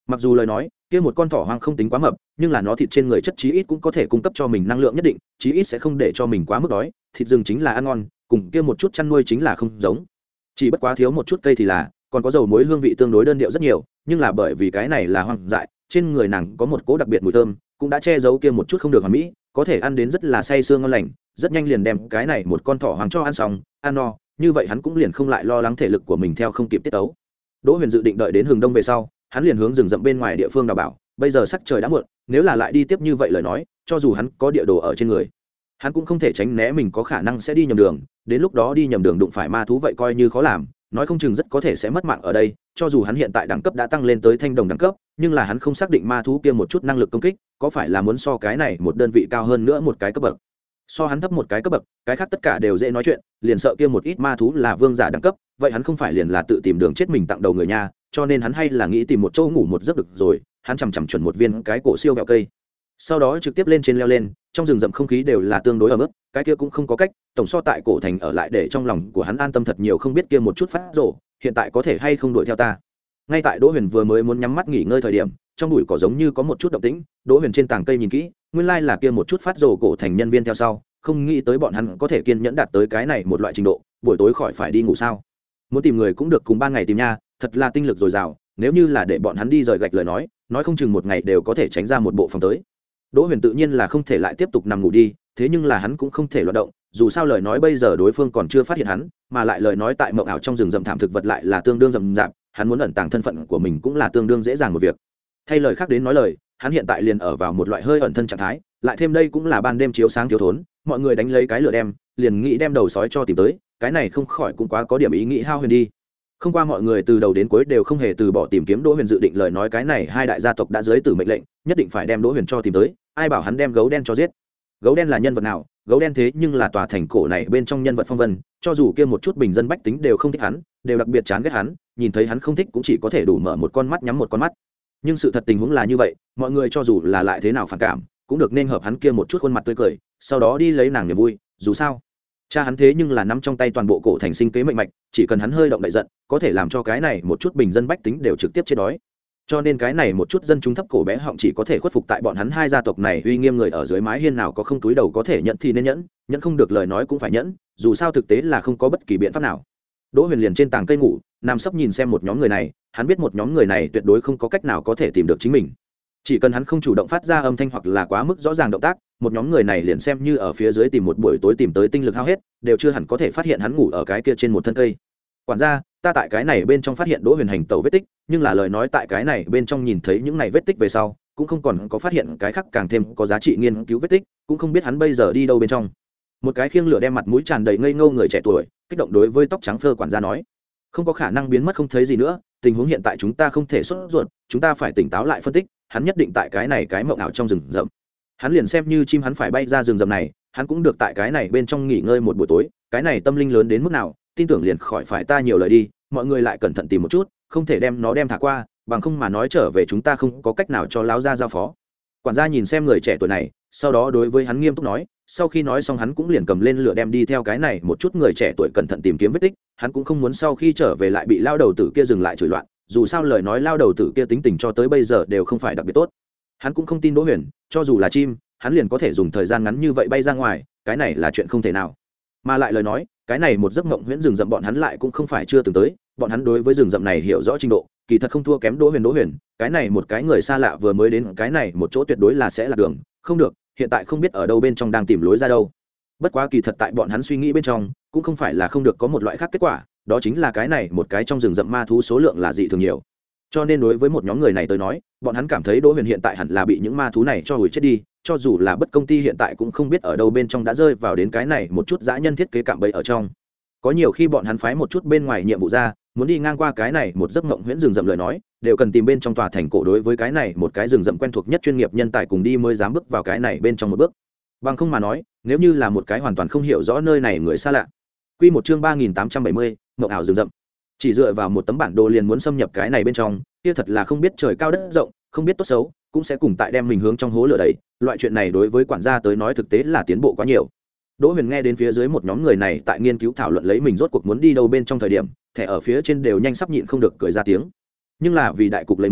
mặc dù lời nói kia một con thỏ hoang không tính quá mập, nhưng là nó thịt trên người chất chí ít cũng có thể cung cấp cho mình năng lượng nhất định, chí ít sẽ không để cho mình quá mức đói. Thịt rừng chính là ăn ngon, cùng kia một chút chăn nuôi chính là không giống. Chỉ bất quá thiếu một chút cây thì là, còn có dầu muối hương vị tương đối đơn điệu rất nhiều, nhưng là bởi vì cái này là hoang dại, trên người nàng có một cỗ đặc biệt mùi thơm, cũng đã che giấu kia một chút không được hoàn mỹ, có thể ăn đến rất là say sương ngon lành, rất nhanh liền đem cái này một con thỏ hoang cho ăn xong, ăn no, như vậy hắn cũng liền không lại lo lắng thể lực của mình theo không kịp tiết tấu. Đỗ Huyền dự định đợi đến hừng đông về sau, hắn liền hướng rừng rậm bên ngoài địa phương đào bảo, bây giờ sắc trời đã muộn, nếu là lại đi tiếp như vậy lời nói, cho dù hắn có địa đồ ở trên người, hắn cũng không thể tránh né mình có khả năng sẽ đi nhầm đường, đến lúc đó đi nhầm đường đụng phải ma thú vậy coi như khó làm, nói không chừng rất có thể sẽ mất mạng ở đây. Cho dù hắn hiện tại đẳng cấp đã tăng lên tới thanh đồng đẳng cấp, nhưng là hắn không xác định ma thú kia một chút năng lực công kích có phải là muốn so cái này một đơn vị cao hơn nữa một cái cấp bậc, so hắn thấp một cái cấp bậc, cái khác tất cả đều dễ nói chuyện, liền sợ kia một ít ma thú là vương giả đẳng cấp, vậy hắn không phải liền là tự tìm đường chết mình tặng đầu người nha. Cho nên hắn hay là nghĩ tìm một chỗ ngủ một giấc được rồi. Hắn chằm chằm chuẩn một viên cái cổ siêu vẹo cây, sau đó trực tiếp lên trên leo lên. Trong rừng rậm không khí đều là tương đối ẩm ướt, cái kia cũng không có cách, tổng so tại cổ thành ở lại để trong lòng của hắn an tâm thật nhiều. Không biết kia một chút phát rổ hiện tại có thể hay không đuổi theo ta. Ngay tại Đỗ Huyền vừa mới muốn nhắm mắt nghỉ ngơi thời điểm, trong bụi cỏ giống như có một chút động tĩnh. Đỗ Huyền trên tảng cây nhìn kỹ, nguyên lai là kia một chút phát rổ cổ thành nhân viên theo sau, không nghĩ tới bọn hắn có thể kiên nhẫn đạt tới cái này một loại trình độ, buổi tối khỏi phải đi ngủ sao? Muốn tìm người cũng được, cùng ban ngày tìm nha, thật là tinh lực dồi dào. Nếu như là để bọn hắn đi rời gạch lời nói, nói không chừng một ngày đều có thể tránh ra một bộ phòng tới. Đỗ Huyền tự nhiên là không thể lại tiếp tục nằm ngủ đi, thế nhưng là hắn cũng không thể loạn động, dù sao lời nói bây giờ đối phương còn chưa phát hiện hắn, mà lại lời nói tại mộng ảo trong rừng rậm thảm thực vật lại là tương đương rậm rạp, hắn muốn ẩn tàng thân phận của mình cũng là tương đương dễ dàng một việc. Thay lời khác đến nói lời, hắn hiện tại liền ở vào một loại hơi ẩn thân trạng thái, lại thêm đây cũng là ban đêm chiếu sáng thiếu thốn, mọi người đánh lấy cái lửa đem, liền nghĩ đem đầu sói cho tìm tới, cái này không khỏi cũng quá có điểm ý nghĩ hao huyền đi. Không qua mọi người từ đầu đến cuối đều không hề từ bỏ tìm kiếm Đỗ Huyền, dự định lời nói cái này hai đại gia tộc đã dưới tử mệnh lệnh, nhất định phải đem Đỗ Huyền cho tìm tới, ai bảo hắn đem gấu đen cho giết. Gấu đen là nhân vật nào? Gấu đen thế nhưng là tòa thành cổ này bên trong nhân vật phong vân, cho dù kia một chút bình dân bách tính đều không thích hắn, đều đặc biệt chán ghét hắn, nhìn thấy hắn không thích cũng chỉ có thể đủ mở một con mắt nhắm một con mắt. Nhưng sự thật tình huống là như vậy, mọi người cho dù là lại thế nào phản cảm, cũng được nên hợp hắn kia một chút khuôn mặt tươi cười, sau đó đi lấy nàng niềm vui, dù sao cha hắn thế nhưng là nắm trong tay toàn bộ cổ thành sinh kế mệnh mạch, chỉ cần hắn hơi động đại giận, có thể làm cho cái này một chút bình dân bách tính đều trực tiếp chết đói. Cho nên cái này một chút dân chúng thấp cổ bé họng chỉ có thể khuất phục tại bọn hắn hai gia tộc này uy nghiêm người ở dưới mái hiên, nào có không túi đầu có thể nhận thì nên nhẫn, nhẫn không được lời nói cũng phải nhẫn, dù sao thực tế là không có bất kỳ biện pháp nào. Đỗ Huyền liền trên tảng cây ngủ, nằm sấp nhìn xem một nhóm người này, hắn biết một nhóm người này tuyệt đối không có cách nào có thể tìm được chính mình. Chỉ cần hắn không chủ động phát ra âm thanh hoặc là quá mức rõ ràng động tác, một nhóm người này liền xem như ở phía dưới tìm một buổi tối tìm tới tinh lực hao hết, đều chưa hẳn có thể phát hiện hắn ngủ ở cái kia trên một thân cây. Quản gia, ta tại cái này bên trong phát hiện Đỗ Huyền hành tẩu vết tích, nhưng là lời nói tại cái này bên trong nhìn thấy những này vết tích về sau, cũng không còn có phát hiện cái khác càng thêm có giá trị nghiên cứu vết tích, cũng không biết hắn bây giờ đi đâu bên trong. Một cái khiêng lửa đem mặt mũi tràn đầy ngây ngô người trẻ tuổi, kích động đối với tóc trắng phơ quản gia nói, không có khả năng biến mất không thấy gì nữa, tình huống hiện tại chúng ta không thể sốt ruột, chúng ta phải tỉnh táo lại phân tích, hắn nhất định tại cái này cái mộng ảo trong rừng rậm. Hắn liền xem như chim hắn phải bay ra rừng rậm này, hắn cũng được tại cái này bên trong nghỉ ngơi một buổi tối, cái này tâm linh lớn đến mức nào, tin tưởng liền khỏi phải ta nhiều lời đi, mọi người lại cẩn thận tìm một chút, không thể đem nó đem thả qua, bằng không mà nói trở về chúng ta không có cách nào cho láo ra giao phó. Quản gia nhìn xem người trẻ tuổi này, sau đó đối với hắn nghiêm túc nói, sau khi nói xong hắn cũng liền cầm lên lửa đem đi theo cái này một chút người trẻ tuổi cẩn thận tìm kiếm vết tích, hắn cũng không muốn sau khi trở về lại bị lao đầu tử kia dừng lại chửi loạn, dù sao lời nói lao đầu tử kia tính tình cho tới bây giờ đều không phải đặc biệt tốt. Hắn cũng không tin Đỗ Huyền, cho dù là chim, hắn liền có thể dùng thời gian ngắn như vậy bay ra ngoài, cái này là chuyện không thể nào. Mà lại lời nói, cái này một giấc mộng huyễn rừng rậm bọn hắn lại cũng không phải chưa từng tới, bọn hắn đối với rừng rậm này hiểu rõ trình độ, kỳ thật không thua kém Đỗ Huyền. Đỗ Huyền, cái này một cái người xa lạ vừa mới đến cái này một chỗ tuyệt đối là sẽ là đường, không được, hiện tại không biết ở đâu bên trong đang tìm lối ra đâu. Bất quá kỳ thật tại bọn hắn suy nghĩ bên trong, cũng không phải là không được có một loại khác kết quả, đó chính là cái này một cái trong rừng rậm ma thú số lượng là dị thường nhiều. Cho nên đối với một nhóm người này tới nói, bọn hắn cảm thấy Đỗ Huyền hiện tại hẳn là bị những ma thú này cho hủy chết đi, cho dù là bất công ty hiện tại cũng không biết ở đâu bên trong đã rơi vào đến cái này một chút dã nhân thiết kế cạm bẫy ở trong. Có nhiều khi bọn hắn phái một chút bên ngoài nhiệm vụ ra, muốn đi ngang qua cái này một giấc mộng huyễn rừng rậm lời nói, đều cần tìm bên trong tòa thành cổ đối với cái này một cái rừng rậm quen thuộc nhất chuyên nghiệp nhân tài cùng đi mới dám bước vào cái này bên trong một bước. Bằng không mà nói, nếu như là một cái hoàn toàn không hiểu rõ nơi này người xa lạ. Quy một chương ba nghìn tám trăm bảy mươi, mộng ảo rừng rậm. Chỉ dựa vào một tấm bản đồ liền muốn xâm nhập cái này bên trong, kia thật là không biết trời cao đất rộng, không biết tốt xấu, cũng sẽ cùng tại đem mình hướng trong hố lửa đẩy. Loại chuyện này đối với quản gia tới nói thực tế là tiến bộ quá nhiều. Đỗ Huyền nghe đến phía dưới một nhóm người này tại nghiên cứu thảo luận lấy mình rốt cuộc muốn đi đâu bên trong thời điểm, thẻ ở phía trên đều nhanh sắp nhịn không được cười ra tiếng. Nhưng là vì đại cục lấy muốn,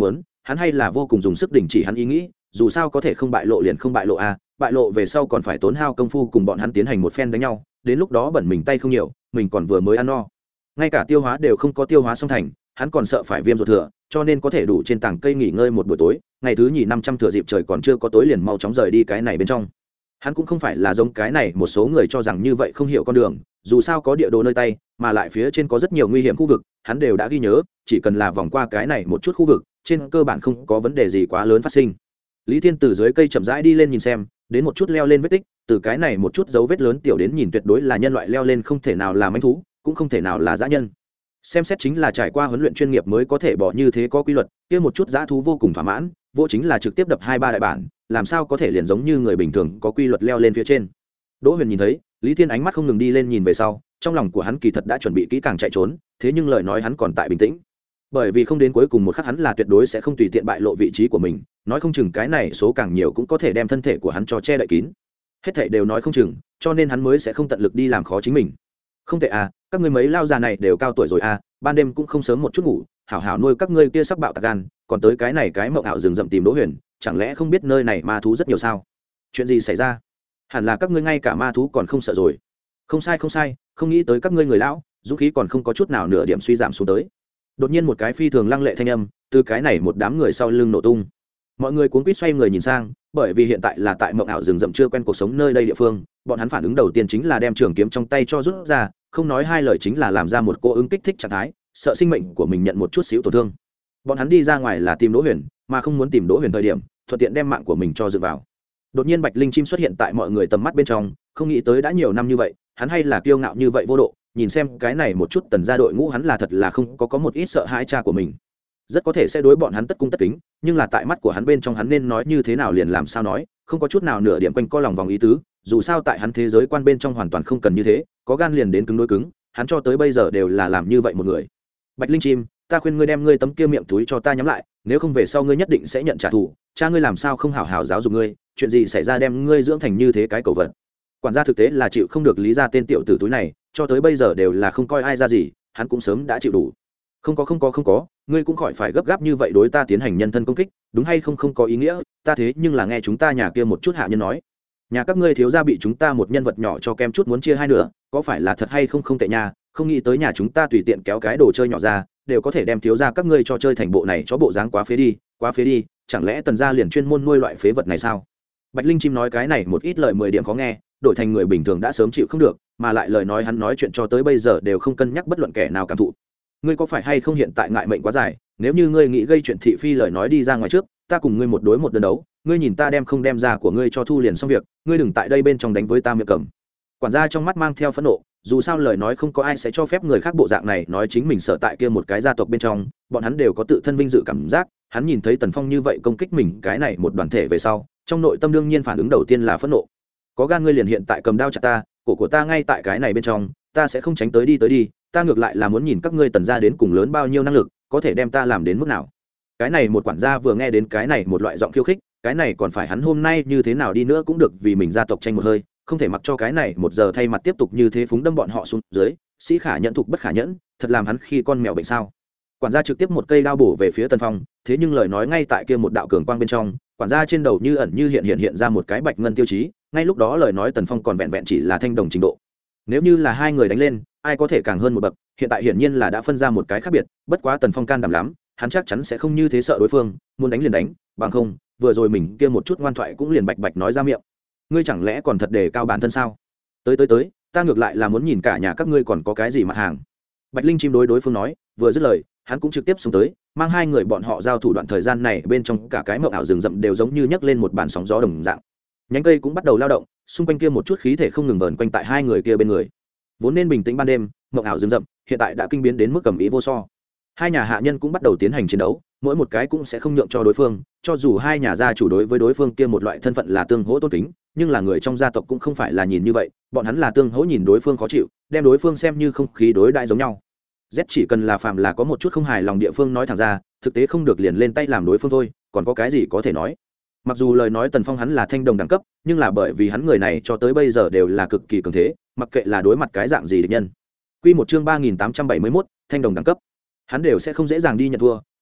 hắn hay là vô cùng dùng sức đình chỉ hắn ý nghĩ, dù sao có thể không bại lộ liền không bại lộ a, bại lộ về sau còn phải tốn hao công phu cùng bọn hắn tiến hành một phen đánh nhau, đến lúc đó bẩn mình tay không nhiều, mình còn vừa mới ăn no, ngay cả tiêu hóa đều không có tiêu hóa xong thành, hắn còn sợ phải viêm ruột thừa, cho nên có thể đủ trên tảng cây nghỉ ngơi một buổi tối, ngày thứ nhì năm trăm thừa dịp trời còn chưa có tối liền mau chóng rời đi cái này bên trong. Hắn cũng không phải là giống cái này một số người cho rằng như vậy không hiểu con đường, dù sao có địa đồ nơi tay, mà lại phía trên có rất nhiều nguy hiểm khu vực, hắn đều đã ghi nhớ, chỉ cần là vòng qua cái này một chút khu vực, trên cơ bản không có vấn đề gì quá lớn phát sinh. Lý Thiên từ dưới cây chậm rãi đi lên nhìn xem, đến một chút leo lên vết tích, từ cái này một chút dấu vết lớn tiểu đến nhìn tuyệt đối là nhân loại leo lên, không thể nào là mãnh thú, cũng không thể nào là dã nhân. Xem xét chính là trải qua huấn luyện chuyên nghiệp mới có thể bỏ như thế có quy luật, kia một chút dã thú vô cùng thỏa mãn, vô chính là trực tiếp đập hai ba đại bản, làm sao có thể liền giống như người bình thường có quy luật leo lên phía trên. Đỗ Huyền nhìn thấy, Lý Thiên ánh mắt không ngừng đi lên nhìn về sau, trong lòng của hắn kỳ thật đã chuẩn bị kỹ càng chạy trốn, thế nhưng lời nói hắn còn tại bình tĩnh. Bởi vì không đến cuối cùng một khắc hắn là tuyệt đối sẽ không tùy tiện bại lộ vị trí của mình, nói không chừng cái này số càng nhiều cũng có thể đem thân thể của hắn cho che đậy kín. Hết thảy đều nói không chừng, cho nên hắn mới sẽ không tận lực đi làm khó chính mình. Không tệ à, các ngươi mấy lao già này đều cao tuổi rồi à, ban đêm cũng không sớm một chút ngủ, hảo hảo nuôi các ngươi kia sắp bạo tạc gan, còn tới cái này cái mộng ảo rừng rậm tìm Đỗ Huyền, chẳng lẽ không biết nơi này ma thú rất nhiều sao? Chuyện gì xảy ra? Hẳn là các ngươi ngay cả ma thú còn không sợ rồi. Không sai không sai, không nghĩ tới các ngươi người lão, dũng khí còn không có chút nào nửa điểm suy giảm xuống tới. Đột nhiên một cái phi thường lăng lệ thanh âm từ cái này một đám người sau lưng nổ tung. Mọi người cuống quýt xoay người nhìn sang, bởi vì hiện tại là tại mộng ảo rừng rậm chưa quen cuộc sống nơi đây địa phương, bọn hắn phản ứng đầu tiên chính là đem trường kiếm trong tay cho rút ra, không nói hai lời chính là làm ra một cô ứng kích thích trạng thái, sợ sinh mệnh của mình nhận một chút xíu tổn thương. Bọn hắn đi ra ngoài là tìm Đỗ Huyền, mà không muốn tìm Đỗ Huyền thời điểm, thuận tiện đem mạng của mình cho dựng vào. Đột nhiên Bạch Linh chim xuất hiện tại mọi người tầm mắt bên trong, không nghĩ tới đã nhiều năm như vậy, hắn hay là kiêu ngạo như vậy vô độ, nhìn xem cái này một chút tần gia đội ngũ hắn là thật là không có có một ít sợ hãi cha của mình. Rất có thể sẽ đối bọn hắn tất cung tất kính, nhưng là tại mắt của hắn bên trong hắn nên nói như thế nào liền làm sao nói, không có chút nào nửa điểm quanh co lòng vòng ý tứ, dù sao tại hắn thế giới quan bên trong hoàn toàn không cần như thế, có gan liền đến cứng đối cứng, hắn cho tới bây giờ đều là làm như vậy một người. Bạch Linh chim, ta khuyên ngươi đem ngươi tấm kia miệng túi cho ta nhắm lại, nếu không về sau ngươi nhất định sẽ nhận trả thù, cha ngươi làm sao không hảo hảo giáo dục ngươi, chuyện gì xảy ra đem ngươi dưỡng thành như thế cái cầu vật. Quản gia thực tế là chịu không được lý ra tên tiểu tử túi này, cho tới bây giờ đều là không coi ai ra gì, hắn cũng sớm đã chịu đủ. Không có không có không có, ngươi cũng khỏi phải gấp gáp như vậy đối ta tiến hành nhân thân công kích, đúng hay không không có ý nghĩa, ta thế nhưng là nghe chúng ta nhà kia một chút hạ nhân nói, nhà các ngươi thiếu gia bị chúng ta một nhân vật nhỏ cho kem chút muốn chia hai nửa, có phải là thật hay không không tệ nha, không nghĩ tới nhà chúng ta tùy tiện kéo cái đồ chơi nhỏ ra, đều có thể đem thiếu gia các ngươi cho chơi thành bộ này cho bộ dáng quá phế đi, quá phế đi, chẳng lẽ tần gia liền chuyên môn nuôi loại phế vật này sao? Bạch Linh chim nói cái này một ít lời mười điểm khó nghe, đổi thành người bình thường đã sớm chịu không được, mà lại lời nói hắn nói chuyện cho tới bây giờ đều không cân nhắc bất luận kẻ nào cảm thụ. Ngươi có phải hay không hiện tại ngại mệnh quá dài, nếu như ngươi nghĩ gây chuyện thị phi lời nói đi ra ngoài trước, ta cùng ngươi một đối một đơn đấu, ngươi nhìn ta đem không đem ra của ngươi cho thu liền xong việc, ngươi đừng tại đây bên trong đánh với ta miệng cầm. Quản gia trong mắt mang theo phẫn nộ, dù sao lời nói không có ai sẽ cho phép người khác bộ dạng này nói chính mình sợ tại kia một cái gia tộc bên trong, bọn hắn đều có tự thân vinh dự cảm giác, hắn nhìn thấy Tần Phong như vậy công kích mình cái này một đoàn thể về sau, trong nội tâm đương nhiên phản ứng đầu tiên là phẫn nộ. Có gan ngươi liền hiện tại cầm đao chặt ta, cổ của ta ngay tại cái này bên trong, ta sẽ không tránh tới đi tới đi, ta ngược lại là muốn nhìn các ngươi Tần gia đến cùng lớn bao nhiêu năng lực, có thể đem ta làm đến mức nào. Cái này một quản gia vừa nghe đến cái này một loại giọng khiêu khích, cái này còn phải hắn hôm nay như thế nào đi nữa cũng được vì mình gia tộc tranh một hơi, không thể mặc cho cái này một giờ thay mặt tiếp tục như thế phúng đâm bọn họ xuống dưới, sĩ khả nhẫn thục bất khả nhẫn, thật làm hắn khi con mèo bệnh sao. Quản gia trực tiếp một cây đao bổ về phía Tần Phong, thế nhưng lời nói ngay tại kia một đạo cường quang bên trong, quản gia trên đầu như ẩn như hiện hiện hiện ra một cái bạch ngân tiêu chí, ngay lúc đó lời nói Tần Phong còn vẹn vẹn chỉ là thanh đồng trình độ. Nếu như là hai người đánh lên, ai có thể càng hơn một bậc, hiện tại hiển nhiên là đã phân ra một cái khác biệt, bất quá Tần Phong can đảm lắm, hắn chắc chắn sẽ không như thế sợ đối phương, muốn đánh liền đánh, bằng không, vừa rồi mình kia một chút ngoan thoại cũng liền bạch bạch nói ra miệng. Ngươi chẳng lẽ còn thật đề cao bản thân sao? Tới tới tới, ta ngược lại là muốn nhìn cả nhà các ngươi còn có cái gì mặt hàng. Bạch Linh chim đối đối phương nói, vừa dứt lời, hắn cũng trực tiếp xuống tới, mang hai người bọn họ giao thủ đoạn thời gian này bên trong cả cái mộng ảo rừng rậm đều giống như nhấc lên một bản sóng gió đồng dạng. Nhánh cây cũng bắt đầu lao động, xung quanh kia một chút khí thể không ngừng vờn quanh tại hai người kia bên người. Vốn nên bình tĩnh ban đêm, mộng ảo rừng rậm hiện tại đã kinh biến đến mức cầm ý vô so. Hai nhà hạ nhân cũng bắt đầu tiến hành chiến đấu, mỗi một cái cũng sẽ không nhượng cho đối phương, cho dù hai nhà gia chủ đối với đối phương kia một loại thân phận là tương hỗ tôn kính, nhưng là người trong gia tộc cũng không phải là nhìn như vậy, bọn hắn là tương hỗ nhìn đối phương khó chịu, đem đối phương xem như không khí đối đãi giống nhau. Z chỉ cần là phạm là có một chút không hài lòng địa phương nói thẳng ra, thực tế không được liền lên tay làm đối phương thôi, còn có cái gì có thể nói. Mặc dù lời nói Tần Phong hắn là thanh đồng đẳng cấp, nhưng là bởi vì hắn người này cho tới bây giờ đều là cực kỳ cường thế, mặc kệ là đối mặt cái dạng gì địch nhân. Quy một chương ba nghìn tám trăm bảy mươi mốt, thanh đồng đẳng cấp. Hắn đều sẽ không dễ dàng đi nhận thua,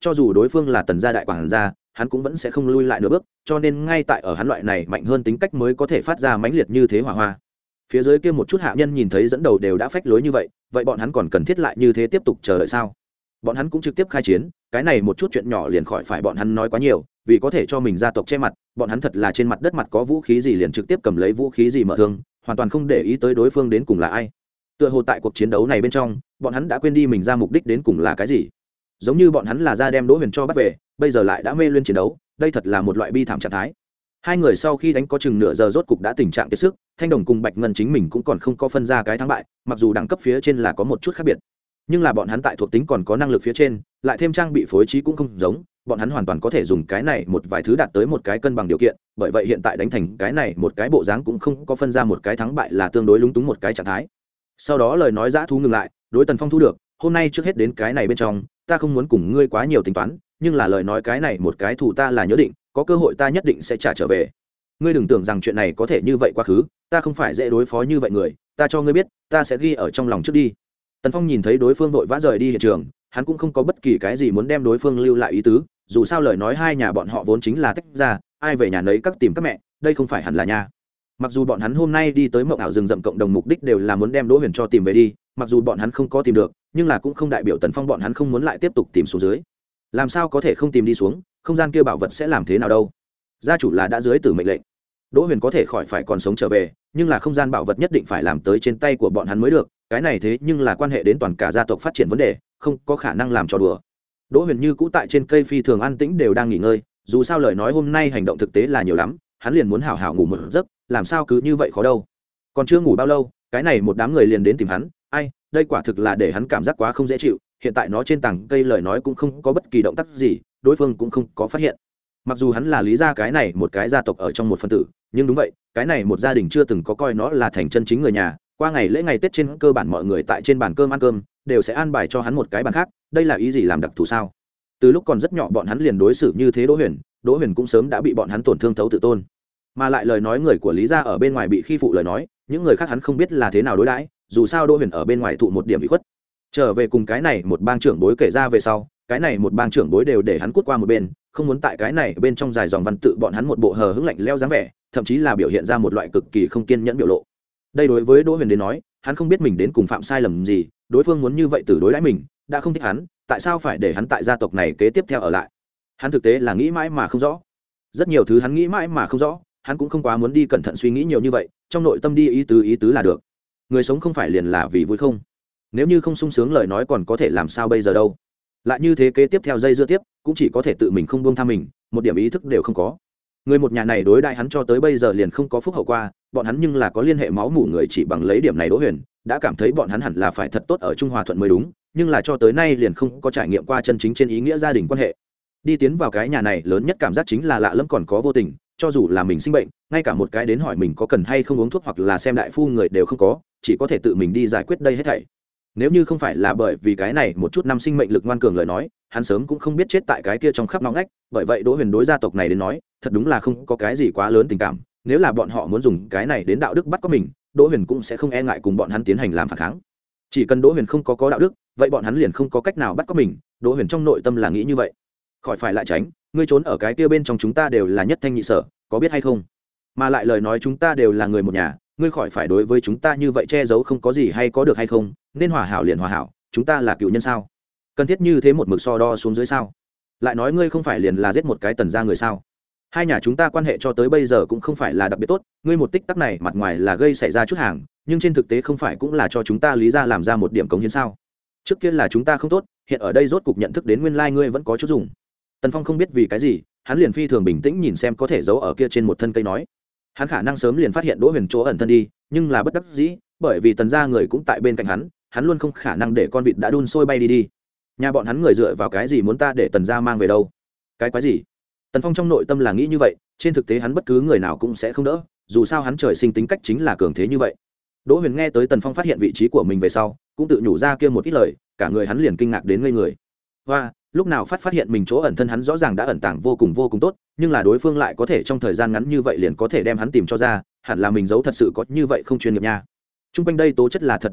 cho dù đối phương là tần gia đại quản gia, hắn cũng vẫn sẽ không lui lại nửa bước, cho nên ngay tại ở hắn loại này mạnh hơn tính cách mới có thể phát ra mãnh liệt như thế hỏa hoa. Phía dưới kia một chút hạ nhân nhìn thấy dẫn đầu đều đã phách lối như vậy, vậy bọn hắn còn cần thiết lại như thế tiếp tục chờ đợi sao? Bọn hắn cũng trực tiếp khai chiến, cái này một chút chuyện nhỏ liền khỏi phải bọn hắn nói quá nhiều, vì có thể cho mình gia tộc che mặt, bọn hắn thật là trên mặt đất mặt có vũ khí gì liền trực tiếp cầm lấy vũ khí gì mở thương, hoàn toàn không để ý tới đối phương đến cùng là ai. Tựa hồ tại cuộc chiến đấu này bên trong, bọn hắn đã quên đi mình ra mục đích đến cùng là cái gì. Giống như bọn hắn là ra đem Đỗ Huyền cho bắt về, bây giờ lại đã mê luyên chiến đấu, đây thật là một loại bi thảm trạng thái. Hai người sau khi đánh có chừng nửa giờ rốt cục đã tình trạng kiệt sức, Thanh Đồng cùng Bạch Ngân chính mình cũng còn không có phân ra cái thắng bại, mặc dù đẳng cấp phía trên là có một chút khác biệt, nhưng là bọn hắn tại thuộc tính còn có năng lực phía trên, lại thêm trang bị phối trí cũng không giống, bọn hắn hoàn toàn có thể dùng cái này một vài thứ đạt tới một cái cân bằng điều kiện, bởi vậy hiện tại đánh thành cái này một cái bộ dáng cũng không có phân ra một cái thắng bại là tương đối lúng túng một cái trạng thái. Sau đó lời nói dã thú ngừng lại, đối Tần Phong thu được, hôm nay trước hết đến cái này bên trong, ta không muốn cùng ngươi quá nhiều tính toán, nhưng là lời nói cái này một cái thủ ta là nhớ định, có cơ hội ta nhất định sẽ trả trở về. Ngươi đừng tưởng rằng chuyện này có thể như vậy quá khứ, ta không phải dễ đối phó như vậy người, ta cho ngươi biết, ta sẽ ghi ở trong lòng trước đi. Tần Phong nhìn thấy đối phương vội vã rời đi hiện trường, hắn cũng không có bất kỳ cái gì muốn đem đối phương lưu lại ý tứ, dù sao lời nói hai nhà bọn họ vốn chính là tách ra, ai về nhà nấy các tìm các mẹ, đây không phải hẳn là nhà. Mặc dù bọn hắn hôm nay đi tới Mộng Ảo rừng rậm cộng đồng mục đích đều là muốn đem Đỗ Huyền cho tìm về đi, mặc dù bọn hắn không có tìm được, nhưng là cũng không đại biểu Tần Phong bọn hắn không muốn lại tiếp tục tìm xuống dưới. Làm sao có thể không tìm đi xuống, không gian kia bảo vật sẽ làm thế nào đâu? Gia chủ là đã dưới tử mệnh lệnh, Đỗ Huyền có thể khỏi phải còn sống trở về, nhưng là không gian bảo vật nhất định phải làm tới trên tay của bọn hắn mới được, cái này thế nhưng là quan hệ đến toàn cả gia tộc phát triển vấn đề, không có khả năng làm trò đùa. Đỗ Huyền như cũ tại trên cây phi thường an tĩnh đều đang nghỉ ngơi, dù sao lời nói hôm nay hành động thực tế là nhiều lắm, hắn liền muốn hảo hảo ngủ một giấc, làm sao cứ như vậy khó đâu. Còn chưa ngủ bao lâu, cái này một đám người liền đến tìm hắn, ai, đây quả thực là để hắn cảm giác quá không dễ chịu, hiện tại nó trên tảng cây lời nói cũng không có bất kỳ động tác gì, đối phương cũng không có phát hiện. Mặc dù hắn là Lý gia cái này một cái gia tộc ở trong một phân tử, nhưng đúng vậy, cái này một gia đình chưa từng có coi nó là thành chân chính người nhà, qua ngày lễ ngày Tết trên cơ bản mọi người tại trên bàn cơm ăn cơm đều sẽ an bài cho hắn một cái bàn khác, đây là ý gì làm đặc thù sao? Từ lúc còn rất nhỏ bọn hắn liền đối xử như thế Đỗ Huyền, Đỗ Huyền cũng sớm đã bị bọn hắn tổn thương thấu tự tôn. Mà lại lời nói người của Lý gia ở bên ngoài bị khi phụ lời nói, những người khác hắn không biết là thế nào đối đãi, dù sao Đỗ Huyền ở bên ngoài thụ một điểm bị khuất. Trở về cùng cái này một bang trưởng bối kể ra về sau, cái này một bang trưởng bối đều để hắn cút qua một bên, không muốn tại cái này bên trong dài dòng văn tự bọn hắn một bộ hờ hững lạnh lẽo dáng vẻ, thậm chí là biểu hiện ra một loại cực kỳ không kiên nhẫn biểu lộ. Đây đối với Đỗ Huyền đến nói, hắn không biết mình đến cùng phạm sai lầm gì, đối phương muốn như vậy từ đối đãi mình, đã không thích hắn, tại sao phải để hắn tại gia tộc này kế tiếp theo ở lại? Hắn thực tế là nghĩ mãi mà không rõ. Rất nhiều thứ hắn nghĩ mãi mà không rõ, hắn cũng không quá muốn đi cẩn thận suy nghĩ nhiều như vậy, trong nội tâm đi ý tứ ý tứ là được. Người sống không phải liền là vì vui không? Nếu như không sung sướng lời nói còn có thể làm sao bây giờ đâu? Lại như thế kế tiếp theo dây dưa tiếp, cũng chỉ có thể tự mình không buông tha mình, một điểm ý thức đều không có. Người một nhà này đối đại hắn cho tới bây giờ liền không có phúc hậu qua, bọn hắn nhưng là có liên hệ máu mủ người, chỉ bằng lấy điểm này Đỗ Huyền đã cảm thấy bọn hắn hẳn là phải thật tốt ở Trung Hòa Thuận mới đúng, nhưng là cho tới nay liền không có trải nghiệm qua chân chính trên ý nghĩa gia đình quan hệ. Đi tiến vào cái nhà này lớn nhất cảm giác chính là lạ lẫm còn có vô tình, cho dù là mình sinh bệnh, ngay cả một cái đến hỏi mình có cần hay không uống thuốc hoặc là xem đại phu người đều không có, chỉ có thể tự mình đi giải quyết đây hết thảy. Nếu như không phải là bởi vì cái này một chút năm sinh mệnh lực ngoan cường lời nói, hắn sớm cũng không biết chết tại cái kia trong khắp nóng ngách, bởi vậy Đỗ Huyền đối gia tộc này đến nói, thật đúng là không có cái gì quá lớn tình cảm, nếu là bọn họ muốn dùng cái này đến đạo đức bắt có mình, Đỗ Huyền cũng sẽ không e ngại cùng bọn hắn tiến hành làm phản kháng. Chỉ cần Đỗ Huyền không có có đạo đức, vậy bọn hắn liền không có cách nào bắt có mình, Đỗ Huyền trong nội tâm là nghĩ như vậy. Khỏi phải lại tránh, ngươi trốn ở cái kia bên trong chúng ta đều là nhất thanh nhị sở, có biết hay không? Mà lại lời nói chúng ta đều là người một nhà, ngươi khỏi phải đối với chúng ta như vậy che giấu không có gì hay có được hay không, nên hòa hảo liền hòa hảo, chúng ta là cựu nhân sao? Cần thiết như thế một mực so đo xuống dưới sao? Lại nói ngươi không phải liền là giết một cái Tần gia người sao? Hai nhà chúng ta quan hệ cho tới bây giờ cũng không phải là đặc biệt tốt, ngươi một tích tắc này mặt ngoài là gây xảy ra chút hàng, nhưng trên thực tế không phải cũng là cho chúng ta Lý gia làm ra một điểm cống hiến sao? Trước kia là chúng ta không tốt, hiện ở đây rốt cục nhận thức đến nguyên lai ngươi vẫn có chút dùng. Tần Phong không biết vì cái gì, hắn liền phi thường bình tĩnh nhìn xem có thể giấu ở kia trên một thân cây nói. Hắn khả năng sớm liền phát hiện Đỗ Huyền chỗ ẩn thân đi, nhưng là bất đắc dĩ, bởi vì Tần gia người cũng tại bên cạnh hắn, hắn luôn không khả năng để con vịt đã đun sôi bay đi đi. Nhà bọn hắn người dựa vào cái gì muốn ta để Tần gia mang về đâu? Cái quái gì? Tần Phong trong nội tâm là nghĩ như vậy, trên thực tế hắn bất cứ người nào cũng sẽ không đỡ, dù sao hắn trời sinh tính cách chính là cường thế như vậy. Đỗ Huyền nghe tới Tần Phong phát hiện vị trí của mình về sau, cũng tự nhủ ra kia một ít lời, cả người hắn liền kinh ngạc đến ngây người. Hoa, lúc nào phát phát hiện mình chỗ ẩn thân hắn rõ ràng đã ẩn tàng vô cùng vô cùng tốt, nhưng là đối phương lại có thể trong thời gian ngắn như vậy liền có thể đem hắn tìm cho ra, hẳn là mình giấu thật sự có như vậy không chuyên nghiệp nha. Trung quanh đây tố chất là thật nhiều nha,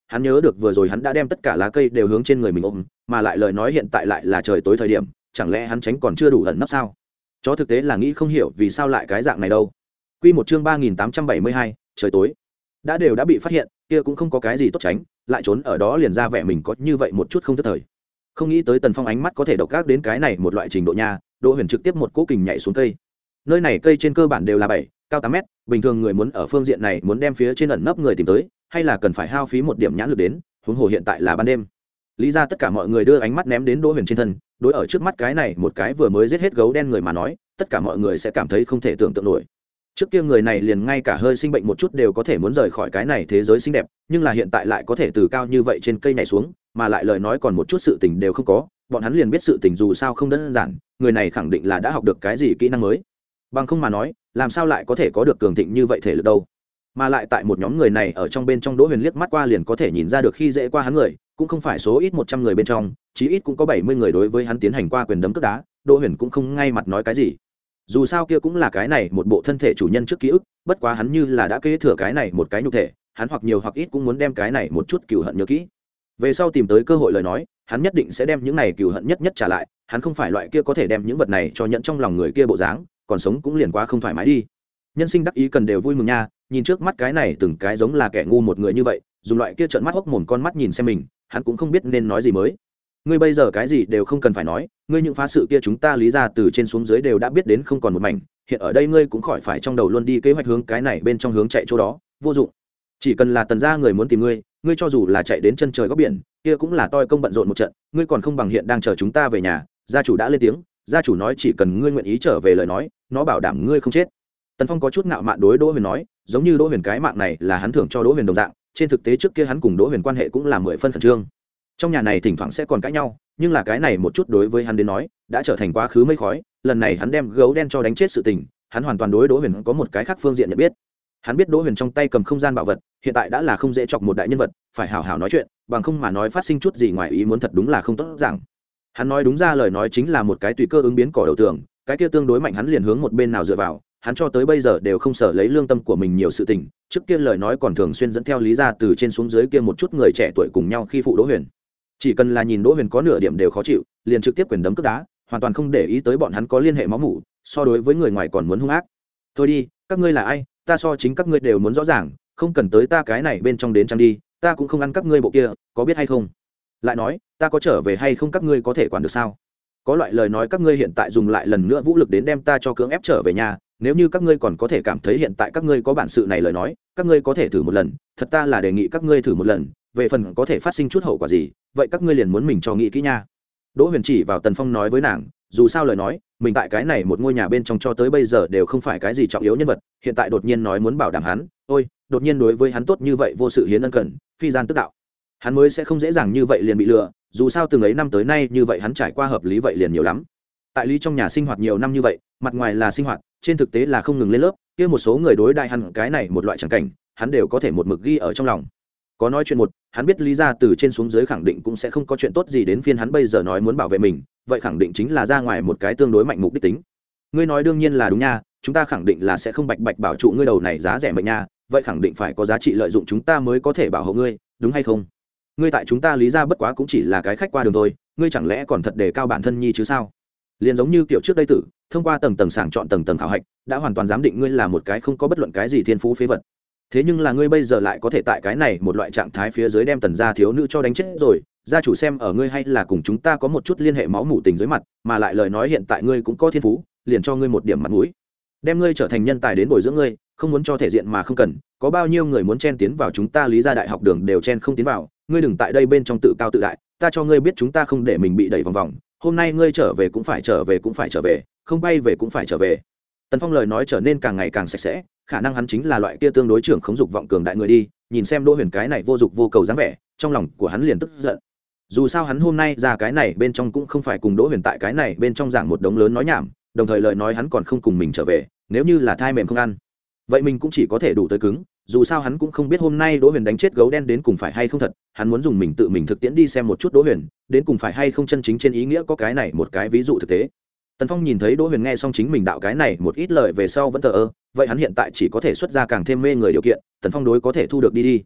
hắn nhớ được vừa rồi hắn đã đem tất cả lá cây đều hướng trên người mình ôm, mà lại lời nói hiện tại lại là trời tối thời điểm, chẳng lẽ hắn tránh còn chưa đủ ẩn nấp sao? Chó thực tế là nghĩ không hiểu vì sao lại cái dạng này đâu. Quy một chương ba nghìn tám trăm bảy mươi hai, trời tối. Đã đều đã bị phát hiện, kia cũng không có cái gì tốt tránh, lại trốn ở đó liền ra vẻ mình có như vậy một chút không tức thời. Không nghĩ tới Tần Phong ánh mắt có thể độc ác đến cái này một loại trình độ nha, Đỗ Huyền trực tiếp một cỗ kình nhảy xuống cây. Nơi này cây trên cơ bản đều là bảy, cao tám mét, bình thường người muốn ở phương diện này muốn đem phía trên ẩn nấp người tìm tới, hay là cần phải hao phí một điểm nhãn lực đến, huống hồ hiện tại là ban đêm. Lý ra tất cả mọi người đưa ánh mắt ném đến Đỗ Huyền trên thân, đối ở trước mắt cái này một cái vừa mới giết hết gấu đen người mà nói, tất cả mọi người sẽ cảm thấy không thể tưởng tượng nổi. Trước kia người này liền ngay cả hơi sinh bệnh một chút đều có thể muốn rời khỏi cái này thế giới xinh đẹp, nhưng là hiện tại lại có thể từ cao như vậy trên cây nhảy xuống, mà lại lời nói còn một chút sự tình đều không có, bọn hắn liền biết sự tình dù sao không đơn giản, người này khẳng định là đã học được cái gì kỹ năng mới. Bằng không mà nói, làm sao lại có thể có được cường thịnh như vậy thể lực đâu? Mà lại tại một nhóm người này ở trong bên trong Đỗ Huyền liếc mắt qua liền có thể nhìn ra được khi dễ qua hắn người, cũng không phải số ít một trăm người bên trong, chí ít cũng có bảy mươi người đối với hắn tiến hành qua quyền đấm cước đá, Đỗ Huyền cũng không ngay mặt nói cái gì. Dù sao kia cũng là cái này một bộ thân thể chủ nhân trước ký ức, bất quá hắn như là đã kế thừa cái này một cái nhục thể, hắn hoặc nhiều hoặc ít cũng muốn đem cái này một chút cừu hận nhớ kỹ. Về sau tìm tới cơ hội lời nói, hắn nhất định sẽ đem những này cừu hận nhất nhất trả lại, hắn không phải loại kia có thể đem những vật này cho nhận trong lòng người kia bộ dáng, còn sống cũng liền quá không thoải mái đi. Nhân sinh đắc ý cần đều vui mừng nha, nhìn trước mắt cái này từng cái giống là kẻ ngu một người như vậy, dùng loại kia trợn mắt hốc mồm con mắt nhìn xem mình, hắn cũng không biết nên nói gì mới. Ngươi bây giờ cái gì đều không cần phải nói, ngươi những phá sự kia chúng ta lý ra từ trên xuống dưới đều đã biết đến không còn một mảnh, hiện ở đây ngươi cũng khỏi phải trong đầu luôn đi kế hoạch hướng cái này bên trong hướng chạy chỗ đó, vô dụng. Chỉ cần là Tần gia người muốn tìm ngươi, ngươi cho dù là chạy đến chân trời góc biển, kia cũng là toi công bận rộn một trận, ngươi còn không bằng hiện đang chờ chúng ta về nhà. Gia chủ đã lên tiếng, gia chủ nói chỉ cần ngươi nguyện ý trở về lời nói, nó bảo đảm ngươi không chết. Tần Phong có chút ngạo mạn đối Đỗ Huyền nói, giống như Đỗ Huyền cái mạng này là hắn thưởng cho Đỗ Huyền đồng dạng, trên thực tế trước kia hắn cùng Đỗ Huyền quan hệ cũng là mười phân khẩn trương. Trong nhà này thỉnh thoảng sẽ còn cãi nhau, nhưng là cái này một chút đối với hắn đến nói, đã trở thành quá khứ mây khói, lần này hắn đem gấu đen cho đánh chết sự tình, hắn hoàn toàn đối Đỗ Huyền có một cái khác phương diện nhận biết. Hắn biết Đỗ Huyền trong tay cầm không gian bảo vật, hiện tại đã là không dễ chọc một đại nhân vật, phải hào hào nói chuyện, bằng không mà nói phát sinh chút gì ngoài ý muốn thật đúng là không tốt rằng. Hắn nói đúng ra lời nói chính là một cái tùy cơ ứng biến cỏ đầu tường, cái kia tương đối mạnh hắn liền hướng một bên nào dựa vào, hắn cho tới bây giờ đều không sợ lấy lương tâm của mình nhiều sự tình, trước kia lời nói còn thường xuyên dẫn theo Lý gia từ trên xuống dưới kia một chút người trẻ tuổi cùng nhau khi phụ Đỗ Huyền. Chỉ cần là nhìn Đỗ Huyền có nửa điểm đều khó chịu, liền trực tiếp quyền đấm cước đá, hoàn toàn không để ý tới bọn hắn có liên hệ máu mủ, so đối với người ngoài còn muốn hung ác. Thôi đi, các ngươi là ai, ta so chính các ngươi đều muốn rõ ràng, không cần tới ta cái này bên trong đến trang đi, ta cũng không ăn các ngươi bộ kia, có biết hay không? Lại nói, ta có trở về hay không các ngươi có thể quản được sao? Có loại lời nói các ngươi hiện tại dùng lại lần nữa vũ lực đến đem ta cho cưỡng ép trở về nhà, nếu như các ngươi còn có thể cảm thấy hiện tại các ngươi có bản sự này lời nói, các ngươi có thể thử một lần, thật ta là đề nghị các ngươi thử một lần, về phần có thể phát sinh chút hậu quả gì, vậy các ngươi liền muốn mình cho nghĩ kỹ nha. Đỗ Huyền chỉ vào Tần Phong nói với nàng, dù sao lời nói, mình tại cái này một ngôi nhà bên trong cho tới bây giờ đều không phải cái gì trọng yếu nhân vật, hiện tại đột nhiên nói muốn bảo đảm hắn, ôi, đột nhiên đối với hắn tốt như vậy vô sự hiến ân cần, phi gian tức đạo. Hắn mới sẽ không dễ dàng như vậy liền bị lừa, dù sao từng ấy năm tới nay như vậy hắn trải qua hợp lý vậy liền nhiều lắm. Tại lý trong nhà sinh hoạt nhiều năm như vậy, mặt ngoài là sinh hoạt, trên thực tế là không ngừng lên lớp, kia một số người đối đại hắn cái này một loại chẳng cảnh, hắn đều có thể một mực ghi ở trong lòng. Có nói chuyện một, hắn biết lý ra từ trên xuống dưới khẳng định cũng sẽ không có chuyện tốt gì đến phiên hắn bây giờ nói muốn bảo vệ mình, vậy khẳng định chính là ra ngoài một cái tương đối mạnh mục đích tính. Ngươi nói đương nhiên là đúng nha, chúng ta khẳng định là sẽ không bạch bạch bảo trụ ngươi đầu này giá rẻ mệnh nha, vậy khẳng định phải có giá trị lợi dụng chúng ta mới có thể bảo hộ ngươi, đúng hay không? Ngươi tại chúng ta lý ra bất quá cũng chỉ là cái khách qua đường thôi, ngươi chẳng lẽ còn thật đề cao bản thân nhi chứ sao? Liền giống như kiểu trước đây tử, thông qua tầng tầng sàng chọn tầng tầng khảo hạch, đã hoàn toàn giám định ngươi là một cái không có bất luận cái gì thiên phú phế vật. Thế nhưng là ngươi bây giờ lại có thể tại cái này một loại trạng thái phía dưới đem Tần gia thiếu nữ cho đánh chết rồi, gia chủ xem ở ngươi hay là cùng chúng ta có một chút liên hệ máu mủ tình dưới mặt, mà lại lời nói hiện tại ngươi cũng có thiên phú, liền cho ngươi một điểm mặt mũi, đem ngươi trở thành nhân tài đến bồi dưỡng ngươi, không muốn cho thể diện mà không cần, có bao nhiêu người muốn chen tiến vào chúng ta lý gia đại học đường đều chen không tiến vào, ngươi đừng tại đây bên trong tự cao tự đại, ta cho ngươi biết chúng ta không để mình bị đẩy vòng vòng, hôm nay ngươi trở về cũng phải trở về cũng phải trở về, không bay về cũng phải trở về. Tần Phong lời nói trở nên càng ngày càng sạch sẽ, khả năng hắn chính là loại kia tương đối trưởng khống dục vọng cường đại người đi, nhìn xem Đỗ Huyền cái này vô dục vô cầu dáng vẻ, trong lòng của hắn liền tức giận. Dù sao hắn hôm nay ra cái này bên trong cũng không phải cùng Đỗ Huyền tại cái này bên trong giảng một đống lớn nói nhảm, đồng thời lời nói hắn còn không cùng mình trở về, nếu như là thai mềm không ăn, vậy mình cũng chỉ có thể đủ tới cứng, dù sao hắn cũng không biết hôm nay Đỗ Huyền đánh chết gấu đen đến cùng phải hay không thật, hắn muốn dùng mình tự mình thực tiễn đi xem một chút Đỗ Huyền đến cùng phải hay không chân chính trên ý nghĩa có cái này một cái ví dụ thực tế. Tần Phong nhìn thấy Đỗ Huyền nghe xong chính mình đạo cái này một ít lời về sau vẫn thờ ơ, vậy hắn hiện tại chỉ có thể xuất ra càng thêm mê người điều kiện, Tần Phong đối có thể thu được đi đi.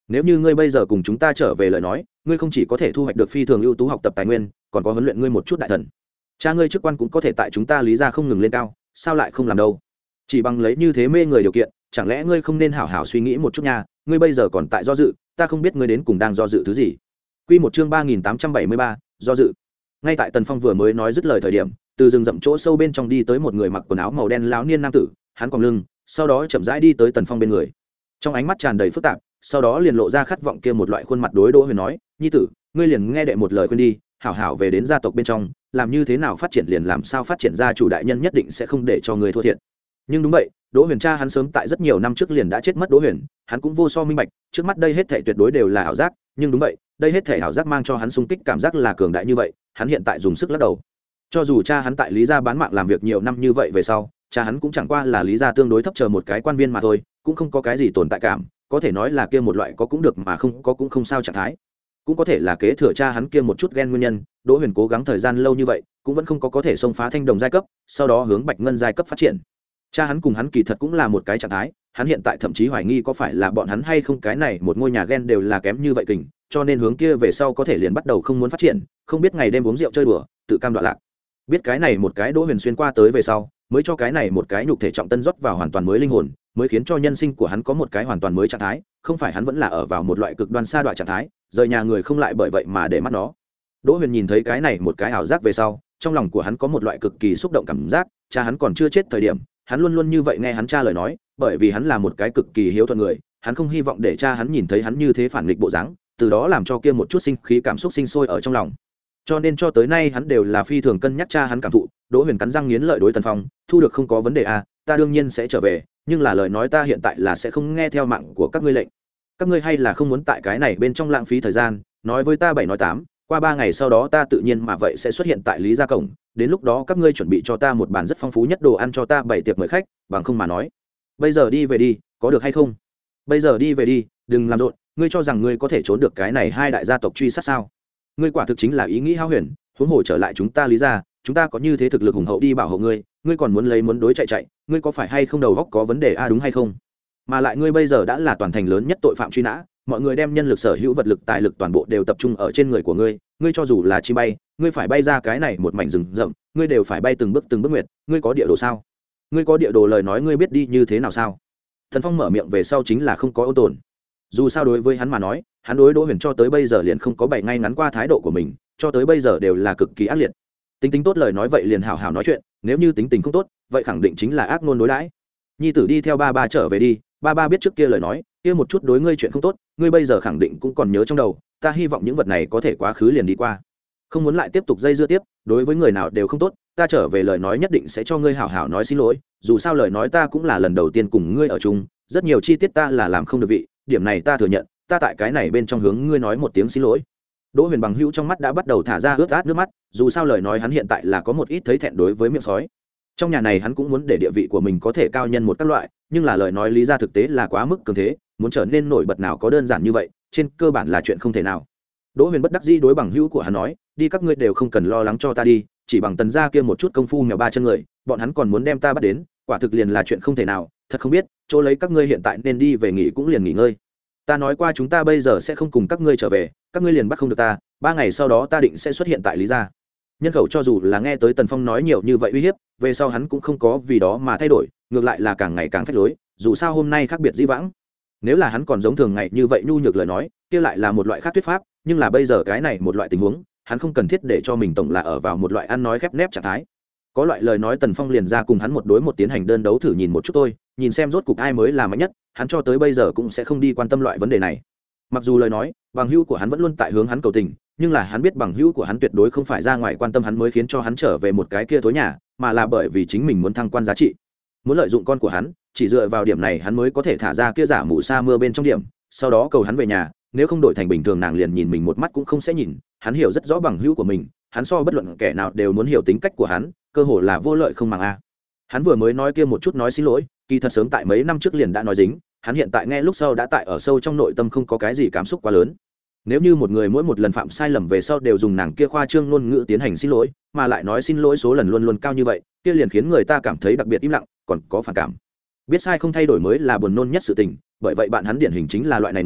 nếu như ngươi bây giờ cùng chúng ta trở về lời nói, ngươi không chỉ có thể thu hoạch được phi thường ưu tú học tập tài nguyên, còn có huấn luyện ngươi một chút đại thần. Cha ngươi chức quan cũng có thể tại chúng ta Lý gia không ngừng lên cao, sao lại không làm đâu? Chỉ bằng lấy như thế mê người điều kiện, chẳng lẽ ngươi không nên hảo hảo suy nghĩ một chút nha? Ngươi bây giờ còn tại do dự, ta không biết ngươi đến cùng đang do dự thứ gì. Quy một chương ba nghìn tám trăm bảy mươi ba, do dự. Ngay tại Tần Phong vừa mới nói dứt lời thời điểm, từ rừng rậm chỗ sâu bên trong đi tới một người mặc quần áo màu đen lão niên nam tử, hắn còng lưng, sau đó chậm rãi đi tới Tần Phong bên người. Trong ánh mắt tràn đầy phức tạp, sau đó liền lộ ra khát vọng kia một loại khuôn mặt đối Đỗ Huyền nói, "Nhi tử, ngươi liền nghe đệ một lời khuyên đi, hảo hảo về đến gia tộc bên trong, làm như thế nào phát triển liền làm sao phát triển, gia chủ đại nhân nhất định sẽ không để cho ngươi thua thiệt." Nhưng đúng vậy, Đỗ Huyền cha hắn sớm tại rất nhiều năm trước liền đã chết mất. Đỗ Huyền, hắn cũng vô so minh bạch, trước mắt đây hết thảy tuyệt đối đều là ảo giác, nhưng đúng vậy, đây hết thảy ảo giác mang cho hắn xung kích cảm giác là cường đại như vậy, hắn hiện tại dùng sức lắc đầu. Cho dù cha hắn tại Lý gia bán mạng làm việc nhiều năm như vậy về sau, cha hắn cũng chẳng qua là Lý gia tương đối thấp chờ một cái quan viên mà thôi, cũng không có cái gì tồn tại cảm, có thể nói là kia một loại có cũng được mà không có cũng không sao trạng thái. Cũng có thể là kế thừa cha hắn kia một chút ghen nguyên nhân, Đỗ Huyền cố gắng thời gian lâu như vậy, cũng vẫn không có có thể xông phá thanh đồng giai cấp, sau đó hướng bạch ngân giai cấp phát triển. Cha hắn cùng hắn kỳ thật cũng là một cái trạng thái, hắn hiện tại thậm chí hoài nghi có phải là bọn hắn hay không cái này một ngôi nhà ghen đều là kém như vậy kình, cho nên hướng kia về sau có thể liền bắt đầu không muốn phát triển, không biết ngày đêm uống rượu chơi đùa, tự cam đoạn lạc. Biết cái này một cái Đỗ Huyền xuyên qua tới về sau, mới cho cái này một cái nhục thể trọng tân rót vào hoàn toàn mới linh hồn, mới khiến cho nhân sinh của hắn có một cái hoàn toàn mới trạng thái, không phải hắn vẫn là ở vào một loại cực đoan xa đoạn trạng thái, rời nhà người không lại bởi vậy mà để mắt nó. Đỗ Huyền nhìn thấy cái này một cái ảo giác về sau, trong lòng của hắn có một loại cực kỳ xúc động cảm giác, cha hắn còn chưa chết thời điểm, hắn luôn luôn như vậy nghe hắn cha lời nói, bởi vì hắn là một cái cực kỳ hiếu thuận người, hắn không hy vọng để cha hắn nhìn thấy hắn như thế phản nghịch bộ dáng, từ đó làm cho kia một chút sinh khí cảm xúc sinh sôi ở trong lòng. Cho nên cho tới nay hắn đều là phi thường cân nhắc cha hắn cảm thụ. Đỗ Huyền cắn răng nghiến lợi đối Tần Phong, thu được không có vấn đề à, ta đương nhiên sẽ trở về, nhưng là lời nói ta hiện tại là sẽ không nghe theo mạng của các ngươi lệnh. Các ngươi hay là không muốn tại cái này bên trong lãng phí thời gian, nói với ta bảy nói tám, qua ba ngày sau đó ta tự nhiên mà vậy sẽ xuất hiện tại Lý gia cổng, đến lúc đó các ngươi chuẩn bị cho ta một bàn rất phong phú nhất đồ ăn cho ta bảy tiệc mời khách, bằng không mà nói. Bây giờ đi về đi, có được hay không? Bây giờ đi về đi, đừng làm rộn, ngươi cho rằng ngươi có thể trốn được cái này hai đại gia tộc truy sát sao? Ngươi quả thực chính là ý nghĩ hão huyền, huống hồ trở lại chúng ta Lý gia, chúng ta có như thế thực lực hùng hậu đi bảo hộ ngươi, ngươi còn muốn lấy muốn đối chạy chạy, ngươi có phải hay không đầu óc có vấn đề a à, đúng hay không? Mà lại ngươi bây giờ đã là toàn thành lớn nhất tội phạm truy nã, mọi người đem nhân lực sở hữu vật lực tài lực toàn bộ đều tập trung ở trên người của ngươi, ngươi cho dù là chi bay, ngươi phải bay ra cái này một mảnh rừng rậm, ngươi đều phải bay từng bước từng bước nguyệt, ngươi có địa đồ sao? Ngươi có địa đồ lời nói ngươi biết đi như thế nào sao? Thần Phong mở miệng về sau chính là không có ôn tồn. Dù sao đối với hắn mà nói, hắn đối Đỗ Huyền cho tới bây giờ liền không có bày ngay ngắn qua thái độ của mình, cho tới bây giờ đều là cực kỳ ác liệt. Tính tính tốt lời nói vậy liền hảo hảo nói chuyện, nếu như tính tình không tốt, vậy khẳng định chính là ác ngôn đối đãi. Nhi tử đi theo ba ba trở về đi, ba ba biết trước kia lời nói, kia một chút đối ngươi chuyện không tốt, ngươi bây giờ khẳng định cũng còn nhớ trong đầu, ta hy vọng những vật này có thể quá khứ liền đi qua. Không muốn lại tiếp tục dây dưa tiếp, đối với người nào đều không tốt, ta trở về lời nói nhất định sẽ cho ngươi hảo hảo nói xin lỗi, dù sao lời nói ta cũng là lần đầu tiên cùng ngươi ở chung, rất nhiều chi tiết ta là làm không được vị, điểm này ta thừa nhận, ta tại cái này bên trong hướng ngươi nói một tiếng xin lỗi. Đỗ Huyền bằng hữu trong mắt đã bắt đầu thả ra ướt át nước mắt, dù sao lời nói hắn hiện tại là có một ít thấy thẹn đối với miệng sói. Trong nhà này hắn cũng muốn để địa vị của mình có thể cao nhân một các loại, nhưng là lời nói lý ra thực tế là quá mức cường thế, muốn trở nên nổi bật nào có đơn giản như vậy, trên cơ bản là chuyện không thể nào. Đỗ Huyền bất đắc dĩ đối bằng hữu của hắn nói, đi các ngươi đều không cần lo lắng cho ta đi, chỉ bằng Tần gia kia một chút công phu mèo ba chân người, bọn hắn còn muốn đem ta bắt đến, quả thực liền là chuyện không thể nào, thật không biết, chỗ lấy các ngươi hiện tại nên đi về nghỉ cũng liền nghỉ ngơi. Ta nói qua chúng ta bây giờ sẽ không cùng các ngươi trở về, các ngươi liền bắt không được ta, ba ngày sau đó ta định sẽ xuất hiện tại Lý gia. Nhân khẩu cho dù là nghe tới Tần Phong nói nhiều như vậy uy hiếp, về sau hắn cũng không có vì đó mà thay đổi, ngược lại là càng ngày càng phách lối, dù sao hôm nay khác biệt dĩ vãng. Nếu là hắn còn giống thường ngày như vậy nhu nhược lời nói, kia lại là một loại khác thuyết pháp, nhưng là bây giờ cái này một loại tình huống, hắn không cần thiết để cho mình tổng là ở vào một loại ăn nói khép nép trạng thái. Có loại lời nói Tần Phong liền ra cùng hắn một đối một tiến hành đơn đấu thử nhìn một chút thôi, nhìn xem rốt cục ai mới là mạnh nhất, hắn cho tới bây giờ cũng sẽ không đi quan tâm loại vấn đề này. Mặc dù lời nói, bằng hữu của hắn vẫn luôn tại hướng hắn cầu tình, nhưng là hắn biết bằng hữu của hắn tuyệt đối không phải ra ngoài quan tâm hắn mới khiến cho hắn trở về một cái kia tối nhà, mà là bởi vì chính mình muốn thăng quan giá trị, muốn lợi dụng con của hắn, chỉ dựa vào điểm này hắn mới có thể thả ra kia giả mù sa mưa bên trong điểm, sau đó cầu hắn về nhà, nếu không đổi thành bình thường nàng liền nhìn mình một mắt cũng không sẽ nhìn. Hắn hiểu rất rõ bằng hữu của mình, hắn so bất luận kẻ nào đều muốn hiểu tính cách của hắn, cơ hồ là vô lợi không màng a. Hắn vừa mới nói kia một chút nói xin lỗi, kỳ thật sớm tại mấy năm trước liền đã nói dính, hắn hiện tại nghe lúc sau đã tại ở sâu trong nội tâm không có cái gì cảm xúc quá lớn. Nếu như một người mỗi một lần phạm sai lầm về sau đều dùng nàng kia khoa trương ngôn ngữ tiến hành xin lỗi, mà lại nói xin lỗi số lần luôn luôn cao như vậy, kia liền khiến người ta cảm thấy đặc biệt im lặng, còn có phản cảm. Biết sai không thay đổi mới là buồn nôn nhất sự tình, bởi vậy bạn hắn điển hình chính là loại này người,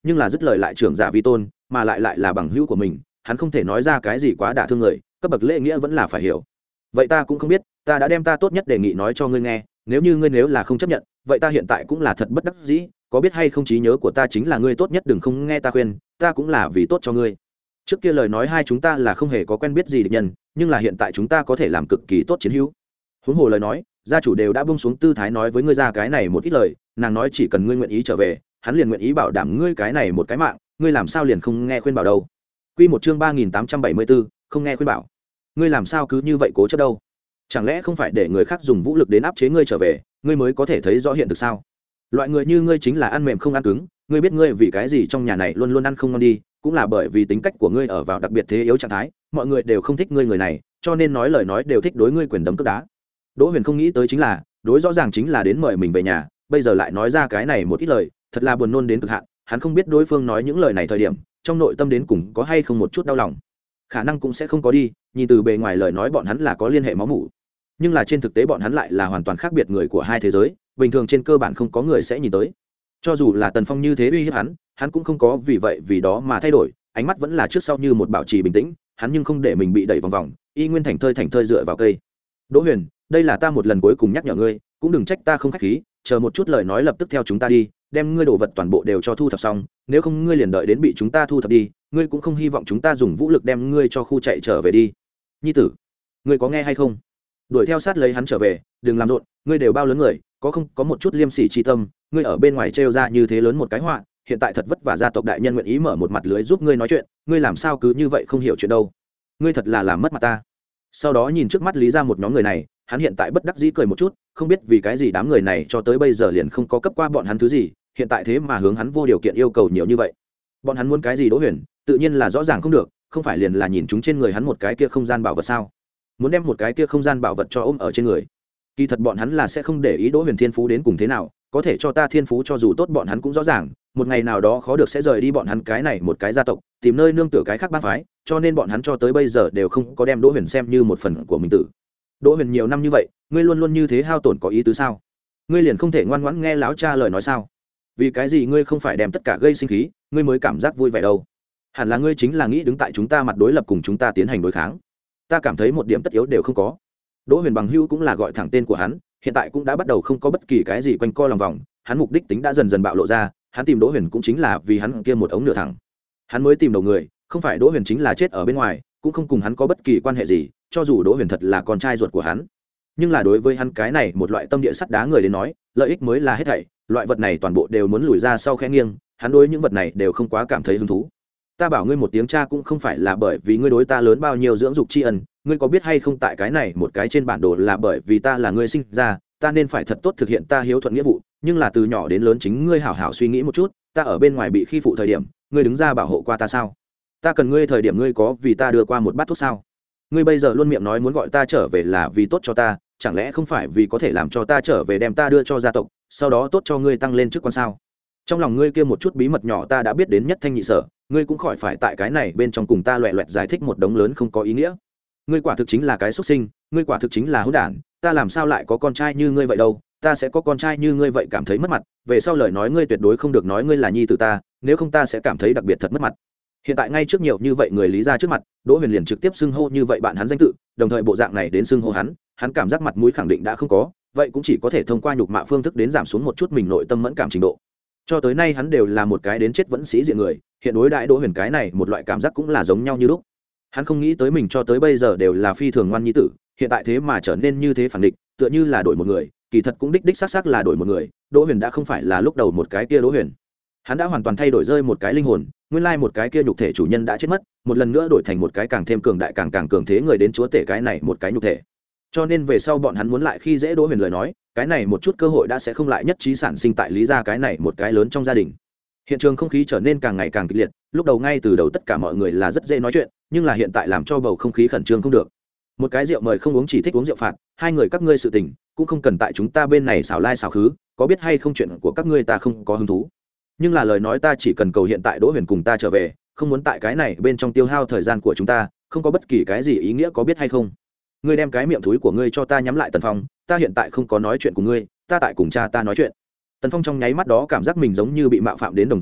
nhưng là dứt lời lại trưởng giả vi tôn mà lại lại là bằng hữu của mình, hắn không thể nói ra cái gì quá đả thương người, cấp bậc lễ nghĩa vẫn là phải hiểu. Vậy ta cũng không biết, ta đã đem ta tốt nhất đề nghị nói cho ngươi nghe, nếu như ngươi nếu là không chấp nhận, vậy ta hiện tại cũng là thật bất đắc dĩ, có biết hay không trí nhớ của ta chính là ngươi tốt nhất, đừng không nghe ta khuyên, ta cũng là vì tốt cho ngươi. Trước kia lời nói hai chúng ta là không hề có quen biết gì địch nhân, nhưng là hiện tại chúng ta có thể làm cực kỳ tốt chiến hữu. Huống hồ lời nói, gia chủ đều đã buông xuống tư thái nói với ngươi ra cái này một ít lời, nàng nói chỉ cần ngươi nguyện ý trở về, hắn liền nguyện ý bảo đảm ngươi cái này một cái mạng, ngươi làm sao liền không nghe khuyên bảo đâu. Quy một chương ba nghìn tám trăm bảy mươi bốn, không nghe khuyên bảo. Ngươi làm sao cứ như vậy cố chấp đâu? Chẳng lẽ không phải để người khác dùng vũ lực đến áp chế ngươi trở về, ngươi mới có thể thấy rõ hiện thực sao? Loại người như ngươi chính là ăn mềm không ăn cứng, ngươi biết ngươi vì cái gì trong nhà này luôn luôn ăn không ngon đi, cũng là bởi vì tính cách của ngươi ở vào đặc biệt thế yếu trạng thái, mọi người đều không thích ngươi người này, cho nên nói lời nói đều thích đối ngươi quyền đấm cước đá. Đỗ Huyền không nghĩ tới chính là, đối rõ ràng chính là đến mời mình về nhà, bây giờ lại nói ra cái này một ít lời, thật là buồn nôn đến cực hạn, hắn không biết đối phương nói những lời này thời điểm, trong nội tâm đến cùng có hay không một chút đau lòng. Khả năng cũng sẽ không có đi, nhìn từ bề ngoài lời nói bọn hắn là có liên hệ máu mủ, nhưng là trên thực tế bọn hắn lại là hoàn toàn khác biệt người của hai thế giới, bình thường trên cơ bản không có người sẽ nhìn tới. Cho dù là Tần Phong như thế uy hiếp hắn, hắn cũng không có vì vậy vì đó mà thay đổi, ánh mắt vẫn là trước sau như một bảo trì bình tĩnh, hắn nhưng không để mình bị đẩy vòng vòng, y nguyên thành thơi thành thơi dựa vào cây. Đỗ Huyền, đây là ta một lần cuối cùng nhắc nhở ngươi, cũng đừng trách ta không khách khí, chờ một chút lời nói lập tức theo chúng ta đi, đem ngươi đồ vật toàn bộ đều cho thu thập xong, nếu không ngươi liền đợi đến bị chúng ta thu thập đi, ngươi cũng không hy vọng chúng ta dùng vũ lực đem ngươi cho khu chạy trở về đi. Nhi tử, ngươi có nghe hay không? Đuổi theo sát lấy hắn trở về, đừng làm rộn, ngươi đều bao lớn người, có không có một chút liêm sỉ chi tâm, ngươi ở bên ngoài trêu ra như thế lớn một cái họa, hiện tại thật vất vả gia tộc đại nhân nguyện ý mở một mặt lưới giúp ngươi nói chuyện, ngươi làm sao cứ như vậy không hiểu chuyện đâu? Ngươi thật là làm mất mặt ta. Sau đó nhìn trước mắt Lý ra một nhóm người này, hắn hiện tại bất đắc dĩ cười một chút, không biết vì cái gì đám người này cho tới bây giờ liền không có cấp qua bọn hắn thứ gì, hiện tại thế mà hướng hắn vô điều kiện yêu cầu nhiều như vậy. Bọn hắn muốn cái gì Đỗ Huyền, tự nhiên là rõ ràng không được, không phải liền là nhìn chúng trên người hắn một cái kia không gian bảo vật sao? Muốn đem một cái kia không gian bảo vật cho ôm ở trên người. Kỳ thật bọn hắn là sẽ không để ý Đỗ Huyền thiên phú đến cùng thế nào, có thể cho ta thiên phú cho dù tốt bọn hắn cũng rõ ràng, một ngày nào đó khó được sẽ rời đi bọn hắn cái này một cái gia tộc, tìm nơi nương tựa cái khác bang phái, cho nên bọn hắn cho tới bây giờ đều không có đem Đỗ Huyền xem như một phần của mình tử. Đỗ Huyền nhiều năm như vậy, ngươi luôn luôn như thế hao tổn có ý tứ sao? Ngươi liền không thể ngoan ngoãn nghe láo cha lời nói sao? Vì cái gì ngươi không phải đem tất cả gây sinh khí, ngươi mới cảm giác vui vẻ đâu? Hẳn là ngươi chính là nghĩ đứng tại chúng ta mặt đối lập cùng chúng ta tiến hành đối kháng. Ta cảm thấy một điểm tất yếu đều không có. Đỗ Huyền bằng hữu cũng là gọi thẳng tên của hắn, hiện tại cũng đã bắt đầu không có bất kỳ cái gì quanh co lòng vòng, hắn mục đích tính đã dần dần bạo lộ ra, hắn tìm Đỗ Huyền cũng chính là vì hắn kia một ống nửa thẳng. Hắn mới tìm đầu người, không phải Đỗ Huyền chính là chết ở bên ngoài, cũng không cùng hắn có bất kỳ quan hệ gì, cho dù Đỗ Huyền thật là con trai ruột của hắn. Nhưng là đối với hắn cái này một loại tâm địa sắt đá người đến nói, lợi ích mới là hết thảy, loại vật này toàn bộ đều muốn lùi ra sau khẽ nghiêng, hắn đối những vật này đều không quá cảm thấy hứng thú. Ta bảo ngươi một tiếng cha cũng không phải là bởi vì ngươi đối ta lớn bao nhiêu dưỡng dục tri ân, ngươi có biết hay không tại cái này một cái trên bản đồ là bởi vì ta là ngươi sinh ra, ta nên phải thật tốt thực hiện ta hiếu thuận nghĩa vụ, nhưng là từ nhỏ đến lớn chính ngươi hảo hảo suy nghĩ một chút, ta ở bên ngoài bị khi phụ thời điểm, ngươi đứng ra bảo hộ qua ta sao? Ta cần ngươi thời điểm ngươi có vì ta đưa qua một bát thuốc sao? Ngươi bây giờ luôn miệng nói muốn gọi ta trở về là vì tốt cho ta, chẳng lẽ không phải vì có thể làm cho ta trở về đem ta đưa cho gia tộc, sau đó tốt cho ngươi tăng lên chức quan sao? Trong lòng ngươi kia một chút bí mật nhỏ ta đã biết đến nhất thanh nhị sở, ngươi cũng khỏi phải tại cái này bên trong cùng ta loẹt loẹt giải thích một đống lớn không có ý nghĩa. Ngươi quả thực chính là cái xuất sinh, ngươi quả thực chính là hỗn đản, ta làm sao lại có con trai như ngươi vậy đâu, ta sẽ có con trai như ngươi vậy cảm thấy mất mặt, về sau lời nói ngươi tuyệt đối không được nói ngươi là nhi tử ta, nếu không ta sẽ cảm thấy đặc biệt thật mất mặt. Hiện tại ngay trước nhiều như vậy người Lý ra trước mặt, Đỗ Huyền liền trực tiếp xưng hô như vậy bạn hắn danh tự, đồng thời bộ dạng này đến xưng hô hắn, hắn cảm giác mặt mũi khẳng định đã không có, vậy cũng chỉ có thể thông qua nhục mạ phương thức đến giảm xuống một chút mình nội tâm mẫn cảm trình độ. Cho tới nay hắn đều là một cái đến chết vẫn sĩ diện người, hiện đối đại Đỗ Huyền cái này một loại cảm giác cũng là giống nhau như lúc. Hắn không nghĩ tới mình cho tới bây giờ đều là phi thường ngoan nhi tử, hiện tại thế mà trở nên như thế phản địch, tựa như là đổi một người, kỳ thật cũng đích đích xác xác là đổi một người, Đỗ Huyền đã không phải là lúc đầu một cái kia Đỗ Huyền. Hắn đã hoàn toàn thay đổi rơi một cái linh hồn, nguyên lai một cái kia nhục thể chủ nhân đã chết mất, một lần nữa đổi thành một cái càng thêm cường đại càng càng cường thế người đến chúa tể cái này một cái nhục thể. Cho nên về sau bọn hắn muốn lại khi dễ Đỗ Huyền lời nói, cái này một chút cơ hội đã sẽ không lại nhất trí sản sinh tại Lý gia cái này một cái lớn trong gia đình. Hiện trường không khí trở nên càng ngày càng kịch liệt, lúc đầu ngay từ đầu tất cả mọi người là rất dễ nói chuyện, nhưng là hiện tại làm cho bầu không khí khẩn trương không được. Một cái rượu mời không uống chỉ thích uống rượu phạt, hai người các ngươi sự tình cũng không cần tại chúng ta bên này xảo lai xảo khứ, có biết hay không chuyện của các ngươi ta không có hứng thú. Nhưng là lời nói ta chỉ cần cầu hiện tại Đỗ Huyền cùng ta trở về, không muốn tại cái này bên trong tiêu hao thời gian của chúng ta, không có bất kỳ cái gì ý nghĩa, có biết hay không? Ngươi đem cái miệng thúi của ngươi cho ta nhắm lại. Tần Phong, ta hiện tại không có nói chuyện cùng ngươi, ta tại cùng cha ta nói chuyện. Tần Phong trong nháy mắt đó cảm giác mình giống như bị mạo phạm đến đồng dạng,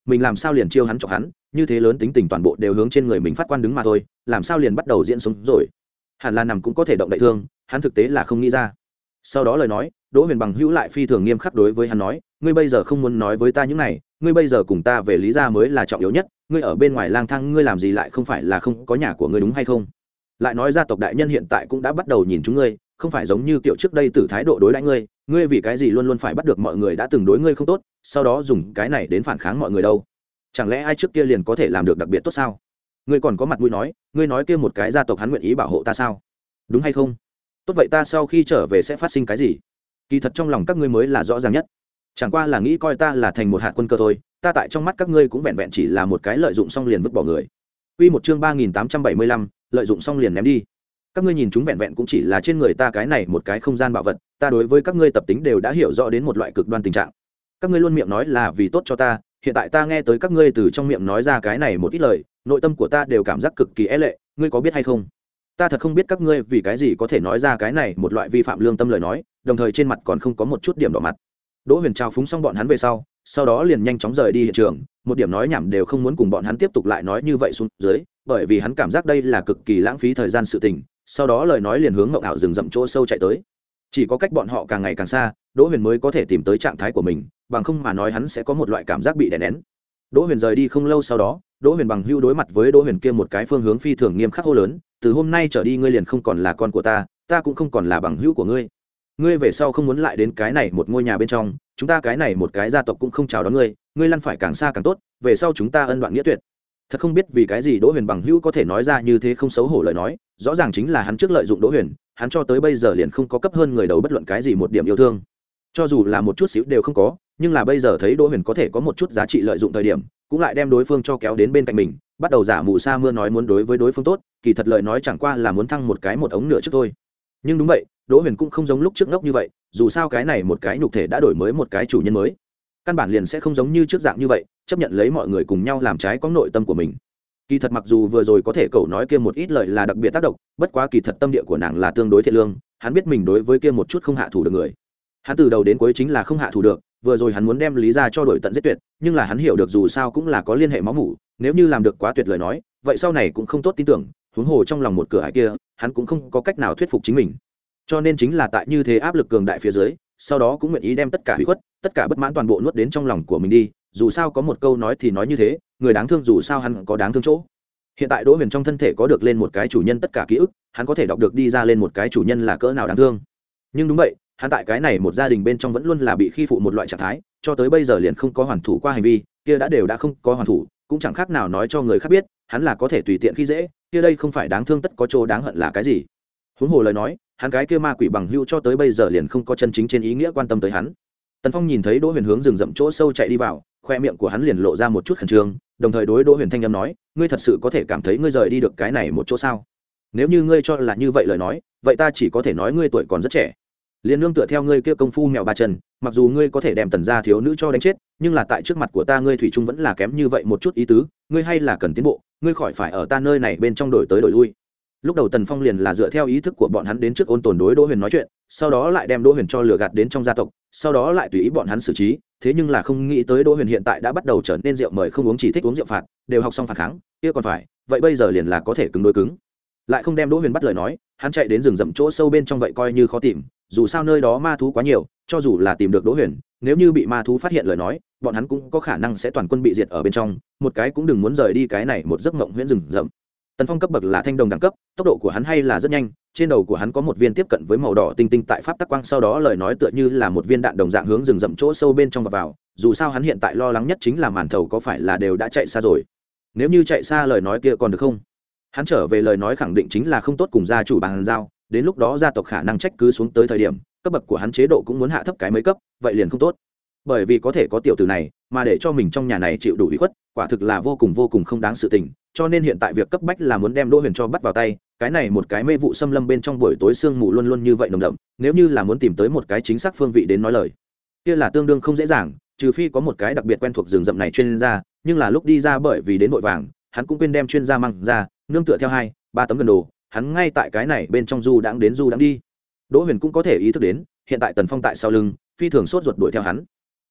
mình làm sao liền chiêu hắn chọc hắn, như thế lớn tính tình toàn bộ đều hướng trên người mình phát quan đứng mà thôi, làm sao liền bắt đầu diễn sống rồi. Hẳn là nằm cũng có thể động đại thương, hắn thực tế là không nghĩ ra. Sau đó lời nói, Đỗ Huyền bằng hữu lại phi thường nghiêm khắc đối với hắn nói, ngươi bây giờ không muốn nói với ta những này, ngươi bây giờ cùng ta về Lý gia mới là trọng yếu nhất, ngươi ở bên ngoài lang thang ngươi làm gì lại không phải là không có nhà của ngươi đúng hay không? Lại nói gia tộc đại nhân hiện tại cũng đã bắt đầu nhìn chúng ngươi, không phải giống như kiểu trước đây từ thái độ đối đãi ngươi, ngươi vì cái gì luôn luôn phải bắt được mọi người đã từng đối ngươi không tốt, sau đó dùng cái này đến phản kháng mọi người đâu? Chẳng lẽ ai trước kia liền có thể làm được đặc biệt tốt sao? Ngươi còn có mặt mũi nói, ngươi nói kia một cái gia tộc hắn nguyện ý bảo hộ ta sao? Đúng hay không? Tốt vậy ta sau khi trở về sẽ phát sinh cái gì? Kỳ thật trong lòng các ngươi mới là rõ ràng nhất, chẳng qua là nghĩ coi ta là thành một hạt quân cơ thôi, ta tại trong mắt các ngươi cũng vẹn vẹn chỉ là một cái lợi dụng xong liền vứt bỏ người. Quy một chương ba nghìn tám trăm bảy mươi lăm, lợi dụng xong liền ném đi. Các ngươi nhìn chúng vẹn vẹn cũng chỉ là trên người ta cái này một cái không gian bảo vật, ta đối với các ngươi tập tính đều đã hiểu rõ đến một loại cực đoan tình trạng. Các ngươi luôn miệng nói là vì tốt cho ta, hiện tại ta nghe tới các ngươi từ trong miệng nói ra cái này một ít lời, nội tâm của ta đều cảm giác cực kỳ é lệ, ngươi có biết hay không? Ta thật không biết các ngươi vì cái gì có thể nói ra cái này một loại vi phạm lương tâm lời nói, đồng thời trên mặt còn không có một chút điểm đỏ mặt. Đỗ Huyền trao phúng xong bọn hắn về sau, sau đó liền nhanh chóng rời đi hiện trường, một điểm nói nhảm đều không muốn cùng bọn hắn tiếp tục lại nói như vậy xuống dưới, bởi vì hắn cảm giác đây là cực kỳ lãng phí thời gian sự tình. Sau đó lời nói liền hướng ngộng ảo rừng rậm chỗ sâu chạy tới. Chỉ có cách bọn họ càng ngày càng xa, Đỗ Huyền mới có thể tìm tới trạng thái của mình, bằng không mà nói hắn sẽ có một loại cảm giác bị đè nén. Đỗ Huyền rời đi không lâu sau đó, Đỗ Huyền bằng hưu đối mặt với Đỗ Huyền kia một cái phương hướng phi thường nghiêm khắc hô lớn, từ hôm nay trở đi ngươi liền không còn là con của ta, ta cũng không còn là bằng hữu của ngươi. Ngươi về sau không muốn lại đến cái này một ngôi nhà bên trong, chúng ta cái này một cái gia tộc cũng không chào đón ngươi, ngươi lăn phải càng xa càng tốt, về sau chúng ta ân đoạn nghĩa tuyệt. Thật không biết vì cái gì Đỗ Huyền bằng hữu có thể nói ra như thế không xấu hổ lời nói, rõ ràng chính là hắn trước lợi dụng Đỗ Huyền, hắn cho tới bây giờ liền không có cấp hơn người đầu bất luận cái gì một điểm yêu thương, cho dù là một chút xíu đều không có, nhưng là bây giờ thấy Đỗ Huyền có thể có một chút giá trị lợi dụng thời điểm, cũng lại đem đối phương cho kéo đến bên cạnh mình, bắt đầu giả mù sa mưa nói muốn đối với đối phương tốt, kỳ thật lời nói chẳng qua là muốn thăng một cái một ống nửa trước thôi. Nhưng đúng vậy, Đỗ Huyền cũng không giống lúc trước ngốc như vậy, dù sao cái này một cái nhục thể đã đổi mới một cái chủ nhân mới, căn bản liền sẽ không giống như trước dạng như vậy, chấp nhận lấy mọi người cùng nhau làm trái có nội tâm của mình. Kỳ thật mặc dù vừa rồi có thể cậu nói kia một ít lời là đặc biệt tác động, bất quá kỳ thật tâm địa của nàng là tương đối thiện lương, hắn biết mình đối với kia một chút không hạ thủ được người, hắn từ đầu đến cuối chính là không hạ thủ được. Vừa rồi hắn muốn đem Lý gia cho đổi tận giết tuyệt, nhưng là hắn hiểu được dù sao cũng là có liên hệ máu mủ, nếu như làm được quá tuyệt lời nói, vậy sau này cũng không tốt tin tưởng, huống hồ trong lòng một cửa ải kia, hắn cũng không có cách nào thuyết phục chính mình. Cho nên chính là tại như thế áp lực cường đại phía dưới, sau đó cũng nguyện ý đem tất cả hủy khuất, tất cả bất mãn toàn bộ nuốt đến trong lòng của mình đi, dù sao có một câu nói thì nói như thế, người đáng thương dù sao hắn có đáng thương chỗ. Hiện tại Đỗ Huyền trong thân thể có được lên một cái chủ nhân tất cả ký ức, hắn có thể đọc được đi ra lên một cái chủ nhân là cỡ nào đáng thương. Nhưng đúng vậy, hắn tại cái này một gia đình bên trong vẫn luôn là bị khi phụ một loại trạng thái, cho tới bây giờ liền không có hoàn thủ qua hành vi, kia đã đều đã không có hoàn thủ, cũng chẳng khác nào nói cho người khác biết, hắn là có thể tùy tiện khi dễ, kia đây không phải đáng thương tất có chỗ đáng hận là cái gì. Huống hồ lời nói, hắn cái kia ma quỷ bằng hữu cho tới bây giờ liền không có chân chính trên ý nghĩa quan tâm tới hắn. Tần Phong nhìn thấy Đỗ Huyền hướng rừng rậm chỗ sâu chạy đi vào, khoe miệng của hắn liền lộ ra một chút khẩn trương, đồng thời đối Đỗ Huyền thanh âm nói, ngươi thật sự có thể cảm thấy ngươi rời đi được cái này một chỗ sao? Nếu như ngươi cho là như vậy lời nói, vậy ta chỉ có thể nói ngươi tuổi còn rất trẻ. Liên nương tựa theo ngươi kia công phu mèo ba chân, mặc dù ngươi có thể đem Tần gia thiếu nữ cho đánh chết, nhưng là tại trước mặt của ta ngươi thủy chung vẫn là kém như vậy một chút ý tứ, ngươi hay là cần tiến bộ, ngươi khỏi phải ở ta nơi này bên trong đổi tới đổi lui. Lúc đầu Tần Phong liền là dựa theo ý thức của bọn hắn đến trước ôn tồn đối Đỗ Huyền nói chuyện, sau đó lại đem Đỗ Huyền cho lừa gạt đến trong gia tộc, sau đó lại tùy ý bọn hắn xử trí, thế nhưng là không nghĩ tới Đỗ Huyền hiện tại đã bắt đầu trở nên rượu mời không uống chỉ thích uống rượu phạt, đều học xong phản kháng, kia còn phải, vậy bây giờ liền là có thể cứng đối cứng. Lại không đem Đỗ Huyền bắt lời nói, hắn chạy đến rừng rậm chỗ sâu bên trong vậy coi như khó tìm, dù sao nơi đó ma thú quá nhiều, cho dù là tìm được Đỗ Huyền, nếu như bị ma thú phát hiện lời nói, bọn hắn cũng có khả năng sẽ toàn quân bị diệt ở bên trong, một cái cũng đừng muốn rời đi cái này một giấc mộng huyễn rừng rậm. Tần Phong cấp bậc là thanh đồng đẳng cấp, tốc độ của hắn hay là rất nhanh, trên đầu của hắn có một viên tiếp cận với màu đỏ tinh tinh tại pháp tắc quang, sau đó lời nói tựa như là một viên đạn đồng dạng hướng rừng rậm chỗ sâu bên trong và vào, dù sao hắn hiện tại lo lắng nhất chính là màn thầu có phải là đều đã chạy xa rồi. Nếu như chạy xa lời nói kia còn được không? Hắn trở về lời nói khẳng định chính là không tốt cùng gia chủ bàn giao, đến lúc đó gia tộc khả năng trách cứ xuống tới thời điểm, cấp bậc của hắn chế độ cũng muốn hạ thấp cái mấy cấp, vậy liền không tốt. Bởi vì có thể có tiểu tử này, mà để cho mình trong nhà này chịu đủ ủy khuất, quả thực là vô cùng vô cùng không đáng sự tình, cho nên hiện tại việc cấp bách là muốn đem Đỗ Huyền cho bắt vào tay, cái này một cái mê vụ xâm lâm bên trong buổi tối sương mù luôn luôn như vậy nồng đậm, nếu như là muốn tìm tới một cái chính xác phương vị đến nói lời, kia là tương đương không dễ dàng, trừ phi có một cái đặc biệt quen thuộc rừng rậm này chuyên gia, nhưng là lúc đi ra bởi vì đến vội vàng, hắn cũng quên đem chuyên gia mang ra, nương tựa theo hai, ba tấm gần đồ, hắn ngay tại cái này bên trong du đãng đến du đãng đi. Đỗ Huyền cũng có thể ý thức đến, hiện tại Tần Phong tại sau lưng, phi thường sốt ruột đuổi theo hắn.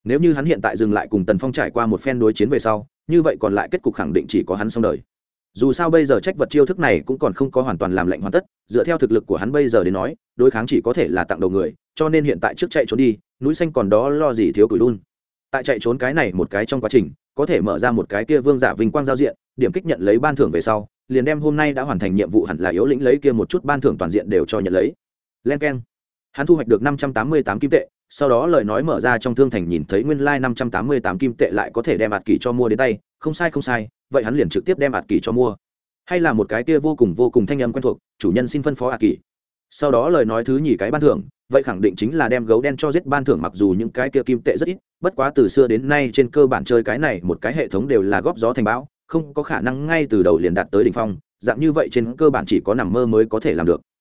Nếu như hắn hiện tại dừng lại cùng Tần Phong trải qua một phen đối chiến về sau, như vậy còn lại kết cục khẳng định chỉ có hắn xong đời. Dù sao bây giờ trách vật chiêu thức này cũng còn không có hoàn toàn làm lệnh hoàn tất, dựa theo thực lực của hắn bây giờ đến nói, đối kháng chỉ có thể là tặng đầu người, cho nên hiện tại trước chạy trốn đi, núi xanh còn đó lo gì thiếu củi đun. Tại chạy trốn cái này một cái trong quá trình, có thể mở ra một cái kia vương giả vinh quang giao diện, điểm kích nhận lấy ban thưởng về sau, liền đem hôm nay đã hoàn thành nhiệm vụ hẳn là yếu lĩnh lấy kia một chút ban thưởng toàn diện đều cho nhận lấy. Len keng. Hắn thu hoạch được năm trăm tám mươi tám kim tệ, sau đó lời nói mở ra trong thương thành nhìn thấy nguyên lai like năm trăm tám mươi tám kim tệ lại có thể đem ạt kỳ cho mua đến tay, không sai không sai, vậy hắn liền trực tiếp đem ạt kỳ cho mua. Hay là một cái kia vô cùng vô cùng thanh âm quen thuộc, chủ nhân xin phân phó ạt kỳ. Sau đó lời nói thứ nhì cái ban thưởng, vậy khẳng định chính là đem gấu đen cho giết ban thưởng, mặc dù những cái kia kim tệ rất ít, bất quá từ xưa đến nay trên cơ bản chơi cái này một cái hệ thống đều là góp gió thành bão, không có khả năng ngay từ đầu liền đạt tới đỉnh phong, dạng như vậy trên cơ bản chỉ có nằm mơ mới có thể làm được.